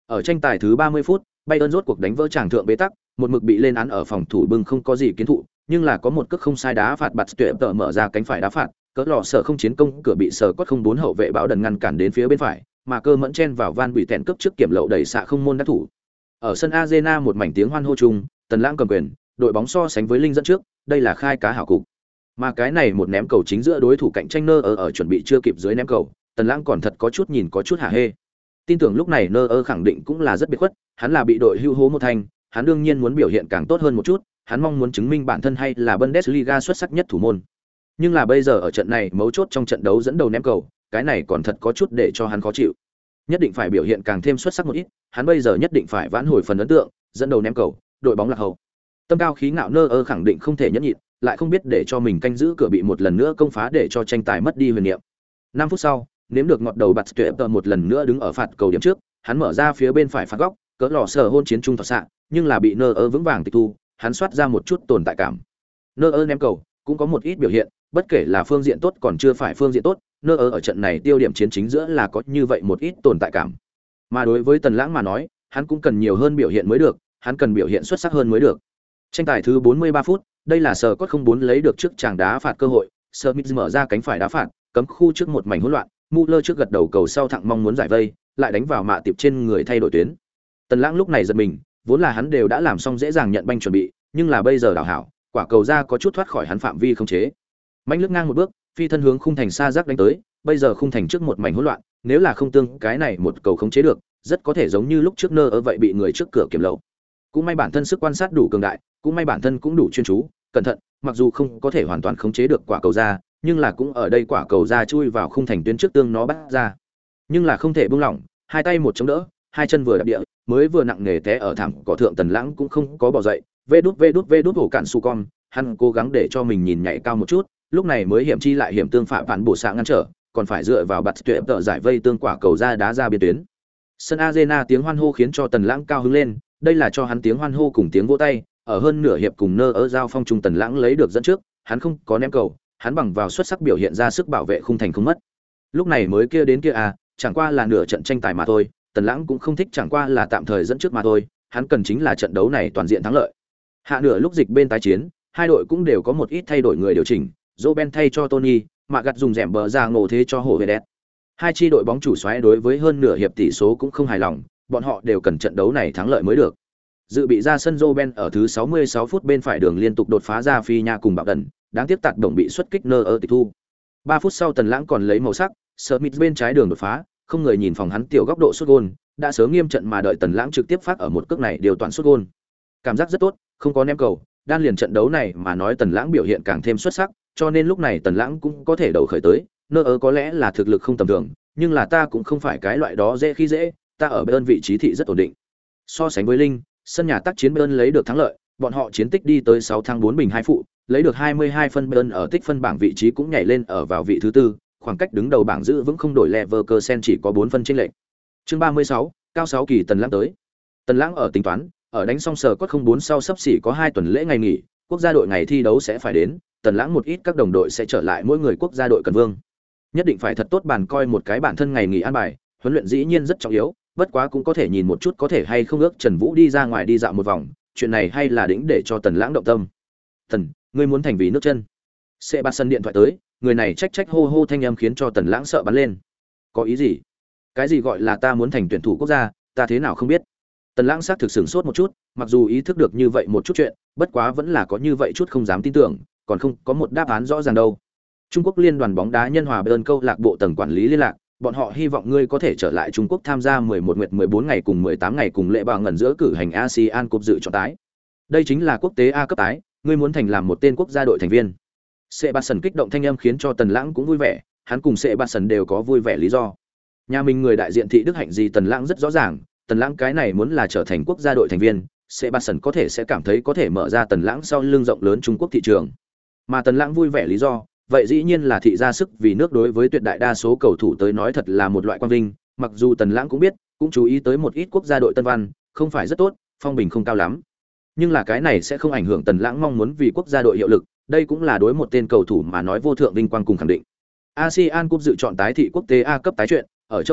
Ở tranh tài thứ 30 phút, Bayern rốt cuộc đánh vỡ tràng thượng bế tắc, một mực bị lên án ở phòng thủ bưng không có gì kiến thụ, nhưng là có một cước không sai đá phạt bạt tuyệt tợ mở ra cánh phải đá phạt, cỡ lọ sở không chiến công cửa bị sở cốt không bốn hậu vệ báo đần ngăn cản đến phía bên phải, mà cơ mẫn chen vào van bị tẹn cướp trước kiểm lậu đẩy xạ không môn đắc thủ. Ở sân Arena một mảnh tiếng hoan hô chung, Tần Lãng cầm quyền, đội bóng so sánh với Linh dẫn trước, đây là khai cá hảo cục. Mà cái này một ném cầu chính giữa đối thủ cạnh tranh nơ ở chuẩn bị chưa kịp dưới ném cầu, Tần Lãng còn thật có chút nhìn có chút hả hê. Tin tưởng lúc này nơ khẳng định cũng là rất biệt khuất, hắn là bị đội hưu hố một thanh, hắn đương nhiên muốn biểu hiện càng tốt hơn một chút, hắn mong muốn chứng minh bản thân hay là Bundesliga xuất sắc nhất thủ môn. Nhưng là bây giờ ở trận này mấu chốt trong trận đấu dẫn đầu ném cầu, cái này còn thật có chút để cho hắn khó chịu. Nhất định phải biểu hiện càng thêm xuất sắc một ít, hắn bây giờ nhất định phải vãn hồi phần ấn tượng, dẫn đầu ném cầu, đội bóng lạc hậu. Tâm cao khí ngạo nơ khẳng định không thể nhẫn nhịn, lại không biết để cho mình canh giữ cửa bị một lần nữa công phá để cho tranh tài mất đi huyền niệm. 5 phút sau, nếm được ngọt đầu bạt tuyệt tờ một lần nữa đứng ở phạt cầu điểm trước, hắn mở ra phía bên phải phạt góc, cỡ lò sở hôn chiến trung thoạt xạ, nhưng là bị nơ vững vàng tịch thu, hắn soát ra một chút tồn tại cảm. Nơ ném cầu cũng có một ít biểu hiện, bất kể là phương diện tốt còn chưa phải phương diện tốt, nơ ở trận này tiêu điểm chiến chính giữa là có như vậy một ít tồn tại cảm. Mà đối với Tần Lãng mà nói, hắn cũng cần nhiều hơn biểu hiện mới được, hắn cần biểu hiện xuất sắc hơn mới được. Tranh tài thứ 43 phút, đây là Sở Cốt không bốn lấy được trước chàng đá phạt cơ hội, Smith mở ra cánh phải đá phạt, cấm khu trước một mảnh hỗn loạn, Muller trước gật đầu cầu sau thẳng mong muốn giải vây, lại đánh vào mạ tiệp trên người thay đổi tuyến. Tần Lãng lúc này giật mình, vốn là hắn đều đã làm xong dễ dàng nhận banh chuẩn bị, nhưng là bây giờ đảo hảo, quả cầu ra có chút thoát khỏi hắn phạm vi không chế. Mạnh lướt ngang một bước, phi thân hướng khung thành xa rác đánh tới, bây giờ khung thành trước một mảnh hỗn loạn, nếu là không tương cái này một cầu khống chế được, rất có thể giống như lúc trước nơ vậy bị người trước cửa kiểm lậu. Cũng may bản thân sức quan sát đủ cường đại, cũng may bản thân cũng đủ chuyên chú, cẩn thận, mặc dù không có thể hoàn toàn khống chế được quả cầu ra, nhưng là cũng ở đây quả cầu ra chui vào khung thành tuyến trước tương nó bắt ra. Nhưng là không thể buông lỏng, hai tay một chống đỡ, hai chân vừa đạp địa, mới vừa nặng nề té ở thảm cỏ thượng. Tần Lãng cũng không có bỏ dậy, vê đút hổ cản su con, hắn cố gắng để cho mình nhìn nhảy cao một chút, lúc này mới hiểm chi lại hiểm tương phạm phản bổ xạ ngăn trở, còn phải dựa vào bật tuyệt tợ giải vây tương quả cầu ra đá ra biên tuyến. Sân Arena tiếng hoan hô khiến cho Tần Lãng cao hứng lên, đây là cho hắn tiếng hoan hô cùng tiếng vỗ tay, ở hơn nửa hiệp cùng nơ giao phong trung Tần Lãng lấy được dẫn trước, hắn không có ném cầu, hắn bằng vào xuất sắc biểu hiện ra sức bảo vệ khung thành không mất. Lúc này mới kia đến kia chẳng qua là nửa trận tranh tài mà thôi, Tần Lãng cũng không thích chẳng qua là tạm thời dẫn trước mà thôi, hắn cần chính là trận đấu này toàn diện thắng lợi. Hạ nửa lúc dịch bên tái chiến, hai đội cũng đều có một ít thay đổi người điều chỉnh, Roben thay cho Tony, mà gặt dùng rèm bờ ra ngộ thế cho Hồ Vệ Đẹp. Hai chi đội bóng chủ soái đối với hơn nửa hiệp tỷ số cũng không hài lòng, bọn họ đều cần trận đấu này thắng lợi mới được. Dự bị ra sân Roben ở thứ 66 phút bên phải đường liên tục đột phá ra phi nha cùng bạo đần, đáng tiếc tạt đồng bị xuất kích nơ tịch thu. 3 phút sau Tần Lãng còn lấy màu sắc, Smith bên trái đường đột phá, không người nhìn phòng hắn tiểu góc độ sút gôn, đã sớm nghiêm trận mà đợi Tần Lãng trực tiếp phát ở một cước này điều toàn sút gôn. Cảm giác rất tốt, không có ném cầu, đan liền trận đấu này mà nói Tần Lãng biểu hiện càng thêm xuất sắc, cho nên lúc này Tần Lãng cũng có thể đầu khởi tới, nơ có lẽ là thực lực không tầm thường, nhưng là ta cũng không phải cái loại đó dễ khi dễ, ta ở bên vị trí thị rất ổn định. So sánh với Linh, sân nhà tác chiến Bayern lấy được thắng lợi, bọn họ chiến tích đi tới 6 thắng 4 bình 2 phụ, lấy được 22 phân. Bayern ở tích phân bảng vị trí cũng nhảy lên ở vào vị thứ tư, khoảng cách đứng đầu bảng giữ vững không đổi Leverkusen chỉ có 4 phân chênh lệch. Chương 36, cao 6 kỳ Tần Lãng tới. Tần Lãng ở tính toán, ở đánh xong Sở Cốt 04 sau sắp xỉ có 2 tuần lễ ngày nghỉ, quốc gia đội ngày thi đấu sẽ phải đến, Tần Lãng một ít các đồng đội sẽ trở lại mỗi người quốc gia đội cần vương. Nhất định phải thật tốt bàn coi một cái bản thân ngày nghỉ an bài, huấn luyện dĩ nhiên rất trọng yếu, bất quá cũng có thể nhìn một chút có thể hay không ước Trần Vũ đi ra ngoài đi dạo một vòng, chuyện này hay là đỉnh để cho Tần Lãng động tâm. "Tần, ngươi muốn thành vì nước chân?" Sẽ bắt sân điện thoại tới, người này trách hô hô thanh âm khiến cho Tần Lãng sợ bắn lên. "Có ý gì? Cái gì gọi là ta muốn thành tuyển thủ quốc gia, ta thế nào không biết?" Tần Lãng xác thực sửng sốt một chút, mặc dù ý thức được như vậy một chút chuyện, bất quá vẫn là có như vậy chút không dám tin tưởng, còn không có một đáp án rõ ràng đâu. Trung Quốc Liên đoàn bóng đá Nhân Hòa Bayern câu lạc bộ tầng quản lý liên lạc, bọn họ hy vọng ngươi có thể trở lại Trung Quốc tham gia 11 nguyệt 14 ngày cùng 18 ngày cùng lễ bào ngẩn giữa cử hành ASEAN Cup dự chọn tái. Đây chính là quốc tế A cấp tái, ngươi muốn thành làm một tên quốc gia đội thành viên. Sebastian kích động thanh âm khiến cho Tần Lãng cũng vui vẻ, hắn cùng Sebastian đều có vui vẻ lý do. Nhà mình người đại diện thị đức hạnh gì Tần Lãng rất rõ ràng, Tần Lãng cái này muốn là trở thành quốc gia đội thành viên, Sebastian có thể sẽ cảm thấy có thể mở ra Tần Lãng sau lưng rộng lớn Trung Quốc thị trường. Mà Tần Lãng vui vẻ lý do, vậy dĩ nhiên là thị ra sức vì nước đối với tuyệt đại đa số cầu thủ tới nói thật là một loại quang vinh, mặc dù Tần Lãng cũng biết, cũng chú ý tới một ít quốc gia đội tân văn, không phải rất tốt, phong bình không cao lắm. Nhưng là cái này sẽ không ảnh hưởng Tần Lãng mong muốn vì quốc gia đội hiệu lực, đây cũng là đối một tên cầu thủ mà nói vô thượng vinh quang cùng khẳng định. ASEAN Cup dự chọn tái thị quốc tế A cấp tái chuyện, ở châu Âu,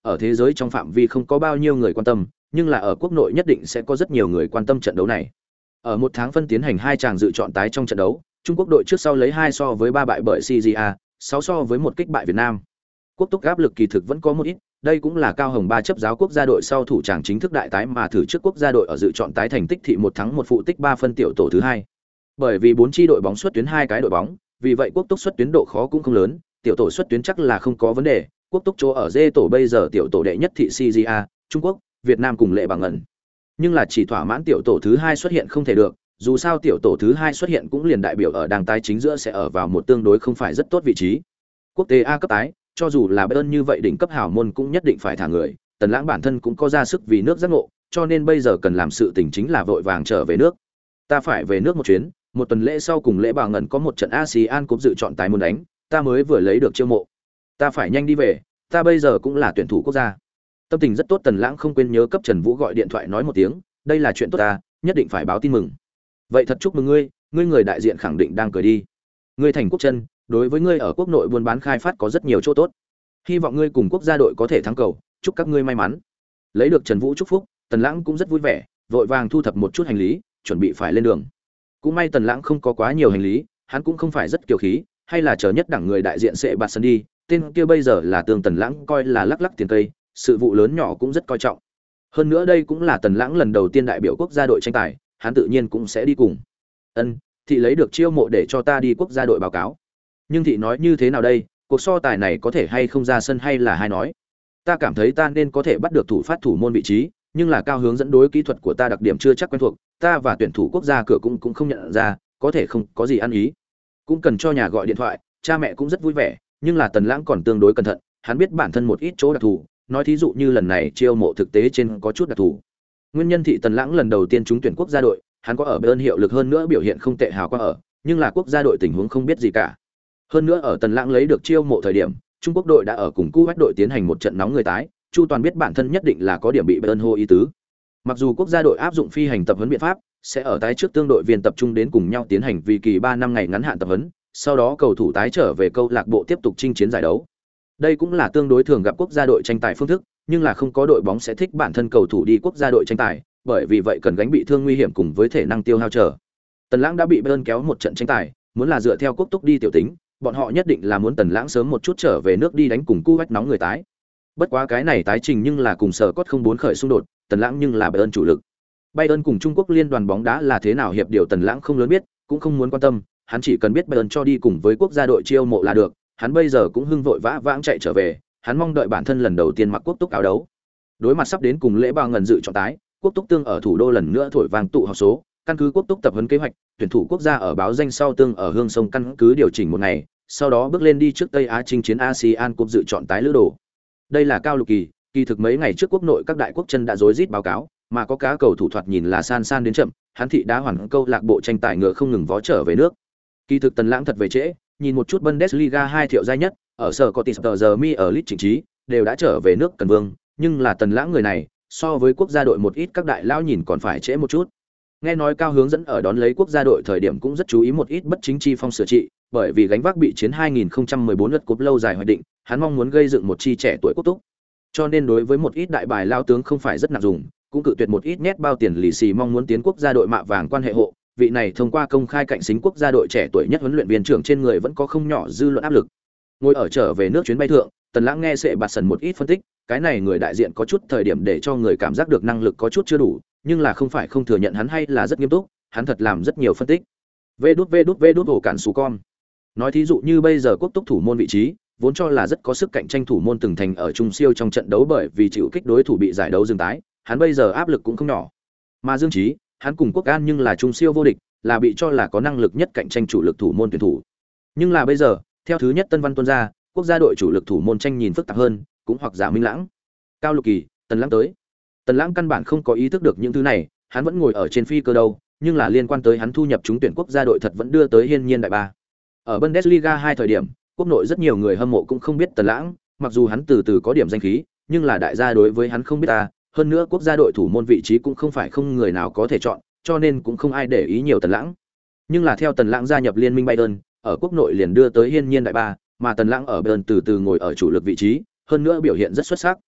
ở thế giới trong phạm vi không có bao nhiêu người quan tâm, nhưng là ở quốc nội nhất định sẽ có rất nhiều người quan tâm trận đấu này. Ở một tháng phân tiến hành 2 tràng dự chọn tái trong trận đấu, Trung Quốc đội trước sau lấy 2 so với 3 bại bởi CJA, 6 so với 1 kích bại Việt Nam. Quốc túc áp lực kỳ thực vẫn có một ít, đây cũng là Cao Hồng Ba chấp giáo quốc gia đội sau thủ tràng chính thức đại tái mà thử trước quốc gia đội ở dự chọn tái thành tích thị 1 thắng 1 phụ tích 3 phân tiểu tổ thứ 2. Bởi vì 4 chi đội bóng xuất tuyến 2 cái đội bóng, vì vậy quốc túc xuất tuyến độ khó cũng không lớn, tiểu tổ xuất tuyến chắc là không có vấn đề. Quốc túc chỗ ở D tổ bây giờ tiểu tổ đệ nhất thị CJA, Trung Quốc, Việt Nam cùng lệ bằng ẩn. Nhưng là chỉ thỏa mãn tiểu tổ thứ 2 xuất hiện không thể được, dù sao tiểu tổ thứ 2 xuất hiện cũng liền đại biểu ở đàng tái chính giữa sẽ ở vào một tương đối không phải rất tốt vị trí. Quốc tế A cấp tái, cho dù là Bayern như vậy đỉnh cấp hào môn cũng nhất định phải thả người, Tần Lãng bản thân cũng có ra sức vì nước giác ngộ, cho nên bây giờ cần làm sự tình chính là vội vàng trở về nước. Ta phải về nước một chuyến, một tuần lễ sau cùng lễ bà ngẩn có một trận ASEAN Cup dự chọn tái muốn đánh, ta mới vừa lấy được chiêu mộ. Ta phải nhanh đi về, ta bây giờ cũng là tuyển thủ quốc gia. Tâm tình rất tốt, Tần Lãng không quên nhớ cấp Trần Vũ gọi điện thoại nói một tiếng, đây là chuyện tốt ta, nhất định phải báo tin mừng. Vậy thật chúc mừng ngươi, ngươi người đại diện khẳng định đang cười đi. Ngươi thành quốc chân, đối với ngươi ở quốc nội buôn bán khai phát có rất nhiều chỗ tốt. Hy vọng ngươi cùng quốc gia đội có thể thắng cầu, chúc các ngươi may mắn. Lấy được Trần Vũ chúc phúc, Tần Lãng cũng rất vui vẻ, vội vàng thu thập một chút hành lý, chuẩn bị phải lên đường. Cũng may Tần Lãng không có quá nhiều hành lý, hắn cũng không phải rất kiêu khí, hay là chờ nhất đẳng người đại diện sẽ bạt sân đi, tên kia bây giờ là Tương Tần Lãng coi là lắc lắc tiền cây, sự vụ lớn nhỏ cũng rất coi trọng. Hơn nữa đây cũng là Tần Lãng lần đầu tiên đại biểu quốc gia đội tranh tài, hắn tự nhiên cũng sẽ đi cùng. Ân, thị lấy được chiêu mộ để cho ta đi quốc gia đội báo cáo. Nhưng thị nói như thế nào đây, cuộc so tài này có thể hay không ra sân hay là hai nói. Ta cảm thấy ta nên có thể bắt được thủ phát thủ môn vị trí, nhưng là Cao hướng dẫn đối kỹ thuật của ta đặc điểm chưa chắc quen thuộc, ta và tuyển thủ quốc gia cửa cũng không nhận ra, có thể không có gì ăn ý. Cũng cần cho nhà gọi điện thoại, cha mẹ cũng rất vui vẻ, nhưng là Tần Lãng còn tương đối cẩn thận, hắn biết bản thân một ít chỗ đặc thù, nói thí dụ như lần này chiêu mộ thực tế trên có chút đặc thù. Nguyên nhân thị Tần Lãng lần đầu tiên trúng tuyển quốc gia đội, hắn có ở Bayern hiệu lực hơn nữa biểu hiện không tệ hào qua ở, nhưng là quốc gia đội tình huống không biết gì cả. Hơn nữa ở Tần Lãng lấy được chiêu mộ thời điểm, Trung Quốc đội đã ở cùng Kuwait đội tiến hành một trận nóng người tái, Chu Toàn biết bản thân nhất định là có điểm bị Bayern hô ý tứ. Mặc dù quốc gia đội áp dụng phi hành tập huấn biện pháp, sẽ ở tái trước tương đội viên tập trung đến cùng nhau tiến hành vì kỳ 3 năm ngày ngắn hạn tập huấn, sau đó cầu thủ tái trở về câu lạc bộ tiếp tục chinh chiến giải đấu. Đây cũng là tương đối thường gặp quốc gia đội tranh tài phương thức, nhưng là không có đội bóng sẽ thích bản thân cầu thủ đi quốc gia đội tranh tài, bởi vì vậy cần gánh bị thương nguy hiểm cùng với thể năng tiêu hao trở. Tần Lãng đã bị Bayern kéo một trận tranh tài, muốn là dựa theo quốc túc đi tiểu tính, bọn họ nhất định là muốn Tần Lãng sớm một chút trở về nước đi đánh cùng Kuwait nóng người tái. Bất quá cái này tái trình nhưng là cùng sở cốt 04 khởi xung đột, Tần Lãng nhưng là Bayern chủ lực. Bayern cùng Trung Quốc liên đoàn bóng đá là thế nào hiệp điều Tần Lãng không lớn biết, cũng không muốn quan tâm, hắn chỉ cần biết Bayern cho đi cùng với quốc gia đội chiêu mộ là được, hắn bây giờ cũng hưng vội vã vãng chạy trở về, hắn mong đợi bản thân lần đầu tiên mặc quốc túc áo đấu. Đối mặt sắp đến cùng lễ bao ngần dự chọn tái, quốc túc tương ở thủ đô lần nữa thổi vang tụ họp số, căn cứ quốc túc tập huấn kế hoạch, tuyển thủ quốc gia ở báo danh sau tương ở Hương Sông căn cứ điều chỉnh một ngày, sau đó bước lên đi trước Tây Á chinh chiến ASEAN Cup dự chọn tái lữ đồ. Đây là cao lục kỳ thực mấy ngày trước quốc nội các đại quốc chân đã rối rít báo cáo, mà có cá cầu thủ thoạt nhìn là san đến chậm, hắn thị đã hoàn câu lạc bộ tranh tài ngựa không ngừng vó trở về nước. Kỳ thực Tần Lãng thật về trễ, nhìn một chút Bundesliga 2 thiệu giai nhất, ở sở Scottish giờ mi ở Leeds chỉnh trí, đều đã trở về nước cần vương, nhưng là Tần Lãng người này, so với quốc gia đội một ít các đại lão nhìn còn phải trễ một chút. Nghe nói Cao hướng dẫn ở đón lấy quốc gia đội thời điểm cũng rất chú ý một ít bất chính chi phong sửa trị, bởi vì gánh vác bị chiến 2014 lượt cúp lâu dài hoạch định, hắn mong muốn gây dựng một chi trẻ tuổi quốc túc. Cho nên đối với một ít đại bài lao tướng không phải rất nặng dùng, cũng cự tuyệt một ít nét bao tiền lì xì mong muốn tiến quốc gia đội mạ vàng quan hệ hộ, vị này thông qua công khai cạnh xính quốc gia đội trẻ tuổi nhất huấn luyện viên trưởng trên người vẫn có không nhỏ dư luận áp lực. Ngồi ở trở về nước chuyến bay thượng, Tần Lãng nghe sẽ bạt sần một ít phân tích, cái này người đại diện có chút thời điểm để cho người cảm giác được năng lực có chút chưa đủ, nhưng là không phải không thừa nhận hắn hay là rất nghiêm túc, hắn thật làm rất nhiều phân tích. Vê đút ổ cản sú con. Nói thí dụ như bây giờ quốc túc thủ môn vị trí, vốn cho là rất có sức cạnh tranh thủ môn từng thành ở trung siêu trong trận đấu bởi vì chịu kích đối thủ bị giải đấu dừng tái, hắn bây giờ áp lực cũng không nhỏ. Mà Dương Chí, hắn cùng Quốc An nhưng là trung siêu vô địch, là bị cho là có năng lực nhất cạnh tranh chủ lực thủ môn tuyển thủ. Nhưng là bây giờ, theo thứ nhất Tân Văn tuôn ra, quốc gia đội chủ lực thủ môn tranh nhìn phức tạp hơn, cũng hoặc giả Minh Lãng. Cao Lục Kỳ, Tần Lãng tới. Tần Lãng căn bản không có ý thức được những thứ này, hắn vẫn ngồi ở trên phi cơ đâu, nhưng là liên quan tới hắn thu nhập trúng tuyển quốc gia đội thật vẫn đưa tới hiên nhiên đại ba. Ở Bundesliga 2 thời điểm, quốc nội rất nhiều người hâm mộ cũng không biết Tần Lãng, mặc dù hắn từ từ có điểm danh khí, nhưng là đại gia đối với hắn không biết ta, hơn nữa quốc gia đội thủ môn vị trí cũng không phải không người nào có thể chọn, cho nên cũng không ai để ý nhiều Tần Lãng. Nhưng là theo Tần Lãng gia nhập liên minh Bayern, ở quốc nội liền đưa tới hiên nhiên đại ba, mà Tần Lãng ở Bayern từ từ ngồi ở chủ lực vị trí, hơn nữa biểu hiện rất xuất sắc.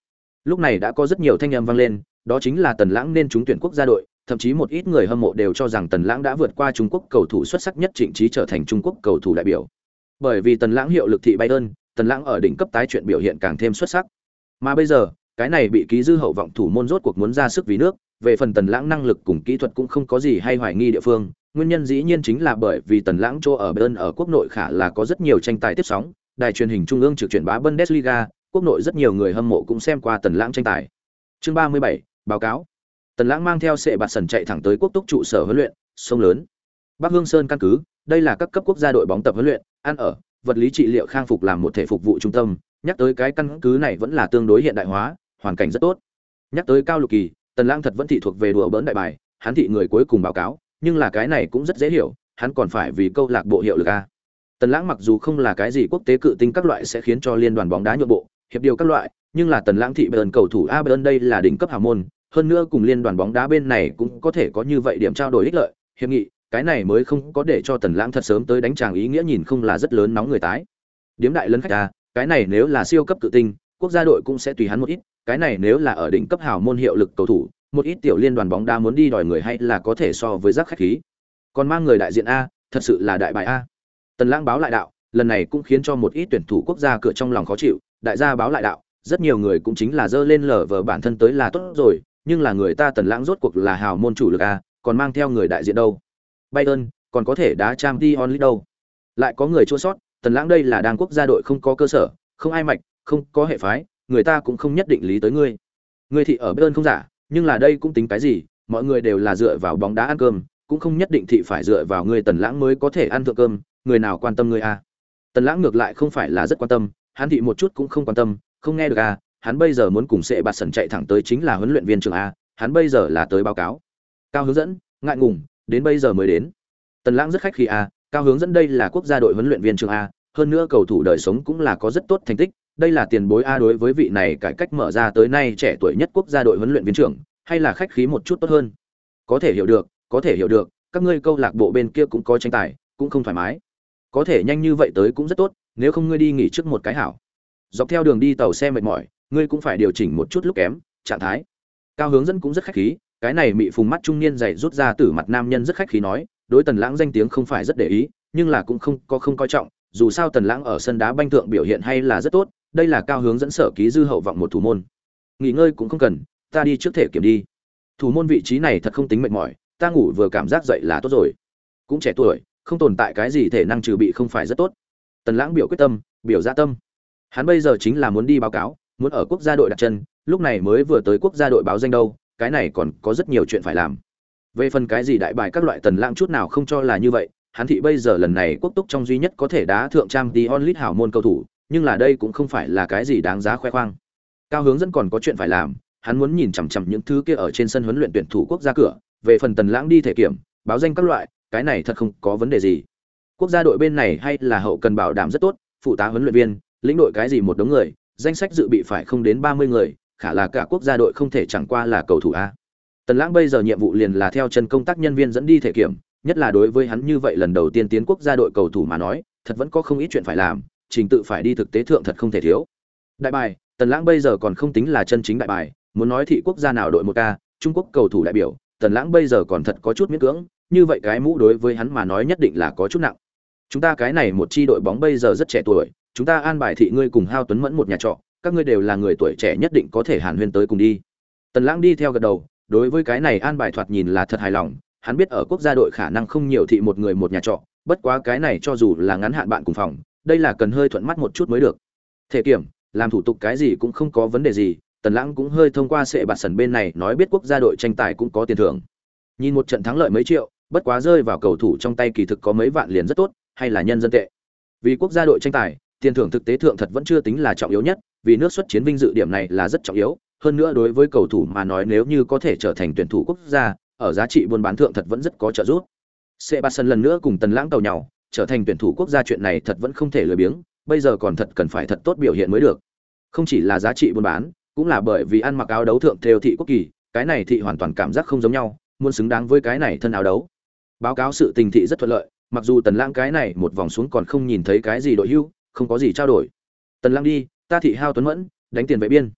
Lúc này đã có rất nhiều thanh âm vang lên, đó chính là Tần Lãng nên trúng tuyển quốc gia đội, thậm chí một ít người hâm mộ đều cho rằng Tần Lãng đã vượt qua Trung Quốc cầu thủ xuất sắc nhất Trịnh Trí trở thành Trung Quốc cầu thủ đại biểu. Bởi vì Tần Lãng hiệu lực thị Bayern, Tần Lãng ở đỉnh cấp tái chuyện biểu hiện càng thêm xuất sắc. Mà bây giờ, cái này bị ký dư hậu vọng thủ môn rốt cuộc muốn ra sức vì nước, về phần Tần Lãng năng lực cùng kỹ thuật cũng không có gì hay hoài nghi địa phương, nguyên nhân dĩ nhiên chính là bởi vì Tần Lãng chỗ ở Bayern ở quốc nội khả là có rất nhiều tranh tài tiếp sóng, đài truyền hình trung ương trực truyền bá Bundesliga, quốc nội rất nhiều người hâm mộ cũng xem qua Tần Lãng tranh tài. Chương 37, báo cáo. Tần Lãng mang theo Sệ Bạt Sần chạy thẳng tới quốc túc trụ sở huấn luyện, sông lớn. Bắc Hương Sơn căn cứ, đây là các cấp quốc gia đội bóng tập huấn luyện, ăn ở, vật lý trị liệu khang phục làm một thể phục vụ trung tâm, nhắc tới cái căn cứ này vẫn là tương đối hiện đại hóa, hoàn cảnh rất tốt. Nhắc tới Cao Lục Kỳ, Tần Lãng thật vẫn thị thuộc về đùa bỡn đại bài, hắn thị người cuối cùng báo cáo, nhưng là cái này cũng rất dễ hiểu, hắn còn phải vì câu lạc bộ hiệu lực a. Tần Lãng mặc dù không là cái gì quốc tế cự tinh các loại sẽ khiến cho liên đoàn bóng đá nhượng bộ, hiệp điều các loại, nhưng là Tần Lãng thị Bayern cầu thủ a Bayern đây là đỉnh cấp hào môn, hơn nữa cùng liên đoàn bóng đá bên này cũng có thể có như vậy điểm trao đổi ích lợi, hiệp nghị, cái này mới không có để cho Tần Lãng thật sớm tới đánh tràng ý nghĩa nhìn không là rất lớn nóng người tái. Điếm đại lấn khách a, cái này nếu là siêu cấp cự tinh, quốc gia đội cũng sẽ tùy hắn một ít, cái này nếu là ở đỉnh cấp hào môn hiệu lực cầu thủ, một ít tiểu liên đoàn bóng đá muốn đi đòi người hay là có thể so với rác khách khí. Còn mang người đại diện a, thật sự là đại bài a. Tần Lãng báo lại đạo, lần này cũng khiến cho một ít tuyển thủ quốc gia cửa trong lòng khó chịu, đại gia báo lại đạo, rất nhiều người cũng chính là dơ lên lở vờ bản thân tới là tốt rồi, nhưng là người ta Tần Lãng rốt cuộc là hào môn chủ lực a, còn mang theo người đại diện đâu. Bayern còn có thể đá Champions League đâu. Lại có người chua sót, Tần Lãng đây là đang quốc gia đội không có cơ sở, không ai mạch, không có hệ phái, người ta cũng không nhất định lý tới ngươi. Ngươi thị ở Bayern không giả, nhưng là đây cũng tính cái gì, mọi người đều là dựa vào bóng đá ăn cơm, cũng không nhất định thị phải dựa vào ngươi Tần Lãng mới có thể ăn thượng cơm, người nào quan tâm ngươi a. Tần Lãng ngược lại không phải là rất quan tâm, hắn thị một chút cũng không quan tâm, không nghe được a, hắn bây giờ muốn cùng Sệ Bạt Sần chạy thẳng tới chính là huấn luyện viên trưởng a, hắn bây giờ là tới báo cáo. Cao hướng dẫn, ngại ngùng, đến bây giờ mới đến. Tần Lãng rất khách khí a, Cao hướng dẫn đây là quốc gia đội huấn luyện viên trưởng a, hơn nữa cầu thủ đời sống cũng là có rất tốt thành tích, đây là tiền bối a đối với vị này cải cách mở ra tới nay trẻ tuổi nhất quốc gia đội huấn luyện viên trưởng, hay là khách khí một chút tốt hơn. Có thể hiểu được, có thể hiểu được, các ngươi câu lạc bộ bên kia cũng có tranh tài, cũng không thoải mái. Có thể nhanh như vậy tới cũng rất tốt, nếu không ngươi đi nghỉ trước một cái hảo. Dọc theo đường đi tàu xe mệt mỏi, ngươi cũng phải điều chỉnh một chút lúc kém, trạng thái. Cao hướng dẫn cũng rất khách khí, cái này mị phùng mắt trung niên dày rút ra từ mặt nam nhân rất khách khí nói, đối Tần Lãng danh tiếng không phải rất để ý, nhưng là cũng không coi trọng, dù sao Tần Lãng ở sân đá banh thượng biểu hiện hay là rất tốt, đây là Cao hướng dẫn sở ký dư hậu vọng một thủ môn. Nghỉ ngơi cũng không cần, ta đi trước thể kiểm đi. Thủ môn vị trí này thật không tính mệt mỏi, ta ngủ vừa cảm giác dậy là tốt rồi. Cũng trẻ tuổi, không tồn tại cái gì thể năng trừ bị không phải rất tốt. Tần Lãng biểu quyết tâm, biểu dạ tâm. Hắn bây giờ chính là muốn đi báo cáo, muốn ở quốc gia đội đặt chân, lúc này mới vừa tới quốc gia đội báo danh đâu, cái này còn có rất nhiều chuyện phải làm. Về phần cái gì đại bài các loại Tần Lãng chút nào không cho là như vậy, hắn thị bây giờ lần này quốc túc trong duy nhất có thể đá thượng Champions League hảo môn cầu thủ, nhưng là đây cũng không phải là cái gì đáng giá khoe khoang. Cao hướng dẫn còn có chuyện phải làm, hắn muốn nhìn chằm chằm những thứ kia ở trên sân huấn luyện tuyển thủ quốc gia cửa, về phần Tần Lãng đi thể kiểm, báo danh các loại, cái này thật không có vấn đề gì. Quốc gia đội bên này hay là hậu cần bảo đảm rất tốt, phụ tá huấn luyện viên, lĩnh đội cái gì một đống người, danh sách dự bị phải không đến 30 người, khả là cả quốc gia đội không thể chẳng qua là cầu thủ a. Tần Lãng bây giờ nhiệm vụ liền là theo chân công tác nhân viên dẫn đi thể kiểm, nhất là đối với hắn như vậy lần đầu tiên tiến quốc gia đội cầu thủ mà nói, thật vẫn có không ít chuyện phải làm, trình tự phải đi thực tế thượng thật không thể thiếu. Đại bài, Tần Lãng bây giờ còn không tính là chân chính đại bài, muốn nói thị quốc gia nào đội một ca, Trung Quốc cầu thủ đại biểu, Tần Lãng bây giờ còn thật có chút miễn cưỡng, như vậy cái mũ đối với hắn mà nói nhất định là có chút nặng. Chúng ta cái này một chi đội bóng bây giờ rất trẻ tuổi, chúng ta an bài thị ngươi cùng Hao Tuấn Mẫn một nhà trọ, các ngươi đều là người tuổi trẻ nhất định có thể hàn huyên tới cùng đi. Tần Lãng đi theo gật đầu, đối với cái này an bài thoạt nhìn là thật hài lòng, hắn biết ở quốc gia đội khả năng không nhiều thị một người một nhà trọ, bất quá cái này cho dù là ngắn hạn bạn cùng phòng, đây là cần hơi thuận mắt một chút mới được. Thể kiểm, làm thủ tục cái gì cũng không có vấn đề gì, Tần Lãng cũng hơi thông qua Sệ Bạt Sần bên này nói biết quốc gia đội tranh tài cũng có tiền thưởng. Nhìn một trận thắng lợi mấy triệu, bất quá rơi vào cầu thủ trong tay kỳ thực có mấy vạn liền rất tốt, hay là nhân dân tệ. Vì quốc gia đội tranh tài, tiền thưởng thực tế thượng thật vẫn chưa tính là trọng yếu nhất, vì nước xuất chiến vinh dự điểm này là rất trọng yếu, hơn nữa đối với cầu thủ mà nói nếu như có thể trở thành tuyển thủ quốc gia, ở giá trị buôn bán thượng thật vẫn rất có trợ giúp. Sệ Bạt Sần lần nữa cùng Tần Lãng tàu nhau, trở thành tuyển thủ quốc gia chuyện này thật vẫn không thể lười biếng, bây giờ còn thật cần phải thật tốt biểu hiện mới được. Không chỉ là giá trị buôn bán, cũng là bởi vì ăn mặc áo đấu thượng theo thị quốc kỳ, cái này thị hoàn toàn cảm giác không giống nhau, muốn xứng đáng với cái này thân áo đấu. Báo cáo sự tình thị rất thuận lợi, mặc dù Tần Lãng cái này một vòng xuống còn không nhìn thấy cái gì đội hưu, không có gì trao đổi. Tần Lãng đi, ta thị Hao Tuấn Mẫn, đánh tiền vệ biên.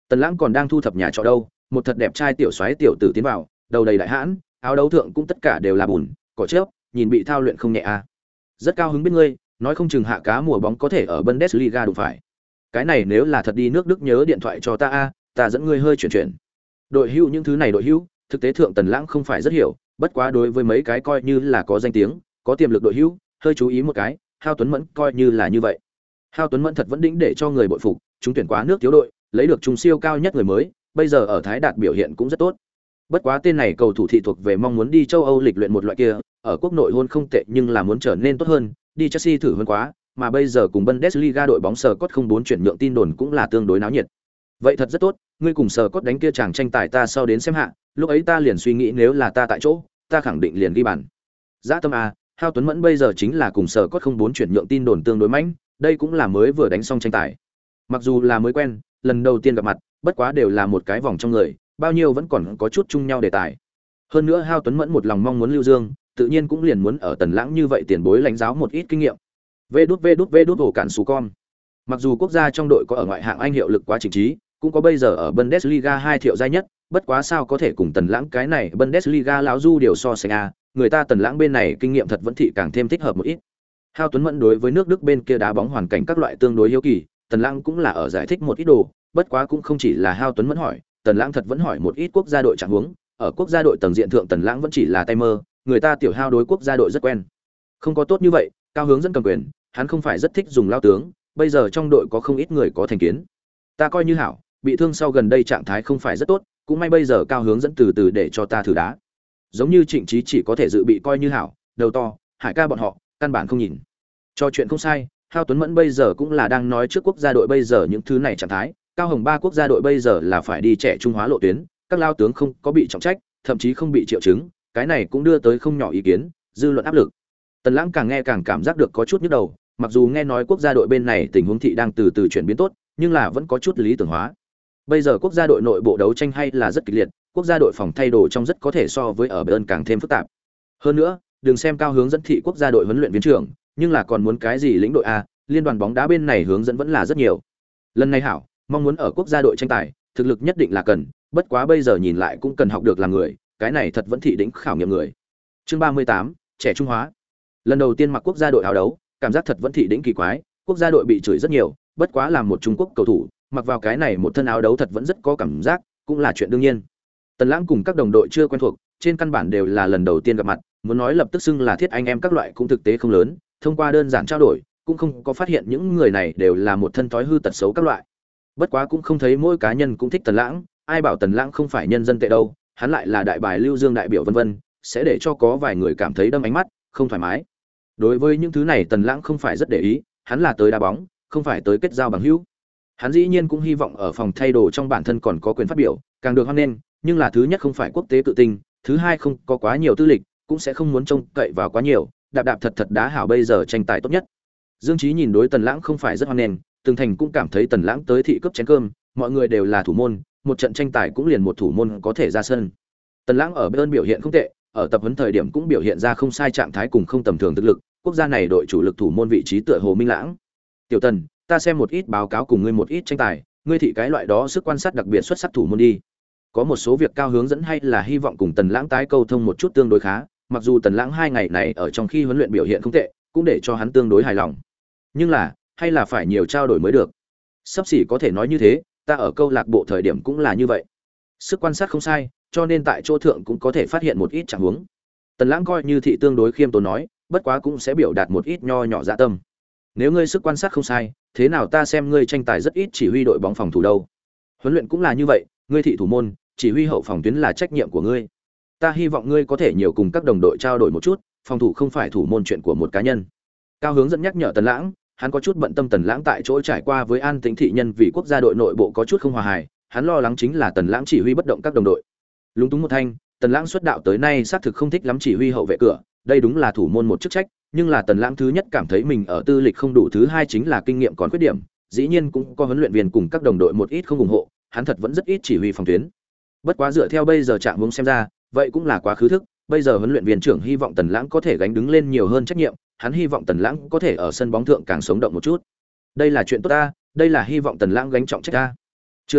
Tần Lãng còn đang thu thập nhà trọ đâu, một thật đẹp trai tiểu soái tiểu tử tiến vào, đầu đầy đại hãn, áo đấu thượng cũng tất cả đều là bùn, cỏ chớp, nhìn bị thao luyện không nhẹ a. Rất cao hứng biết ngươi, nói không chừng hạ cá mùa bóng có thể ở Bundesliga đụng phải. Cái này nếu là thật đi nước Đức nhớ điện thoại cho ta a, ta dẫn ngươi hơi chuyển. Đội hữu những thứ này đội hữu, thực tế thượng Tần Lãng không phải rất hiểu, bất quá đối với mấy cái coi như là có danh tiếng, có tiềm lực đội hữu, hơi chú ý một cái, Hao Tuấn Mẫn coi như là như vậy. Hao Tuấn Mẫn thật vẫn đỉnh để cho người bội phục, chúng tuyển quá nước thiếu đội, lấy được trung siêu cao nhất người mới, bây giờ ở Thái Đạt biểu hiện cũng rất tốt. Bất quá tên này cầu thủ thị thuộc về mong muốn đi châu Âu lịch luyện một loại kia, ở quốc nội hôn không tệ nhưng là muốn trở nên tốt hơn, đi Chelsea thử hơn quá, mà bây giờ cùng Bundesliga đội bóng Scott 04 chuyển nhượng tin đồn cũng là tương đối náo nhiệt. Vậy thật rất tốt, ngươi cùng Scott đánh kia chàng tranh tài ta sau đến xem hạ, lúc ấy ta liền suy nghĩ nếu là ta tại chỗ, ta khẳng định liền ghi bàn. Dã tâm a, Hao Tuấn Mẫn bây giờ chính là cùng Scott 04 chuyển nhượng tin đồn tương đối mạnh, đây cũng là mới vừa đánh xong tranh tài. Mặc dù là mới quen, lần đầu tiên gặp mặt, bất quá đều là một cái vòng trong người, bao nhiêu vẫn còn có chút chung nhau đề tài. Hơn nữa Hao Tuấn Mẫn một lòng mong muốn lưu dương, tự nhiên cũng liền muốn ở Tần Lãng như vậy tiền bối lãnh giáo một ít kinh nghiệm. Vê đút ổ cản sú con. Mặc dù quốc gia trong đội có ở ngoại hạng Anh hiệu lực quá chỉnh trí, cũng có bây giờ ở Bundesliga 2 thiệu giai nhất, bất quá sao có thể cùng Tần Lãng cái này Bundesliga lão du điều so sánh a, người ta Tần Lãng bên này kinh nghiệm thật vẫn thị càng thêm thích hợp một ít. Hao Tuấn Mẫn đối với nước Đức bên kia đá bóng hoàn cảnh các loại tương đối hiếu kỳ, Tần Lãng cũng là ở giải thích một ít đồ, bất quá cũng không chỉ là Hao Tuấn Mẫn hỏi, Tần Lãng thật vẫn hỏi một ít quốc gia đội trạng huống, ở quốc gia đội tầng diện thượng Tần Lãng vẫn chỉ là tay mơ, người ta tiểu Hao đối quốc gia đội rất quen. Không có tốt như vậy, Cao Hướng dẫn cầm quyền, hắn không phải rất thích dùng lao tướng, bây giờ trong đội có không ít người có thành kiến. Ta coi như hảo, bị thương sau gần đây trạng thái không phải rất tốt, cũng may bây giờ Cao Hướng dẫn từ từ để cho ta thử đá. Giống như Trịnh Chí chỉ có thể dự bị coi như hảo, đầu to, Hải ca bọn họ, căn bản không nhìn. Cho chuyện không sai, Hao Tuấn Mẫn bây giờ cũng là đang nói trước quốc gia đội bây giờ những thứ này trạng thái, Cao Hồng ba quốc gia đội bây giờ là phải đi trẻ trung hóa lộ tuyến, các lao tướng không có bị trọng trách, thậm chí không bị triệu chứng, cái này cũng đưa tới không nhỏ ý kiến, dư luận áp lực. Tần Lãng càng nghe càng cảm giác được có chút nhức đầu, mặc dù nghe nói quốc gia đội bên này tình huống thị đang từ từ chuyển biến tốt, nhưng là vẫn có chút lý tưởng hóa. Bây giờ quốc gia đội nội bộ đấu tranh hay là rất kịch liệt, quốc gia đội phòng thay đồ trong rất có thể so với ở Bayern càng thêm phức tạp. Hơn nữa, đừng xem Cao Hướng dẫn thị quốc gia đội huấn luyện viên trưởng, nhưng là còn muốn cái gì lĩnh đội a, liên đoàn bóng đá bên này hướng dẫn vẫn là rất nhiều. Lần này hảo, mong muốn ở quốc gia đội tranh tài, thực lực nhất định là cần, bất quá bây giờ nhìn lại cũng cần học được làm người, cái này thật vẫn thị đỉnh khảo nghiệm người. Chương 38, trẻ trung hóa. Lần đầu tiên mặc quốc gia đội áo đấu, cảm giác thật vẫn thị đỉnh kỳ quái, quốc gia đội bị chửi rất nhiều, bất quá làm một Trung Quốc cầu thủ, mặc vào cái này một thân áo đấu thật vẫn rất có cảm giác, cũng là chuyện đương nhiên. Tần Lãng cùng các đồng đội chưa quen thuộc, trên căn bản đều là lần đầu tiên gặp mặt, muốn nói lập tức xưng là thiết anh em các loại cũng thực tế không lớn, thông qua đơn giản trao đổi, cũng không có phát hiện những người này đều là một thân thói hư tật xấu các loại. Bất quá cũng không thấy mỗi cá nhân cũng thích Tần Lãng, ai bảo Tần Lãng không phải nhân dân tệ đâu, hắn lại là đại bài Lưu Dương đại biểu vân vân, sẽ để cho có vài người cảm thấy đâm ánh mắt, không thoải mái. Đối với những thứ này Tần Lãng không phải rất để ý, hắn là tới đá bóng, không phải tới kết giao bằng hữu. Hắn dĩ nhiên cũng hy vọng ở phòng thay đồ trong bản thân còn có quyền phát biểu, càng được hoan nghênh, nhưng là thứ nhất không phải quốc tế cự tinh, thứ hai không có quá nhiều tư lịch, cũng sẽ không muốn trông cậy vào quá nhiều, đạp đạp thật thật đá hảo bây giờ tranh tài tốt nhất. Dương Chí nhìn đối Tần Lãng không phải rất hoan nghênh, Từng Thành cũng cảm thấy Tần Lãng tới thị cấp chén cơm, mọi người đều là thủ môn, một trận tranh tài cũng liền một thủ môn có thể ra sân. Tần Lãng ở Bayern biểu hiện không tệ, ở tập huấn thời điểm cũng biểu hiện ra không sai trạng thái cùng không tầm thường thực lực, quốc gia này đội chủ lực thủ môn vị trí tựa hồ Minh Lãng. Tiểu Tần, ta xem một ít báo cáo cùng ngươi một ít tranh tài, ngươi thị cái loại đó sức quan sát đặc biệt xuất sắc thủ môn đi. Có một số việc Cao Hướng dẫn hay là hy vọng cùng Tần Lãng tái câu thông một chút tương đối khá, mặc dù Tần Lãng 2 ngày này ở trong khi huấn luyện biểu hiện không tệ, cũng để cho hắn tương đối hài lòng. Nhưng là, hay là phải nhiều trao đổi mới được. Sắp xỉ có thể nói như thế, ta ở câu lạc bộ thời điểm cũng là như vậy. Sức quan sát không sai, cho nên tại chỗ thượng cũng có thể phát hiện một ít trạng huống. Tần Lãng coi như thị tương đối khiêm tốn nói, bất quá cũng sẽ biểu đạt một ít nho nhỏ dạ tâm. Nếu ngươi sức quan sát không sai, thế nào ta xem ngươi tranh tài rất ít chỉ huy đội bóng phòng thủ đâu. Huấn luyện cũng là như vậy, ngươi thị thủ môn, chỉ huy hậu phòng tuyến là trách nhiệm của ngươi. Ta hy vọng ngươi có thể nhiều cùng các đồng đội trao đổi một chút, phòng thủ không phải thủ môn chuyện của một cá nhân. Cao Hướng dẫn nhắc nhở Tần Lãng, hắn có chút bận tâm Tần Lãng tại chỗ trải qua với An Tĩnh thị nhân vì quốc gia đội nội bộ có chút không hòa hài, hắn lo lắng chính là Tần Lãng chỉ huy bất động các đồng đội. Lúng túng một thanh, Tần Lãng xuất đạo tới nay xác thực không thích lắm chỉ huy hậu vệ cửa, đây đúng là thủ môn một chức trách, nhưng là Tần Lãng thứ nhất cảm thấy mình ở tư lịch không đủ, thứ hai chính là kinh nghiệm còn khuyết điểm, dĩ nhiên cũng có huấn luyện viên cùng các đồng đội một ít không ủng hộ, hắn thật vẫn rất ít chỉ huy phòng tuyến. Bất quá dựa theo bây giờ trạng huống xem ra, vậy cũng là quá khứ thức, bây giờ huấn luyện viên trưởng hy vọng Tần Lãng có thể gánh đứng lên nhiều hơn trách nhiệm, hắn hy vọng Tần Lãng có thể ở sân bóng thượng càng sống động một chút. Đây là chuyện tốt ta, đây là hy vọng Tần Lãng gánh trọng trách ta. Chưa nói,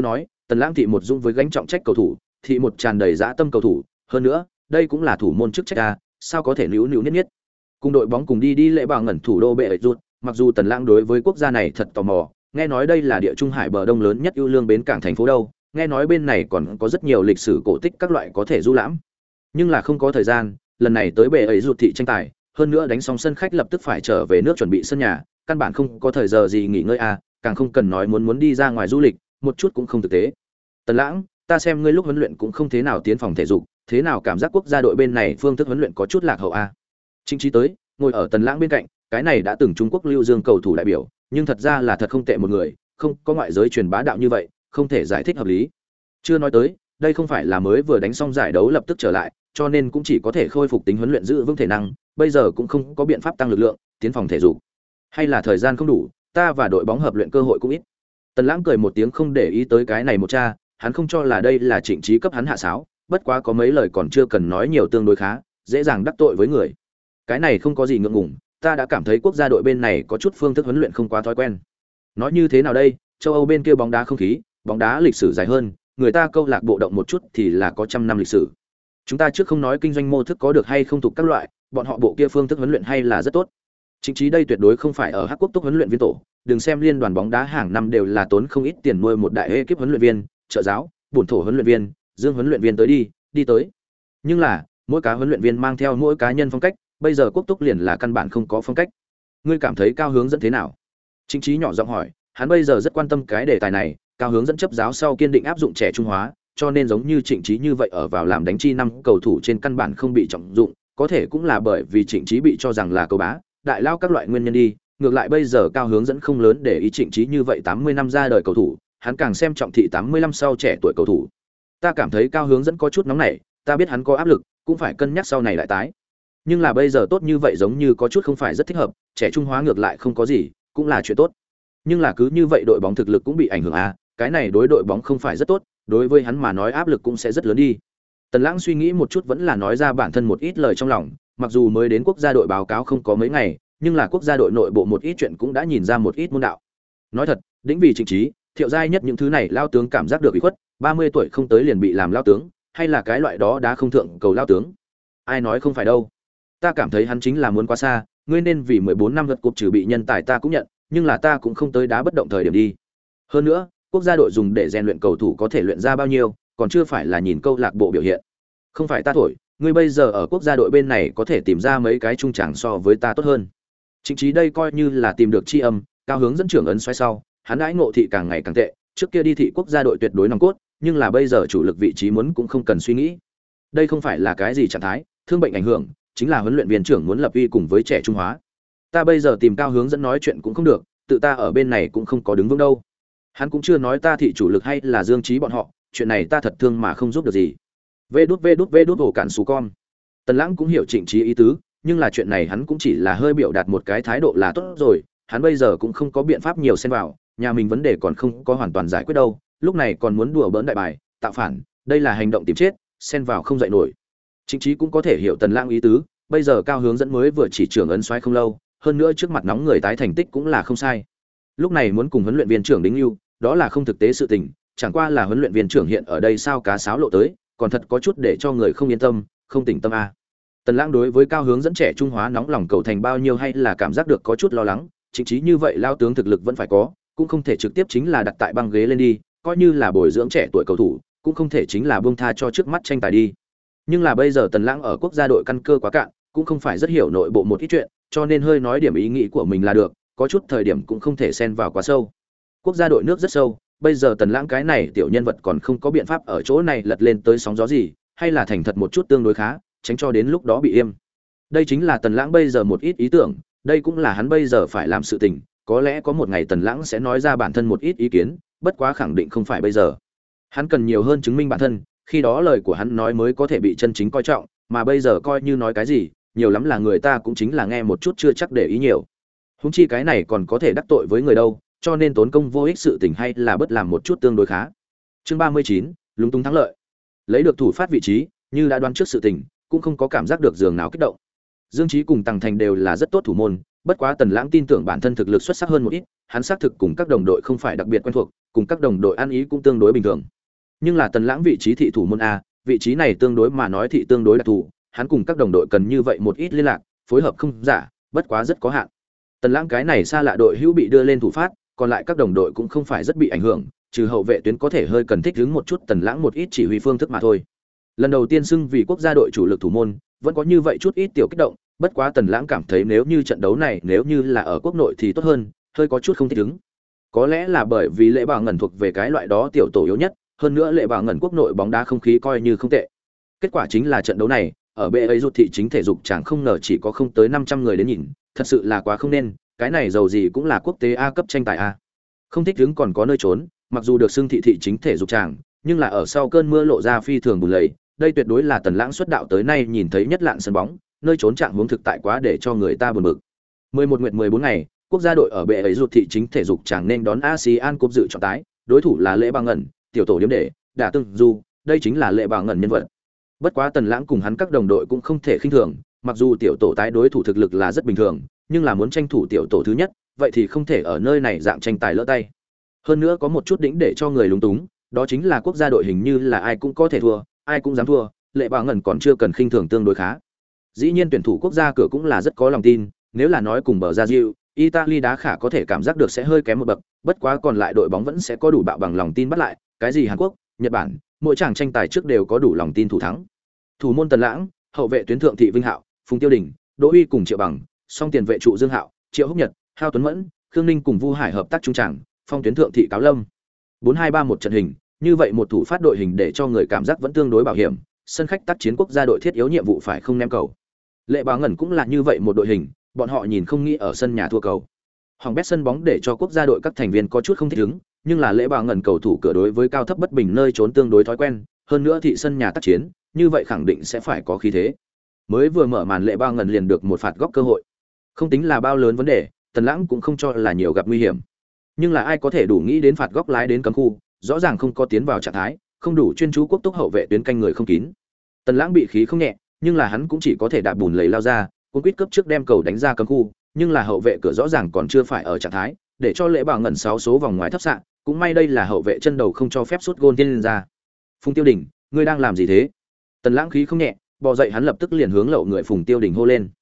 Tần Lãng thị một dũng với gánh trọng trách cầu thủ, thị một tràn đầy dã tâm cầu thủ, hơn nữa, đây cũng là thủ môn chức trách a, sao có thể níu níu niết niết. Cùng đội bóng cùng đi lễ bằng ngẩn thủ đô bệ ấy rút, mặc dù Tần Lãng đối với quốc gia này thật tò mò, nghe nói đây là địa trung hải bờ đông lớn nhất ưu lương bến cảng thành phố đâu, nghe nói bên này còn có rất nhiều lịch sử cổ tích các loại có thể du lãm. Nhưng là không có thời gian, lần này tới bệ ấy rút thị tranh tài, hơn nữa đánh xong sân khách lập tức phải trở về nước chuẩn bị sân nhà, căn bản không có thời giờ gì nghỉ ngơi a, càng không cần nói muốn đi ra ngoài du lịch, một chút cũng không thực tế. Tần Lãng, ta xem ngươi lúc huấn luyện cũng không thế nào tiến phòng thể dục, thế nào cảm giác quốc gia đội bên này phương thức huấn luyện có chút lạc hậu a? Chính trí tới, ngồi ở Tần Lãng bên cạnh, cái này đã từng Trung Quốc Lưu Dương cầu thủ đại biểu, nhưng thật ra là thật không tệ một người, không có ngoại giới truyền bá đạo như vậy, không thể giải thích hợp lý. Chưa nói tới, đây không phải là mới vừa đánh xong giải đấu lập tức trở lại, cho nên cũng chỉ có thể khôi phục tính huấn luyện giữ vững thể năng, bây giờ cũng không có biện pháp tăng lực lượng, tiến phòng thể dục. Hay là thời gian không đủ, ta và đội bóng hợp luyện cơ hội cũng ít. Tần Lãng cười một tiếng không để ý tới cái này một cha, hắn không cho là đây là Trịnh Trí cấp hắn hạ sáo, bất quá có mấy lời còn chưa cần nói nhiều tương đối khá, dễ dàng đắc tội với người. Cái này không có gì ngượng ngùng, ta đã cảm thấy quốc gia đội bên này có chút phương thức huấn luyện không quá thói quen. Nói như thế nào đây, châu Âu bên kia bóng đá không khí, bóng đá lịch sử dài hơn, người ta câu lạc bộ động một chút thì là có trăm năm lịch sử. Chúng ta trước không nói kinh doanh mô thức có được hay không thuộc các loại, bọn họ bộ kia phương thức huấn luyện hay là rất tốt. Chính trí đây tuyệt đối không phải ở Hắc Quốc Túc huấn luyện viên tổ, đừng xem liên đoàn bóng đá hàng năm đều là tốn không ít tiền nuôi một đại ekip huấn luyện viên, trợ giáo, bổn thổ huấn luyện viên, dương huấn luyện viên tới đi tới. Nhưng là, mỗi cá huấn luyện viên mang theo mỗi cá nhân phong cách, bây giờ Quốc Túc liền là căn bản không có phong cách. Ngươi cảm thấy Cao Hướng dẫn thế nào? Chính trí nhỏ giọng hỏi, hắn bây giờ rất quan tâm cái đề tài này, Cao Hướng dẫn chấp giáo sau kiên định áp dụng trẻ trung hóa, cho nên giống như Trịnh Trí như vậy ở vào làm đánh chi năm cầu thủ trên căn bản không bị trọng dụng, có thể cũng là bởi vì Trịnh Trí bị cho rằng là cầu bá, đại lao các loại nguyên nhân đi, ngược lại bây giờ Cao Hướng dẫn không lớn để ý Trịnh Trí như vậy 80 năm ra đời cầu thủ, hắn càng xem trọng thị 85 sau trẻ tuổi cầu thủ. Ta cảm thấy Cao Hướng dẫn có chút nóng nảy, ta biết hắn có áp lực, cũng phải cân nhắc sau này lại tái. Nhưng là bây giờ tốt như vậy giống như có chút không phải rất thích hợp, trẻ trung hóa ngược lại không có gì, cũng là chuyện tốt. Nhưng là cứ như vậy đội bóng thực lực cũng bị ảnh hưởng à, cái này đối đội bóng không phải rất tốt, đối với hắn mà nói áp lực cũng sẽ rất lớn đi. Tần Lãng suy nghĩ một chút vẫn là nói ra bản thân một ít lời trong lòng, mặc dù mới đến quốc gia đội báo cáo không có mấy ngày, nhưng là quốc gia đội nội bộ một ít chuyện cũng đã nhìn ra một ít môn đạo. Nói thật, đỉnh vì Trịnh Trí, Thiệu Giai nhất những thứ này lao tướng cảm giác được ủy khuất, 30 tuổi không tới liền bị làm lao tướng, hay là cái loại đó đã không thượng cầu lao tướng. Ai nói không phải đâu. Ta cảm thấy hắn chính là muốn quá xa, ngươi nên vì 14 năm lượt cúp trừ bị nhân tài ta cũng nhận, nhưng là ta cũng không tới đá bất động thời điểm đi. Hơn nữa, quốc gia đội dùng để rèn luyện cầu thủ có thể luyện ra bao nhiêu, còn chưa phải là nhìn câu lạc bộ biểu hiện. Không phải ta thổi, ngươi bây giờ ở quốc gia đội bên này có thể tìm ra mấy cái trung trảng so với ta tốt hơn. Chính trí đây coi như là tìm được tri âm, Cao Hướng dẫn trưởng ấn xoay sau, hắn đãi ngộ thị càng ngày càng tệ, trước kia đi thị quốc gia đội tuyệt đối nòng cốt, nhưng là bây giờ chủ lực vị trí muốn cũng không cần suy nghĩ. Đây không phải là cái gì trạng thái, thương bệnh ảnh hưởng, chính là huấn luyện viên trưởng muốn lập uy cùng với trẻ trung hóa. Ta bây giờ tìm Cao Hướng dẫn nói chuyện cũng không được, tự ta ở bên này cũng không có đứng vững đâu. Hắn cũng chưa nói ta thị chủ lực hay là Dương Trí bọn họ, chuyện này ta thật thương mà không giúp được gì. Vê đút ổ cản xù con. Tần Lãng cũng hiểu Trịnh Trí ý tứ, nhưng là chuyện này hắn cũng chỉ là hơi biểu đạt một cái thái độ là tốt rồi, hắn bây giờ cũng không có biện pháp nhiều xen vào, nhà mình vấn đề còn không có hoàn toàn giải quyết đâu, lúc này còn muốn đùa bỡn đại bài, tạo phản, đây là hành động tìm chết, xen vào không dậy nổi. Trịnh Trí cũng có thể hiểu Tần Lãng ý tứ, bây giờ Cao Hướng dẫn mới vừa chỉ trưởng ấn xoáy không lâu, hơn nữa trước mặt nóng người tái thành tích cũng là không sai. Lúc này muốn cùng huấn luyện viên trưởng đính lưu, đó là không thực tế sự tình, chẳng qua là huấn luyện viên trưởng hiện ở đây sao cá sáo lộ tới, còn thật có chút để cho người không yên tâm, không tỉnh tâm a. Tần Lãng đối với Cao Hướng dẫn trẻ trung hóa nóng lòng cầu thành bao nhiêu hay là cảm giác được có chút lo lắng, Trịnh Trí như vậy lao tướng thực lực vẫn phải có, cũng không thể trực tiếp chính là đặt tại băng ghế lên đi, coi như là bồi dưỡng trẻ tuổi cầu thủ, cũng không thể chính là buông tha cho trước mắt tranh tài đi. Nhưng là bây giờ Tần Lãng ở quốc gia đội căn cơ quá cạn, cũng không phải rất hiểu nội bộ một ít chuyện, cho nên hơi nói điểm ý nghĩ của mình là được, có chút thời điểm cũng không thể xen vào quá sâu. Quốc gia đội nước rất sâu, bây giờ Tần Lãng cái này tiểu nhân vật còn không có biện pháp ở chỗ này lật lên tới sóng gió gì, hay là thành thật một chút tương đối khá, tránh cho đến lúc đó bị im. Đây chính là Tần Lãng bây giờ một ít ý tưởng, đây cũng là hắn bây giờ phải làm sự tình, có lẽ có một ngày Tần Lãng sẽ nói ra bản thân một ít ý kiến, bất quá khẳng định không phải bây giờ. Hắn cần nhiều hơn chứng minh bản thân, khi đó lời của hắn nói mới có thể bị chân chính coi trọng, mà bây giờ coi như nói cái gì, nhiều lắm là người ta cũng chính là nghe một chút chưa chắc để ý nhiều. Huống chi cái này còn có thể đắc tội với người đâu, cho nên tốn công vô ích sự tình hay là bớt làm một chút tương đối khá. Chương 39, lúng túng thắng lợi. Lấy được thủ phát vị trí, như đã đoán trước sự tình, cũng không có cảm giác được giường nào kích động. Dương Chí cùng Tằng Thành đều là rất tốt thủ môn, bất quá Tần Lãng tin tưởng bản thân thực lực xuất sắc hơn một ít, hắn xác thực cùng các đồng đội không phải đặc biệt quen thuộc, cùng các đồng đội ăn ý cũng tương đối bình thường. Nhưng là Tần Lãng vị trí thị thủ môn a, vị trí này tương đối mà nói thị tương đối đặc thù, hắn cùng các đồng đội cần như vậy một ít liên lạc, phối hợp không giả, bất quá rất có hạn. Tần Lãng cái này xa lạ đội hữu bị đưa lên thủ phát, còn lại các đồng đội cũng không phải rất bị ảnh hưởng, trừ hậu vệ tuyến có thể hơi cần thích ứng một chút Tần Lãng một ít chỉ huy phương thức mà thôi. Lần đầu tiên xưng vì quốc gia đội chủ lực thủ môn, vẫn có như vậy chút ít tiểu kích động, bất quá Tần Lãng cảm thấy nếu như trận đấu này nếu như là ở quốc nội thì tốt hơn, hơi có chút không thích ứng. Có lẽ là bởi vì Lệ Bảo Ngẩn thuộc về cái loại đó tiểu tổ yếu nhất, hơn nữa Lệ Bảo Ngẩn quốc nội bóng đá không khí coi như không tệ. Kết quả chính là trận đấu này, ở bệ ấy rút thị chính thể dục chẳng không ngờ chỉ có không tới 500 người đến nhìn, thật sự là quá không nên, cái này dầu gì cũng là quốc tế A cấp tranh tài A. Không thích đứng còn có nơi trốn, mặc dù được xưng thị thị chính thể dục tràng, nhưng là ở sau cơn mưa lộ ra phi thường bùn lầy, đây tuyệt đối là Tần Lãng xuất đạo tới nay nhìn thấy nhất lạn sân bóng, nơi trốn trạng huống thực tại quá để cho người ta buồn bực. 11 nguyệt 14 ngày, quốc gia đội ở bệ ấy rút thị chính thể dục tràng nên đón ASEAN Cup dự trọng tái, đối thủ là Lệ Bảo Ngẩn, tiểu tổ điểm để, Đả Tương Du, đây chính là Lệ Bảo Ngẩn nhân vật. Bất quá Tần Lãng cùng hắn các đồng đội cũng không thể khinh thường, mặc dù tiểu tổ tái đối thủ thực lực là rất bình thường, nhưng là muốn tranh thủ tiểu tổ thứ nhất, vậy thì không thể ở nơi này dạng tranh tài lỡ tay. Hơn nữa có một chút đỉnh để cho người lúng túng, đó chính là quốc gia đội hình như là ai cũng có thể thua, ai cũng dám thua, Lệ Bảo Ngẩn còn chưa cần khinh thường tương đối khá. Dĩ nhiên tuyển thủ quốc gia cửa cũng là rất có lòng tin, nếu là nói cùng bờ Brazil, Italy đá khả có thể cảm giác được sẽ hơi kém một bậc, bất quá còn lại đội bóng vẫn sẽ có đủ bạo bằng lòng tin bắt lại, cái gì Hàn Quốc, Nhật Bản, mỗi chàng tranh tài trước đều có đủ lòng tin thủ thắng. Thủ môn Tần Lãng, hậu vệ tuyến thượng thị Vinh Hạo, Phùng Tiêu Đình, Đỗ Uy cùng Triệu Bằng, song tiền vệ trụ Dương Hạo, Triệu Húc Nhật, Hao Tuấn Mẫn, Khương Ninh cùng Vu Hải hợp tác trung trảng, phong tuyến thượng thị Cáo Lâm. 4-2-3-1 trận hình, như vậy một thủ phát đội hình để cho người cảm giác vẫn tương đối bảo hiểm, sân khách tác chiến quốc gia đội thiết yếu nhiệm vụ phải không ném cầu. Lệ Bảo Ngẩn cũng là như vậy một đội hình, bọn họ nhìn không nghĩ ở sân nhà thua cầu. Hoàng bét sân bóng để cho quốc gia đội các thành viên có chút không thích ứng, nhưng là Lệ Bảo Ngẩn cầu thủ cửa đối với cao thấp bất bình nơi trốn tương đối thói quen, hơn nữa thị sân nhà tác chiến, như vậy khẳng định sẽ phải có khí thế. Mới vừa mở màn Lệ Bảo Ngẩn liền được một phạt góc cơ hội. Không tính là bao lớn vấn đề, Tần Lãng cũng không cho là nhiều gặp nguy hiểm. Nhưng là ai có thể đủ nghĩ đến phạt góc lái đến cấm khu, rõ ràng không có tiến vào trạng thái, không đủ chuyên chú quốc tốc hậu vệ tuyến canh người không kín. Tần Lãng bị khí không nhẹ, nhưng là hắn cũng chỉ có thể đạp bùn lầy lao ra, cuốn quýt cấp trước đem cầu đánh ra cấm khu, nhưng là hậu vệ cửa rõ ràng còn chưa phải ở trạng thái, để cho Lệ Bảo Ngẩn 6 số vòng ngoài thấp xạ, cũng may đây là hậu vệ chân đầu không cho phép sút gôn tiên lên ra. Phùng Tiêu Đình, ngươi đang làm gì thế? Tần Lãng khí không nhẹ, bò dậy hắn lập tức liền hướng lậu người Phùng Tiêu Đình hô lên.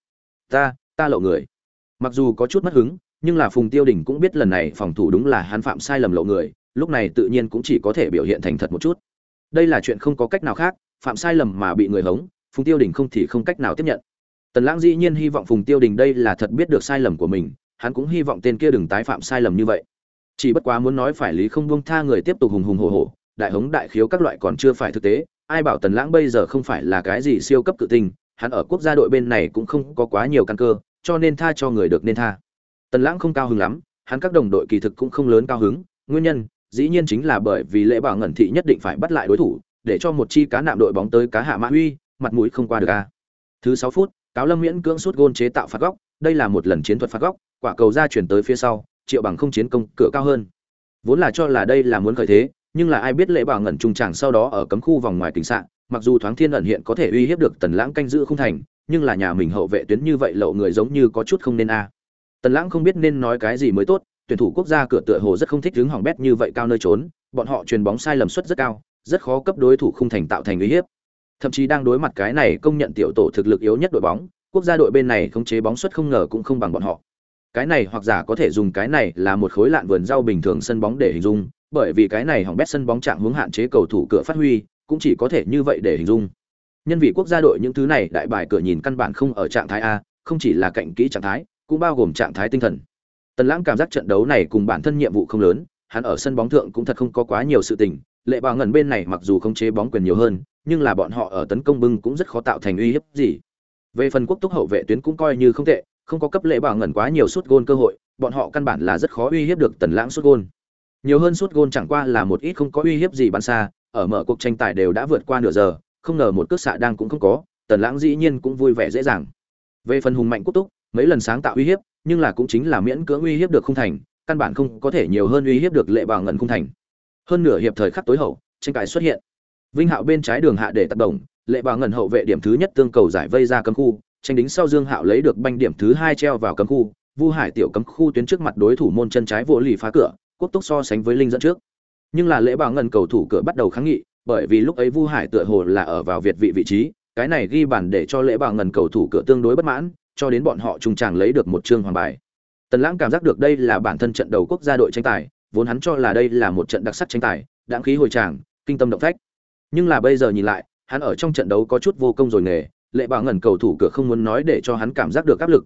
Ta lậu người. Mặc dù có chút mất hứng, nhưng là Phùng Tiêu Đình cũng biết lần này phòng thủ đúng là hắn phạm sai lầm lậu người, lúc này tự nhiên cũng chỉ có thể biểu hiện thành thật một chút. Đây là chuyện không có cách nào khác, phạm sai lầm mà bị người hống, Phùng Tiêu Đình không thì không cách nào tiếp nhận. Tần Lãng dĩ nhiên hy vọng Phùng Tiêu Đình đây là thật biết được sai lầm của mình, hắn cũng hy vọng tên kia đừng tái phạm sai lầm như vậy. Chỉ bất quá muốn nói phải lý không buông tha người tiếp tục hùng hùng hổ hổ, đại hống đại khiếu các loại còn chưa phải thực tế, ai bảo Tần Lãng bây giờ không phải là cái gì siêu cấp cự tinh, hắn ở quốc gia đội bên này cũng không có quá nhiều căn cơ, cho nên tha cho người được nên tha. Tần Lãng không cao hứng lắm, hắn các đồng đội kỳ thực cũng không lớn cao hứng, nguyên nhân dĩ nhiên chính là bởi vì Lệ Bảo Ngẩn thị nhất định phải bắt lại đối thủ, để cho một chi cá nạm đội bóng tới cá hạ mã uy, mặt mũi không qua được a. Thứ 6 phút, Cáo Lâm miễn cưỡng sút gôn chế tạo phạt góc, đây là một lần chiến thuật phạt góc, quả cầu ra chuyển tới phía sau, Triệu Bằng không chiến công cửa cao hơn. Vốn là cho là đây là muốn khởi thế, nhưng là ai biết Lệ Bảo Ngẩn trung tràng sau đó ở cấm khu vòng ngoài kình sạn, mặc dù thoáng thiên ẩn hiện có thể uy hiếp được Tần Lãng canh giữ không thành, nhưng là nhà mình hậu vệ tuyến như vậy lậu người giống như có chút không nên a. Tần Lãng không biết nên nói cái gì mới tốt, tuyển thủ quốc gia cửa tựa hồ rất không thích hứng hỏng bét như vậy cao nơi trốn, bọn họ chuyền bóng sai lầm suất rất cao, rất khó cấp đối thủ không thành tạo thành uy hiếp. Thậm chí đang đối mặt cái này công nhận tiểu tổ thực lực yếu nhất đội bóng, quốc gia đội bên này khống chế bóng suất không ngờ cũng không bằng bọn họ. Cái này hoặc giả có thể dùng cái này là một khối lạn vườn rau bình thường sân bóng để hình dung, bởi vì cái này hỏng bét sân bóng trạng hướng hạn chế cầu thủ cửa phát huy, cũng chỉ có thể như vậy để hình dung. Nhân vì quốc gia đội những thứ này đại bài cửa nhìn căn bản không ở trạng thái A, không chỉ là cạnh kỹ trạng thái, cũng bao gồm trạng thái tinh thần. Tần Lãng cảm giác trận đấu này cùng bản thân nhiệm vụ không lớn, hắn ở sân bóng thượng cũng thật không có quá nhiều sự tình, Lệ Bảo Ngẩn bên này mặc dù khống chế bóng quyền nhiều hơn, nhưng là bọn họ ở tấn công bưng cũng rất khó tạo thành uy hiếp gì. Về phần quốc tốc hậu vệ tuyến cũng coi như không tệ, không có cấp Lệ Bảo Ngẩn quá nhiều sút gôn cơ hội, bọn họ căn bản là rất khó uy hiếp được Tần Lãng sút gôn. Nhiều hơn sút gôn chẳng qua là một ít không có uy hiếp gì bắn xa, ở mở cuộc tranh tài đều đã vượt qua nửa giờ, không ngờ một cước xạ đang cũng không có, Tần Lãng dĩ nhiên cũng vui vẻ dễ dàng. Về phần hùng mạnh quốc tốc, mấy lần sáng tạo uy hiếp, nhưng là cũng chính là miễn cưỡng uy hiếp được không thành, căn bản không có thể nhiều hơn uy hiếp được Lệ Bảo Ngẩn không thành. Hơn nửa hiệp thời khắc tối hậu, tranh cãi xuất hiện. Vinh Hạo bên trái đường hạ để tác động, Lệ Bảo Ngẩn hậu vệ điểm thứ nhất tương cầu giải vây ra cấm khu, tranh đính sau Dương Hạo lấy được banh điểm thứ hai treo vào cấm khu, Vu Hải tiểu cấm khu tuyến trước mặt đối thủ môn chân trái vỗ lì phá cửa, quốc tốc so sánh với Linh dẫn trước. Nhưng là Lệ Bảo Ngẩn cầu thủ cửa bắt đầu kháng nghị, bởi vì lúc ấy Vu Hải tựa hồ là ở vào việt vị vị trí, cái này ghi bàn để cho Lễ Bàng Ngần cầu thủ cửa tương đối bất mãn, cho đến bọn họ trung tràng lấy được một chương hoàng bài. Tần Lãng cảm giác được đây là bản thân trận đầu quốc gia đội tranh tài, vốn hắn cho là đây là một trận đặc sắc tranh tài, đãng khí hồi tràng, kinh tâm động phách. Nhưng là bây giờ nhìn lại, hắn ở trong trận đấu có chút vô công rồi nghề, Lễ Bàng Ngần cầu thủ cửa không muốn nói để cho hắn cảm giác được áp lực,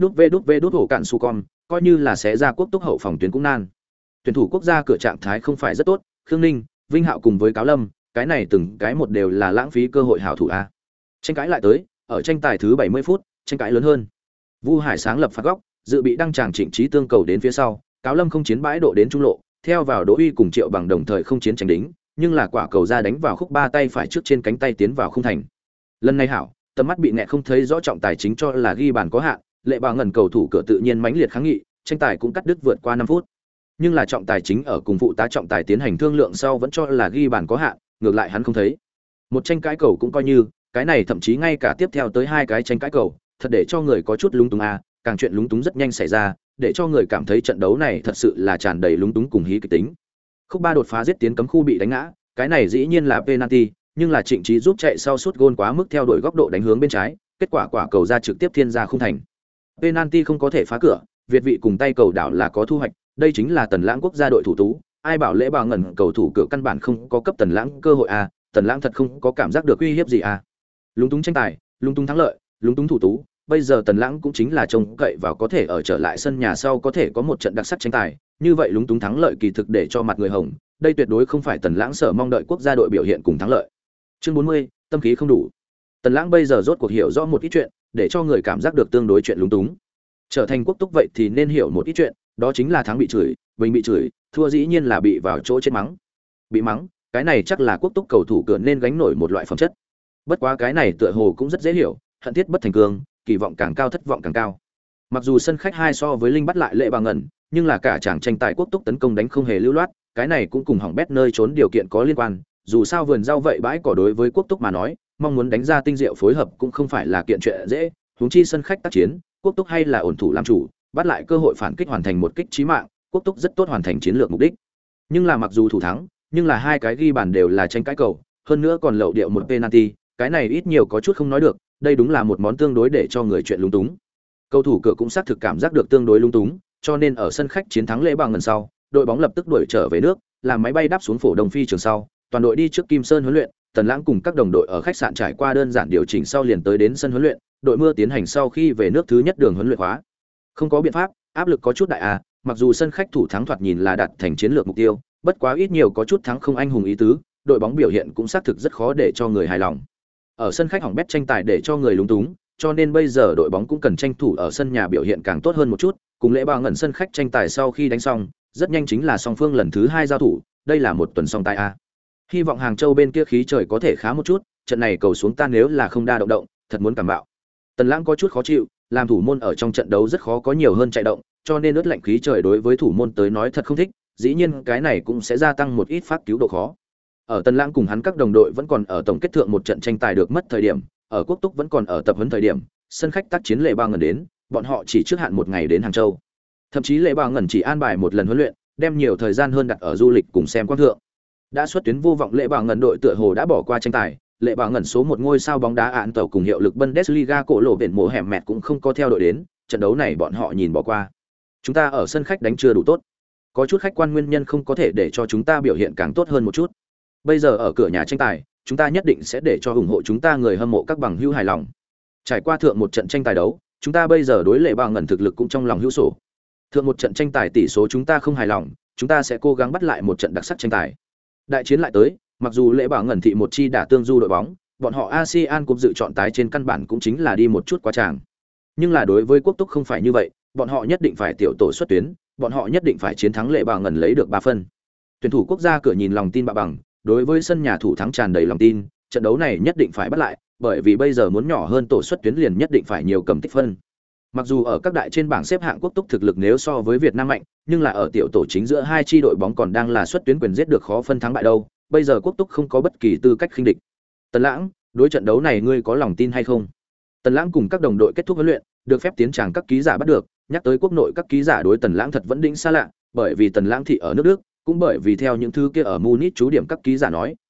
vê đút hổ cạn su con, coi như là sẽ ra quốc túc hậu phòng tuyến cũng nan. Tuyển thủ quốc gia cửa trạng thái không phải rất tốt, Khương Ninh, Vinh Hạo cùng với Cáo Lâm, cái này từng cái một đều là lãng phí cơ hội hảo thủ a. Tranh cãi lại tới, ở tranh tài thứ 70 phút, tranh cãi lớn hơn. Vu Hải sáng lập phạt góc, dự bị đăng tràng Trịnh Chí tương cầu đến phía sau, Cáo Lâm không chiến bãi độ đến trung lộ, theo vào Đỗ Uy cùng Triệu Bằng đồng thời không chiến tránh đính, nhưng là quả cầu ra đánh vào khúc ba tay phải trước trên cánh tay tiến vào không thành. Lần này hảo, tầm mắt bị nẹt không thấy rõ trọng tài chính cho là ghi bàn có hạn, Lệ Bàng Ngần cầu thủ cửa tự nhiên mãnh liệt kháng nghị, tranh tài cũng cắt đứt vượt qua 5 phút. Nhưng là trọng tài chính ở cùng phụ tá trọng tài tiến hành thương lượng sau vẫn cho là ghi bàn có hạn, ngược lại hắn không thấy. Một tranh cãi cầu cũng coi như, cái này thậm chí ngay cả tiếp theo tới hai cái tranh cãi cầu, thật để cho người có chút lúng túng a, càng chuyện lúng túng rất nhanh xảy ra, để cho người cảm thấy trận đấu này thật sự là tràn đầy lúng túng cùng hí kịch tính. Khúc ba đột phá giết tiến cấm khu bị đánh ngã, cái này dĩ nhiên là penalty, nhưng là Trịnh Chí giúp chạy sau sút gôn quá mức theo đuổi góc độ đánh hướng bên trái, kết quả quả cầu ra trực tiếp thiên ra không thành. Penalty không có thể phá cửa, Việt vị cùng tay cầu đảo là có thu hoạch, đây chính là Tần Lãng quốc gia đội thủ tú, ai bảo Lễ Bàng Ngần cầu thủ cửa căn bản không có cấp Tần Lãng cơ hội a, Tần Lãng thật không có cảm giác được uy hiếp gì a. Lúng túng tranh tài, lúng túng thắng lợi, lúng túng thủ tú, bây giờ Tần Lãng cũng chính là trông cậy vào có thể ở trở lại sân nhà sau có thể có một trận đặc sắc tranh tài, như vậy lúng túng thắng lợi kỳ thực để cho mặt người hồng, đây tuyệt đối không phải Tần Lãng sở mong đợi quốc gia đội biểu hiện cùng thắng lợi. Chương 40, tâm khí không đủ. Tần Lãng bây giờ rốt cuộc hiểu rõ một ít chuyện, để cho người cảm giác được tương đối chuyện lúng túng. Trở thành quốc túc vậy thì nên hiểu một ít chuyện, đó chính là thắng bị chửi, bình bị chửi, thua dĩ nhiên là bị vào chỗ chết mắng. Bị mắng, cái này chắc là quốc túc cầu thủ cửa nên gánh nổi một loại phẩm chất. Bất quá cái này tựa hồ cũng rất dễ hiểu, hận thiết bất thành cương, kỳ vọng càng cao thất vọng càng cao. Mặc dù sân khách 2 so với Linh bắt lại Lệ Bàng Ngần, nhưng là cả chàng tranh tài quốc túc tấn công đánh không hề lưu loát, cái này cũng cùng hỏng bét nơi trốn điều kiện có liên quan, dù sao vườn rau vậy bãi cỏ đối với quốc túc mà nói, mong muốn đánh ra tinh diệu phối hợp cũng không phải là kiện chuyện dễ, huống chi sân khách tác chiến, quốc túc hay là ổn thủ làm chủ, bắt lại cơ hội phản kích hoàn thành một kích chí mạng, quốc túc rất tốt hoàn thành chiến lược mục đích. Nhưng là mặc dù thủ thắng, nhưng là hai cái ghi bàn đều là tranh cãi cầu, hơn nữa còn lậu điệu một penalty, cái này ít nhiều có chút không nói được, đây đúng là một món tương đối để cho người chuyện lung túng. Cầu thủ cửa cũng xác thực cảm giác được tương đối lung túng, cho nên ở sân khách chiến thắng Lễ Bàng Ngần sau, đội bóng lập tức đuổi trở về nước, làm máy bay đáp xuống phổ Đông Phi trường sau, toàn đội đi trước Kim Sơn huấn luyện, Tần Lãng cùng các đồng đội ở khách sạn trải qua đơn giản điều chỉnh sau liền tới đến sân huấn luyện, đội mưa tiến hành sau khi về nước thứ nhất đường huấn luyện khóa. Không có biện pháp, áp lực có chút đại a, mặc dù sân khách thủ thắng thoạt nhìn là đạt thành chiến lược mục tiêu, bất quá ít nhiều có chút thắng không anh hùng ý tứ, đội bóng biểu hiện cũng xác thực rất khó để cho người hài lòng. Ở sân khách hỏng bét tranh tài để cho người lúng túng, cho nên bây giờ đội bóng cũng cần tranh thủ ở sân nhà biểu hiện càng tốt hơn một chút, cùng Lễ Bàng Ngần sân khách tranh tài sau khi đánh xong, rất nhanh chính là song phương lần thứ 2 giao thủ, đây là một tuần song tài a. Hy vọng Hàng Châu bên kia khí trời có thể khá một chút, trận này cầu xuống ta nếu là không đa động động, thật muốn cảm bạo. Tần Lãng có chút khó chịu, làm thủ môn ở trong trận đấu rất khó có nhiều hơn chạy động, cho nên ướt lạnh khí trời đối với thủ môn tới nói thật không thích, dĩ nhiên cái này cũng sẽ gia tăng một ít phát cứu độ khó. Ở Tần Lãng cùng hắn các đồng đội vẫn còn ở tổng kết thượng một trận tranh tài được mất thời điểm, ở Quốc Túc vẫn còn ở tập huấn thời điểm, sân khách tác chiến Lễ Bàng Ngần đến, bọn họ chỉ trước hạn một ngày đến Hàng Châu. Thậm chí Lễ Bàng Ngần chỉ an bài một lần huấn luyện, đem nhiều thời gian hơn đặt ở du lịch cùng xem quang thượng. Đã xuất tuyến vô vọng Lễ Bàng Ngần đội tựa hồ đã bỏ qua tranh tài, Lễ Bàng Ngần số 1 ngôi sao bóng đá án tàu cùng hiệu lực Bundesliga cổ lộ viện mùa hẻm mẹt cũng không có theo đội đến, trận đấu này bọn họ nhìn bỏ qua. Chúng ta ở sân khách đánh chưa đủ tốt. Có chút khách quan nguyên nhân không có thể để cho chúng ta biểu hiện càng tốt hơn một chút. Bây giờ ở cửa nhà tranh tài, chúng ta nhất định sẽ để cho ủng hộ chúng ta người hâm mộ các bằng hữu hài lòng. Trải qua thượng một trận tranh tài đấu, chúng ta bây giờ đối Lễ Bàng Ngần thực lực cũng trong lòng hữu sổ. Thượng một trận tranh tài tỷ số chúng ta không hài lòng, chúng ta sẽ cố gắng bắt lại một trận đặc sắc tranh tài. Đại chiến lại tới, mặc dù Lễ Bàng Ngần thị một chi đả tương du đội bóng, bọn họ ASEAN Cup dự chọn tái trên căn bản cũng chính là đi một chút quá tràng. Nhưng là đối với Quốc Túc không phải như vậy, bọn họ nhất định phải tiểu tổ xuất tuyến, bọn họ nhất định phải chiến thắng Lễ Bàng Ngần lấy được 3 phân. Tuyển thủ quốc gia cửa nhìn lòng tin bạ bằng, đối với sân nhà thủ thắng tràn đầy lòng tin, trận đấu này nhất định phải bắt lại, bởi vì bây giờ muốn nhỏ hơn tổ xuất tuyến liền nhất định phải nhiều cầm tích phân. Mặc dù ở các đại trên bảng xếp hạng Quốc Túc thực lực nếu so với Việt Nam mạnh, nhưng là ở tiểu tổ chính giữa hai chi đội bóng còn đang là xuất tuyến quyền giết được khó phân thắng bại đâu, bây giờ Quốc Túc không có bất kỳ tư cách khinh địch. Tần Lãng, đối trận đấu này ngươi có lòng tin hay không? Tần Lãng cùng các đồng đội kết thúc huấn luyện, được phép tiến tràng các ký giả bắt được, nhắc tới quốc nội các ký giả đối Tần Lãng thật vẫn đỉnh xa lạ, bởi vì Tần Lãng thị ở nước Đức, cũng bởi vì theo những thứ kia ở Munich chú điểm các ký giả nói,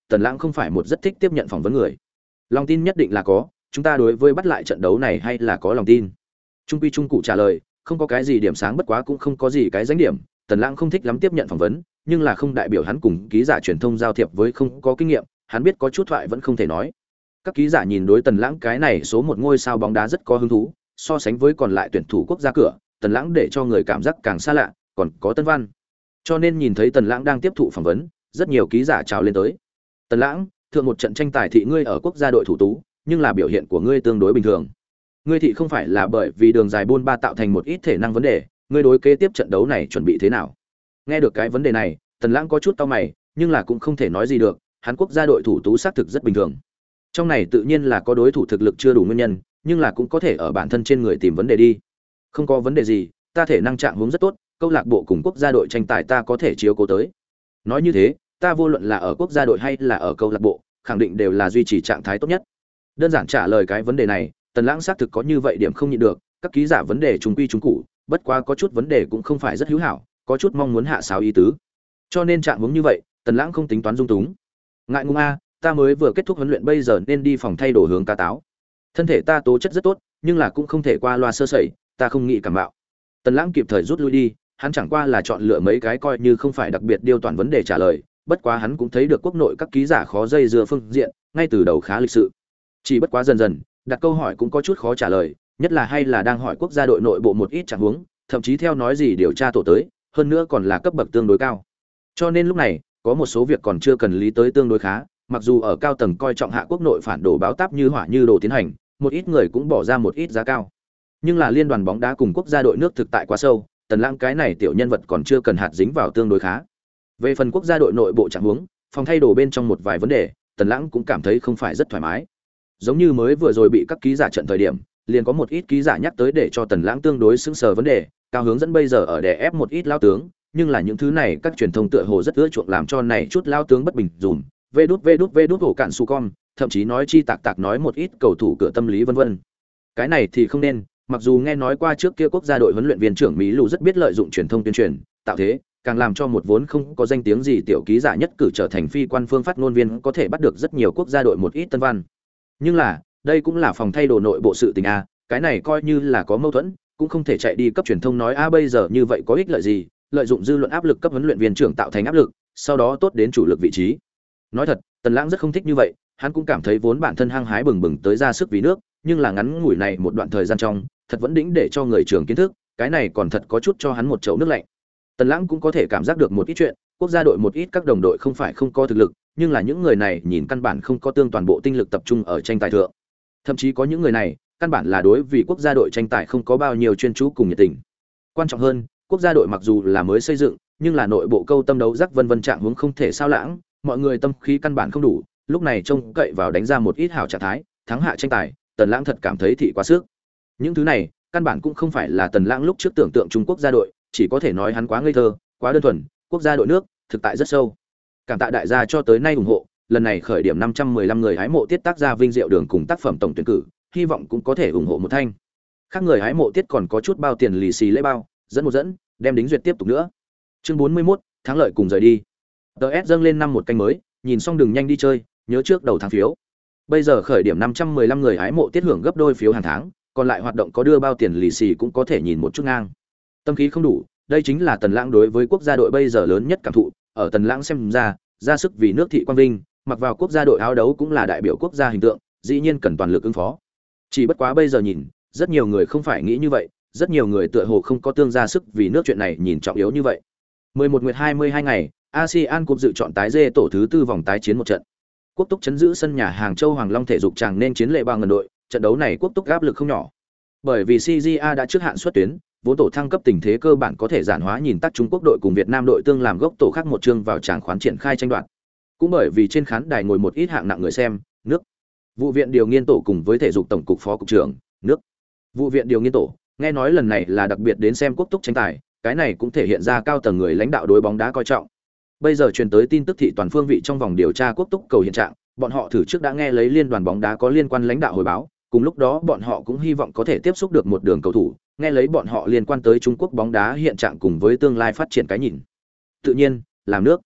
Tần Lãng không phải một rất thích tiếp nhận phỏng vấn người. Lòng tin nhất định là có, chúng ta đối với bắt lại trận đấu này hay là có lòng tin. Trung quy trung cụ trả lời, không có cái gì điểm sáng, bất quá cũng không có gì cái danh điểm. Tần Lãng không thích lắm tiếp nhận phỏng vấn, nhưng là không đại biểu hắn cùng ký giả truyền thông giao thiệp với không có kinh nghiệm, hắn biết có chút thoại vẫn không thể nói. Các ký giả nhìn đối Tần Lãng cái này số một ngôi sao bóng đá rất có hứng thú, so sánh với còn lại tuyển thủ quốc gia cửa, Tần Lãng để cho người cảm giác càng xa lạ, còn có Tân Văn. Cho nên nhìn thấy Tần Lãng đang tiếp thụ phỏng vấn, rất nhiều ký giả chào lên tới. Tần Lãng, thượng một trận tranh tài thị ngươi ở quốc gia đội thủ tú, nhưng là biểu hiện của ngươi tương đối bình thường. Ngươi thị không phải là bởi vì đường dài buôn ba tạo thành một ít thể năng vấn đề, ngươi đối kế tiếp trận đấu này chuẩn bị thế nào? Nghe được cái vấn đề này, Tần Lãng có chút cau mày, nhưng là cũng không thể nói gì được, hắn quốc gia đội thủ tú xác thực rất bình thường. Trong này tự nhiên là có đối thủ thực lực chưa đủ nguyên nhân, nhưng là cũng có thể ở bản thân trên người tìm vấn đề đi. Không có vấn đề gì, ta thể năng trạng huống rất tốt, câu lạc bộ cùng quốc gia đội tranh tài ta có thể chiếu cố tới. Nói như thế, ta vô luận là ở quốc gia đội hay là ở câu lạc bộ, khẳng định đều là duy trì trạng thái tốt nhất. Đơn giản trả lời cái vấn đề này, Tần Lãng xác thực có như vậy điểm không nhịn được, các ký giả vấn đề chúng quy chúng cụ, bất quá có chút vấn đề cũng không phải rất hữu hảo, có chút mong muốn hạ sáo ý tứ. Cho nên trạng huống như vậy, Tần Lãng không tính toán dung túng. Ngại ngùng a, ta mới vừa kết thúc huấn luyện bây giờ nên đi phòng thay đồ hướng ca táo. Thân thể ta tố chất rất tốt, nhưng là cũng không thể qua loa sơ sẩy, ta không nghĩ cảm mạo. Tần Lãng kịp thời rút lui đi, hắn chẳng qua là chọn lựa mấy cái coi như không phải đặc biệt điêu toàn vấn đề trả lời, bất quá hắn cũng thấy được quốc nội các ký giả khó dây dưa phương diện, ngay từ đầu khá lịch sự. Chỉ bất quá dần dần, đặt câu hỏi cũng có chút khó trả lời, nhất là hay là đang hỏi quốc gia đội nội bộ một ít trạng huống, thậm chí theo nói gì điều tra tổ tới, hơn nữa còn là cấp bậc tương đối cao. Cho nên lúc này, có một số việc còn chưa cần lý tới tương đối khá, mặc dù ở cao tầng coi trọng hạ quốc nội phản đồ báo táp như hỏa như đồ tiến hành, một ít người cũng bỏ ra một ít giá cao. Nhưng là liên đoàn bóng đá cùng quốc gia đội nước thực tại quá sâu, Tần Lãng cái này tiểu nhân vật còn chưa cần hạt dính vào tương đối khá. Về phần quốc gia đội nội bộ trạng huống, phòng thay đồ bên trong một vài vấn đề, Tần Lãng cũng cảm thấy không phải rất thoải mái. Giống như mới vừa rồi bị các ký giả trận thời điểm, liền có một ít ký giả nhắc tới để cho Tần Lãng tương đối sững sờ vấn đề, cao hướng dẫn bây giờ ở đè ép một ít lao tướng, nhưng là những thứ này các truyền thông tựa hồ rất ưa chuộng làm cho này chút lao tướng bất bình dùm, vê đút hổ cạn su con, thậm chí nói chi tạc tạc nói một ít cầu thủ cửa tâm lý vân vân. Cái này thì không nên, mặc dù nghe nói qua trước kia quốc gia đội huấn luyện viên trưởng Mỹ Lù rất biết lợi dụng truyền thông tuyên truyền, tạo thế, càng làm cho một vốn không có danh tiếng gì tiểu ký giả nhất cử trở thành phi quan phương phát ngôn viên có thể bắt được rất nhiều quốc gia đội một ít tân văn. Nhưng là, đây cũng là phòng thay đồ nội bộ sự tình a, cái này coi như là có mâu thuẫn, cũng không thể chạy đi cấp truyền thông nói a bây giờ như vậy có ích lợi gì, lợi dụng dư luận áp lực cấp huấn luyện viên trưởng tạo thành áp lực, sau đó tốt đến chủ lực vị trí. Nói thật, Tần Lãng rất không thích như vậy, hắn cũng cảm thấy vốn bản thân hăng hái bừng bừng tới ra sức vì nước, nhưng là ngắn ngủi này một đoạn thời gian trong, thật vẫn đỉnh để cho người trưởng kiến thức, cái này còn thật có chút cho hắn một chậu nước lạnh. Tần Lãng cũng có thể cảm giác được một ít chuyện, quốc gia đội một ít các đồng đội không phải không có thực lực, nhưng là những người này nhìn căn bản không có tương toàn bộ tinh lực tập trung ở tranh tài thượng. Thậm chí có những người này, căn bản là đối vì quốc gia đội tranh tài không có bao nhiêu chuyên chú cùng nhiệt tình. Quan trọng hơn, quốc gia đội mặc dù là mới xây dựng, nhưng là nội bộ câu tâm đấu giác vân vân trạng huống không thể sao lãng, mọi người tâm khí căn bản không đủ, lúc này trông cậy vào đánh ra một ít hảo trạng thái, thắng hạ tranh tài, Tần Lãng thật cảm thấy thị quá sức. Những thứ này, căn bản cũng không phải là Tần Lãng lúc trước tưởng tượng Trung Quốc gia đội, chỉ có thể nói hắn quá ngây thơ, quá đơn thuần, quốc gia đội nước, thực tại rất sâu. Cảm tạ đại gia cho tới nay ủng hộ, lần này khởi điểm 515 người hái mộ tiết tác gia vinh diệu đường cùng tác phẩm tổng tuyển cử, hy vọng cũng có thể ủng hộ một thanh. Khác người hái mộ tiết còn có chút bao tiền lì xì lễ bao, dẫn, đem đính duyệt tiếp tục nữa. Chương 41, thắng lợi cùng rời đi. DS dâng lên năm một canh mới, nhìn xong đừng nhanh đi chơi, nhớ trước đầu tháng phiếu. Bây giờ khởi điểm 515 người hái mộ tiết hưởng gấp đôi phiếu hàng tháng, còn lại hoạt động có đưa bao tiền lì xì cũng có thể nhìn một chút ngang. Tâm khí không đủ, đây chính là Tần Lãng đối với quốc gia đội bây giờ lớn nhất cảm thụ, ở Tần Lãng xem ra sức vì nước thị quang vinh, mặc vào quốc gia đội áo đấu cũng là đại biểu quốc gia hình tượng, dĩ nhiên cần toàn lực ứng phó. Chỉ bất quá bây giờ nhìn, rất nhiều người không phải nghĩ như vậy, rất nhiều người tựa hồ không có tương ra sức vì nước chuyện này nhìn trọng yếu như vậy. 11 nguyệt 22 ngày, ASEAN Cup dự chọn tái dê tổ thứ tư vòng tái chiến một trận. Quốc Túc chấn giữ sân nhà Hàng Châu Hoàng Long thể dục tràng nên chiến lệ bao ngần đội, trận đấu này Quốc Túc áp lực không nhỏ. Bởi vì CJA đã trước hạn xuất tuyến, vốn tổ thăng cấp tình thế cơ bản có thể giản hóa nhìn tắt Trung Quốc đội cùng Việt Nam đội tương làm gốc tổ khác một chương vào tràng khoán triển khai tranh đoạt. Cũng bởi vì trên khán đài ngồi một ít hạng nặng người xem, nước. Vụ viện điều nghiên tổ cùng với thể dục tổng cục phó cục trưởng, nước. Vụ viện điều nghiên tổ, nghe nói lần này là đặc biệt đến xem Quốc Túc tranh tài, cái này cũng thể hiện ra cao tầng người lãnh đạo đối bóng đá coi trọng. Bây giờ truyền tới tin tức thị toàn phương vị trong vòng điều tra Quốc Túc cầu hiện trạng, bọn họ thử trước đã nghe lấy liên đoàn bóng đá có liên quan lãnh đạo hồi báo, cùng lúc đó bọn họ cũng hy vọng có thể tiếp xúc được một đường cầu thủ, nghe lấy bọn họ liên quan tới Trung Quốc bóng đá hiện trạng cùng với tương lai phát triển cái nhìn. Tự nhiên, làm nước.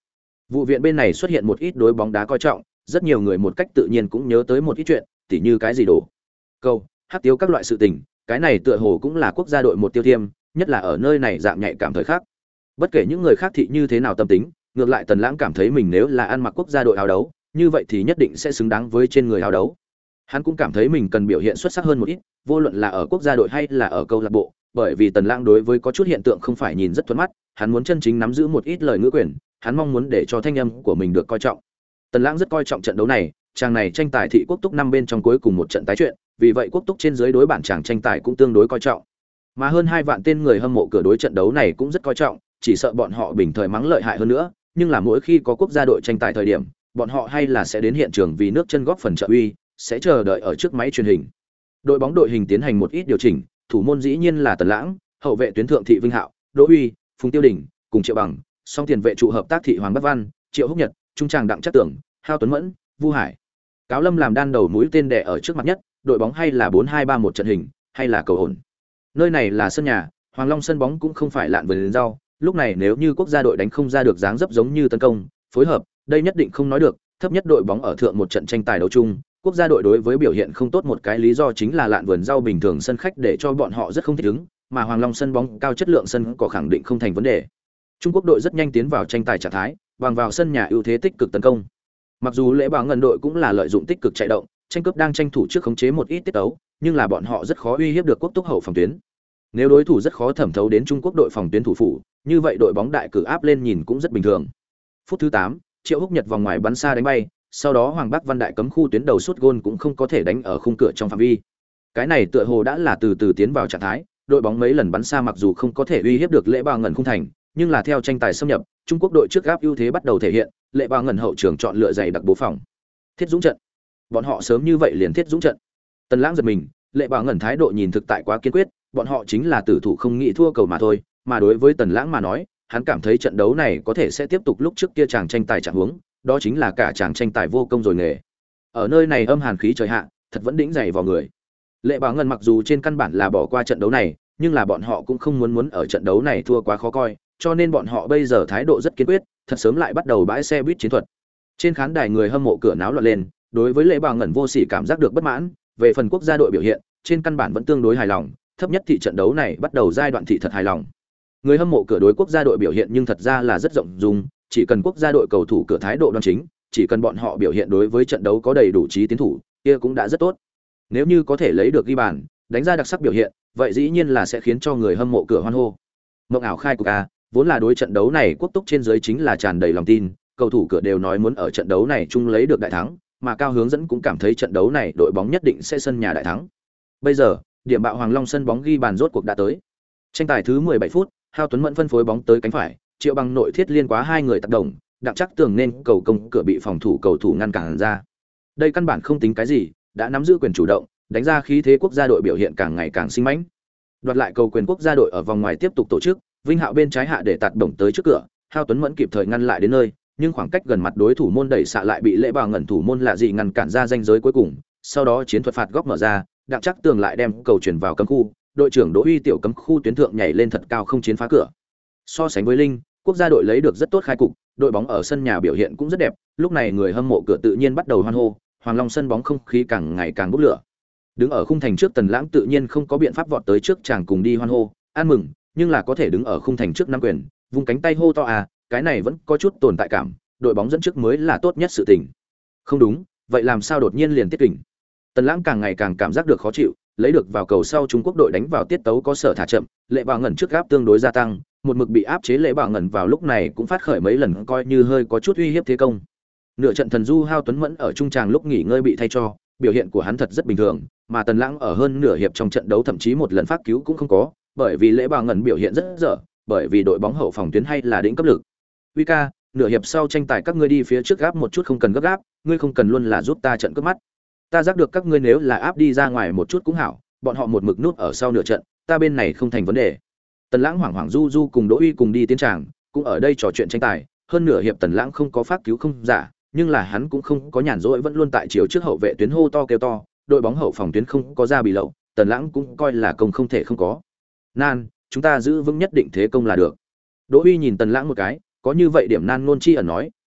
Vụ viện bên này xuất hiện một ít đối bóng đá coi trọng, rất nhiều người một cách tự nhiên cũng nhớ tới một ít chuyện, tỉ như cái gì đổ câu, hắc tiêu các loại sự tình, cái này tựa hồ cũng là quốc gia đội một tiêu thiêm, nhất là ở nơi này dạng nhạy cảm thời khắc. Bất kể những người khác thị như thế nào tâm tính, ngược lại Tần Lãng cảm thấy mình nếu là ăn mặc quốc gia đội áo đấu, như vậy thì nhất định sẽ xứng đáng với trên người áo đấu. Hắn cũng cảm thấy mình cần biểu hiện xuất sắc hơn một ít, vô luận là ở quốc gia đội hay là ở câu lạc bộ, bởi vì Tần Lãng đối với có chút hiện tượng không phải nhìn rất thuận mắt, hắn muốn chân chính nắm giữ một ít lời ngữ quyền, hắn mong muốn để cho thanh âm của mình được coi trọng. Tần Lãng rất coi trọng trận đấu này, chàng này tranh tài thị quốc túc năm bên trong cuối cùng một trận tái chuyện, vì vậy quốc túc trên dưới đối bản chàng tranh tài cũng tương đối coi trọng. Mà hơn 2 vạn tên người hâm mộ cửa đối trận đấu này cũng rất coi trọng, chỉ sợ bọn họ bình thời mắng lợi hại hơn nữa, nhưng là mỗi khi có quốc gia đội tranh tài thời điểm, bọn họ hay là sẽ đến hiện trường vì nước chân góp phần trợ uy, sẽ chờ đợi ở trước máy truyền hình. Đội bóng đội hình tiến hành một ít điều chỉnh, thủ môn dĩ nhiên là Tần Lãng, hậu vệ tuyến thượng thị Vinh Hạo, Đỗ Uy, Phùng Tiêu Đình, cùng Triệu Bằng, song tiền vệ trụ hợp tác thị Hoàng Bắc Văn, Triệu Húc Nhật, trung tràng Đặng Trắc Tưởng, Hao Tuấn Mẫn, Vu Hải. Cáo Lâm làm đan đầu mũi tên đè ở trước mặt nhất, đội bóng hay là 4-2-3-1 trận hình, hay là cầu ổn. Nơi này là sân nhà, Hoàng Long sân bóng cũng không phải lạn vườn rau, lúc này nếu như quốc gia đội đánh không ra được dáng dấp giống như tấn công, phối hợp, đây nhất định không nói được, thấp nhất đội bóng ở thượng một trận tranh tài đấu chung, quốc gia đội đối với biểu hiện không tốt một cái lý do chính là lạn vườn rau bình thường sân khách để cho bọn họ rất không thích ứng, mà Hoàng Long sân bóng cao chất lượng sân có khẳng định không thành vấn đề. Trung Quốc đội rất nhanh tiến vào tranh tài trạng thái, bằng vào sân nhà ưu thế tích cực tấn công. Mặc dù Lễ Bảo Ngân đội cũng là lợi dụng tích cực chạy động, tranh cướp đang tranh thủ trước khống chế một ít tiết tấu, nhưng là bọn họ rất khó uy hiếp được quốc túc hậu phòng tuyến. Nếu đối thủ rất khó thẩm thấu đến Trung Quốc đội phòng tuyến thủ phủ, như vậy đội bóng đại cử áp lên nhìn cũng rất bình thường. Phút thứ 8, Triệu Húc Nhật vòng ngoài bắn xa đánh bay, sau đó Hoàng Bắc Văn đại cấm khu tuyến đầu sút gôn cũng không có thể đánh ở khung cửa trong phạm vi. Cái này tựa hồ đã là từ từ tiến vào trạng thái, đội bóng mấy lần bắn xa mặc dù không có thể uy hiếp được Lễ Bảo Ngân khung thành, nhưng là theo tranh tài xâm nhập, Trung Quốc đội trước áp ưu thế bắt đầu thể hiện, Lễ Bảo Ngân hậu trường chọn lựa dày đặc bố phòng. Thiết Dũng trận. Bọn họ sớm như vậy liền Thiết Dũng trận. Tần Lãng giật mình, Lễ Bảo Ngân thái độ nhìn thực tại quá kiên quyết, bọn họ chính là tử thủ không nghĩ thua cầu mà thôi, mà đối với Tần Lãng mà nói, hắn cảm thấy trận đấu này có thể sẽ tiếp tục lúc trước kia chàng tranh tài trạng huống, đó chính là cả chàng tranh tài vô công rồi nghề. Ở nơi này âm hàn khí trời hạ, thật vẫn đĩnh dày vào người. Lệ Bảo Ngân mặc dù trên căn bản là bỏ qua trận đấu này, nhưng là bọn họ cũng không muốn ở trận đấu này thua quá khó coi, cho nên bọn họ bây giờ thái độ rất kiên quyết, thật sớm lại bắt đầu bãi xe buýt chiến thuật. Trên khán đài người hâm mộ cửa náo loạn lên, đối với Lệ Bảo Ngân vô sỉ cảm giác được bất mãn, về phần quốc gia đội biểu hiện, trên căn bản vẫn tương đối hài lòng, thấp nhất thị trận đấu này bắt đầu giai đoạn thị thật hài lòng. Người hâm mộ cửa đối quốc gia đội biểu hiện nhưng thật ra là rất rộng dung, chỉ cần quốc gia đội cầu thủ cửa thái độ đoan chính, chỉ cần bọn họ biểu hiện đối với trận đấu có đầy đủ trí tiến thủ, kia cũng đã rất tốt. Nếu như có thể lấy được ghi bàn, đánh ra đặc sắc biểu hiện, vậy dĩ nhiên là sẽ khiến cho người hâm mộ cửa hoan hô. Mộng ảo khai của ca, vốn là đối trận đấu này quốc túc trên dưới chính là tràn đầy lòng tin, cầu thủ cửa đều nói muốn ở trận đấu này chung lấy được đại thắng, mà Cao Hướng dẫn cũng cảm thấy trận đấu này đội bóng nhất định sẽ sân nhà đại thắng. Bây giờ, điểm bạo Hoàng Long sân bóng ghi bàn rốt cuộc đã tới. Tranh tài thứ 17 phút, Hao Tuấn Mẫn phân phối bóng tới cánh phải, Triệu Bằng nội thiết liên quá hai người tác động, Đặng Trắc Tường nên cầu công cửa bị phòng thủ cầu thủ ngăn cản ra. Đây căn bản không tính cái gì, đã nắm giữ quyền chủ động, đánh ra khí thế quốc gia đội biểu hiện càng ngày càng sinh mãnh. Đoạt lại cầu quyền quốc gia đội ở vòng ngoài tiếp tục tổ chức, Vinh Hạo bên trái hạ để tạt bổng tới trước cửa, Hao Tuấn Mẫn kịp thời ngăn lại đến nơi, nhưng khoảng cách gần mặt đối thủ môn đẩy xạ lại bị Lễ Bảo Ngân thủ môn lạ gì ngăn cản ra ranh giới cuối cùng, sau đó chiến thuật phạt góc mở ra, Đặng Trắc Tường lại đem cầu chuyển vào cấm khu, đội trưởng Đỗ Uy tiểu cấm khu tuyến thượng nhảy lên thật cao không chiến phá cửa. So sánh với Linh, quốc gia đội lấy được rất tốt khai cục, đội bóng ở sân nhà biểu hiện cũng rất đẹp, lúc này người hâm mộ cửa tự nhiên bắt đầu hoan hô, Hoàng Long sân bóng không khí càng ngày càng bốc lửa. Đứng ở khung thành trước Tần Lãng tự nhiên không có biện pháp vọt tới trước chàng cùng đi hoan hô, ăn mừng, nhưng là có thể đứng ở khung thành trước nắm quyền, vung cánh tay hô to à, cái này vẫn có chút tồn tại cảm, đội bóng dẫn trước mới là tốt nhất sự tình. Không đúng, vậy làm sao đột nhiên liền tiết kỉnh? Tần Lãng càng ngày càng cảm giác được khó chịu, lấy được vào cầu sau Trung Quốc đội đánh vào tiết tấu có sở thả chậm, Lệ Bảo Ngân trước gáp tương đối gia tăng, một mực bị áp chế Lệ Bảo Ngân vào lúc này cũng phát khởi mấy lần coi như hơi có chút uy hiếp thế công. Nửa trận thần du Hao Tuấn Mẫn ở trung tràng lúc nghỉ ngơi bị thay cho, biểu hiện của hắn thật rất bình thường, mà Tần Lãng ở hơn nửa hiệp trong trận đấu thậm chí một lần phát cứu cũng không có, bởi vì Lễ Bảo Ngân biểu hiện rất dở, bởi vì đội bóng hậu phòng tuyến hay là đỉnh cấp lực. Uy ca, nửa hiệp sau tranh tài các ngươi đi phía trước gáp một chút không cần gấp gáp, ngươi không cần luôn là giúp ta trận cướp mắt. Ta giác được các ngươi nếu là áp đi ra ngoài một chút cũng hảo, bọn họ một mực nút ở sau nửa trận, ta bên này không thành vấn đề. Tần Lãng hoảng hoảng du du cùng Đỗ Uy cùng đi tiến tràng, cũng ở đây trò chuyện tranh tài, hơn nửa hiệp Tần Lãng không có phát cứu không giả, nhưng là hắn cũng không có nhàn rỗi vẫn luôn tại chiều trước hậu vệ tuyến hô to kêu to, đội bóng hậu phòng tuyến không có ra bị lậu, Tần Lãng cũng coi là công không thể không có. Nan, chúng ta giữ vững nhất định thế công là được. Đỗ Uy nhìn Tần Lãng một cái, có như vậy điểm nan ngôn chi ẩn nói,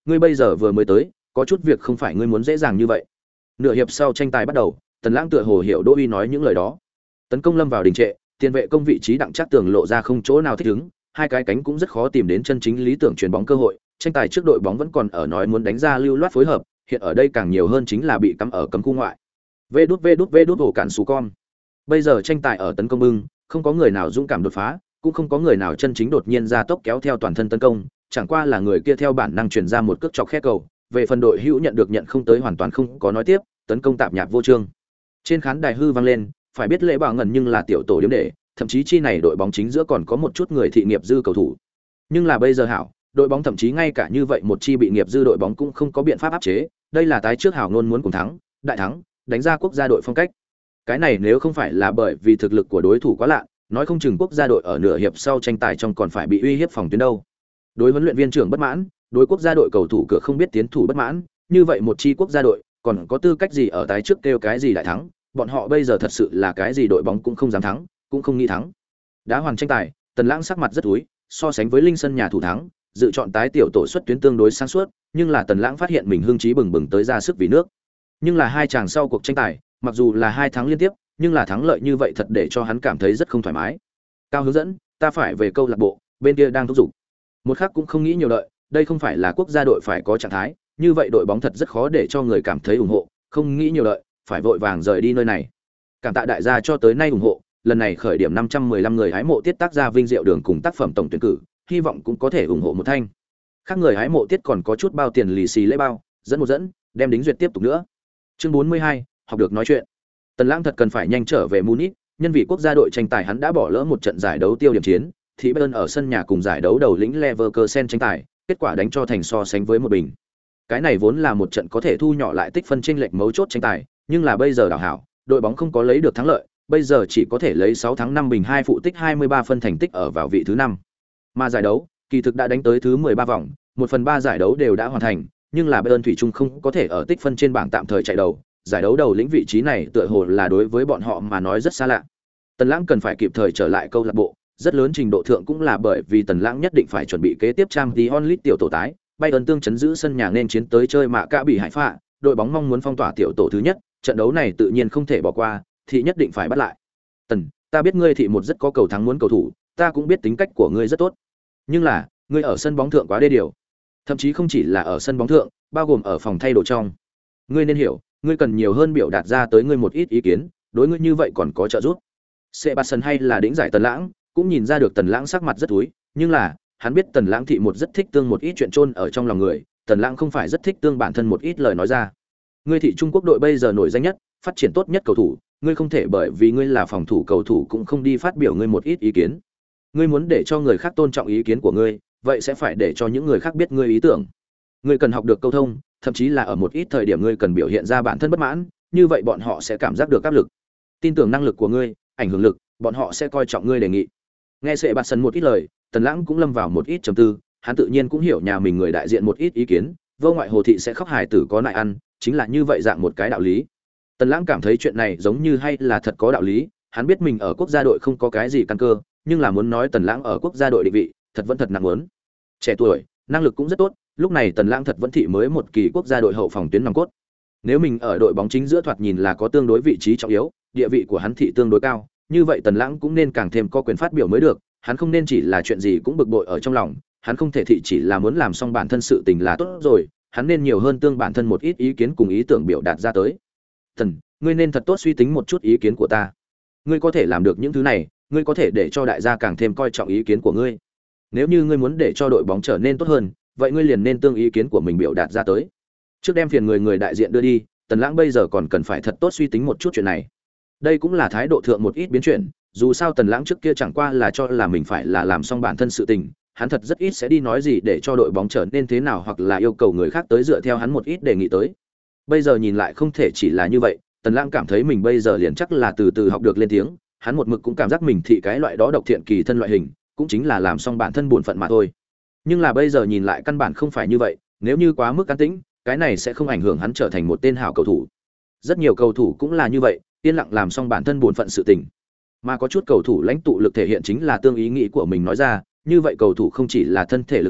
ngươi bây giờ vừa mới tới, có chút việc không phải ngươi muốn dễ dàng như vậy. Nửa hiệp sau tranh tài bắt đầu, Tần Lãng tựa hồ hiểu Đỗ Uy nói những lời đó. Tấn công lâm vào đình trệ, tiền vệ công vị trí đặng chắc tường lộ ra không chỗ nào thích ứng, hai cái cánh cũng rất khó tìm đến chân chính lý tưởng chuyền bóng cơ hội. Tranh tài trước đội bóng vẫn còn ở nói muốn đánh ra lưu loát phối hợp, hiện ở đây càng nhiều hơn chính là bị cắm ở cấm khu ngoại. Vê đút ổ cản sù con. Bây giờ tranh tài ở tấn công bưng, không có người nào dũng cảm đột phá, cũng không có người nào chân chính đột nhiên ra tốc kéo theo toàn thân tấn công, chẳng qua là người kia theo bản năng truyền ra một cước chọc khe cầu. Về phần đội hữu nhận được nhận không tới hoàn toàn không có nói tiếp, tấn công tạp nhạp vô chương. Trên khán đài hư vang lên, phải biết lễ bảo ngần nhưng là tiểu tổ điểm để, thậm chí chi này đội bóng chính giữa còn có một chút người thị nghiệp dư cầu thủ. Nhưng là bây giờ hảo, đội bóng thậm chí ngay cả như vậy một chi bị nghiệp dư đội bóng cũng không có biện pháp áp chế, đây là tái trước hảo ngôn muốn cùng thắng, đại thắng, đánh ra quốc gia đội phong cách. Cái này nếu không phải là bởi vì thực lực của đối thủ quá lạ, nói không chừng quốc gia đội ở nửa hiệp sau tranh tài trong còn phải bị uy hiếp phòng tuyến đâu. Đối huấn luyện viên trưởng bất mãn, đối quốc gia đội cầu thủ cửa không biết tiến thủ bất mãn, như vậy một chi quốc gia đội còn có tư cách gì ở tái trước kêu cái gì đại thắng, bọn họ bây giờ thật sự là cái gì đội bóng cũng không dám thắng, cũng không nghĩ thắng. Đá hoàn tranh tài, Tần Lãng sắc mặt rất úi, so sánh với Linh sân nhà thủ thắng, dự chọn tái tiểu tổ xuất tuyến tương đối sáng suốt, nhưng là Tần Lãng phát hiện mình hưng trí bừng bừng tới ra sức vì nước. Nhưng là hai chàng sau cuộc tranh tài, mặc dù là hai thắng liên tiếp, nhưng là thắng lợi như vậy thật để cho hắn cảm thấy rất không thoải mái. Cao hướng dẫn, ta phải về câu lạc bộ, bên kia đang thúc giục. Một khắc cũng không nghĩ nhiều đợi, đây không phải là quốc gia đội phải có trạng thái, như vậy đội bóng thật rất khó để cho người cảm thấy ủng hộ, không nghĩ nhiều đợi, phải vội vàng rời đi nơi này. Cảm tạ đại gia cho tới nay ủng hộ, lần này khởi điểm 515 người hái mộ tiết tác ra vinh diệu đường cùng tác phẩm tổng tuyển cử, hy vọng cũng có thể ủng hộ một thanh. Khác người hái mộ tiết còn có chút bao tiền lì xì lễ bao, dẫn, đem đính duyệt tiếp tục nữa. Chương 42, học được nói chuyện. Tần Lãng thật cần phải nhanh trở về Munich, nhân vì quốc gia đội tranh tài hắn đã bỏ lỡ một trận giải đấu tiêu điểm chiến, thì Bayern ở sân nhà cùng giải đấu đầu lĩnh Leverkusen tranh tài, kết quả đánh cho thành so sánh với một bình. Cái này vốn là một trận có thể thu nhỏ lại tích phân chênh lệch mấu chốt tranh tài, nhưng là bây giờ đảo hảo, đội bóng không có lấy được thắng lợi, bây giờ chỉ có thể lấy 6 thắng 5 bình 2 phụ tích 23 phân thành tích ở vào vị thứ 5. Mà giải đấu, kỳ thực đã đánh tới thứ 13 vòng, 1/3 giải đấu đều đã hoàn thành, nhưng là Bayern thủy chung không có thể ở tích phân trên bảng tạm thời chạy đầu, giải đấu đầu lĩnh vị trí này tựa hồ là đối với bọn họ mà nói rất xa lạ. Tần Lãng cần phải kịp thời trở lại câu lạc bộ, rất lớn trình độ thượng cũng là bởi vì Tần Lãng nhất định phải chuẩn bị kế tiếp Champions League tiểu tổ tái, Bayern tương chấn giữ sân nhà nên chiến tới chơi mạ cả bị Hải Phạ, đội bóng mong muốn phong tỏa tiểu tổ thứ nhất, trận đấu này tự nhiên không thể bỏ qua, thì nhất định phải bắt lại. Tần, ta biết ngươi thị một rất có cầu thắng muốn cầu thủ, ta cũng biết tính cách của ngươi rất tốt. Nhưng là, ngươi ở sân bóng thượng quá đê điều. Thậm chí không chỉ là ở sân bóng thượng, bao gồm ở phòng thay đồ trong. Ngươi nên hiểu, ngươi cần nhiều hơn biểu đạt ra tới ngươi một ít ý kiến, đối ngươi như vậy còn có trợ giúp. Sebastian hay là đỉnh giải Tần Lãng, cũng nhìn ra được Tần Lãng sắc mặt rất túi, nhưng là, hắn biết Tần Lãng thị một rất thích tương một ít chuyện chôn ở trong lòng người, Tần Lãng không phải rất thích tương bản thân một ít lời nói ra. Ngươi thị Trung Quốc đội bây giờ nổi danh nhất, phát triển tốt nhất cầu thủ, ngươi không thể bởi vì ngươi là phòng thủ cầu thủ cũng không đi phát biểu ngươi một ít ý kiến. Ngươi muốn để cho người khác tôn trọng ý kiến của ngươi, vậy sẽ phải để cho những người khác biết ngươi ý tưởng. Ngươi cần học được câu thông, thậm chí là ở một ít thời điểm ngươi cần biểu hiện ra bản thân bất mãn, như vậy bọn họ sẽ cảm giác được áp lực. Tin tưởng năng lực của ngươi, ảnh hưởng lực, bọn họ sẽ coi trọng ngươi đề nghị. Nghe Sệ Bạt Sân một ít lời, Tần Lãng cũng lâm vào một ít trầm tư, hắn tự nhiên cũng hiểu nhà mình người đại diện một ít ý kiến, vô ngoại hồ thị sẽ khóc hài tử có nại ăn, chính là như vậy dạng một cái đạo lý. Tần Lãng cảm thấy chuyện này giống như hay là thật có đạo lý, hắn biết mình ở quốc gia đội không có cái gì căn cơ, nhưng là muốn nói Tần Lãng ở quốc gia đội định vị, thật vẫn thật nặng muốn. Trẻ tuổi, năng lực cũng rất tốt, lúc này Tần Lãng thật vẫn thị mới một kỳ quốc gia đội hậu phòng tuyến nòng cốt. Nếu mình ở đội bóng chính giữa thoạt nhìn là có tương đối vị trí trọng yếu, địa vị của hắn thị tương đối cao, như vậy Tần Lãng cũng nên càng thêm có quyền phát biểu mới được, hắn không nên chỉ là chuyện gì cũng bực bội ở trong lòng, hắn không thể thị chỉ là muốn làm xong bản thân sự tình là tốt rồi, hắn nên nhiều hơn tương bản thân một ít ý kiến cùng ý tưởng biểu đạt ra tới. Tần, ngươi nên thật tốt suy tính một chút ý kiến của ta. Ngươi có thể làm được những thứ này, ngươi có thể để cho đại gia càng thêm coi trọng ý kiến của ngươi. Nếu như ngươi muốn để cho đội bóng trở nên tốt hơn, vậy ngươi liền nên tương ý kiến của mình biểu đạt ra tới. Trước đem phiền người đại diện đưa đi, Tần Lãng bây giờ còn cần phải thật tốt suy tính một chút chuyện này. Đây cũng là thái độ thượng một ít biến chuyển, dù sao Tần Lãng trước kia chẳng qua là cho là mình phải là làm xong bản thân sự tình, hắn thật rất ít sẽ đi nói gì để cho đội bóng trở nên thế nào hoặc là yêu cầu người khác tới dựa theo hắn một ít đề nghị tới. Bây giờ nhìn lại không thể chỉ là như vậy, Tần Lãng cảm thấy mình bây giờ liền chắc là từ từ học được lên tiếng, hắn một mực cũng cảm giác mình thị cái loại đó độc thiện kỳ thân loại hình, cũng chính là làm xong bản thân bổn phận mà thôi. Nhưng là bây giờ nhìn lại căn bản không phải như vậy, nếu như quá mức an tĩnh, cái này sẽ không ảnh hưởng hắn trở thành một tên hảo cầu thủ. Rất nhiều cầu thủ cũng là như vậy, yên lặng làm xong bản thân bổn phận sự tình. Mà có chút cầu thủ lãnh tụ lực thể hiện chính là tương ý nghĩ của mình nói ra, như vậy cầu thủ không chỉ là thân thể lực hành,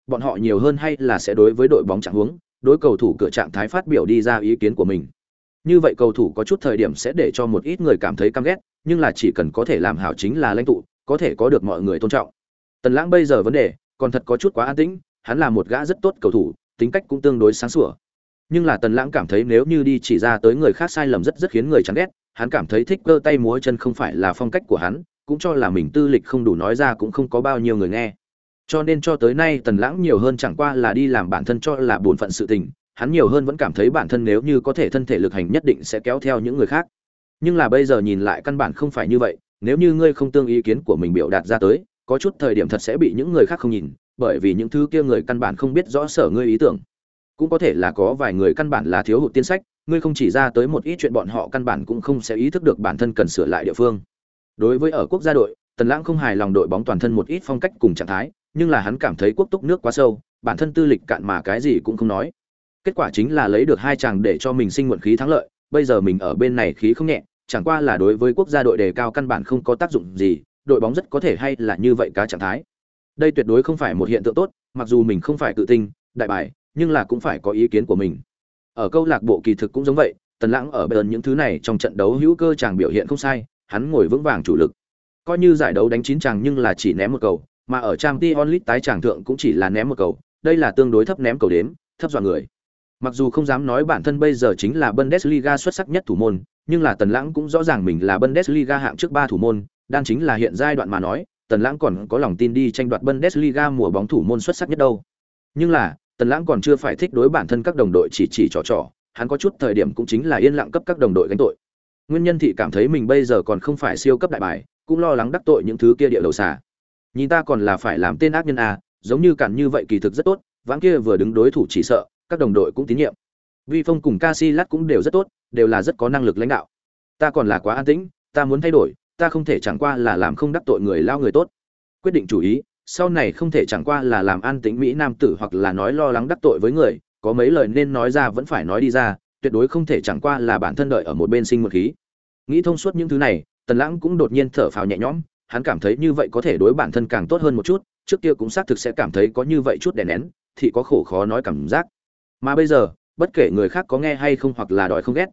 bọn họ nhiều hơn hay là sẽ đối với đội bóng trạng huống, đối cầu thủ cửa trạng thái phát biểu đi ra ý kiến của mình. Như vậy cầu thủ có chút thời điểm sẽ để cho một ít người cảm thấy căm ghét, nhưng là chỉ cần có thể làm hảo chính là lãnh tụ, có thể có được mọi người tôn trọng. Tần Lãng bây giờ vấn đề còn thật có chút quá an tĩnh, hắn là một gã rất tốt cầu thủ, tính cách cũng tương đối sáng sủa. Nhưng là Tần Lãng cảm thấy nếu như đi chỉ ra tới người khác sai lầm rất rất khiến người chán ghét, hắn cảm thấy thích cơ tay múa chân không phải là phong cách của hắn, cũng cho là mình tư lịch không đủ nói ra cũng không có bao nhiêu người nghe. Cho nên cho tới nay Tần Lãng nhiều hơn chẳng qua là đi làm bản thân cho là bổn phận sự tình, hắn nhiều hơn vẫn cảm thấy bản thân nếu như có thể thân thể lực hành nhất định sẽ kéo theo những người khác. Nhưng là bây giờ nhìn lại căn bản không phải như vậy, nếu như ngươi không tương ý kiến của mình biểu đạt ra tới, có chút thời điểm thật sẽ bị những người khác không nhìn, bởi vì những thứ kia người căn bản không biết rõ sở ngươi ý tưởng. Cũng có thể là có vài người căn bản là thiếu hụt tiên sách, ngươi không chỉ ra tới một ít chuyện bọn họ căn bản cũng không sẽ ý thức được bản thân cần sửa lại địa phương. Đối với ở quốc gia đội, Tần Lãng không hài lòng đội bóng toàn thân một ít phong cách cùng trạng thái, nhưng là hắn cảm thấy quốc túc nước quá sâu, bản thân tư lịch cạn mà cái gì cũng không nói. Kết quả chính là lấy được hai chàng để cho mình sinh muộn khí thắng lợi, bây giờ mình ở bên này khí không nhẹ, chẳng qua là đối với quốc gia đội đề cao căn bản không có tác dụng gì, đội bóng rất có thể hay là như vậy cá trạng thái. Đây tuyệt đối không phải một hiện tượng tốt, mặc dù mình không phải tự tin, đại bài, nhưng là cũng phải có ý kiến của mình. Ở câu lạc bộ kỳ thực cũng giống vậy, Tần Lãng ở bên những thứ này trong trận đấu hữu cơ chàng biểu hiện không sai, hắn ngồi vững vàng chủ lực. Coi như giải đấu đánh 9 chàng nhưng là chỉ ném một cầu, mà ở Champions League tái chàng thượng cũng chỉ là ném một cầu, đây là tương đối thấp ném cầu đếm, thấp dọa người. Mặc dù không dám nói bản thân bây giờ chính là Bundesliga xuất sắc nhất thủ môn, nhưng là Tần Lãng cũng rõ ràng mình là Bundesliga hạng trước 3 thủ môn, đang chính là hiện giai đoạn mà nói, Tần Lãng còn có lòng tin đi tranh đoạt Bundesliga mùa bóng thủ môn xuất sắc nhất đâu. Nhưng là, Tần Lãng còn chưa phải thích đối bản thân các đồng đội chỉ trò, hắn có chút thời điểm cũng chính là yên lặng cấp các đồng đội gánh tội. Nguyên nhân thì cảm thấy mình bây giờ còn không phải siêu cấp đại bài, cũng lo lắng đắc tội những thứ kia địa đầu xà. Nhìn ta còn là phải làm tên ác nhân à, giống như cản như vậy kỳ thực rất tốt, vãng kia vừa đứng đối thủ chỉ sợ, các đồng đội cũng tín nhiệm. Vi Phong cùng Casillas cũng đều rất tốt, đều là rất có năng lực lãnh đạo. Ta còn là quá an tĩnh, ta muốn thay đổi, ta không thể chẳng qua là làm không đắc tội người lao người tốt. Quyết định chủ ý, sau này không thể chẳng qua là làm an tĩnh mỹ nam tử hoặc là nói lo lắng đắc tội với người, có mấy lời nên nói ra vẫn phải nói đi ra, tuyệt đối không thể chẳng qua là bản thân đợi ở một bên sinh một khí. Nghĩ thông suốt những thứ này, Tần Lãng cũng đột nhiên thở phào nhẹ nhõm, hắn cảm thấy như vậy có thể đối bản thân càng tốt hơn một chút, trước kia cũng xác thực sẽ cảm thấy có như vậy chút đè nén, thì có khổ khó nói cảm giác. Mà bây giờ, bất kể người khác có nghe hay không hoặc là đòi không ghét,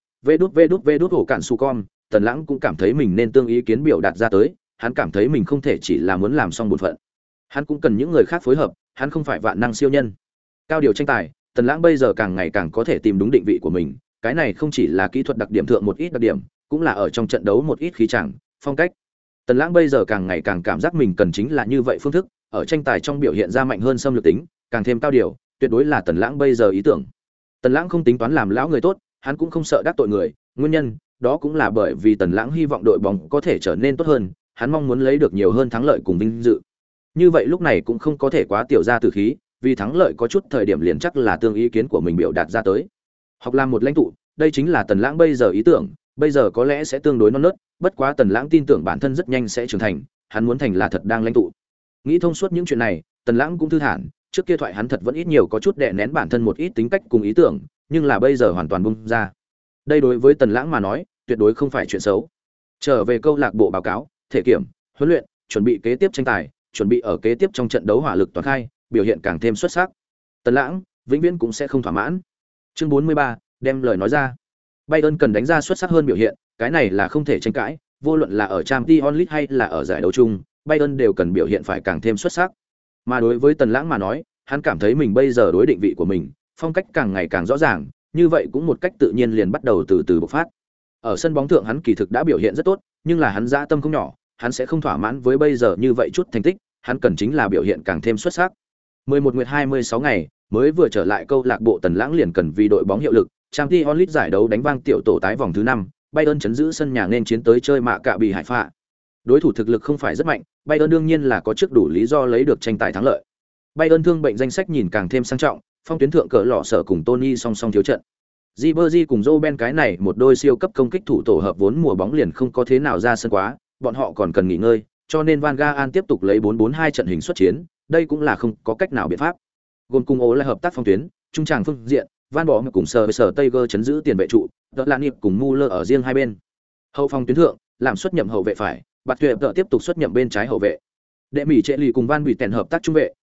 vê đút hổ cản su con, Tần Lãng cũng cảm thấy mình nên tương ý kiến biểu đạt ra tới, hắn cảm thấy mình không thể chỉ là muốn làm xong bổn phận. Hắn cũng cần những người khác phối hợp, hắn không phải vạn năng siêu nhân. Cao điều tranh tài, Tần Lãng bây giờ càng ngày càng có thể tìm đúng định vị của mình, cái này không chỉ là kỹ thuật đặc điểm thượng một ít đặc điểm, cũng là ở trong trận đấu một ít khí chàng, phong cách. Tần Lãng bây giờ càng ngày càng cảm giác mình cần chính là như vậy phương thức, ở tranh tài trong biểu hiện ra mạnh hơn xâm lược tính, càng thêm cao điều, tuyệt đối là Tần Lãng bây giờ ý tưởng. Tần Lãng không tính toán làm lão người tốt, hắn cũng không sợ đắc tội người, nguyên nhân đó cũng là bởi vì Tần Lãng hy vọng đội bóng có thể trở nên tốt hơn, hắn mong muốn lấy được nhiều hơn thắng lợi cùng vinh dự. Như vậy lúc này cũng không có thể quá tiểu ra từ khí, vì thắng lợi có chút thời điểm liền chắc là tương ý kiến của mình biểu đạt ra tới. Học làm một lãnh tụ, đây chính là Tần Lãng bây giờ ý tưởng, bây giờ có lẽ sẽ tương đối non nớt, bất quá Tần Lãng tin tưởng bản thân rất nhanh sẽ trưởng thành, hắn muốn thành là thật đang lãnh tụ. Nghĩ thông suốt những chuyện này, Tần Lãng cũng thư thản, trước kia thoại hắn thật vẫn ít nhiều có chút đè nén bản thân một ít tính cách cùng ý tưởng, nhưng là bây giờ hoàn toàn bung ra. Đây đối với Tần Lãng mà nói, tuyệt đối không phải chuyện xấu. Trở về câu lạc bộ báo cáo, thể kiểm, huấn luyện, chuẩn bị kế tiếp tranh tài, chuẩn bị ở kế tiếp trong trận đấu hỏa lực toàn khai, biểu hiện càng thêm xuất sắc. Tần Lãng vĩnh viễn cũng sẽ không thỏa mãn. Chương 43, đem lời nói ra. Bayern cần đánh ra xuất sắc hơn biểu hiện, cái này là không thể tranh cãi, vô luận là ở Champions League hay là ở giải đấu chung, Bayern đều cần biểu hiện phải càng thêm xuất sắc. Mà đối với Tần Lãng mà nói, hắn cảm thấy mình bây giờ đối định vị của mình, phong cách càng ngày càng rõ ràng, như vậy cũng một cách tự nhiên liền bắt đầu từ từ bộc phát. Ở sân bóng thượng hắn kỳ thực đã biểu hiện rất tốt, nhưng là hắn dã tâm không nhỏ, hắn sẽ không thỏa mãn với bây giờ như vậy chút thành tích, hắn cần chính là biểu hiện càng thêm xuất sắc. 11 nguyệt 26 ngày, mới vừa trở lại câu lạc bộ Tần Lãng liền cần vì đội bóng hiệu lực, Champions League giải đấu đánh vang tiểu tổ tái vòng thứ 5, Bayern chấn giữ sân nhà nên chiến tới chơi mạ cạ bị Hải Phạ. Đối thủ thực lực không phải rất mạnh, Bayern đương nhiên là có trước đủ lý do lấy được tranh tài thắng lợi. Bayern thương bệnh danh sách nhìn càng thêm sang trọng, phong tuyến thượng cỡ lọ sở cùng Tony song song thiếu trận. Ribery cùng Robben cái này một đôi siêu cấp công kích thủ tổ hợp vốn mùa bóng liền không có thế nào ra sân quá, bọn họ còn cần nghỉ ngơi, cho nên Van Gaal tiếp tục lấy 4-4-2 trận hình xuất chiến, đây cũng là không có cách nào biện pháp. Gồm cùng ố là hợp tác phong tuyến, trung tràng phương diện, Van Bỏ cùng sở Tiger chấn giữ tiền vệ trụ, đỡ là Niệm cùng Muller ở riêng hai bên. Hậu phòng tuyến thượng, làm xuất nhậm hậu vệ phải, Bạt Tuyệt tiếp tục xuất nhậm bên trái hậu vệ. Đệ Mỹ Trệ Lì cùng Van Bị Tèn hợp tác trung vệ,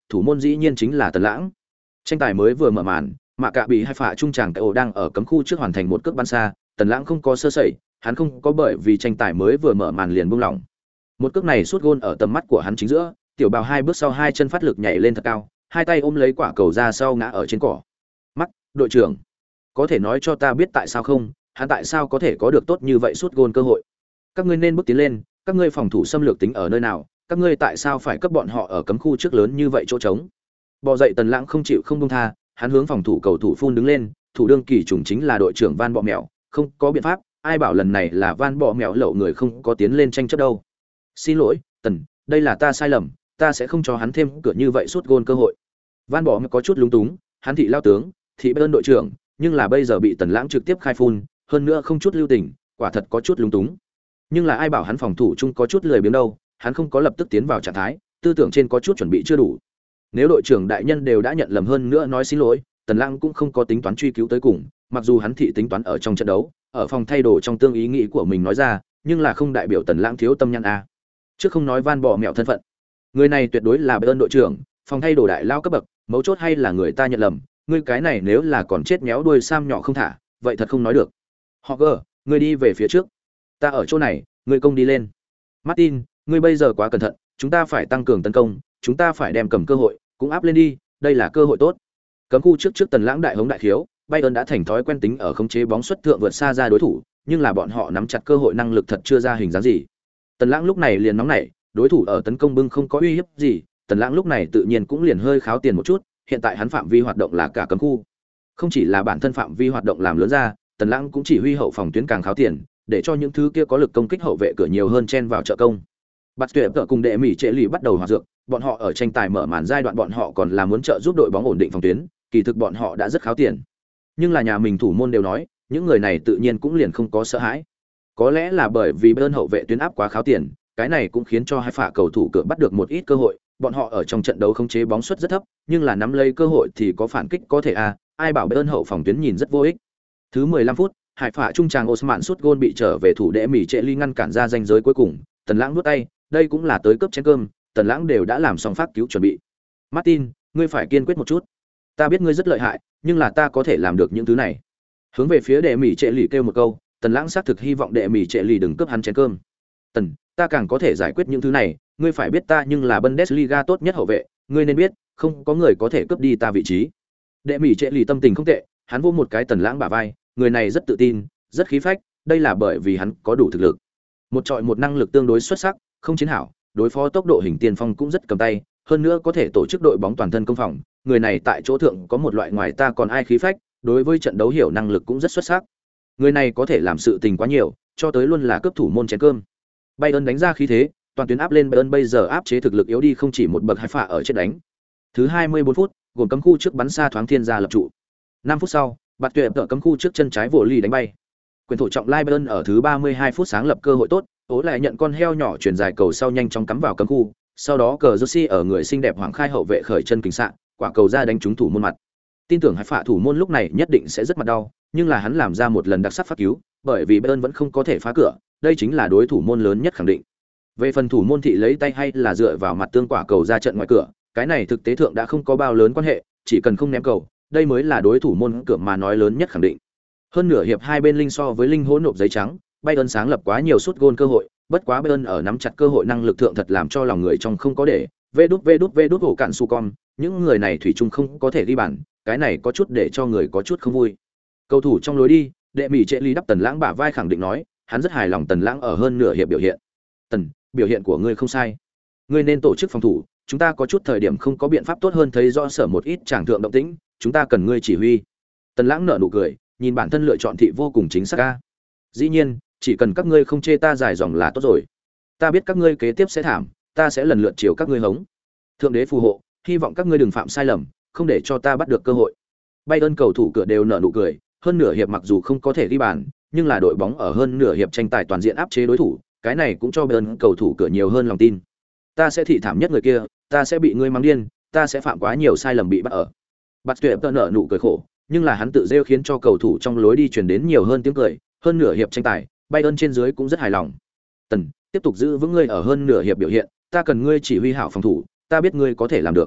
thủ môn dĩ nhiên chính là Tần Lãng. Tranh tài mới vừa mở màn, mà cả bị hai phạ trung tràng tại ổ đang ở cấm khu trước hoàn thành một cước bắn xa, Tần Lãng không có sơ sẩy, hắn không có bởi vì tranh tài mới vừa mở màn liền buông lỏng. Một cước này sút gôn ở tầm mắt của hắn chính giữa, tiểu bào hai bước sau hai chân phát lực nhảy lên thật cao, hai tay ôm lấy quả cầu ra sau ngã ở trên cỏ. Mắt, đội trưởng, có thể nói cho ta biết tại sao không, hắn tại sao có thể có được tốt như vậy sút gôn cơ hội? Các ngươi nên bước tiến lên, các ngươi phòng thủ xâm lược tính ở nơi nào, các ngươi tại sao phải cấp bọn họ ở cấm khu trước lớn như vậy chỗ trống? Bò dậy Tần Lãng không chịu không buông tha, hắn hướng phòng thủ cầu thủ phun đứng lên, thủ đương kỳ trùng chính là đội trưởng Van Bọ Mèo, không có biện pháp, ai bảo lần này là Van Bọ Mèo lậu người không có tiến lên tranh chấp đâu. Xin lỗi, Tần, đây là ta sai lầm, ta sẽ không cho hắn thêm cửa như vậy sút gôn cơ hội. Van Bọ Mèo có chút lúng túng, hắn thị lao tướng, thị bên đội trưởng, nhưng là bây giờ bị Tần Lãng trực tiếp khai phun, hơn nữa không chút lưu tình, quả thật có chút lúng túng. Nhưng là ai bảo hắn phòng thủ chung có chút lười biếng đâu, hắn không có lập tức tiến vào trạng thái, tư tưởng trên có chút chuẩn bị chưa đủ. Nếu đội trưởng đại nhân đều đã nhận lầm hơn nữa nói xin lỗi, Tần Lãng cũng không có tính toán truy cứu tới cùng, mặc dù hắn thị tính toán ở trong trận đấu, ở phòng thay đồ trong tương ý nghĩ của mình nói ra, nhưng là không đại biểu Tần Lãng thiếu tâm nhãn a. Trước không nói Van Bọ Mèo thân phận, người này tuyệt đối là Bayern đội trưởng, phòng thay đồ đại lao cấp bậc, mấu chốt hay là người ta nhận lầm, ngươi cái này nếu là còn chết méo đuôi sam nhỏ không thả, vậy thật không nói được. Hogger, ngươi đi về phía trước, ta ở chỗ này, ngươi công đi lên. Martin, ngươi bây giờ quá cẩn thận, chúng ta phải tăng cường tấn công, chúng ta phải đem cầm cơ hội, cũng áp lên đi, đây là cơ hội tốt. Cấm khu trước Tần Lãng đại hống đại khiếu, Bayern đã thành thói quen tính ở khống chế bóng xuất thượng vượt xa ra đối thủ, nhưng là bọn họ nắm chặt cơ hội năng lực thật chưa ra hình dáng gì. Tần Lãng lúc này liền nóng nảy, đối thủ ở tấn công bưng không có uy hiếp gì, Tần Lãng lúc này tự nhiên cũng liền hơi kháo tiền một chút, hiện tại hắn phạm vi hoạt động là cả cấm khu. Không chỉ là bản thân phạm vi hoạt động làm lớn ra, Tần Lãng cũng chỉ huy hậu phòng tuyến càng kháo tiền, để cho những thứ kia có lực công kích hậu vệ cửa nhiều hơn chen vào trợ công. Bạt Tuyệt tự cùng Đệ Mỹ Trệ Lì bắt đầu hòa dược, bọn họ ở tranh tài mở màn giai đoạn bọn họ còn là muốn trợ giúp đội bóng ổn định phòng tuyến, kỳ thực bọn họ đã rất kháo tiền. Nhưng là nhà mình thủ môn đều nói, những người này tự nhiên cũng liền không có sợ hãi. Có lẽ là bởi vì bên hậu vệ tuyến áp quá kháo tiền, cái này cũng khiến cho hai phạ cầu thủ cửa bắt được một ít cơ hội, bọn họ ở trong trận đấu khống chế bóng suất rất thấp, nhưng là nắm lấy cơ hội thì có phản kích có thể ai bảo bên hậu phòng tuyến nhìn rất vô ích. Thứ 15 phút, Hải phạ trung tràng Osman sút gôn bị trở về thủ Đệ Mỹ Trệ Ly ngăn cản ra ranh giới cuối cùng, Tần Lãng nuốt tay, đây cũng là tới cướp chén cơm, Tần Lãng đều đã làm xong pháp cứu chuẩn bị. Martin, ngươi phải kiên quyết một chút. Ta biết ngươi rất lợi hại, nhưng là ta có thể làm được những thứ này. Hướng về phía Đệ Mỹ Trệ Lì kêu một câu, Tần Lãng xác thực hy vọng Đệ Mỹ Trệ Lì đừng cướp hắn chén cơm. Tần, ta càng có thể giải quyết những thứ này, ngươi phải biết ta nhưng là Bundesliga tốt nhất hậu vệ, ngươi nên biết, không có người có thể cướp đi ta vị trí. Đệ Mỹ Trệ Lì tâm tình không tệ, hắn vỗ một cái Tần Lãng bả vai, người này rất tự tin, rất khí phách, đây là bởi vì hắn có đủ thực lực. Một trọi một năng lực tương đối xuất sắc, không chiến hảo, đối phó tốc độ hình tiền phong cũng rất cầm tay, hơn nữa có thể tổ chức đội bóng toàn thân công phòng, người này tại chỗ thượng có một loại ngoài ta còn ai khí phách, đối với trận đấu hiểu năng lực cũng rất xuất sắc. Người này có thể làm sự tình quá nhiều, cho tới luôn là cướp thủ môn chén cơm. Bayern đánh ra khí thế, toàn tuyến áp lên Bayern bây giờ áp chế thực lực yếu đi không chỉ một bậc hai phạ ở chết đánh. Thứ 24 phút, gồm cấm khu trước bắn xa thoáng thiên gia lập trụ. 5 phút sau, Bạt Tuyệt tự cấm khu trước chân trái vỗ ly đánh bay. Quyền thủ trọng lai Bayern ở thứ 32 phút sáng lập cơ hội tốt, ố lại nhận con heo nhỏ chuyển dài cầu sau nhanh chóng cắm vào cấm khu, sau đó cờ Jersey ở người xinh đẹp Hoàng Khai hậu vệ khởi chân kính xạ, quả cầu ra đánh trúng thủ môn mặt. Tin tưởng hai phạ thủ môn lúc này nhất định sẽ rất mặt đau, nhưng là hắn làm ra một lần đặc sắc phát cứu, bởi vì Bayern vẫn không có thể phá cửa, đây chính là đối thủ môn lớn nhất khẳng định. Về phần thủ môn thị lấy tay hay là dựa vào mặt tương quả cầu ra trận ngoài cửa, cái này thực tế thượng đã không có bao lớn quan hệ, chỉ cần không ném cầu, đây mới là đối thủ môn cửa mà nói lớn nhất khẳng định. Hơn nửa hiệp hai bên linh so với linh hỗn nộp giấy trắng, Bayern sáng lập quá nhiều sút gôn cơ hội, bất quá Bayern ở nắm chặt cơ hội năng lực thượng thật làm cho lòng người trong không có để, vê đút hổ cạn su con, những người này thủy chung không có thể đi bàn, cái này có chút để cho người có chút không vui. Cầu thủ trong lối đi, Đệ Mỹ Trệ Ly đắp Tần Lãng bả vai khẳng định nói, hắn rất hài lòng Tần Lãng ở hơn nửa hiệp biểu hiện. Tần, biểu hiện của ngươi không sai. Ngươi nên tổ chức phòng thủ, chúng ta có chút thời điểm không có biện pháp tốt hơn thấy rõ sở một ít tràng thượng động tĩnh, chúng ta cần ngươi chỉ huy. Tần Lãng nở nụ cười, nhìn bản thân lựa chọn thị vô cùng chính xác ca. Dĩ nhiên, chỉ cần các ngươi không chê ta dài dòng là tốt rồi. Ta biết các ngươi kế tiếp sẽ thảm, ta sẽ lần lượt chiều các ngươi hống. Thượng đế phù hộ, hy vọng các ngươi đừng phạm sai lầm, không để cho ta bắt được cơ hội. Bayern cầu thủ cửa đều nở nụ cười, hơn nửa hiệp mặc dù không có thể ghi bàn, nhưng là đội bóng ở hơn nửa hiệp tranh tài toàn diện áp chế đối thủ, cái này cũng cho Bayern cầu thủ cửa nhiều hơn lòng tin. Ta sẽ thị thảm nhất người kia, ta sẽ bị ngươi mắng điên, ta sẽ phạm quá nhiều sai lầm bị bắt ở. Bạt Tuyệt tự nở nụ cười khổ, nhưng là hắn tự rêu khiến cho cầu thủ trong lối đi truyền đến nhiều hơn tiếng cười, hơn nửa hiệp tranh tài, Bayern trên dưới cũng rất hài lòng. Tần, tiếp tục giữ vững ngươi ở hơn nửa hiệp biểu hiện, ta cần ngươi chỉ huy hảo phòng thủ, ta biết ngươi có thể làm được.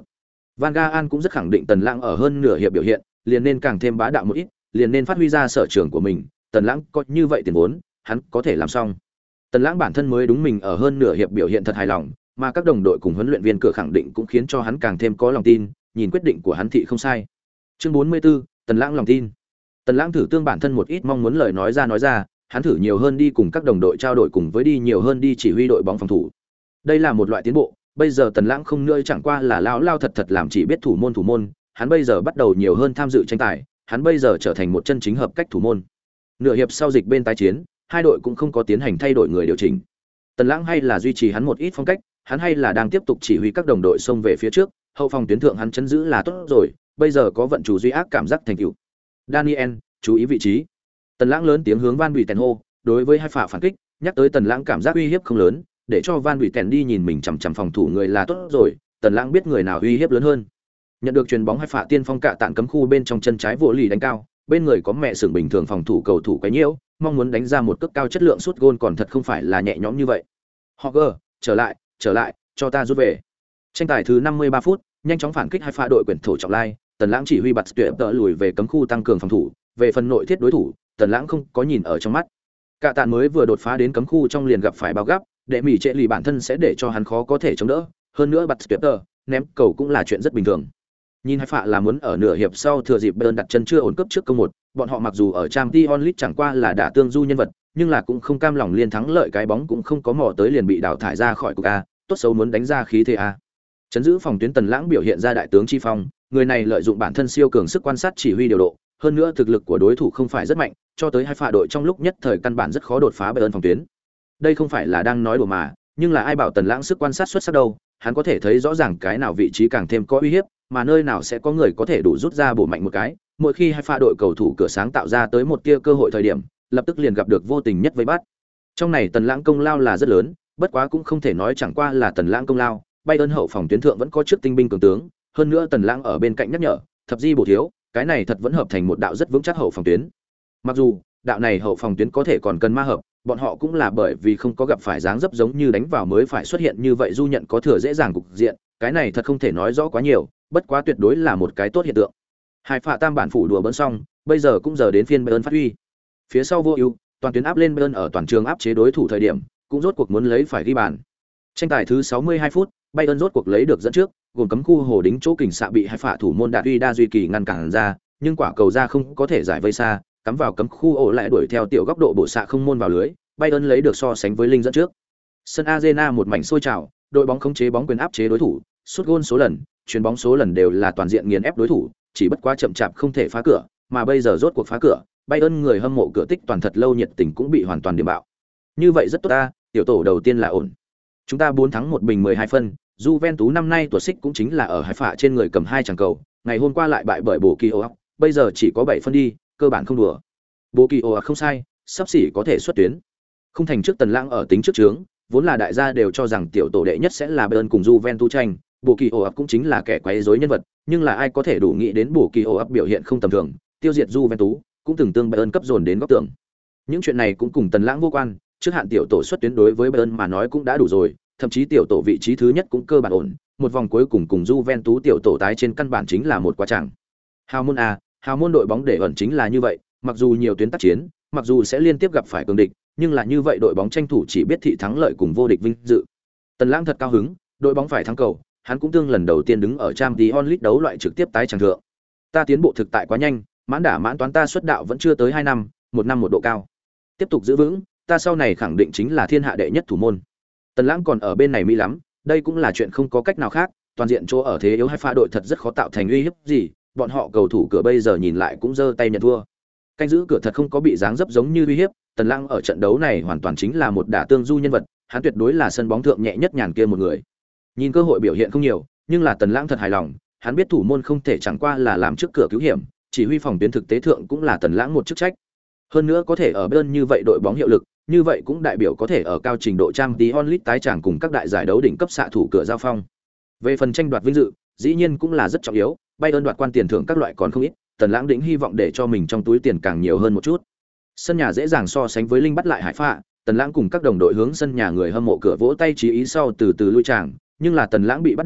Van Gaal cũng rất khẳng định Tần Lãng ở hơn nửa hiệp biểu hiện, liền nên càng thêm bá đạo một ít, liền nên phát huy ra sở trường của mình. Tần Lãng có như vậy tiền vốn, hắn có thể làm xong. Tần Lãng bản thân mới đúng mình ở hơn nửa hiệp biểu hiện thật hài lòng, mà các đồng đội cùng huấn luyện viên cửa khẳng định cũng khiến cho hắn càng thêm có lòng tin, nhìn quyết định của hắn thị không sai. Chương 44, Tần Lãng lòng tin. Tần Lãng thử tương bản thân một ít mong muốn lời nói ra, hắn thử nhiều hơn đi cùng các đồng đội trao đổi cùng với đi nhiều hơn đi chỉ huy đội bóng phòng thủ. Đây là một loại tiến bộ, bây giờ Tần Lãng không nữa chẳng qua là lao thật làm chỉ biết thủ môn, hắn bây giờ bắt đầu nhiều hơn tham dự tranh tài, hắn bây giờ trở thành một chân chính hợp cách thủ môn. Nửa hiệp sau dịch bên tái chiến, hai đội cũng không có tiến hành thay đổi người điều chỉnh. Tần Lãng hay là duy trì hắn một ít phong cách, hắn hay là đang tiếp tục chỉ huy các đồng đội xông về phía trước, hậu phòng tuyến thượng hắn chấn giữ là tốt rồi, bây giờ có vận chủ duy ác cảm giác thành tựu. Daniel, chú ý vị trí. Tần Lãng lớn tiếng hướng Van Buiten hô, đối với hai phạ phản kích, nhắc tới Tần Lãng cảm giác uy hiếp không lớn, để cho Van Buiten đi nhìn mình chằm chằm phòng thủ người là tốt rồi, Tần Lãng biết người nào uy hiếp lớn hơn. Nhận được chuyền bóng hai phạ tiên phong cạ tạn cấm khu bên trong chân trái vô lì đánh cao, bên người có mẹ sừng bình thường phòng thủ cầu thủ quấy nhiễu, mong muốn đánh ra một cước cao chất lượng sút gôn còn thật không phải là nhẹ nhõm như vậy. Hogger, trở lại, cho ta rút về. Tranh tài thứ 53 phút, nhanh chóng phản kích hai pha đội quyền thổ trọng lai, Tần Lãng chỉ huy bật tuyệt tợ lùi về cấm khu tăng cường phòng thủ, về phần nội thiết đối thủ, Tần Lãng không có nhìn ở trong mắt. Cả tạn mới vừa đột phá đến cấm khu trong liền gặp phải bao gấp, để mỉ trệ lì bản thân sẽ để cho hắn khó có thể chống đỡ, hơn nữa bật tuyệt tợ, ném cầu cũng là chuyện rất bình thường. Nhìn hai phạ là muốn ở nửa hiệp sau thừa dịp Bayern đặt chân chưa ổn cấp trước công một, bọn họ mặc dù ở Champions League chẳng qua là đả tương du nhân vật, nhưng là cũng không cam lòng liên thắng lợi, cái bóng cũng không có mò tới liền bị đào thải ra khỏi cục A, tốt xấu muốn đánh ra khí thế A. Chấn giữ phòng tuyến Tần Lãng biểu hiện ra đại tướng chi phong, người này lợi dụng bản thân siêu cường sức quan sát chỉ huy điều độ, hơn nữa thực lực của đối thủ không phải rất mạnh, cho tới hai phạ đội trong lúc nhất thời căn bản rất khó đột phá Bayern phòng tuyến. Đây không phải là đang nói đùa mà, nhưng là ai bảo Tần Lãng sức quan sát xuất sắc đâu, hắn có thể thấy rõ ràng cái nào vị trí càng thêm có uy hiếp, mà nơi nào sẽ có người có thể đủ rút ra bổ mạnh một cái. Mỗi khi hai pha đội cầu thủ cửa sáng tạo ra tới một tia cơ hội thời điểm, lập tức liền gặp được vô tình nhất vây bắt. Trong này Tần Lãng công lao là rất lớn, bất quá cũng không thể nói chẳng qua là Tần Lãng công lao, Bayern hậu phòng tuyến thượng vẫn có trước tinh binh cường tướng, hơn nữa Tần Lãng ở bên cạnh nhắc nhở, thập di bổ thiếu, cái này thật vẫn hợp thành một đạo rất vững chắc hậu phòng tuyến. Mặc dù, đạo này hậu phòng tuyến có thể còn cần ma hợp, bọn họ cũng là bởi vì không có gặp phải dáng dấp giống như đánh vào mới phải xuất hiện như vậy du nhận có thừa dễ dàng cục diện, cái này thật không thể nói rõ quá nhiều, bất quá tuyệt đối là một cái tốt hiện tượng. Hai phạ tam bản phủ đùa bỡn xong, bây giờ cũng giờ đến phiên Bayern phát huy. Phía sau vô ưu, toàn tuyến áp lên Bayern ở toàn trường áp chế đối thủ thời điểm, cũng rốt cuộc muốn lấy phải ghi bàn. Tranh tài thứ 62 phút, Bayern rốt cuộc lấy được dẫn trước, gồm cấm khu hồ đính chỗ kình xạ bị hai phạ thủ môn Đạt Uy Đa duy kỳ ngăn cản ra, nhưng quả cầu ra không có thể giải vây xa, cắm vào cấm khu ổ lại đuổi theo tiểu góc độ bổ xạ không môn vào lưới, Bayern lấy được so sánh với Linh dẫn trước. Sân Arena một mảnh sôi trào, đội bóng khống chế bóng quyền áp chế đối thủ, sút gôn số lần, chuyền bóng số lần đều là toàn diện nghiền ép đối thủ, chỉ bất quá chậm chạp không thể phá cửa, mà bây giờ rốt cuộc phá cửa, Bayern người hâm mộ cửa tích toàn thật lâu nhiệt tình cũng bị hoàn toàn điểm bạo. Như vậy rất tốt ta, tiểu tổ đầu tiên là ổn. Chúng ta 4 thắng 1 bình 12 phân, Juventus năm nay tuột xích cũng chính là ở hai phạ trên người cầm 2 chàng cầu, ngày hôm qua lại bại bởi Bokio, bây giờ chỉ có 7 phân đi, cơ bản không đùa. Bokio không sai, sắp xỉ có thể xuất tuyến. Không thành trước Tần Lãng ở tính trước trướng, vốn là đại gia đều cho rằng tiểu tổ đệ nhất sẽ là Bayern cùng Juventus tranh, Bokio cũng chính là kẻ quấy rối nhân vật, nhưng là ai có thể đủ nghĩ đến Bokio biểu hiện không tầm thường, tiêu diệt Juventus, cũng từng tương Bayern cấp dồn đến góc tường. Những chuyện này cũng cùng Tần Lãng vô quan, trước hạn tiểu tổ xuất tuyến đối với Bayern mà nói cũng đã đủ rồi, thậm chí tiểu tổ vị trí thứ nhất cũng cơ bản ổn, một vòng cuối cùng cùng Juventus tiểu tổ tái trên căn bản chính là một quá chẳng. Hào môn A, hào môn đội bóng để ẩn chính là như vậy, mặc dù nhiều tuyến tác chiến, mặc dù sẽ liên tiếp gặp phải cường địch, nhưng là như vậy đội bóng tranh thủ chỉ biết thị thắng lợi cùng vô địch vinh dự. Tần Lãng thật cao hứng, đội bóng phải thắng cầu, hắn cũng tương lần đầu tiên đứng ở Champions League đấu loại trực tiếp tái chẳng thượng. Ta tiến bộ thực tại quá nhanh, mãn đả mãn toán ta xuất đạo vẫn chưa tới 2 năm, 1 năm một độ cao. Tiếp tục giữ vững, ta sau này khẳng định chính là thiên hạ đệ nhất thủ môn. Tần Lãng còn ở bên này mỹ lắm, đây cũng là chuyện không có cách nào khác, toàn diện chỗ ở thế yếu hai pha đội thật rất khó tạo thành uy hiếp gì, bọn họ cầu thủ cửa bây giờ nhìn lại cũng giơ tay nhận thua. Canh giữ cửa thật không có bị dáng dấp giống như uy hiếp, Tần Lãng ở trận đấu này hoàn toàn chính là một đả tương du nhân vật, hắn tuyệt đối là sân bóng thượng nhẹ nhất nhàn kia một người. Nhìn cơ hội biểu hiện không nhiều, nhưng là Tần Lãng thật hài lòng, hắn biết thủ môn không thể chẳng qua là làm trước cửa cứu hiểm, chỉ huy phòng tuyến thực tế thượng cũng là Tần Lãng một chức trách. Hơn nữa có thể ở bên như vậy đội bóng hiệu lực, như vậy cũng đại biểu có thể ở cao trình độ Champions League tái tràng cùng các đại giải đấu đỉnh cấp xạ thủ cửa giao phong. Về phần tranh đoạt vinh dự, dĩ nhiên cũng là rất trọng yếu, Bayern đoạt quan tiền thưởng các loại còn không ít, Tần Lãng đỉnh hy vọng để cho mình trong túi tiền càng nhiều hơn một chút. Sân nhà dễ dàng so sánh với Linh bắt lại Hải Phạ, Tần Lãng cùng các đồng đội hướng sân nhà người hâm mộ cửa vỗ tay chí ý sau từ từ lui tràng, nhưng là Tần Lãng bị bắt được,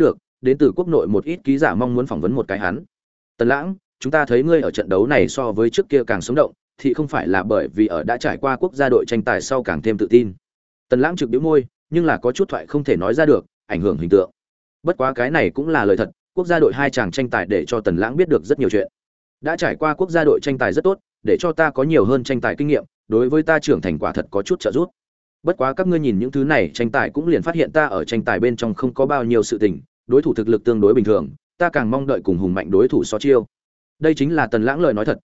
đến từ quốc nội một ít ký giả mong muốn phỏng vấn một cái hắn. Tần Lãng, chúng ta thấy ngươi ở trận đấu này so với trước kia càng sống động, thì không phải là bởi vì ở đã trải qua quốc gia đội tranh tài sau càng thêm tự tin. Tần Lãng trực bĩu môi, nhưng là có chút thoại không thể nói ra được, ảnh hưởng hình tượng. Bất quá cái này cũng là lời thật, quốc gia đội hai chàng tranh tài để cho Tần Lãng biết được rất nhiều chuyện. Đã trải qua quốc gia đội tranh tài rất tốt, để cho ta có nhiều hơn tranh tài kinh nghiệm, đối với ta trưởng thành quả thật có chút trợ giúp. Bất quá các ngươi nhìn những thứ này tranh tài cũng liền phát hiện ta ở tranh tài bên trong không có bao nhiêu sự tình, đối thủ thực lực tương đối bình thường, ta càng mong đợi cùng hùng mạnh đối thủ so chiêu. Đây chính là Tần Lãng lời nói thật,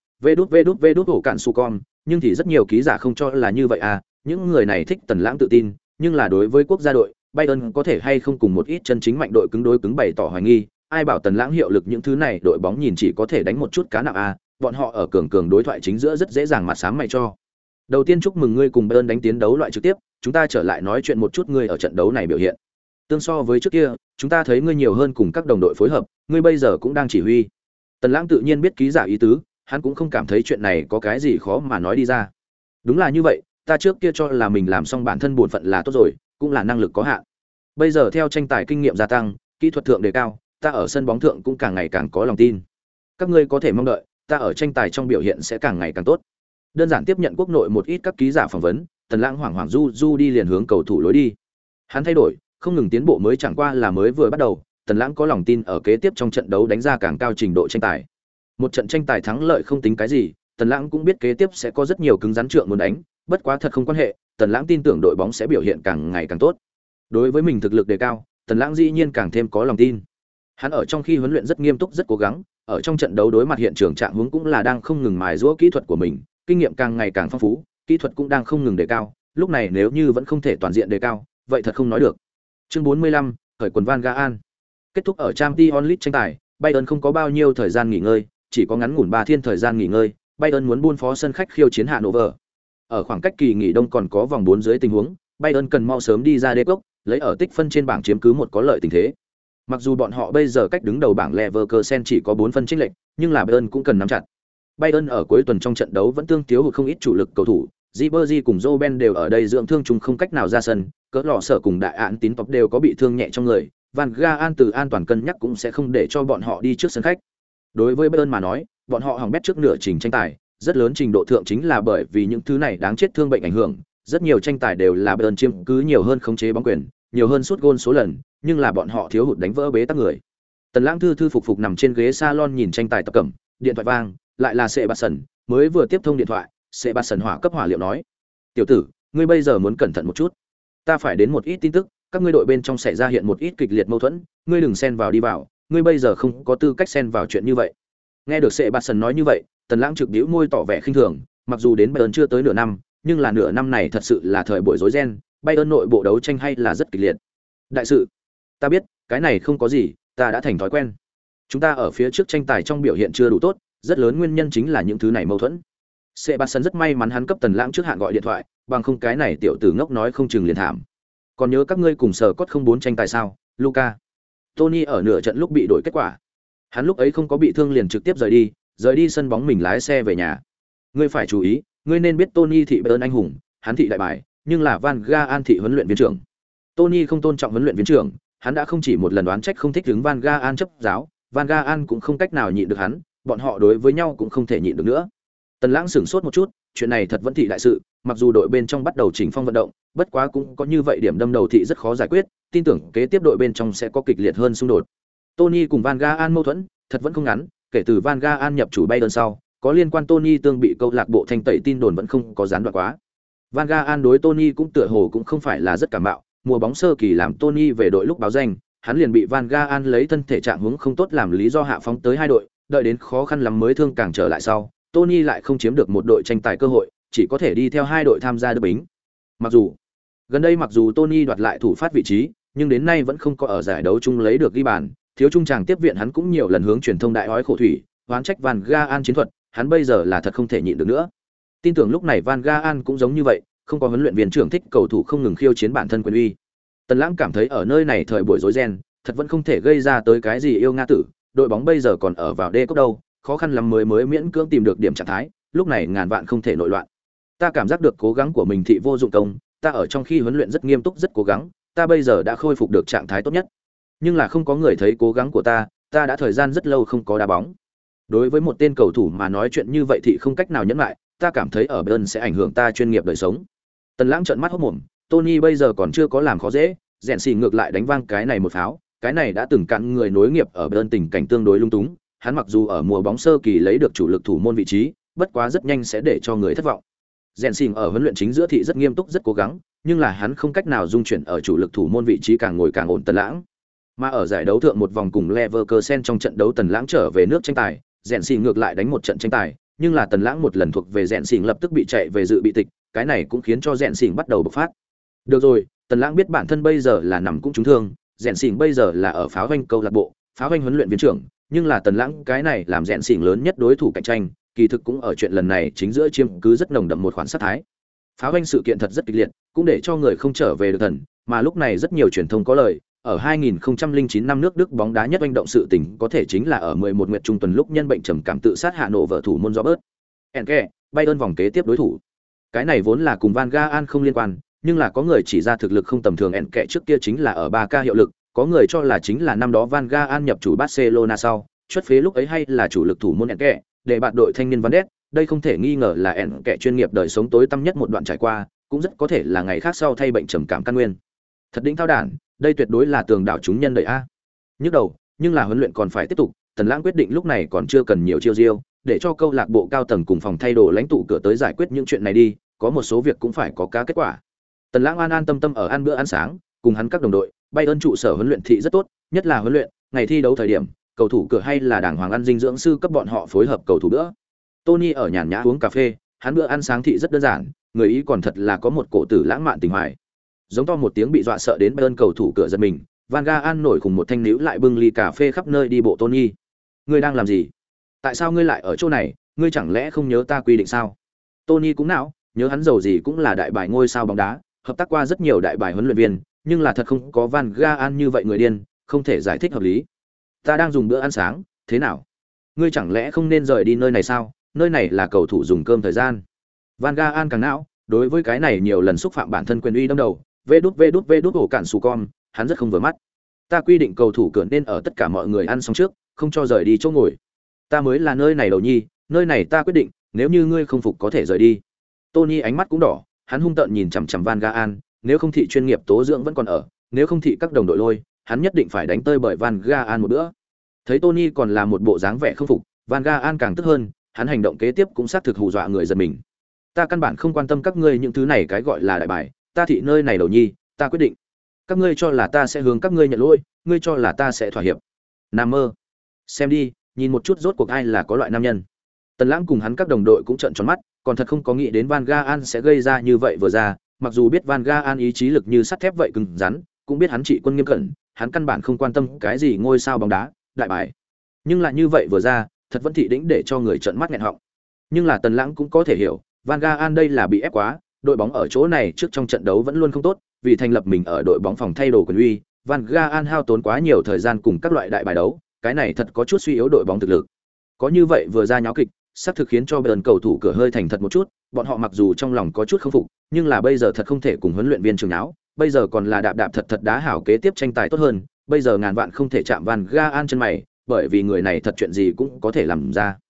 vê đút hổ cạn su con, nhưng thì rất nhiều ký giả không cho là như vậy à, những người này thích Tần Lãng tự tin, nhưng là đối với quốc gia đội, Bayern có thể hay không cùng một ít chân chính mạnh đội cứng đối cứng bày tỏ hoài nghi, ai bảo Tần Lãng hiệu lực những thứ này, đội bóng nhìn chỉ có thể đánh một chút cá nặng à, bọn họ ở cường đối thoại chính giữa rất dễ dàng mặt sám mày cho. Đầu tiên chúc mừng ngươi cùng Bayern đánh tiến đấu loại trực tiếp, chúng ta trở lại nói chuyện một chút ngươi ở trận đấu này biểu hiện. Tương so với trước kia, chúng ta thấy ngươi nhiều hơn cùng các đồng đội phối hợp, ngươi bây giờ cũng đang chỉ huy. Tần Lãng tự nhiên biết ký giả ý tứ, hắn cũng không cảm thấy chuyện này có cái gì khó mà nói đi ra. Đúng là như vậy, ta trước kia cho là mình làm xong bản thân bổn phận là tốt rồi, cũng là năng lực có hạn. Bây giờ theo tranh tài kinh nghiệm gia tăng, kỹ thuật thượng đề cao, ta ở sân bóng thượng cũng càng ngày càng có lòng tin. Các ngươi có thể mong đợi, ta ở tranh tài trong biểu hiện sẽ càng ngày càng tốt. Đơn giản tiếp nhận quốc nội một ít các ký giả phỏng vấn, Tần Lãng hoảng du đi liền hướng cầu thủ lối đi. Hắn thay đổi, không ngừng tiến bộ mới chẳng qua là mới vừa bắt đầu, Tần Lãng có lòng tin ở kế tiếp trong trận đấu đánh ra càng cao trình độ tranh tài. Một trận tranh tài thắng lợi không tính cái gì, Tần Lãng cũng biết kế tiếp sẽ có rất nhiều cứng rắn trượng muốn đánh, bất quá thật không quan hệ, Tần Lãng tin tưởng đội bóng sẽ biểu hiện càng ngày càng tốt. Đối với mình thực lực đề cao, Tần Lãng dĩ nhiên càng thêm có lòng tin. Hắn ở trong khi huấn luyện rất nghiêm túc rất cố gắng, ở trong trận đấu đối mặt hiện trường trạng huống cũng là đang không ngừng mài giũa kỹ thuật của mình, kinh nghiệm càng ngày càng phong phú, kỹ thuật cũng đang không ngừng đề cao, lúc này nếu như vẫn không thể toàn diện đề cao, vậy thật không nói được. Chương 45, khởi quần Van Gaal. Kết thúc ở Champions League tranh tài, Bayern không có bao nhiêu thời gian nghỉ ngơi, chỉ có ngắn ngủn 3 thiên thời gian nghỉ ngơi, Bayern muốn buôn phó sân khách khiêu chiến Hannover. Ở khoảng cách kỳ nghỉ đông còn có vòng 4 dưới tình huống, Bayern cần mau sớm đi ra đế cốc, lấy ở tích phân trên bảng chiếm cứ một có lợi tình thế. Mặc dù bọn họ bây giờ cách đứng đầu bảng Leverkusen chỉ có 4 phân chênh lệch, nhưng là Bayern cũng cần nắm chặt. Bayern ở cuối tuần trong trận đấu vẫn tương thiếu hụt không ít chủ lực cầu thủ, Ribery cùng Robben đều ở đây dưỡng thương chung không cách nào ra sân, cỡ lọ sở cùng đại án tín tộc đều có bị thương nhẹ trong người, Van Gaal từ an toàn cân nhắc cũng sẽ không để cho bọn họ đi trước sân khách. Đối với Bayern mà nói, bọn họ hỏng bét trước nửa trình tranh tài, rất lớn trình độ thượng chính là bởi vì những thứ này đáng chết thương bệnh ảnh hưởng, rất nhiều tranh tài đều là Bayern chiếm cứ nhiều hơn khống chế bóng quyền, nhiều hơn sút gôn số lần, nhưng là bọn họ thiếu hụt đánh vỡ bế tắc người. Tần Lãng thư phục nằm trên ghế salon nhìn tranh tài tập cẩm, điện thoại vang, lại là Sebastian, mới vừa tiếp thông điện thoại, Sebastian hỏa cấp hỏa liệu nói: "Tiểu tử, ngươi bây giờ muốn cẩn thận một chút. Ta phải đến một ít tin tức, các ngươi đội bên trong xảy ra hiện một ít kịch liệt mâu thuẫn, ngươi đừng xen vào đi vào, ngươi bây giờ không có tư cách xen vào chuyện như vậy." Nghe được Sebastian nói như vậy, Tần Lãng trực bĩu môi tỏ vẻ khinh thường, mặc dù đến Bayern chưa tới nửa năm, nhưng là nửa năm này thật sự là thời buổi rối ren, Bayern nội bộ đấu tranh hay là rất kịch liệt. Đại sự, ta biết, cái này không có gì, ta đã thành thói quen. Chúng ta ở phía trước tranh tài trong biểu hiện chưa đủ tốt, rất lớn nguyên nhân chính là những thứ này mâu thuẫn. Sebastian rất may mắn hắn cấp Tần Lãng trước hạn gọi điện thoại, bằng không cái này tiểu tử ngốc nói không chừng liền thảm. Còn nhớ các ngươi cùng sở cốt 04 tranh tài sao, Luca? Tony ở nửa trận lúc bị đổi kết quả. Hắn lúc ấy không có bị thương liền trực tiếp rời đi sân bóng mình lái xe về nhà. Ngươi phải chú ý, ngươi nên biết Tony thị Bayern anh hùng, hắn thị đại bài, nhưng là Van Gaal thị huấn luyện viên trưởng. Tony không tôn trọng huấn luyện viên trưởng, hắn đã không chỉ một lần đoán trách không thích ứng Van Gaal chấp giáo, Van Gaal cũng không cách nào nhịn được hắn, bọn họ đối với nhau cũng không thể nhịn được nữa. Tần Lãng sửng sốt một chút, chuyện này thật vẫn thị đại sự, mặc dù đội bên trong bắt đầu chỉnh phong vận động, bất quá cũng có như vậy điểm đâm đầu thị rất khó giải quyết, tin tưởng kế tiếp đội bên trong sẽ có kịch liệt hơn xung đột. Tony cùng Van Gaal mâu thuẫn, thật vẫn không ngắn, kể từ Van Gaal nhập chủ Bayern sau, có liên quan Tony tương bị câu lạc bộ thanh tẩy tin đồn vẫn không có gián đoạn quá. Van Gaal đối Tony cũng tựa hồ cũng không phải là rất cảm mạo, mùa bóng sơ kỳ làm Tony về đội lúc báo danh, hắn liền bị Van Gaal lấy thân thể trạng huống không tốt làm lý do hạ phóng tới hai đội, đợi đến khó khăn lắm mới thương càng trở lại sau, Tony lại không chiếm được một đội tranh tài cơ hội, chỉ có thể đi theo hai đội tham gia đỡ bính. Gần đây mặc dù Tony đoạt lại thủ phát vị trí, nhưng đến nay vẫn không có ở giải đấu chung lấy được ghi bàn, thiếu trung tràng tiếp viện hắn cũng nhiều lần hướng truyền thông đại hói khổ thủy, oán trách Van Gaal chiến thuật, hắn bây giờ là thật không thể nhịn được nữa. Tin tưởng lúc này Van Gaal cũng giống như vậy, không có huấn luyện viên trưởng thích cầu thủ không ngừng khiêu chiến bản thân quyền uy. Tần Lãng cảm thấy ở nơi này thời buổi rối ren, thật vẫn không thể gây ra tới cái gì yêu nga tử, đội bóng bây giờ còn ở vào đê cốc đâu, khó khăn lắm mới miễn cưỡng tìm được điểm trạng thái, lúc này ngàn vạn không thể nội loạn. Ta cảm giác được cố gắng của mình thị vô dụng công, ta ở trong khi huấn luyện rất nghiêm túc rất cố gắng, ta bây giờ đã khôi phục được trạng thái tốt nhất. nhưng là không có người thấy cố gắng của ta đã thời gian rất lâu không có đá bóng. Đối với một tên cầu thủ mà nói chuyện như vậy thì không cách nào nhẫn lại, ta cảm thấy ở Bayern sẽ ảnh hưởng ta chuyên nghiệp đời sống. Tần Lãng trợn mắt hốt mồm, Tony bây giờ còn chưa có làm khó dễ, rèn xì ngược lại đánh vang cái này một pháo, cái này đã từng cạn người nối nghiệp ở Bayern tình cảnh tương đối lung túng, hắn mặc dù ở mùa bóng sơ kỳ lấy được chủ lực thủ môn vị trí, bất quá rất nhanh sẽ để cho người thất vọng. Rèn xì ở huấn luyện chính giữa thị rất nghiêm túc rất cố gắng, nhưng là hắn không cách nào dung chuyển ở chủ lực thủ môn vị trí càng ngồi càng ổn Tần Lãng. Mà ở giải đấu thượng một vòng cùng Leverkusen trong trận đấu Tần Lãng trở về nước tranh tài, rèn xì ngược lại đánh một trận tranh tài, nhưng là Tần Lãng một lần thuộc về rèn xì lập tức bị chạy về dự bị tịch, cái này cũng khiến cho rèn xì bắt đầu bộc phát. Được rồi, Tần Lãng biết bản thân bây giờ là nằm cũng trúng thương, rèn xì bây giờ là ở pháo hoanh câu lạc bộ, pháo hoanh huấn luyện viên trưởng, nhưng là Tần Lãng cái này làm rèn xì lớn nhất đối thủ cạnh tranh, kỳ thực cũng ở chuyện lần này chính giữa chiếm cứ rất nồng đậm một khoản sát thái. Pháo hoanh sự kiện thật rất kịch liệt, cũng để cho người không trở về được thần, mà lúc này rất nhiều truyền thông có lời, ở 2009 năm nước Đức bóng đá nhất oanh động sự tình có thể chính là ở 11 nguyệt trung tuần lúc nhân bệnh trầm cảm tự sát hạ nổ vợ thủ môn Robert Enke, Bayern vòng kế tiếp đối thủ. Cái này vốn là cùng Van Gaal không liên quan, nhưng là có người chỉ ra thực lực không tầm thường Enke trước kia chính là ở Barca hiệu lực, có người cho là chính là năm đó Van Gaal nhập chủ Barcelona sau, xuất phế lúc ấy hay là chủ lực thủ môn Enke, để bạn đội thanh niên Van Ness, đây không thể nghi ngờ là Enke chuyên nghiệp đời sống tối tăm nhất một đoạn trải qua, cũng rất có thể là ngày khác sau thay bệnh trầm cảm căn nguyên. Thật đỉnh thao đản, đây tuyệt đối là tường đảo chúng nhân đời a. Nhức đầu, nhưng là huấn luyện còn phải tiếp tục, Tần Lãng quyết định lúc này còn chưa cần nhiều chiêu diêu, để cho câu lạc bộ cao tầng cùng phòng thay đồ lãnh tụ cửa tới giải quyết những chuyện này đi, có một số việc cũng phải có cá kết quả. Tần Lãng an an tâm tâm ở ăn bữa ăn sáng, cùng hắn các đồng đội, Bayern trụ sở huấn luyện thị rất tốt, nhất là huấn luyện, ngày thi đấu thời điểm, cầu thủ cửa hay là đàng hoàng ăn dinh dưỡng sư cấp bọn họ phối hợp cầu thủ bữa. Tony ở nhàn nhã uống cà phê, hắn bữa ăn sáng thị rất đơn giản, người Ý còn thật là có một cổ tử lãng mạn tình hoài. Giống to một tiếng bị dọa sợ đến Bayern cầu thủ cửa giật mình, Van Gaal nổi cùng một thanh níu lại bưng ly cà phê khắp nơi đi bộ Tony. Ngươi đang làm gì? Tại sao ngươi lại ở chỗ này? Ngươi chẳng lẽ không nhớ ta quy định sao? Tony cũng não, nhớ hắn giàu gì cũng là đại bài ngôi sao bóng đá, hợp tác qua rất nhiều đại bài huấn luyện viên, nhưng là thật không có Van Gaal như vậy người điên, không thể giải thích hợp lý. Ta đang dùng bữa ăn sáng, thế nào? Ngươi chẳng lẽ không nên rời đi nơi này sao? Nơi này là cầu thủ dùng cơm thời gian. Van Gaal càng não, đối với cái này nhiều lần xúc phạm bản thân quyền uy đâm đầu, vê đút ổ cản sù con, hắn rất không vừa mắt. Ta quy định cầu thủ cửa nên ở tất cả mọi người ăn xong trước, không cho rời đi chỗ ngồi. Ta mới là nơi này đầu nhi, nơi này ta quyết định, nếu như ngươi không phục có thể rời đi. Tony ánh mắt cũng đỏ, hắn hung tợn nhìn chằm chằm Van Gaal, nếu không thị chuyên nghiệp tố dưỡng vẫn còn ở, nếu không thị các đồng đội lôi, hắn nhất định phải đánh tơi bởi Van Gaal một bữa. Thấy Tony còn là một bộ dáng vẻ không phục, Van Gaal càng tức hơn, hắn hành động kế tiếp cũng xác thực hù dọa người giật mình. Ta căn bản không quan tâm các ngươi những thứ này cái gọi là đại bài, ta thị nơi này đầu nhi, ta quyết định. Các ngươi cho là ta sẽ hướng các ngươi nhận lỗi, ngươi cho là ta sẽ thỏa hiệp. Nam mơ. Xem đi, nhìn một chút rốt cuộc ai là có loại nam nhân. Tần Lãng cùng hắn các đồng đội cũng trợn tròn mắt, còn thật không có nghĩ đến Van Gaal sẽ gây ra như vậy vừa ra, mặc dù biết Van Gaal ý chí lực như sắt thép vậy cứng rắn, cũng biết hắn trị quân nghiêm cẩn, hắn căn bản không quan tâm cái gì ngôi sao bóng đá, đại bài. Nhưng lại như vậy vừa ra, thật vẫn thị đỉnh để cho người trợn mắt nghẹn họng. Nhưng là Tần Lãng cũng có thể hiểu, Van Gaal đây là bị ép quá, đội bóng ở chỗ này trước trong trận đấu vẫn luôn không tốt, vì thành lập mình ở đội bóng phòng thay đồ quyền uy, Van Gaal hao tốn quá nhiều thời gian cùng các loại đại bài đấu, cái này thật có chút suy yếu đội bóng thực lực. Có như vậy vừa ra nháo kịch, sắp thực khiến cho Bayern cầu thủ cửa hơi thành thật một chút, bọn họ mặc dù trong lòng có chút không phục, nhưng là bây giờ thật không thể cùng huấn luyện viên trường náo, bây giờ còn là đạp thật thật đá hảo kế tiếp tranh tài tốt hơn, bây giờ ngàn vạn không thể chạm Van Gaal chân mày, bởi vì người này thật chuyện gì cũng có thể làm ra.